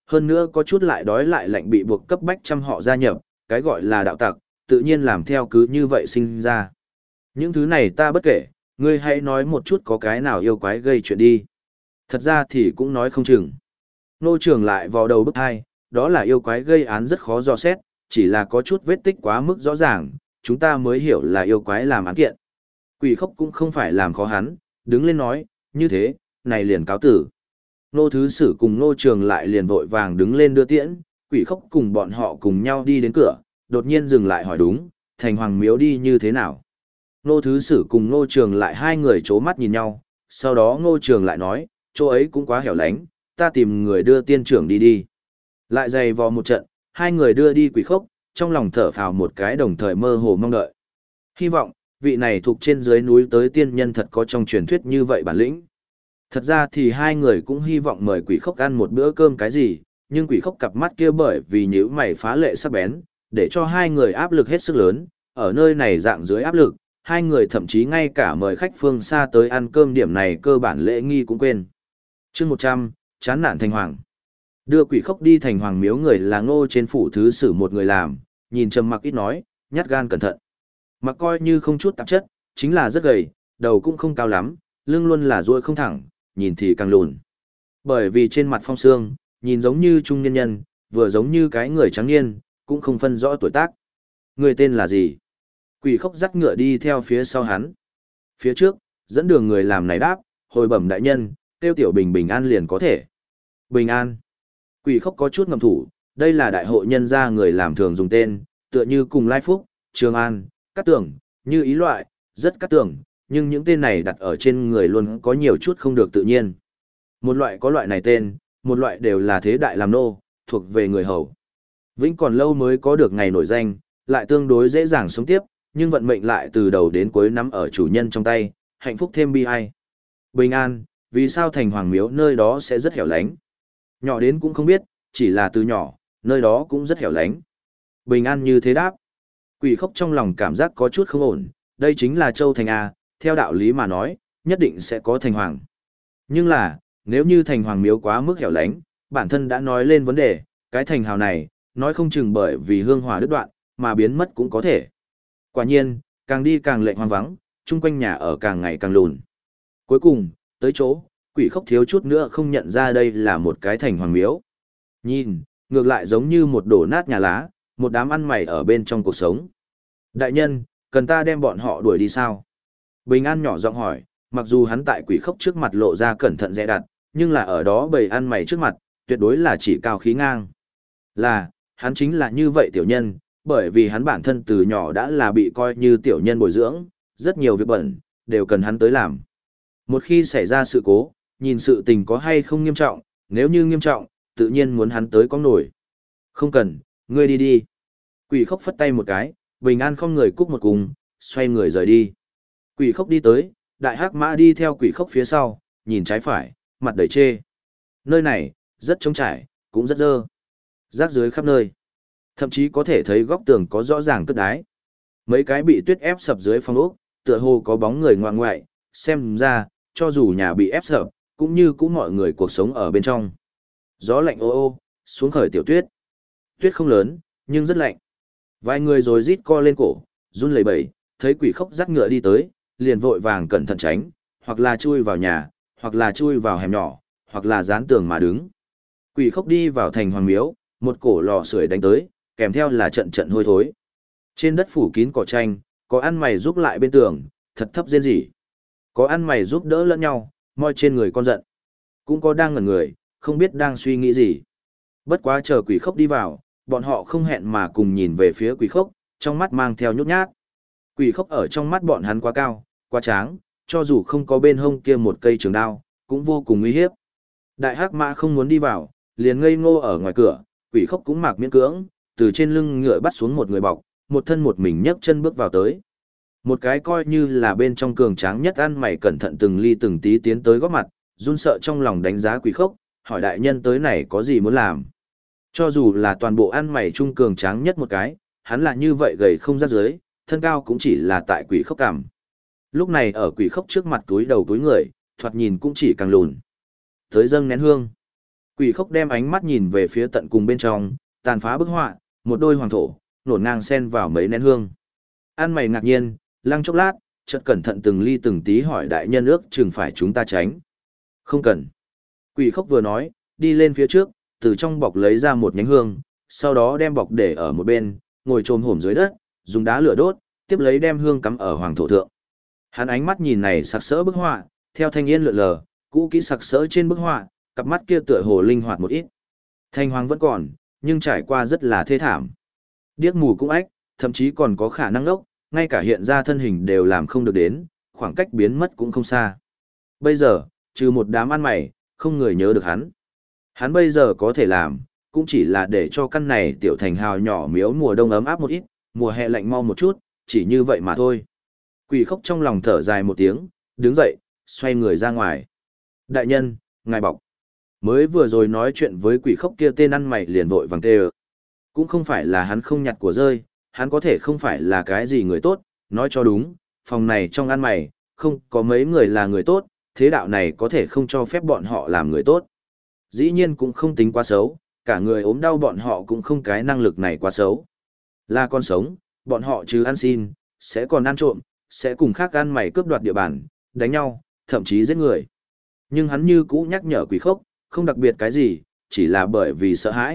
hơn nữa có chút lại đói lại lạnh bị buộc cấp bách trăm họ gia nhập, cái gọi là đạo tặc, tự nhiên làm theo cứ như vậy sinh ra. Những thứ này ta bất kể, ngươi hãy nói một chút có cái nào yêu quái gây chuyện đi. Thật ra thì cũng nói không chừng. Nô Trường lại vào đầu bức hai, đó là yêu quái gây án rất khó dò xét, chỉ là có chút vết tích quá mức rõ ràng, chúng ta mới hiểu là yêu quái làm án kiện. Quỷ Khốc cũng không phải làm khó hắn, đứng lên nói, như thế, này liền cáo tử. Nô Thứ Sử cùng Nô Trường lại liền vội vàng đứng lên đưa tiễn, Quỷ Khốc cùng bọn họ cùng nhau đi đến cửa, đột nhiên dừng lại hỏi đúng, thành hoàng miếu đi như thế nào. Nô Thứ Sử cùng Nô Trường lại hai người chố mắt nhìn nhau, sau đó Nô Trường lại nói, chỗ ấy cũng quá hẻo lánh, ta tìm người đưa tiên trưởng đi đi. Lại dày vò một trận, hai người đưa đi Quỷ Khốc, trong lòng thở phào một cái đồng thời mơ hồ mong đợi. Hy vọng, vị này thuộc trên dưới núi tới tiên nhân thật có trong truyền thuyết như vậy bản lĩnh. Thật ra thì hai người cũng hy vọng mời Quỷ Khốc ăn một bữa cơm cái gì, nhưng Quỷ Khốc cặp mắt kia bởi vì nhíu mày phá lệ sắc bén, để cho hai người áp lực hết sức lớn, ở nơi này dạng dưới áp lực, hai người thậm chí ngay cả mời khách phương xa tới ăn cơm điểm này cơ bản lễ nghi cũng quên. Chương 100, chán nản thành hoàng. Đưa Quỷ Khốc đi thành hoàng miếu người là Ngô trên phủ thứ sử một người làm, nhìn trầm mặc ít nói, nhát gan cẩn thận. Mặc coi như không chút tạp chất, chính là rất gầy, đầu cũng không cao lắm, lưng luôn là duỗi không thẳng, nhìn thì càng lùn. Bởi vì trên mặt phong sương, nhìn giống như trung niên nhân, vừa giống như cái người trắng niên, cũng không phân rõ tuổi tác. Người tên là gì? Quỷ Khốc dắt ngựa đi theo phía sau hắn. Phía trước, dẫn đường người làm này đáp, hồi bẩm đại nhân, tiêu tiểu bình bình an liền có thể. Bình an. Quỷ Khốc có chút ngầm thủ, đây là đại hội nhân gia người làm thường dùng tên, tựa như cùng Lai Phúc, Trường An, Cát Tường, như ý loại, rất cát tường, nhưng những tên này đặt ở trên người luôn có nhiều chút không được tự nhiên. Một loại có loại này tên, một loại đều là thế đại làm nô, thuộc về người hầu. Vĩnh còn lâu mới có được ngày nổi danh, lại tương đối dễ dàng sống tiếp, nhưng vận mệnh lại từ đầu đến cuối nắm ở chủ nhân trong tay, hạnh phúc thêm bi ai. Bình an, vì sao thành hoàng miếu nơi đó sẽ rất hẻo lánh? Nhỏ đến cũng không biết, chỉ là từ nhỏ, nơi đó cũng rất hẻo lánh. Bình an như thế đáp. Quỷ Khốc trong lòng cảm giác có chút không ổn, đây chính là Châu Thành A, theo đạo lý mà nói, nhất định sẽ có thành hoàng. Nhưng là, nếu như thành hoàng miếu quá mức hẻo lánh, bản thân đã nói lên vấn đề, cái thành hào này, nói không chừng bởi vì hương hỏa đứt đoạn, mà biến mất cũng có thể. Quả nhiên, càng đi càng lệnh hoang vắng, chung quanh nhà ở càng ngày càng lùn. Cuối cùng, tới chỗ, Quỷ Khốc thiếu chút nữa không nhận ra đây là một cái thành hoàng miếu. Nhìn, ngược lại giống như một đổ nát nhà lá, một đám ăn mày ở bên trong cuộc sống. Đại nhân, cần ta đem bọn họ đuổi đi sao? Bình An nhỏ giọng hỏi, mặc dù hắn tại Quỷ Khốc trước mặt lộ ra cẩn thận dè đặt, nhưng là ở đó bầy ăn mày trước mặt, tuyệt đối là chỉ cao khí ngang. Là, hắn chính là như vậy tiểu nhân, bởi vì hắn bản thân từ nhỏ đã là bị coi như tiểu nhân bồi dưỡng, rất nhiều việc bẩn, đều cần hắn tới làm. Một khi xảy ra sự cố, nhìn sự tình có hay không nghiêm trọng, nếu như nghiêm trọng, tự nhiên muốn hắn tới có nổi. Không cần, ngươi đi đi. Quỷ Khốc phất tay một cái, Bình An không người cúc một cùng, xoay người rời đi. Quỷ Khốc đi tới, đại hắc mã đi theo Quỷ Khốc phía sau, nhìn trái phải, mặt đầy chê. Nơi này, rất trống trải, cũng rất dơ. Rác dưới khắp nơi. Thậm chí có thể thấy góc tường có rõ ràng cất đái. Mấy cái bị tuyết ép sập dưới phong ốc, tựa hồ có bóng người ngoại ngoại, xem ra, cho dù nhà bị ép sập, cũng như cũng mọi người cuộc sống ở bên trong. Gió lạnh ô ô, xuống khởi tiểu tuyết. Tuyết không lớn, nhưng rất lạnh. Vài người rồi rít co lên cổ, run lẩy bẩy, thấy Quỷ Khốc dắt ngựa đi tới, liền vội vàng cẩn thận tránh, hoặc là chui vào nhà, hoặc là chui vào hẻm nhỏ, hoặc là dán tường mà đứng. Quỷ Khốc đi vào thành hoàng miếu, một cổ lò sưởi đánh tới, kèm theo là trận trận hôi thối. Trên đất phủ kín cỏ tranh, có ăn mày giúp lại bên tường, thật thấp rên rỉ. Có ăn mày giúp đỡ lẫn nhau, moi trên người con giận. Cũng có đang ngẩn người, không biết đang suy nghĩ gì. Bất quá chờ Quỷ Khốc đi vào, bọn họ không hẹn mà cùng nhìn về phía Quỷ Khốc, trong mắt mang theo nhút nhát. Quỷ Khốc ở trong mắt bọn hắn quá cao, quá tráng, cho dù không có bên hông kia một cây trường đao, cũng vô cùng uy hiếp. Đại hắc mã không muốn đi vào, liền ngây ngô ở ngoài cửa, Quỷ Khốc cũng mặc miễn cưỡng, từ trên lưng ngựa bắt xuống một người bọc, một thân một mình nhấc chân bước vào tới. Một cái coi như là bên trong cường tráng nhất ăn mày cẩn thận từng ly từng tí tiến tới góp mặt, run sợ trong lòng đánh giá Quỷ Khốc, hỏi đại nhân tới này có gì muốn làm. Cho dù là toàn bộ ăn mày trung cường tráng nhất một cái, hắn là như vậy gầy không rác dưới, thân cao cũng chỉ là tại Quỷ Khốc cằm. Lúc này ở Quỷ Khốc trước mặt túi đầu túi người, thoạt nhìn cũng chỉ càng lùn. Tới dâng nén hương. Quỷ khốc đem ánh mắt nhìn về phía tận cùng bên trong, tàn phá bức họa, một đôi hoàng thổ, nổn ngang xen vào mấy nén hương. An mày ngạc nhiên, lăng chốc lát, chợt cẩn thận từng ly từng tí hỏi đại nhân ước chừng phải chúng ta tránh. Không cần. Quỷ khốc vừa nói, đi lên phía trước, từ trong bọc lấy ra một nhánh hương, sau đó đem bọc để ở một bên, ngồi chồm hổm dưới đất, dùng đá lửa đốt, tiếp lấy đem hương cắm ở hoàng thổ thượng. Hắn ánh mắt nhìn này sặc sỡ bức họa, theo thanh yên lượn lờ, cũ kỹ sặc sỡ trên bức họa, cặp mắt kia tựa hồ linh hoạt một ít. Thanh hoàng vẫn còn, nhưng trải qua rất là thê thảm. Điếc mù cũng ách, thậm chí còn có khả năng ngốc, ngay cả hiện ra thân hình đều làm không được đến, khoảng cách biến mất cũng không xa. Bây giờ, trừ một đám ăn mày, không người nhớ được hắn. Hắn bây giờ có thể làm, cũng chỉ là để cho căn này tiểu thành hào nhỏ miếu mùa đông ấm áp một ít, mùa hè lạnh mau một chút, chỉ như vậy mà thôi. Quỷ khốc trong lòng thở dài một tiếng, đứng dậy, xoay người ra ngoài. Đại nhân, ngài bọc. Mới vừa rồi nói chuyện với quỷ khốc kia tên ăn mày liền vội vàng kêu. Cũng không phải là hắn không nhặt của rơi, hắn có thể không phải là cái gì người tốt, nói cho đúng, phòng này trong ăn mày, không có mấy người là người tốt, thế đạo này có thể không cho phép bọn họ làm người tốt. Dĩ nhiên cũng không tính quá xấu, cả người ốm đau bọn họ cũng không cái năng lực này quá xấu. Là con sống, bọn họ chứ ăn xin, sẽ còn ăn trộm, sẽ cùng khác ăn mày cướp đoạt địa bàn, đánh nhau, thậm chí giết người. Nhưng hắn như cũ nhắc nhở quỷ khốc, không đặc biệt cái gì, chỉ là bởi vì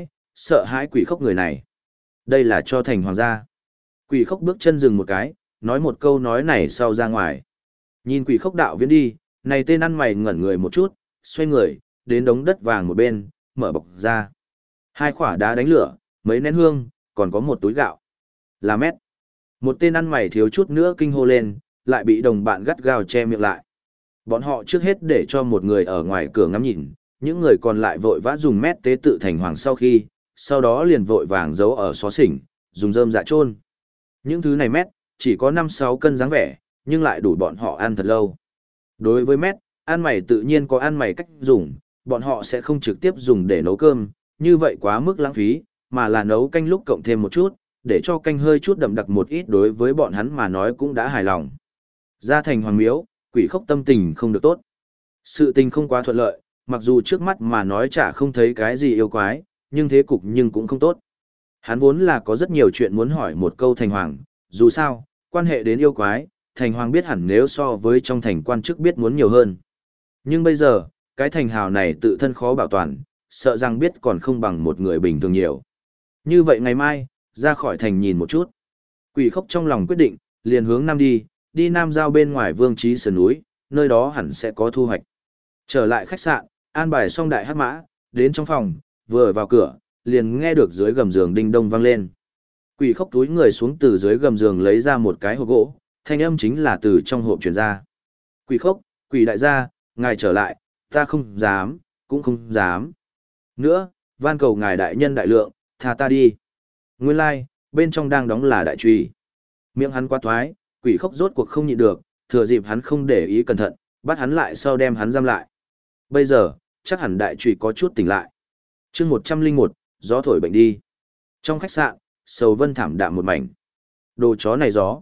sợ hãi quỷ khốc người này. Đây là cho thành hoàng gia. Quỷ khốc bước chân dừng một cái, nói một câu nói này sau ra ngoài. Nhìn quỷ khốc đạo viễn đi, này tên ăn mày ngẩn người một chút, xoay người, đến đống đất vàng một bên, mở bọc ra. Hai quả đá đánh lửa, mấy nén hương, còn có một túi gạo. Là mét. Một tên ăn mày thiếu chút nữa kinh hô lên, lại bị đồng bạn gắt gao che miệng lại. Bọn họ trước hết để cho một người ở ngoài cửa ngắm nhìn, những người còn lại vội vã dùng mét tế tự thành hoàng sau đó liền vội vàng giấu ở xó xỉnh, dùng rơm dạ chôn. Những thứ này mét, chỉ có 5-6 cân dáng vẻ, nhưng lại đủ bọn họ ăn thật lâu. Đối với mét, ăn mày tự nhiên có ăn mày cách dùng, bọn họ sẽ không trực tiếp dùng để nấu cơm, như vậy quá mức lãng phí, mà là nấu canh lúc cộng thêm một chút, để cho canh hơi chút đậm đặc một ít đối với bọn hắn mà nói cũng đã hài lòng. Ra thành hoàng miếu, quỷ khốc tâm tình không được tốt. Sự tình không quá thuận lợi, mặc dù trước mắt mà nói chả không thấy cái gì yêu quái, nhưng thế cục nhưng cũng không tốt. Hắn vốn là có rất nhiều chuyện muốn hỏi một câu thành hoàng, dù sao, quan hệ đến yêu quái, thành hoàng biết hẳn nếu so với trong thành quan chức biết muốn nhiều hơn. Nhưng bây giờ, cái thành hào này tự thân khó bảo toàn, sợ rằng biết còn không bằng một người bình thường nhiều. Như vậy ngày mai, ra khỏi thành nhìn một chút. Quỷ khốc trong lòng quyết định, liền hướng nam đi nam giao bên ngoài Vương Trí sườn núi, nơi đó hẳn sẽ có thu hoạch. Trở lại khách sạn, an bài xong đại hắc mã, đến trong phòng, vừa vào cửa, liền nghe được dưới gầm giường đinh đông vang lên. Quỷ khốc túi người xuống từ dưới gầm giường lấy ra một cái hộp gỗ, thanh âm chính là từ trong hộp truyền ra. Quỷ khốc, quỷ đại gia, ngài trở lại, ta không dám, cũng không dám. Nữa, van cầu ngài đại nhân đại lượng, tha ta đi. Nguyên lai, bên trong đang đóng là đại truy. Miệng hắn quá thoái, quỷ khốc rốt cuộc không nhịn được, thừa dịp hắn không để ý cẩn thận, bắt hắn lại sau đem hắn giam lại. Bây giờ, chắc hẳn đại truy có chút tỉnh lại. chương 101, gió thổi bệnh đi. Trong khách sạn, sầu vân thảm đạm một mảnh. Đồ chó này gió.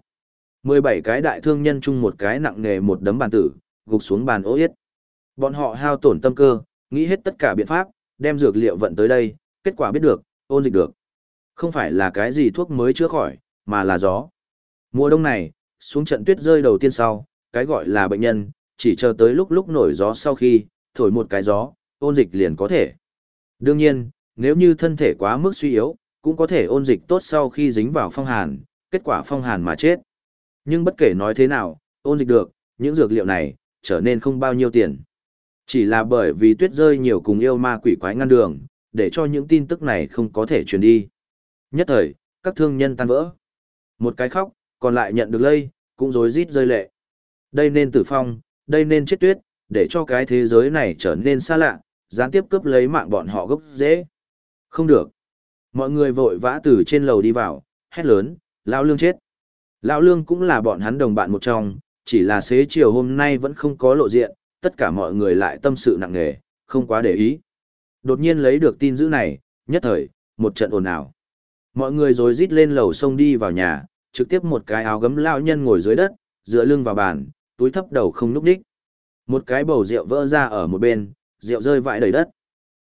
17 cái đại thương nhân chung một cái nặng nề một đấm bàn tử, gục xuống bàn ố yết. Bọn họ hao tổn tâm cơ, nghĩ hết tất cả biện pháp, đem dược liệu vận tới đây, kết quả biết được, ôn dịch được. Không phải là cái gì thuốc mới chữa khỏi, mà là gió. Mùa đông này, xuống trận tuyết rơi đầu tiên sau, cái gọi là bệnh nhân, chỉ chờ tới lúc nổi gió sau khi, thổi một cái gió, ôn dịch liền có thể. Đương nhiên, nếu như thân thể quá mức suy yếu, cũng có thể ôn dịch tốt sau khi dính vào phong hàn, kết quả phong hàn mà chết. Nhưng bất kể nói thế nào, ôn dịch được, những dược liệu này, trở nên không bao nhiêu tiền. Chỉ là bởi vì tuyết rơi nhiều cùng yêu ma quỷ quái ngăn đường, để cho những tin tức này không có thể truyền đi. Nhất thời, các thương nhân tan vỡ. Một cái khóc, còn lại nhận được lây, cũng rối rít rơi lệ. Đây nên tử phong, đây nên chết tuyết, để cho cái thế giới này trở nên xa lạ, gián tiếp cướp lấy mạng bọn họ gốc dễ. Không được. Mọi người vội vã từ trên lầu đi vào, hét lớn, Lão Lương chết. Lão Lương cũng là bọn hắn đồng bạn một trong, chỉ là xế chiều hôm nay vẫn không có lộ diện, tất cả mọi người lại tâm sự nặng nề, không quá để ý. Đột nhiên lấy được tin dữ này, nhất thời, một trận ồn ào. Mọi người rối rít lên lầu sông đi vào nhà, trực tiếp một cái áo gấm lão nhân ngồi dưới đất, dựa lưng vào bàn, túi thấp đầu không nhúc nhích. Một cái bầu rượu vỡ ra ở một bên, rượu rơi vãi đầy đất.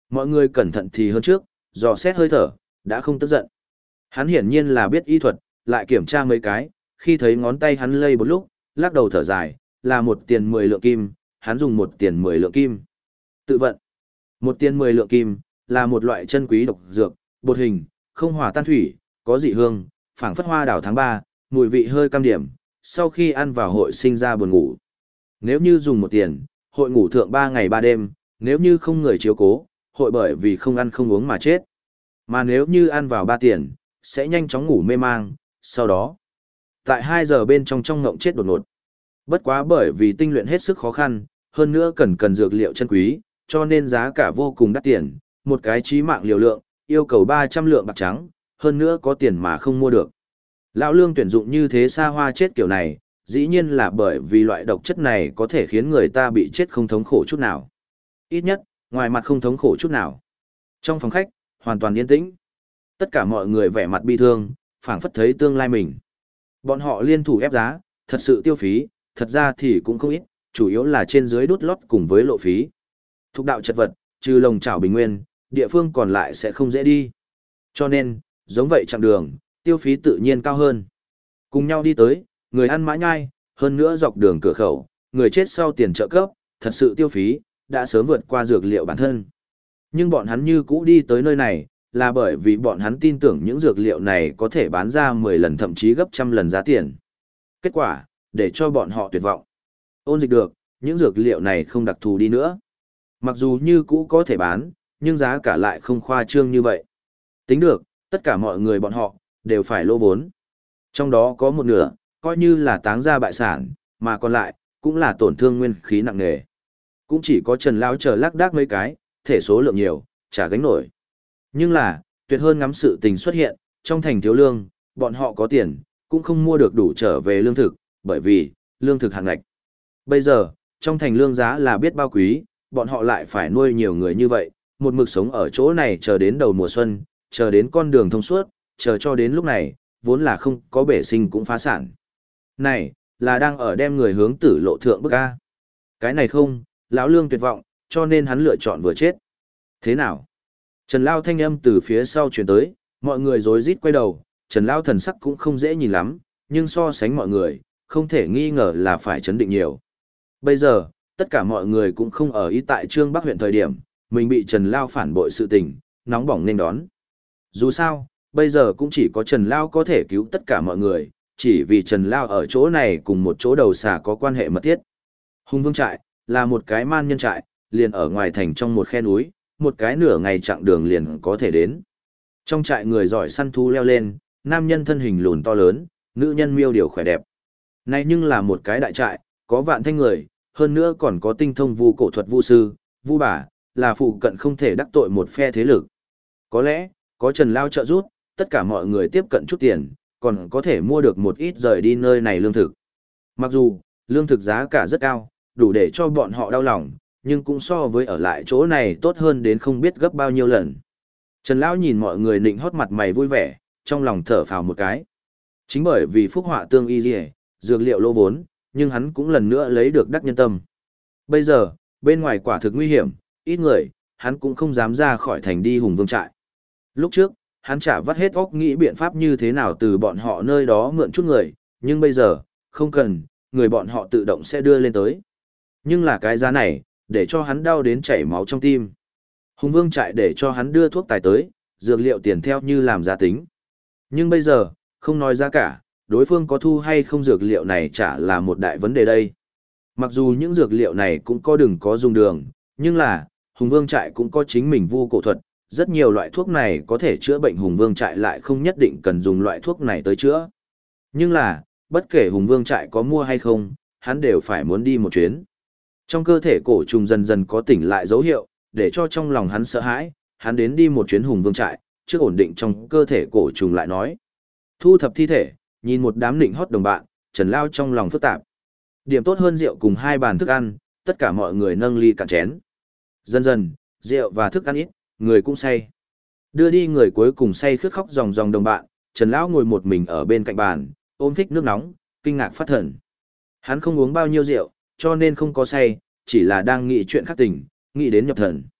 Mọi người cẩn thận thì hơn trước, dò xét hơi thở, đã không tức giận. Hắn hiển nhiên là biết y thuật, lại kiểm tra mấy cái, khi thấy ngón tay hắn lây một lúc, lắc đầu thở dài, là 1 tiền 10 lượng kim, hắn dùng 1 tiền 10 lượng kim. Tự vận. 1 tiền 10 lượng kim, là một loại chân quý độc dược, bột hình, không hòa tan thủy, có dị hương, phảng phất hoa đào tháng 3, mùi vị hơi cam điểm, sau khi ăn vào hội sinh ra buồn ngủ. Nếu như dùng 1 tiền, hội ngủ thượng 3 ngày 3 đêm, nếu như không người chiếu cố, hội bởi vì không ăn không uống mà chết. Mà nếu như ăn vào 3 tiền, sẽ nhanh chóng ngủ mê mang, sau đó, tại 2 giờ bên trong ngộng chết đột ngột. Bất quá bởi vì tinh luyện hết sức khó khăn, hơn nữa cần dược liệu chân quý, cho nên giá cả vô cùng đắt tiền, một cái chí mạng liều lượng, yêu cầu 300 lượng bạc trắng, hơn nữa có tiền mà không mua được. Lão Lương tuyển dụng như thế xa hoa chết kiểu này, dĩ nhiên là bởi vì loại độc chất này có thể khiến người ta bị chết không thống khổ chút nào. Ít nhất, ngoài mặt không thống khổ chút nào. Trong phòng khách, hoàn toàn yên tĩnh. Tất cả mọi người vẻ mặt bi thương, phảng phất thấy tương lai mình. Bọn họ liên thủ ép giá, thật sự tiêu phí, thật ra thì cũng không ít, chủ yếu là trên dưới đút lót cùng với lộ phí. Thục đạo chật vật, trừ lồng chảo bình nguyên, địa phương còn lại sẽ không dễ đi. Cho nên, giống vậy chặng đường, tiêu phí tự nhiên cao hơn. Cùng nhau đi tới, người ăn mã nhai, hơn nữa dọc đường cửa khẩu, người chết sau tiền trợ cấp, thật sự tiêu phí, đã sớm vượt qua dược liệu bản thân. Nhưng bọn hắn như cũ đi tới nơi này, là bởi vì bọn hắn tin tưởng những dược liệu này có thể bán ra 10 lần thậm chí gấp trăm lần giá tiền. Kết quả, để cho bọn họ tuyệt vọng. Ôn dịch được, những dược liệu này không đặc thù đi nữa. Mặc dù như cũ có thể bán, nhưng giá cả lại không khoa trương như vậy. Tính được, tất cả mọi người bọn họ, đều phải lỗ vốn. Trong đó có một nửa, coi như là táng ra bại sản, mà còn lại, cũng là tổn thương nguyên khí nặng nề. Cũng chỉ có Trần Lão chờ lác đác mấy cái, thể số lượng nhiều, chả gánh nổi. Nhưng là, tuyệt hơn ngắm sự tình xuất hiện, trong thành thiếu lương, bọn họ có tiền, cũng không mua được đủ trở về lương thực, bởi vì, lương thực hạn ngạch. Bây giờ, trong thành lương giá là biết bao quý, bọn họ lại phải nuôi nhiều người như vậy, một mực sống ở chỗ này chờ đến đầu mùa xuân, chờ đến con đường thông suốt, chờ cho đến lúc này, vốn là không có bể sinh cũng phá sản. Này, là đang ở đem người hướng tử lộ thượng bức A. Cái này không, lão Lương tuyệt vọng, cho nên hắn lựa chọn vừa chết. Thế nào? Trần Lao thanh âm từ phía sau truyền tới, mọi người rối rít quay đầu, Trần Lao thần sắc cũng không dễ nhìn lắm, nhưng so sánh mọi người, không thể nghi ngờ là phải chấn định nhiều. Bây giờ, tất cả mọi người cũng không ở ý tại Trương Bắc huyện thời điểm, mình bị Trần Lao phản bội sự tình, nóng bỏng nên đón. Dù sao, bây giờ cũng chỉ có Trần Lao có thể cứu tất cả mọi người, chỉ vì Trần Lao ở chỗ này cùng một chỗ đầu xà có quan hệ mật thiết. Hùng Vương trại là một cái man nhân trại, liền ở ngoài thành trong một khe núi, một cái nửa ngày chặng đường liền có thể đến. Trong trại người giỏi săn thú leo lên, nam nhân thân hình lùn to lớn, nữ nhân miêu điều khỏe đẹp. Này nhưng là một cái đại trại, có vạn thanh người, hơn nữa còn có tinh thông vu cổ thuật vu sư, vu bà, là phụ cận không thể đắc tội một phe thế lực. Có lẽ, có Trần Lao trợ giúp, tất cả mọi người tiếp cận chút tiền, còn có thể mua được một ít rời đi nơi này lương thực. Mặc dù, lương thực giá cả rất cao, đủ để cho bọn họ đau lòng, nhưng cũng so với ở lại chỗ này tốt hơn đến không biết gấp bao nhiêu lần. Trần Lão nhìn mọi người nịnh hót mặt mày vui vẻ, trong lòng thở phào một cái. Chính bởi vì phúc họa tương y dì dược liệu lỗ vốn, nhưng hắn cũng lần nữa lấy được đắc nhân tâm. Bây giờ, bên ngoài quả thực nguy hiểm, ít người, hắn cũng không dám ra khỏi thành đi Hùng Vương trại. Lúc trước, hắn chả vắt hết óc nghĩ biện pháp như thế nào từ bọn họ nơi đó mượn chút người, nhưng bây giờ, không cần, người bọn họ tự động sẽ đưa lên tới. Nhưng là cái giá này, để cho hắn đau đến chảy máu trong tim. Hùng Vương trại để cho hắn đưa thuốc tài tới, dược liệu tiền theo như làm giá tính. Nhưng bây giờ, không nói giá cả, đối phương có thu hay không dược liệu này chả là một đại vấn đề đây. Mặc dù những dược liệu này cũng có đừng có dùng đường, nhưng là, Hùng Vương trại cũng có chính mình vu cổ thuật, rất nhiều loại thuốc này có thể chữa bệnh Hùng Vương trại lại không nhất định cần dùng loại thuốc này tới chữa. Nhưng là, bất kể Hùng Vương trại có mua hay không, hắn đều phải muốn đi một chuyến. Trong cơ thể cổ trùng dần dần có tỉnh lại dấu hiệu, để cho trong lòng hắn sợ hãi, hắn đến đi một chuyến Hùng Vương trại, trước ổn định trong cơ thể cổ trùng lại nói. Thu thập thi thể, nhìn một đám nịnh hót đồng bạn, Trần Lao trong lòng phức tạp. Điểm tốt hơn rượu cùng 2 bàn thức ăn, tất cả mọi người nâng ly cạn chén. Dần dần, rượu và thức ăn ít, người cũng say. Đưa đi người cuối cùng say khướt khóc ròng ròng đồng bạn, Trần Lão ngồi một mình ở bên cạnh bàn, ôm thích nước nóng, kinh ngạc phát thần. Hắn không uống bao nhiêu rượu, cho nên không có say, chỉ là đang nghĩ chuyện khác tình, nghĩ đến nhập thần.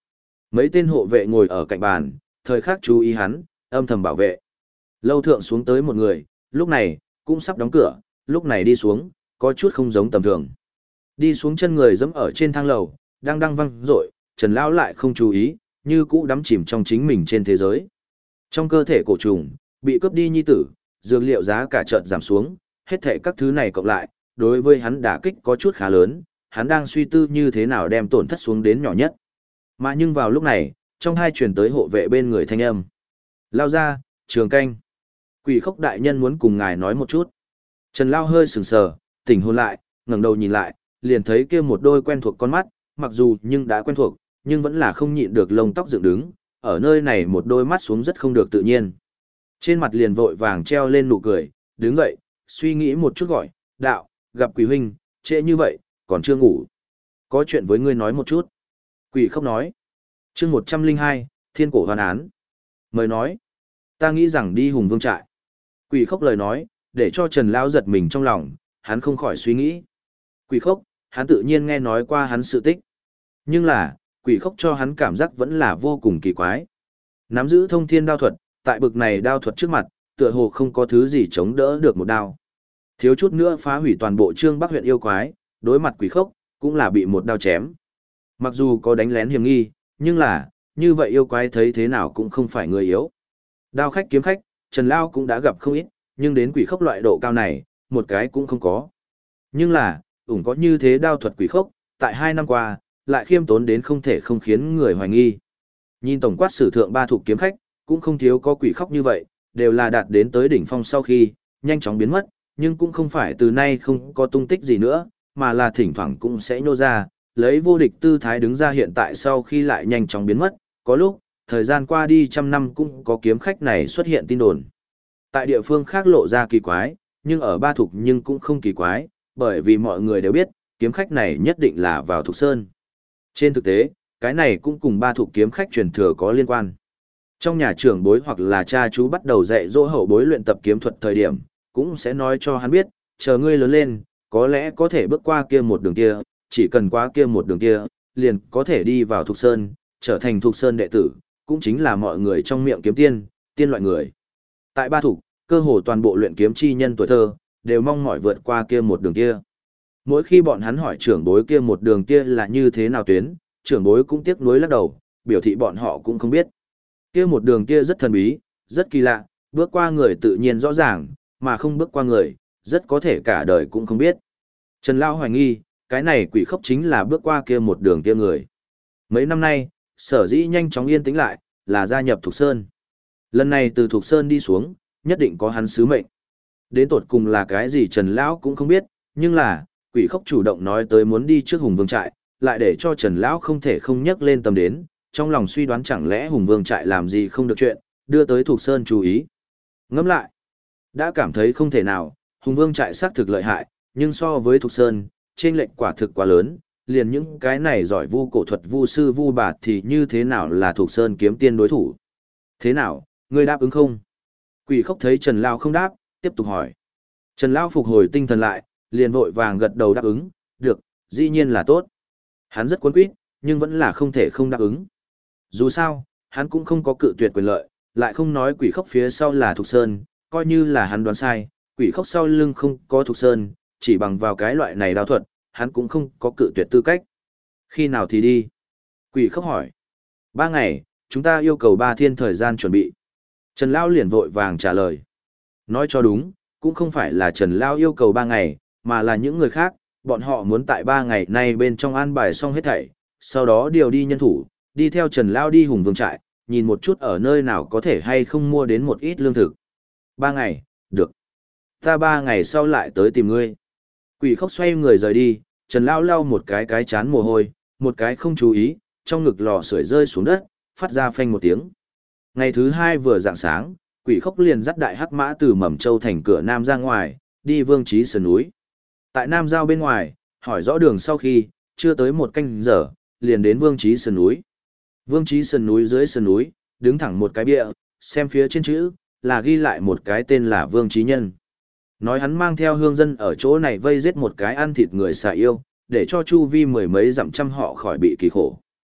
Mấy tên hộ vệ ngồi ở cạnh bàn, thời khắc chú ý hắn, âm thầm bảo vệ. Lâu thượng xuống tới một người, lúc này, cũng sắp đóng cửa, lúc này đi xuống, có chút không giống tầm thường. Đi xuống chân người dẫm ở trên thang lầu, đang văng rội, Trần Lão lại không chú ý, như cũ đắm chìm trong chính mình trên thế giới. Trong cơ thể cổ trùng, bị cướp đi nhi tử, dược liệu giá cả chợt giảm xuống, hết thảy các thứ này cộng lại, đối với hắn đả kích có chút khá lớn, hắn đang suy tư như thế nào đem tổn thất xuống đến nhỏ nhất. Mà nhưng vào lúc này, trong hai truyền tới hộ vệ bên người thanh âm. Lao ra, Trường Canh. Quỷ Khốc đại nhân muốn cùng ngài nói một chút. Trần Lao hơi sừng sờ, tỉnh hồn lại, ngẩng đầu nhìn lại, liền thấy kia một đôi quen thuộc con mắt, mặc dù nhưng đã quen thuộc, nhưng vẫn là không nhịn được lông tóc dựng đứng, ở nơi này một đôi mắt xuống rất không được tự nhiên. Trên mặt liền vội vàng treo lên nụ cười, đứng dậy, suy nghĩ một chút gọi, đạo, gặp Quỷ huynh, trễ như vậy, còn chưa ngủ. Có chuyện với ngươi nói một chút. Quỷ Khốc nói. Chương 102, Thiên cổ hoàn án. Mời nói. Ta nghĩ rằng đi Hùng Vương trại. Quỷ Khốc lời nói, để cho Trần Lão giật mình trong lòng, hắn không khỏi suy nghĩ. Quỷ Khốc, hắn tự nhiên nghe nói qua hắn sự tích. Nhưng là, Quỷ Khốc cho hắn cảm giác vẫn là vô cùng kỳ quái. Nắm giữ thông thiên đao thuật, tại bực này đao thuật trước mặt, tựa hồ không có thứ gì chống đỡ được một đao. Thiếu chút nữa phá hủy toàn bộ Trương Bắc huyện yêu quái, đối mặt Quỷ Khốc, cũng là bị một đao chém. Mặc dù có đánh lén hiểm nghi, nhưng là, như vậy yêu quái thấy thế nào cũng không phải người yếu. Đao khách kiếm khách, Trần Lao cũng đã gặp không ít, nhưng đến Quỷ Khốc loại độ cao này, một cái cũng không có. Nhưng là, có như thế đao thuật Quỷ Khốc, tại 2 năm qua, lại khiêm tốn đến không thể không khiến người hoài nghi. Nhìn tổng quát sử thượng ba thuộc kiếm khách, cũng không thiếu có Quỷ Khốc như vậy, đều là đạt đến tới đỉnh phong sau khi, nhanh chóng biến mất, nhưng cũng không phải từ nay không có tung tích gì nữa, mà là thỉnh thoảng cũng sẽ nhô ra, lấy vô địch tư thái đứng ra hiện tại sau khi lại nhanh chóng biến mất, có lúc, thời gian qua đi 100 năm cũng có kiếm khách này xuất hiện tin đồn. Tại địa phương khác lộ ra kỳ quái, nhưng ở ba thục nhưng cũng không kỳ quái, bởi vì mọi người đều biết, kiếm khách này nhất định là vào Thục Sơn. Trên thực tế, cái này cũng cùng ba thục kiếm khách truyền thừa có liên quan. Trong nhà trưởng bối hoặc là cha chú bắt đầu dạy dỗ hậu bối luyện tập kiếm thuật thời điểm, cũng sẽ nói cho hắn biết, chờ ngươi lớn lên, có lẽ có thể bước qua kia một đường kia, chỉ cần qua kia một đường kia, liền có thể đi vào Thục Sơn, trở thành Thục Sơn đệ tử, cũng chính là mọi người trong miệng kiếm tiên, tiên loại người. Tại ba thục, cơ hồ toàn bộ luyện kiếm chi nhân tuổi thơ, đều mong mỏi vượt qua kia một đường kia. Mỗi khi bọn hắn hỏi trưởng bối kia một đường kia là như thế nào tuyến, trưởng bối cũng tiếc nuối lắc đầu, biểu thị bọn họ cũng không biết. Kia một đường kia rất thần bí, rất kỳ lạ, bước qua người tự nhiên rõ ràng, mà không bước qua người, rất có thể cả đời cũng không biết. Trần Lão hoài nghi, cái này Quỷ Khốc chính là bước qua kia một đường kia người. Mấy năm nay, sở dĩ nhanh chóng yên tĩnh lại, là gia nhập Thục Sơn. Lần này từ Thục Sơn đi xuống, nhất định có hắn sứ mệnh. Đến tột cùng là cái gì Trần Lão cũng không biết, nhưng là, Quỷ Khốc chủ động nói tới muốn đi trước Hùng Vương trại, lại để cho Trần Lão không thể không nhắc lên tâm đến, trong lòng suy đoán chẳng lẽ Hùng Vương trại làm gì không được chuyện, đưa tới Thục Sơn chú ý. Ngẫm lại, đã cảm thấy không thể nào, Hùng Vương trại xác thực lợi hại, nhưng so với Thục Sơn, chênh lệch quả thực quá lớn, liền những cái này giỏi vu cổ thuật vu sư vu bà thì như thế nào là Thục Sơn kiếm tiên đối thủ. Thế nào, ngươi đáp ứng không? Quỷ Khốc thấy Trần Lão không đáp, tiếp tục hỏi. Trần Lão phục hồi tinh thần lại, liền vội vàng gật đầu đáp ứng, được, dĩ nhiên là tốt. Hắn rất cuốn quýt, nhưng vẫn là không thể không đáp ứng. Dù sao, hắn cũng không có cự tuyệt quyền lợi, lại không nói Quỷ Khốc phía sau là Thục Sơn, coi như là hắn đoán sai, Quỷ Khốc sau lưng không có Thục Sơn, chỉ bằng vào cái loại này đao thuật, hắn cũng không có cự tuyệt tư cách. Khi nào thì đi? Quỷ Khốc hỏi. 3 ngày, chúng ta yêu cầu 3 thiên thời gian chuẩn bị. Trần Lão liền vội vàng trả lời. Nói cho đúng, cũng không phải là Trần Lão yêu cầu 3 ngày, mà là những người khác, bọn họ muốn tại 3 ngày nay bên trong an bài xong hết thảy, sau đó điều đi nhân thủ, đi theo Trần Lão đi Hùng Vương trại, nhìn một chút ở nơi nào có thể hay không mua đến một ít lương thực. 3 ngày, được. Ta 3 ngày sau lại tới tìm ngươi. Quỷ Khốc xoay người rời đi, Trần Lão lau một cái chán mồ hôi, một cái không chú ý, trong ngực lò sưởi rơi xuống đất, phát ra phanh một tiếng. Ngày thứ 2 vừa rạng sáng, Quỷ Khốc liền dắt đại hắc mã từ Mầm Châu thành cửa Nam ra ngoài, đi Vương Chí Sơn núi. Tại Nam Giao bên ngoài, hỏi rõ đường sau khi, chưa tới 1 canh giờ, liền đến Vương Chí Sơn núi. Vương Chí Sơn núi dưới sườn núi, đứng thẳng một cái bia, xem phía trên chữ, là ghi lại một cái tên là Vương Chí Nhân. Nói hắn mang theo hương dân ở chỗ này vây giết một cái ăn thịt người xà yêu, để cho chu vi 10 mấy dặm trăm họ khỏi bị kỳ khổ.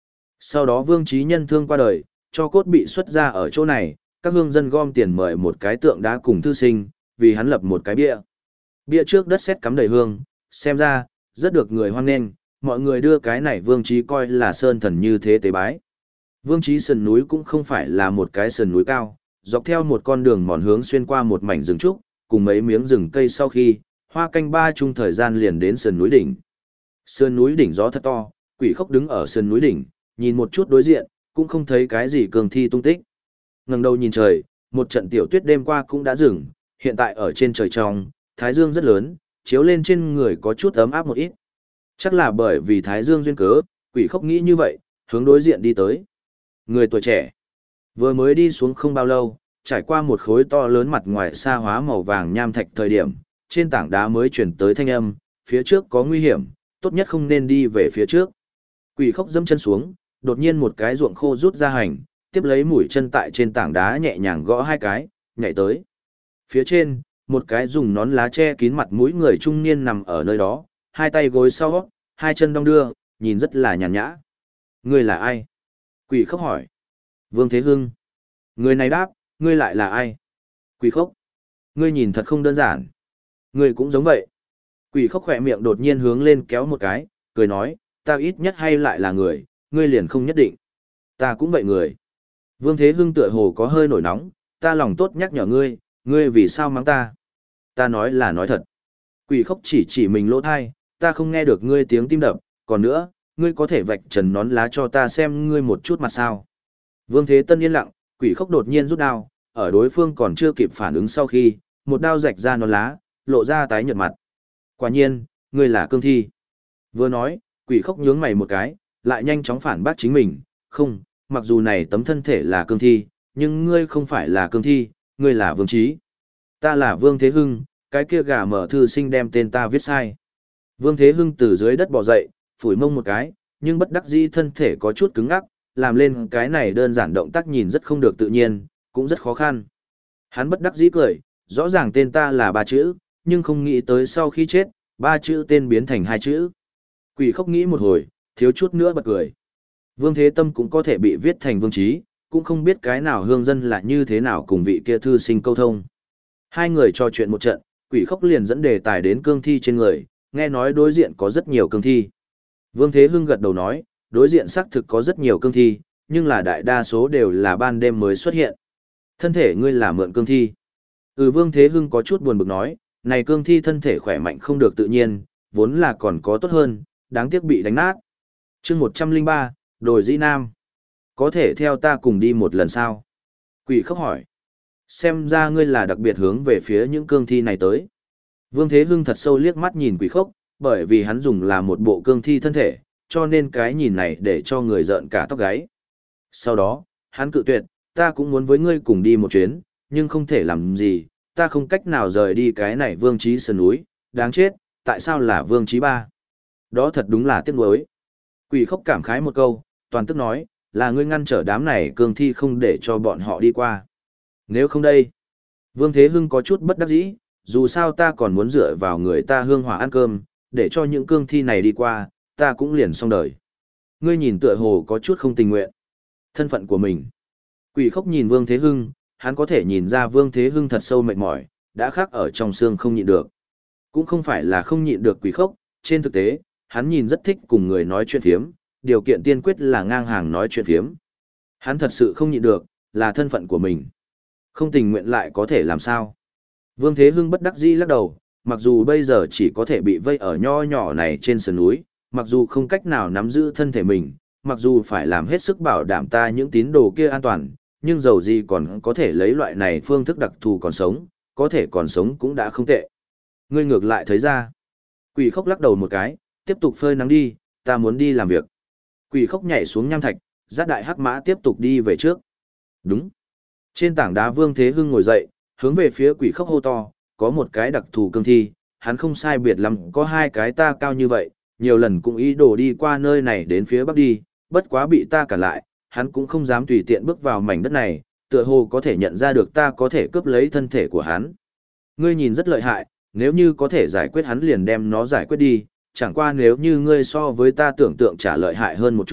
Sau đó Vương Chí Nhân thương qua đời, cho cốt bị xuất ra ở chỗ này, các hương dân gom tiền mời một cái tượng đá cùng thư sinh, vì hắn lập một cái bia. Bia trước đất sét cắm đầy hương, xem ra, rất được người hoan nghênh, mọi người đưa cái này Vương Chí coi là sơn thần như thế tế bái. Vương Chí sườn núi cũng không phải là một cái sườn núi cao, dọc theo một con đường mòn hướng xuyên qua một mảnh rừng trúc, cùng mấy miếng rừng cây sau khi, hoa canh ba chung thời gian liền đến sườn núi đỉnh. Sườn núi đỉnh gió thật to, Quỷ Khốc đứng ở sườn núi đỉnh, nhìn một chút đối diện, cũng không thấy cái gì cường thi tung tích. Ngẩng đầu nhìn trời, một trận tiểu tuyết đêm qua cũng đã dừng, hiện tại ở trên trời trong, thái dương rất lớn, chiếu lên trên người có chút ấm áp một ít. Chắc là bởi vì thái dương duyên cớ, Quỷ Khốc nghĩ như vậy, hướng đối diện đi tới. Người tuổi trẻ, vừa mới đi xuống không bao lâu, trải qua một khối to lớn mặt ngoài xa hóa màu vàng nham thạch thời điểm, trên tảng đá mới chuyển tới thanh âm, phía trước có nguy hiểm, tốt nhất không nên đi về phía trước. Quỷ Khốc dẫm chân xuống, đột nhiên một cái ruộng khô rút ra hành, tiếp lấy mũi chân tại trên tảng đá nhẹ nhàng gõ hai cái, nhảy tới. Phía trên, một cái dùng nón lá che kín mặt mũi người trung niên nằm ở nơi đó, hai tay gối sau, hai chân đong đưa, nhìn rất là nhàn nhã. Ngươi là ai? Quỷ Khốc hỏi. Vương Thế Hưng. Người này đáp, ngươi lại là ai? Quỷ Khốc. Ngươi nhìn thật không đơn giản. Ngươi cũng giống vậy. Quỷ Khốc khỏe miệng đột nhiên hướng lên kéo một cái, cười nói, ta ít nhất hay lại là người, ngươi liền không nhất định. Ta cũng vậy người. Vương Thế Hưng tựa hồ có hơi nổi nóng, ta lòng tốt nhắc nhở ngươi, ngươi vì sao mắng ta? Ta nói là nói thật. Quỷ Khốc chỉ mình lỗ thai, ta không nghe được ngươi tiếng tim đập, còn nữa, ngươi có thể vạch trần nón lá cho ta xem ngươi một chút mặt sao. Vương Thế Tân yên lặng, Quỷ Khốc đột nhiên rút đao, ở đối phương còn chưa kịp phản ứng sau khi, một đao rạch ra nón lá, lộ ra tái nhợt mặt. Quả nhiên, ngươi là cương thi. Vừa nói, Quỷ Khốc nhướng mày một cái, lại nhanh chóng phản bác chính mình, không, mặc dù này tấm thân thể là cương thi, nhưng ngươi không phải là cương thi, ngươi là Vương Chí. Ta là Vương Thế Hưng, cái kia gà mở thư sinh đem tên ta viết sai. Vương Thế Hưng từ dưới đất bò dậy, phủi mông một cái, nhưng bất đắc dĩ thân thể có chút cứng ngắc, làm lên cái này đơn giản động tác nhìn rất không được tự nhiên, cũng rất khó khăn. Hắn bất đắc dĩ cười, rõ ràng tên ta là 3 chữ, nhưng không nghĩ tới sau khi chết, 3 chữ tên biến thành 2 chữ. Quỷ Khốc nghĩ một hồi, thiếu chút nữa bật cười. Vương Thế Tâm cũng có thể bị viết thành Vương Chí, cũng không biết cái nào hương dân là như thế nào cùng vị kia thư sinh câu thông. Hai người trò chuyện một trận, Quỷ Khốc liền dẫn đề tài đến cương thi trên người, nghe nói đối diện có rất nhiều cương thi. Vương Thế Hưng gật đầu nói, đối diện xác thực có rất nhiều cương thi, nhưng là đại đa số đều là ban đêm mới xuất hiện. Thân thể ngươi là mượn cương thi. Vương Thế Hưng có chút buồn bực nói, này cương thi thân thể khỏe mạnh không được tự nhiên, vốn là còn có tốt hơn, đáng tiếc bị đánh nát. Chương 103, Đồi Dĩ Nam. Có thể theo ta cùng đi một lần sao? Quỷ Khốc hỏi. Xem ra ngươi là đặc biệt hướng về phía những cương thi này tới. Vương Thế Hưng thật sâu liếc mắt nhìn Quỷ Khốc, bởi vì hắn dùng là một bộ cương thi thân thể, cho nên cái nhìn này để cho người rợn cả tóc gáy. Sau đó, hắn cự tuyệt, ta cũng muốn với ngươi cùng đi một chuyến, nhưng không thể làm gì, ta không cách nào rời đi cái này Vương Chí sườn núi, đáng chết, tại sao là Vương Chí ba? Đó thật đúng là tiếc nuối. Quỷ Khốc cảm khái một câu, toàn tức nói, là ngươi ngăn trở đám này cương thi không để cho bọn họ đi qua. Nếu không đây, Vương Thế Hưng có chút bất đắc dĩ, dù sao ta còn muốn dựa vào người ta hương hỏa ăn cơm, để cho những cương thi này đi qua, ta cũng liền xong đời. Ngươi nhìn tựa hồ có chút không tình nguyện. Thân phận của mình. Quỷ Khốc nhìn Vương Thế Hưng, hắn có thể nhìn ra Vương Thế Hưng thật sâu mệt mỏi, đã khắc ở trong xương không nhịn được. Cũng không phải là không nhịn được Quỷ Khốc, trên thực tế, hắn nhìn rất thích cùng người nói chuyện phiếm, điều kiện tiên quyết là ngang hàng nói chuyện phiếm. Hắn thật sự không nhịn được, là thân phận của mình. Không tình nguyện lại có thể làm sao? Vương Thế Hưng bất đắc dĩ lắc đầu, mặc dù bây giờ chỉ có thể bị vây ở nho nhỏ này trên sườn núi, mặc dù không cách nào nắm giữ thân thể mình, mặc dù phải làm hết sức bảo đảm ta những tín đồ kia an toàn, nhưng dầu gì còn có thể lấy loại này phương thức đặc thù còn sống, có thể còn sống cũng đã không tệ. Ngươi ngược lại thấy ra. Quỷ Khốc lắc đầu một cái, tiếp tục phơi nắng đi, ta muốn đi làm việc. Quỷ Khốc nhảy xuống nham thạch, dắt đại hắc mã tiếp tục đi về trước. Đúng. Trên tảng đá Vương Thế Hưng ngồi dậy, hướng về phía Quỷ Khốc hô to, có một cái đặc thù cương thi, hắn không sai biệt lắm, có hai cái ta cao như vậy, nhiều lần cũng ý đồ đi qua nơi này đến phía bắc đi, bất quá bị ta cản lại, hắn cũng không dám tùy tiện bước vào mảnh đất này, tựa hồ có thể nhận ra được ta có thể cướp lấy thân thể của hắn. Ngươi nhìn rất lợi hại, nếu như có thể giải quyết hắn liền đem nó giải quyết đi, chẳng qua nếu như ngươi so với ta tưởng tượng trả lợi hại hơn một chút,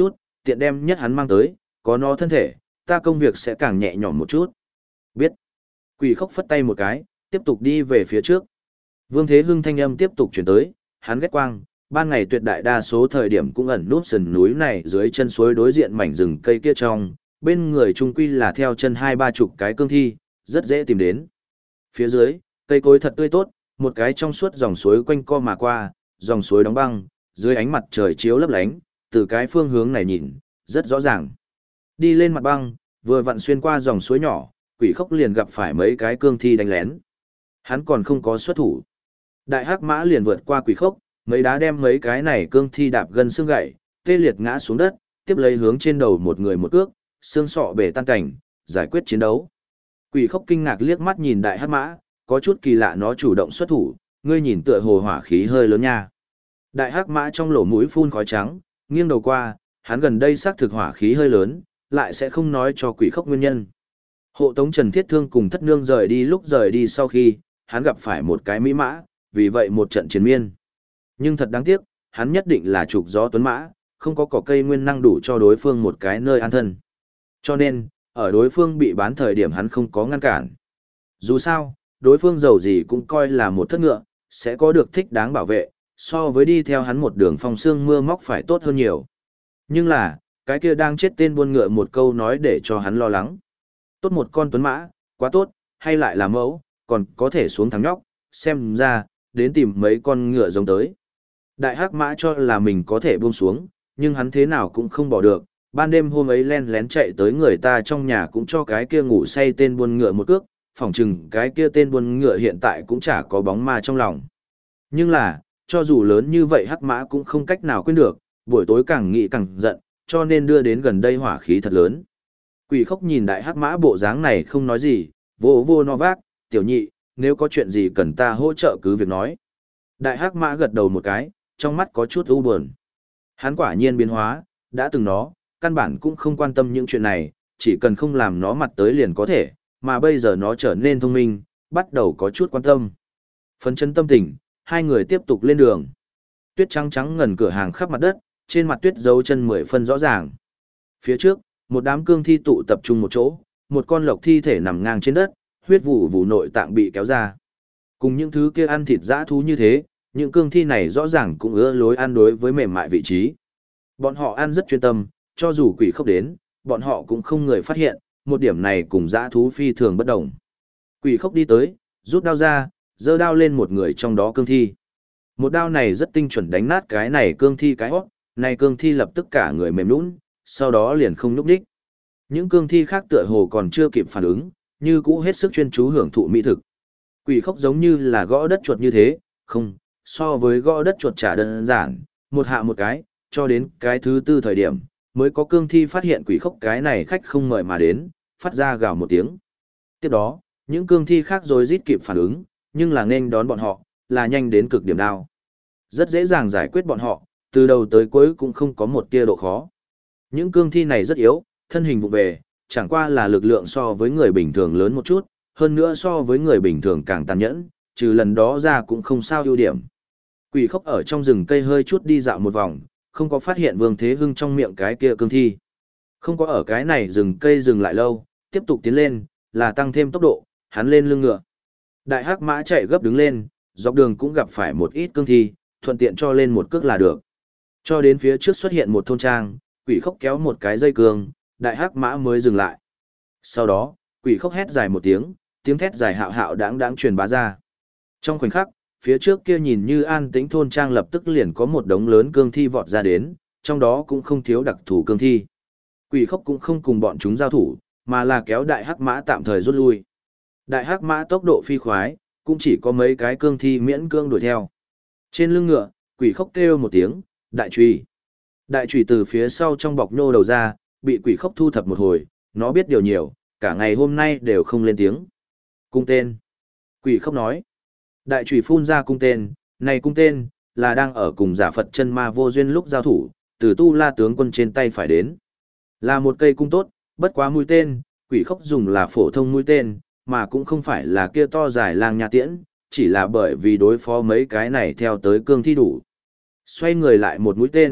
tiện đem nhất hắn mang tới, có nó thân thể, ta công việc sẽ càng nhẹ nhõm một chút. Biết. Quỷ khốc phất tay một cái, tiếp tục đi về phía trước. Vương Thế Hưng thanh âm tiếp tục chuyển tới, hắn ghét quang, ban ngày tuyệt đại đa số thời điểm cũng ẩn núp sườn núi này dưới chân suối đối diện mảnh rừng cây kia trong, bên người trung quy là theo chân 20-30 cái cương thi, rất dễ tìm đến. Phía dưới, cây cối thật tươi tốt, một cái trong suốt dòng suối quanh co mà qua, dòng suối đóng băng, dưới ánh mặt trời chiếu lấp lánh, từ cái phương hướng này nhìn, rất rõ ràng. Đi lên mặt băng, vừa vặn xuyên qua dòng suối nhỏ, quỷ khốc liền gặp phải mấy cái cương thi đánh lén. Hắn còn không có xuất thủ. Đại hắc mã liền vượt qua quỷ khốc, mấy đá đem mấy cái này cương thi đạp gần xương gãy, tê liệt ngã xuống đất, tiếp lấy hướng trên đầu một người một cước, xương sọ bể tan cảnh, giải quyết chiến đấu. Quỷ khốc kinh ngạc liếc mắt nhìn đại hắc mã, có chút kỳ lạ nó chủ động xuất thủ, ngươi nhìn tựa hồ hỏa khí hơi lớn nha. Đại hắc mã trong lỗ mũi phun khói trắng, nghiêng đầu qua, hắn gần đây xác thực hỏa khí hơi lớn, lại sẽ không nói cho quỷ khốc nguyên nhân. Hộ tống Trần Thiết Thương cùng thất nương rời đi lúc rời đi sau khi, hắn gặp phải một cái mỹ mã, vì vậy một trận chiến miên. Nhưng thật đáng tiếc, hắn nhất định là trục gió tuấn mã, không có cỏ cây nguyên năng đủ cho đối phương một cái nơi an thân. Cho nên, ở đối phương bị bán thời điểm hắn không có ngăn cản. Dù sao, đối phương giàu gì cũng coi là một thất ngựa, sẽ có được thích đáng bảo vệ, so với đi theo hắn một đường phong sương mưa móc phải tốt hơn nhiều. Nhưng là, cái kia đang chết tên buôn ngựa một câu nói để cho hắn lo lắng. Tốt một con tuấn mã, quá tốt, hay lại là mẫu, còn có thể xuống thằng nhóc, xem ra, đến tìm mấy con ngựa giống tới. Đại hắc mã cho là mình có thể buông xuống, nhưng hắn thế nào cũng không bỏ được, ban đêm hôm ấy len lén chạy tới người ta trong nhà cũng cho cái kia ngủ say tên buôn ngựa một cước, phỏng chừng cái kia tên buôn ngựa hiện tại cũng chả có bóng ma trong lòng. Nhưng là, cho dù lớn như vậy hắc mã cũng không cách nào quên được, buổi tối càng nghĩ càng giận, cho nên đưa đến gần đây hỏa khí thật lớn. Quỷ khốc nhìn đại hắc mã bộ dáng này không nói gì, vô vô no vác, tiểu nhị, nếu có chuyện gì cần ta hỗ trợ cứ việc nói. Đại hắc mã gật đầu một cái, trong mắt có chút u buồn. Hắn quả nhiên biến hóa, đã từng nó, căn bản cũng không quan tâm những chuyện này, chỉ cần không làm nó mặt tới liền có thể, mà bây giờ nó trở nên thông minh, bắt đầu có chút quan tâm. Phấn chấn tâm tình, hai người tiếp tục lên đường. Tuyết trắng trắng ngần cửa hàng khắp mặt đất, trên mặt tuyết dấu chân 10 phân rõ ràng. Phía trước, một đám cương thi tụ tập trung một chỗ, một con lộc thi thể nằm ngang trên đất, huyết vụ vụ nội tạng bị kéo ra. Cùng những thứ kia ăn thịt dã thú như thế, những cương thi này rõ ràng cũng ưa lối ăn đối với mềm mại vị trí. Bọn họ ăn rất chuyên tâm, cho dù quỷ khốc đến, bọn họ cũng không người phát hiện, một điểm này cùng dã thú phi thường bất đồng. Quỷ khốc đi tới, rút đao ra, giơ đao lên một người trong đó cương thi. Một đao này rất tinh chuẩn đánh nát cái này cương thi cái hót, này cương thi lập tức cả người mềm nhũn, sau đó liền không nhúc nhích. Những cương thi khác tựa hồ còn chưa kịp phản ứng, như cũ hết sức chuyên chú hưởng thụ mỹ thực. Quỷ khốc giống như là gõ đất chuột như thế, không, so với gõ đất chuột chả đơn giản, một hạ một cái, cho đến cái thứ tư thời điểm, mới có cương thi phát hiện quỷ khốc cái này khách không mời mà đến, phát ra gào một tiếng. Tiếp đó, những cương thi khác rồi rít kịp phản ứng, nhưng là nên đón bọn họ, là nhanh đến cực điểm đao. Rất dễ dàng giải quyết bọn họ, từ đầu tới cuối cũng không có một tia độ khó. Những cương thi này rất yếu, thân hình vụ về, chẳng qua là lực lượng so với người bình thường lớn một chút, hơn nữa so với người bình thường càng tàn nhẫn, trừ lần đó ra cũng không sao ưu điểm. Quỷ khốc ở trong rừng cây hơi chút đi dạo một vòng, không có phát hiện Vương Thế Hưng trong miệng cái kia cương thi. Không có ở cái này rừng cây dừng lại lâu, tiếp tục tiến lên, là tăng thêm tốc độ, hắn lên lưng ngựa. Đại hắc mã chạy gấp đứng lên, dọc đường cũng gặp phải một ít cương thi, thuận tiện cho lên một cước là được. Cho đến phía trước xuất hiện một thôn trang, quỷ khốc kéo một cái dây cương, đại hắc mã mới dừng lại. Sau đó, quỷ khốc hét dài một tiếng, tiếng thét dài hạo hạo đáng đáng truyền bá ra. Trong khoảnh khắc, phía trước kia nhìn như an tĩnh thôn trang lập tức liền có một đống lớn cương thi vọt ra đến, trong đó cũng không thiếu đặc thù cương thi. Quỷ khốc cũng không cùng bọn chúng giao thủ, mà là kéo đại hắc mã tạm thời rút lui. Đại hắc mã tốc độ phi khoái, cũng chỉ có mấy cái cương thi miễn cương đuổi theo. Trên lưng ngựa, quỷ khốc kêu một tiếng, đại chùy. Đại chùy từ phía sau trong bọc nhô đầu ra, bị quỷ khốc thu thập một hồi, nó biết điều nhiều, cả ngày hôm nay đều không lên tiếng. Cung tên. Quỷ khốc nói. Đại chùy phun ra cung tên, này cung tên, là đang ở cùng giả Phật chân ma vô duyên lúc giao thủ, từ tu la tướng quân trên tay phải đến. Là một cây cung tốt, bất quá mũi tên, quỷ khốc dùng là phổ thông mũi tên, mà cũng không phải là kia to dài lang nha tiễn, chỉ là bởi vì đối phó mấy cái này theo tới cương thi đủ. Xoay người lại một mũi tên,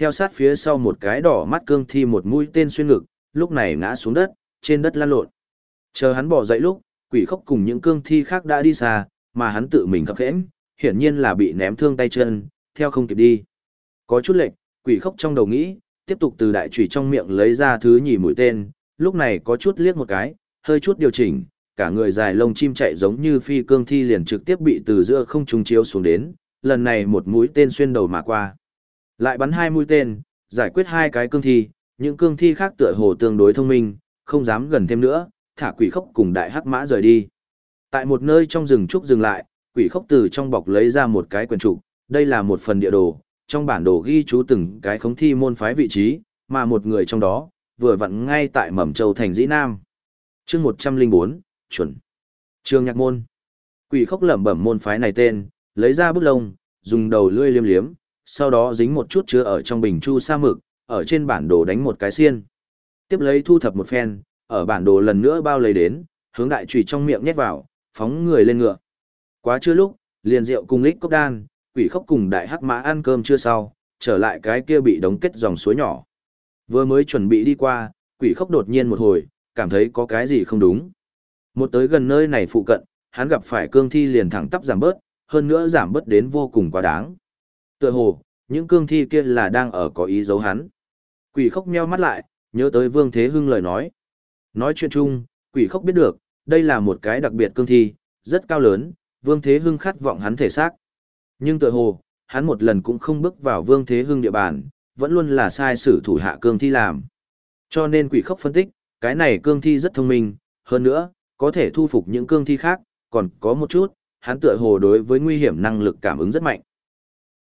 theo sát phía sau một cái đỏ mắt cương thi một mũi tên xuyên ngực, lúc này ngã xuống đất, trên đất lăn lộn. Chờ hắn bỏ dậy lúc, quỷ khốc cùng những cương thi khác đã đi xa, mà hắn tự mình khập khẽm, hiển nhiên là bị ném thương tay chân, theo không kịp đi. Có chút lệch, quỷ khốc trong đầu nghĩ, tiếp tục từ đại chùy trong miệng lấy ra thứ nhì mũi tên, lúc này có chút liếc một cái, hơi chút điều chỉnh, cả người dài lông chim chạy giống như phi cương thi liền trực tiếp bị từ giữa không trung chiếu xuống đến, lần này một mũi tên xuyên đầu mà qua. Lại bắn 2 mũi tên, giải quyết 2 cái cương thi, những cương thi khác tựa hồ tương đối thông minh, không dám gần thêm nữa, thả quỷ khốc cùng đại hắc mã rời đi. Tại một nơi trong rừng trúc dừng lại, quỷ khốc từ trong bọc lấy ra một cái quyển trục, đây là một phần địa đồ, trong bản đồ ghi chú từng cái khống thi môn phái vị trí, mà một người trong đó, vừa vặn ngay tại Mầm Châu thành Dĩ Nam. Chương 104, chuẩn. Trường Nhạc môn. Quỷ khốc lẩm bẩm môn phái này tên, lấy ra bút lông, dùng đầu lưỡi liếm liếm, sau đó dính một chút chứa ở trong bình chu sa mực, ở trên bản đồ đánh một cái xiên. Tiếp lấy thu thập một phen, ở bản đồ lần nữa bao lấy đến, hướng đại chùy trong miệng nhét vào, phóng người lên ngựa. Quá trưa lúc, liền rượu cùng lích cốc đan, quỷ khốc cùng đại hắc mã ăn cơm trưa sau, trở lại cái kia bị đóng kết dòng suối nhỏ. Vừa mới chuẩn bị đi qua, quỷ khốc đột nhiên một hồi, cảm thấy có cái gì không đúng. Một tới gần nơi này phụ cận, hắn gặp phải cương thi liền thẳng tắp giảm bớt, hơn nữa giảm bớt đến vô cùng quá đáng. Tựa hồ, những cương thi kia là đang ở có ý giấu hắn. Quỷ khốc nheo mắt lại, nhớ tới Vương Thế Hưng lời nói. Nói chuyện chung, quỷ khốc biết được, đây là một cái đặc biệt cương thi, rất cao lớn, Vương Thế Hưng khát vọng hắn thể xác. Nhưng tựa hồ, hắn một lần cũng không bước vào Vương Thế Hưng địa bàn, vẫn luôn là sai sử thủ hạ cương thi làm. Cho nên quỷ khốc phân tích, cái này cương thi rất thông minh, hơn nữa, có thể thu phục những cương thi khác, còn có một chút, hắn tựa hồ đối với nguy hiểm năng lực cảm ứng rất mạnh.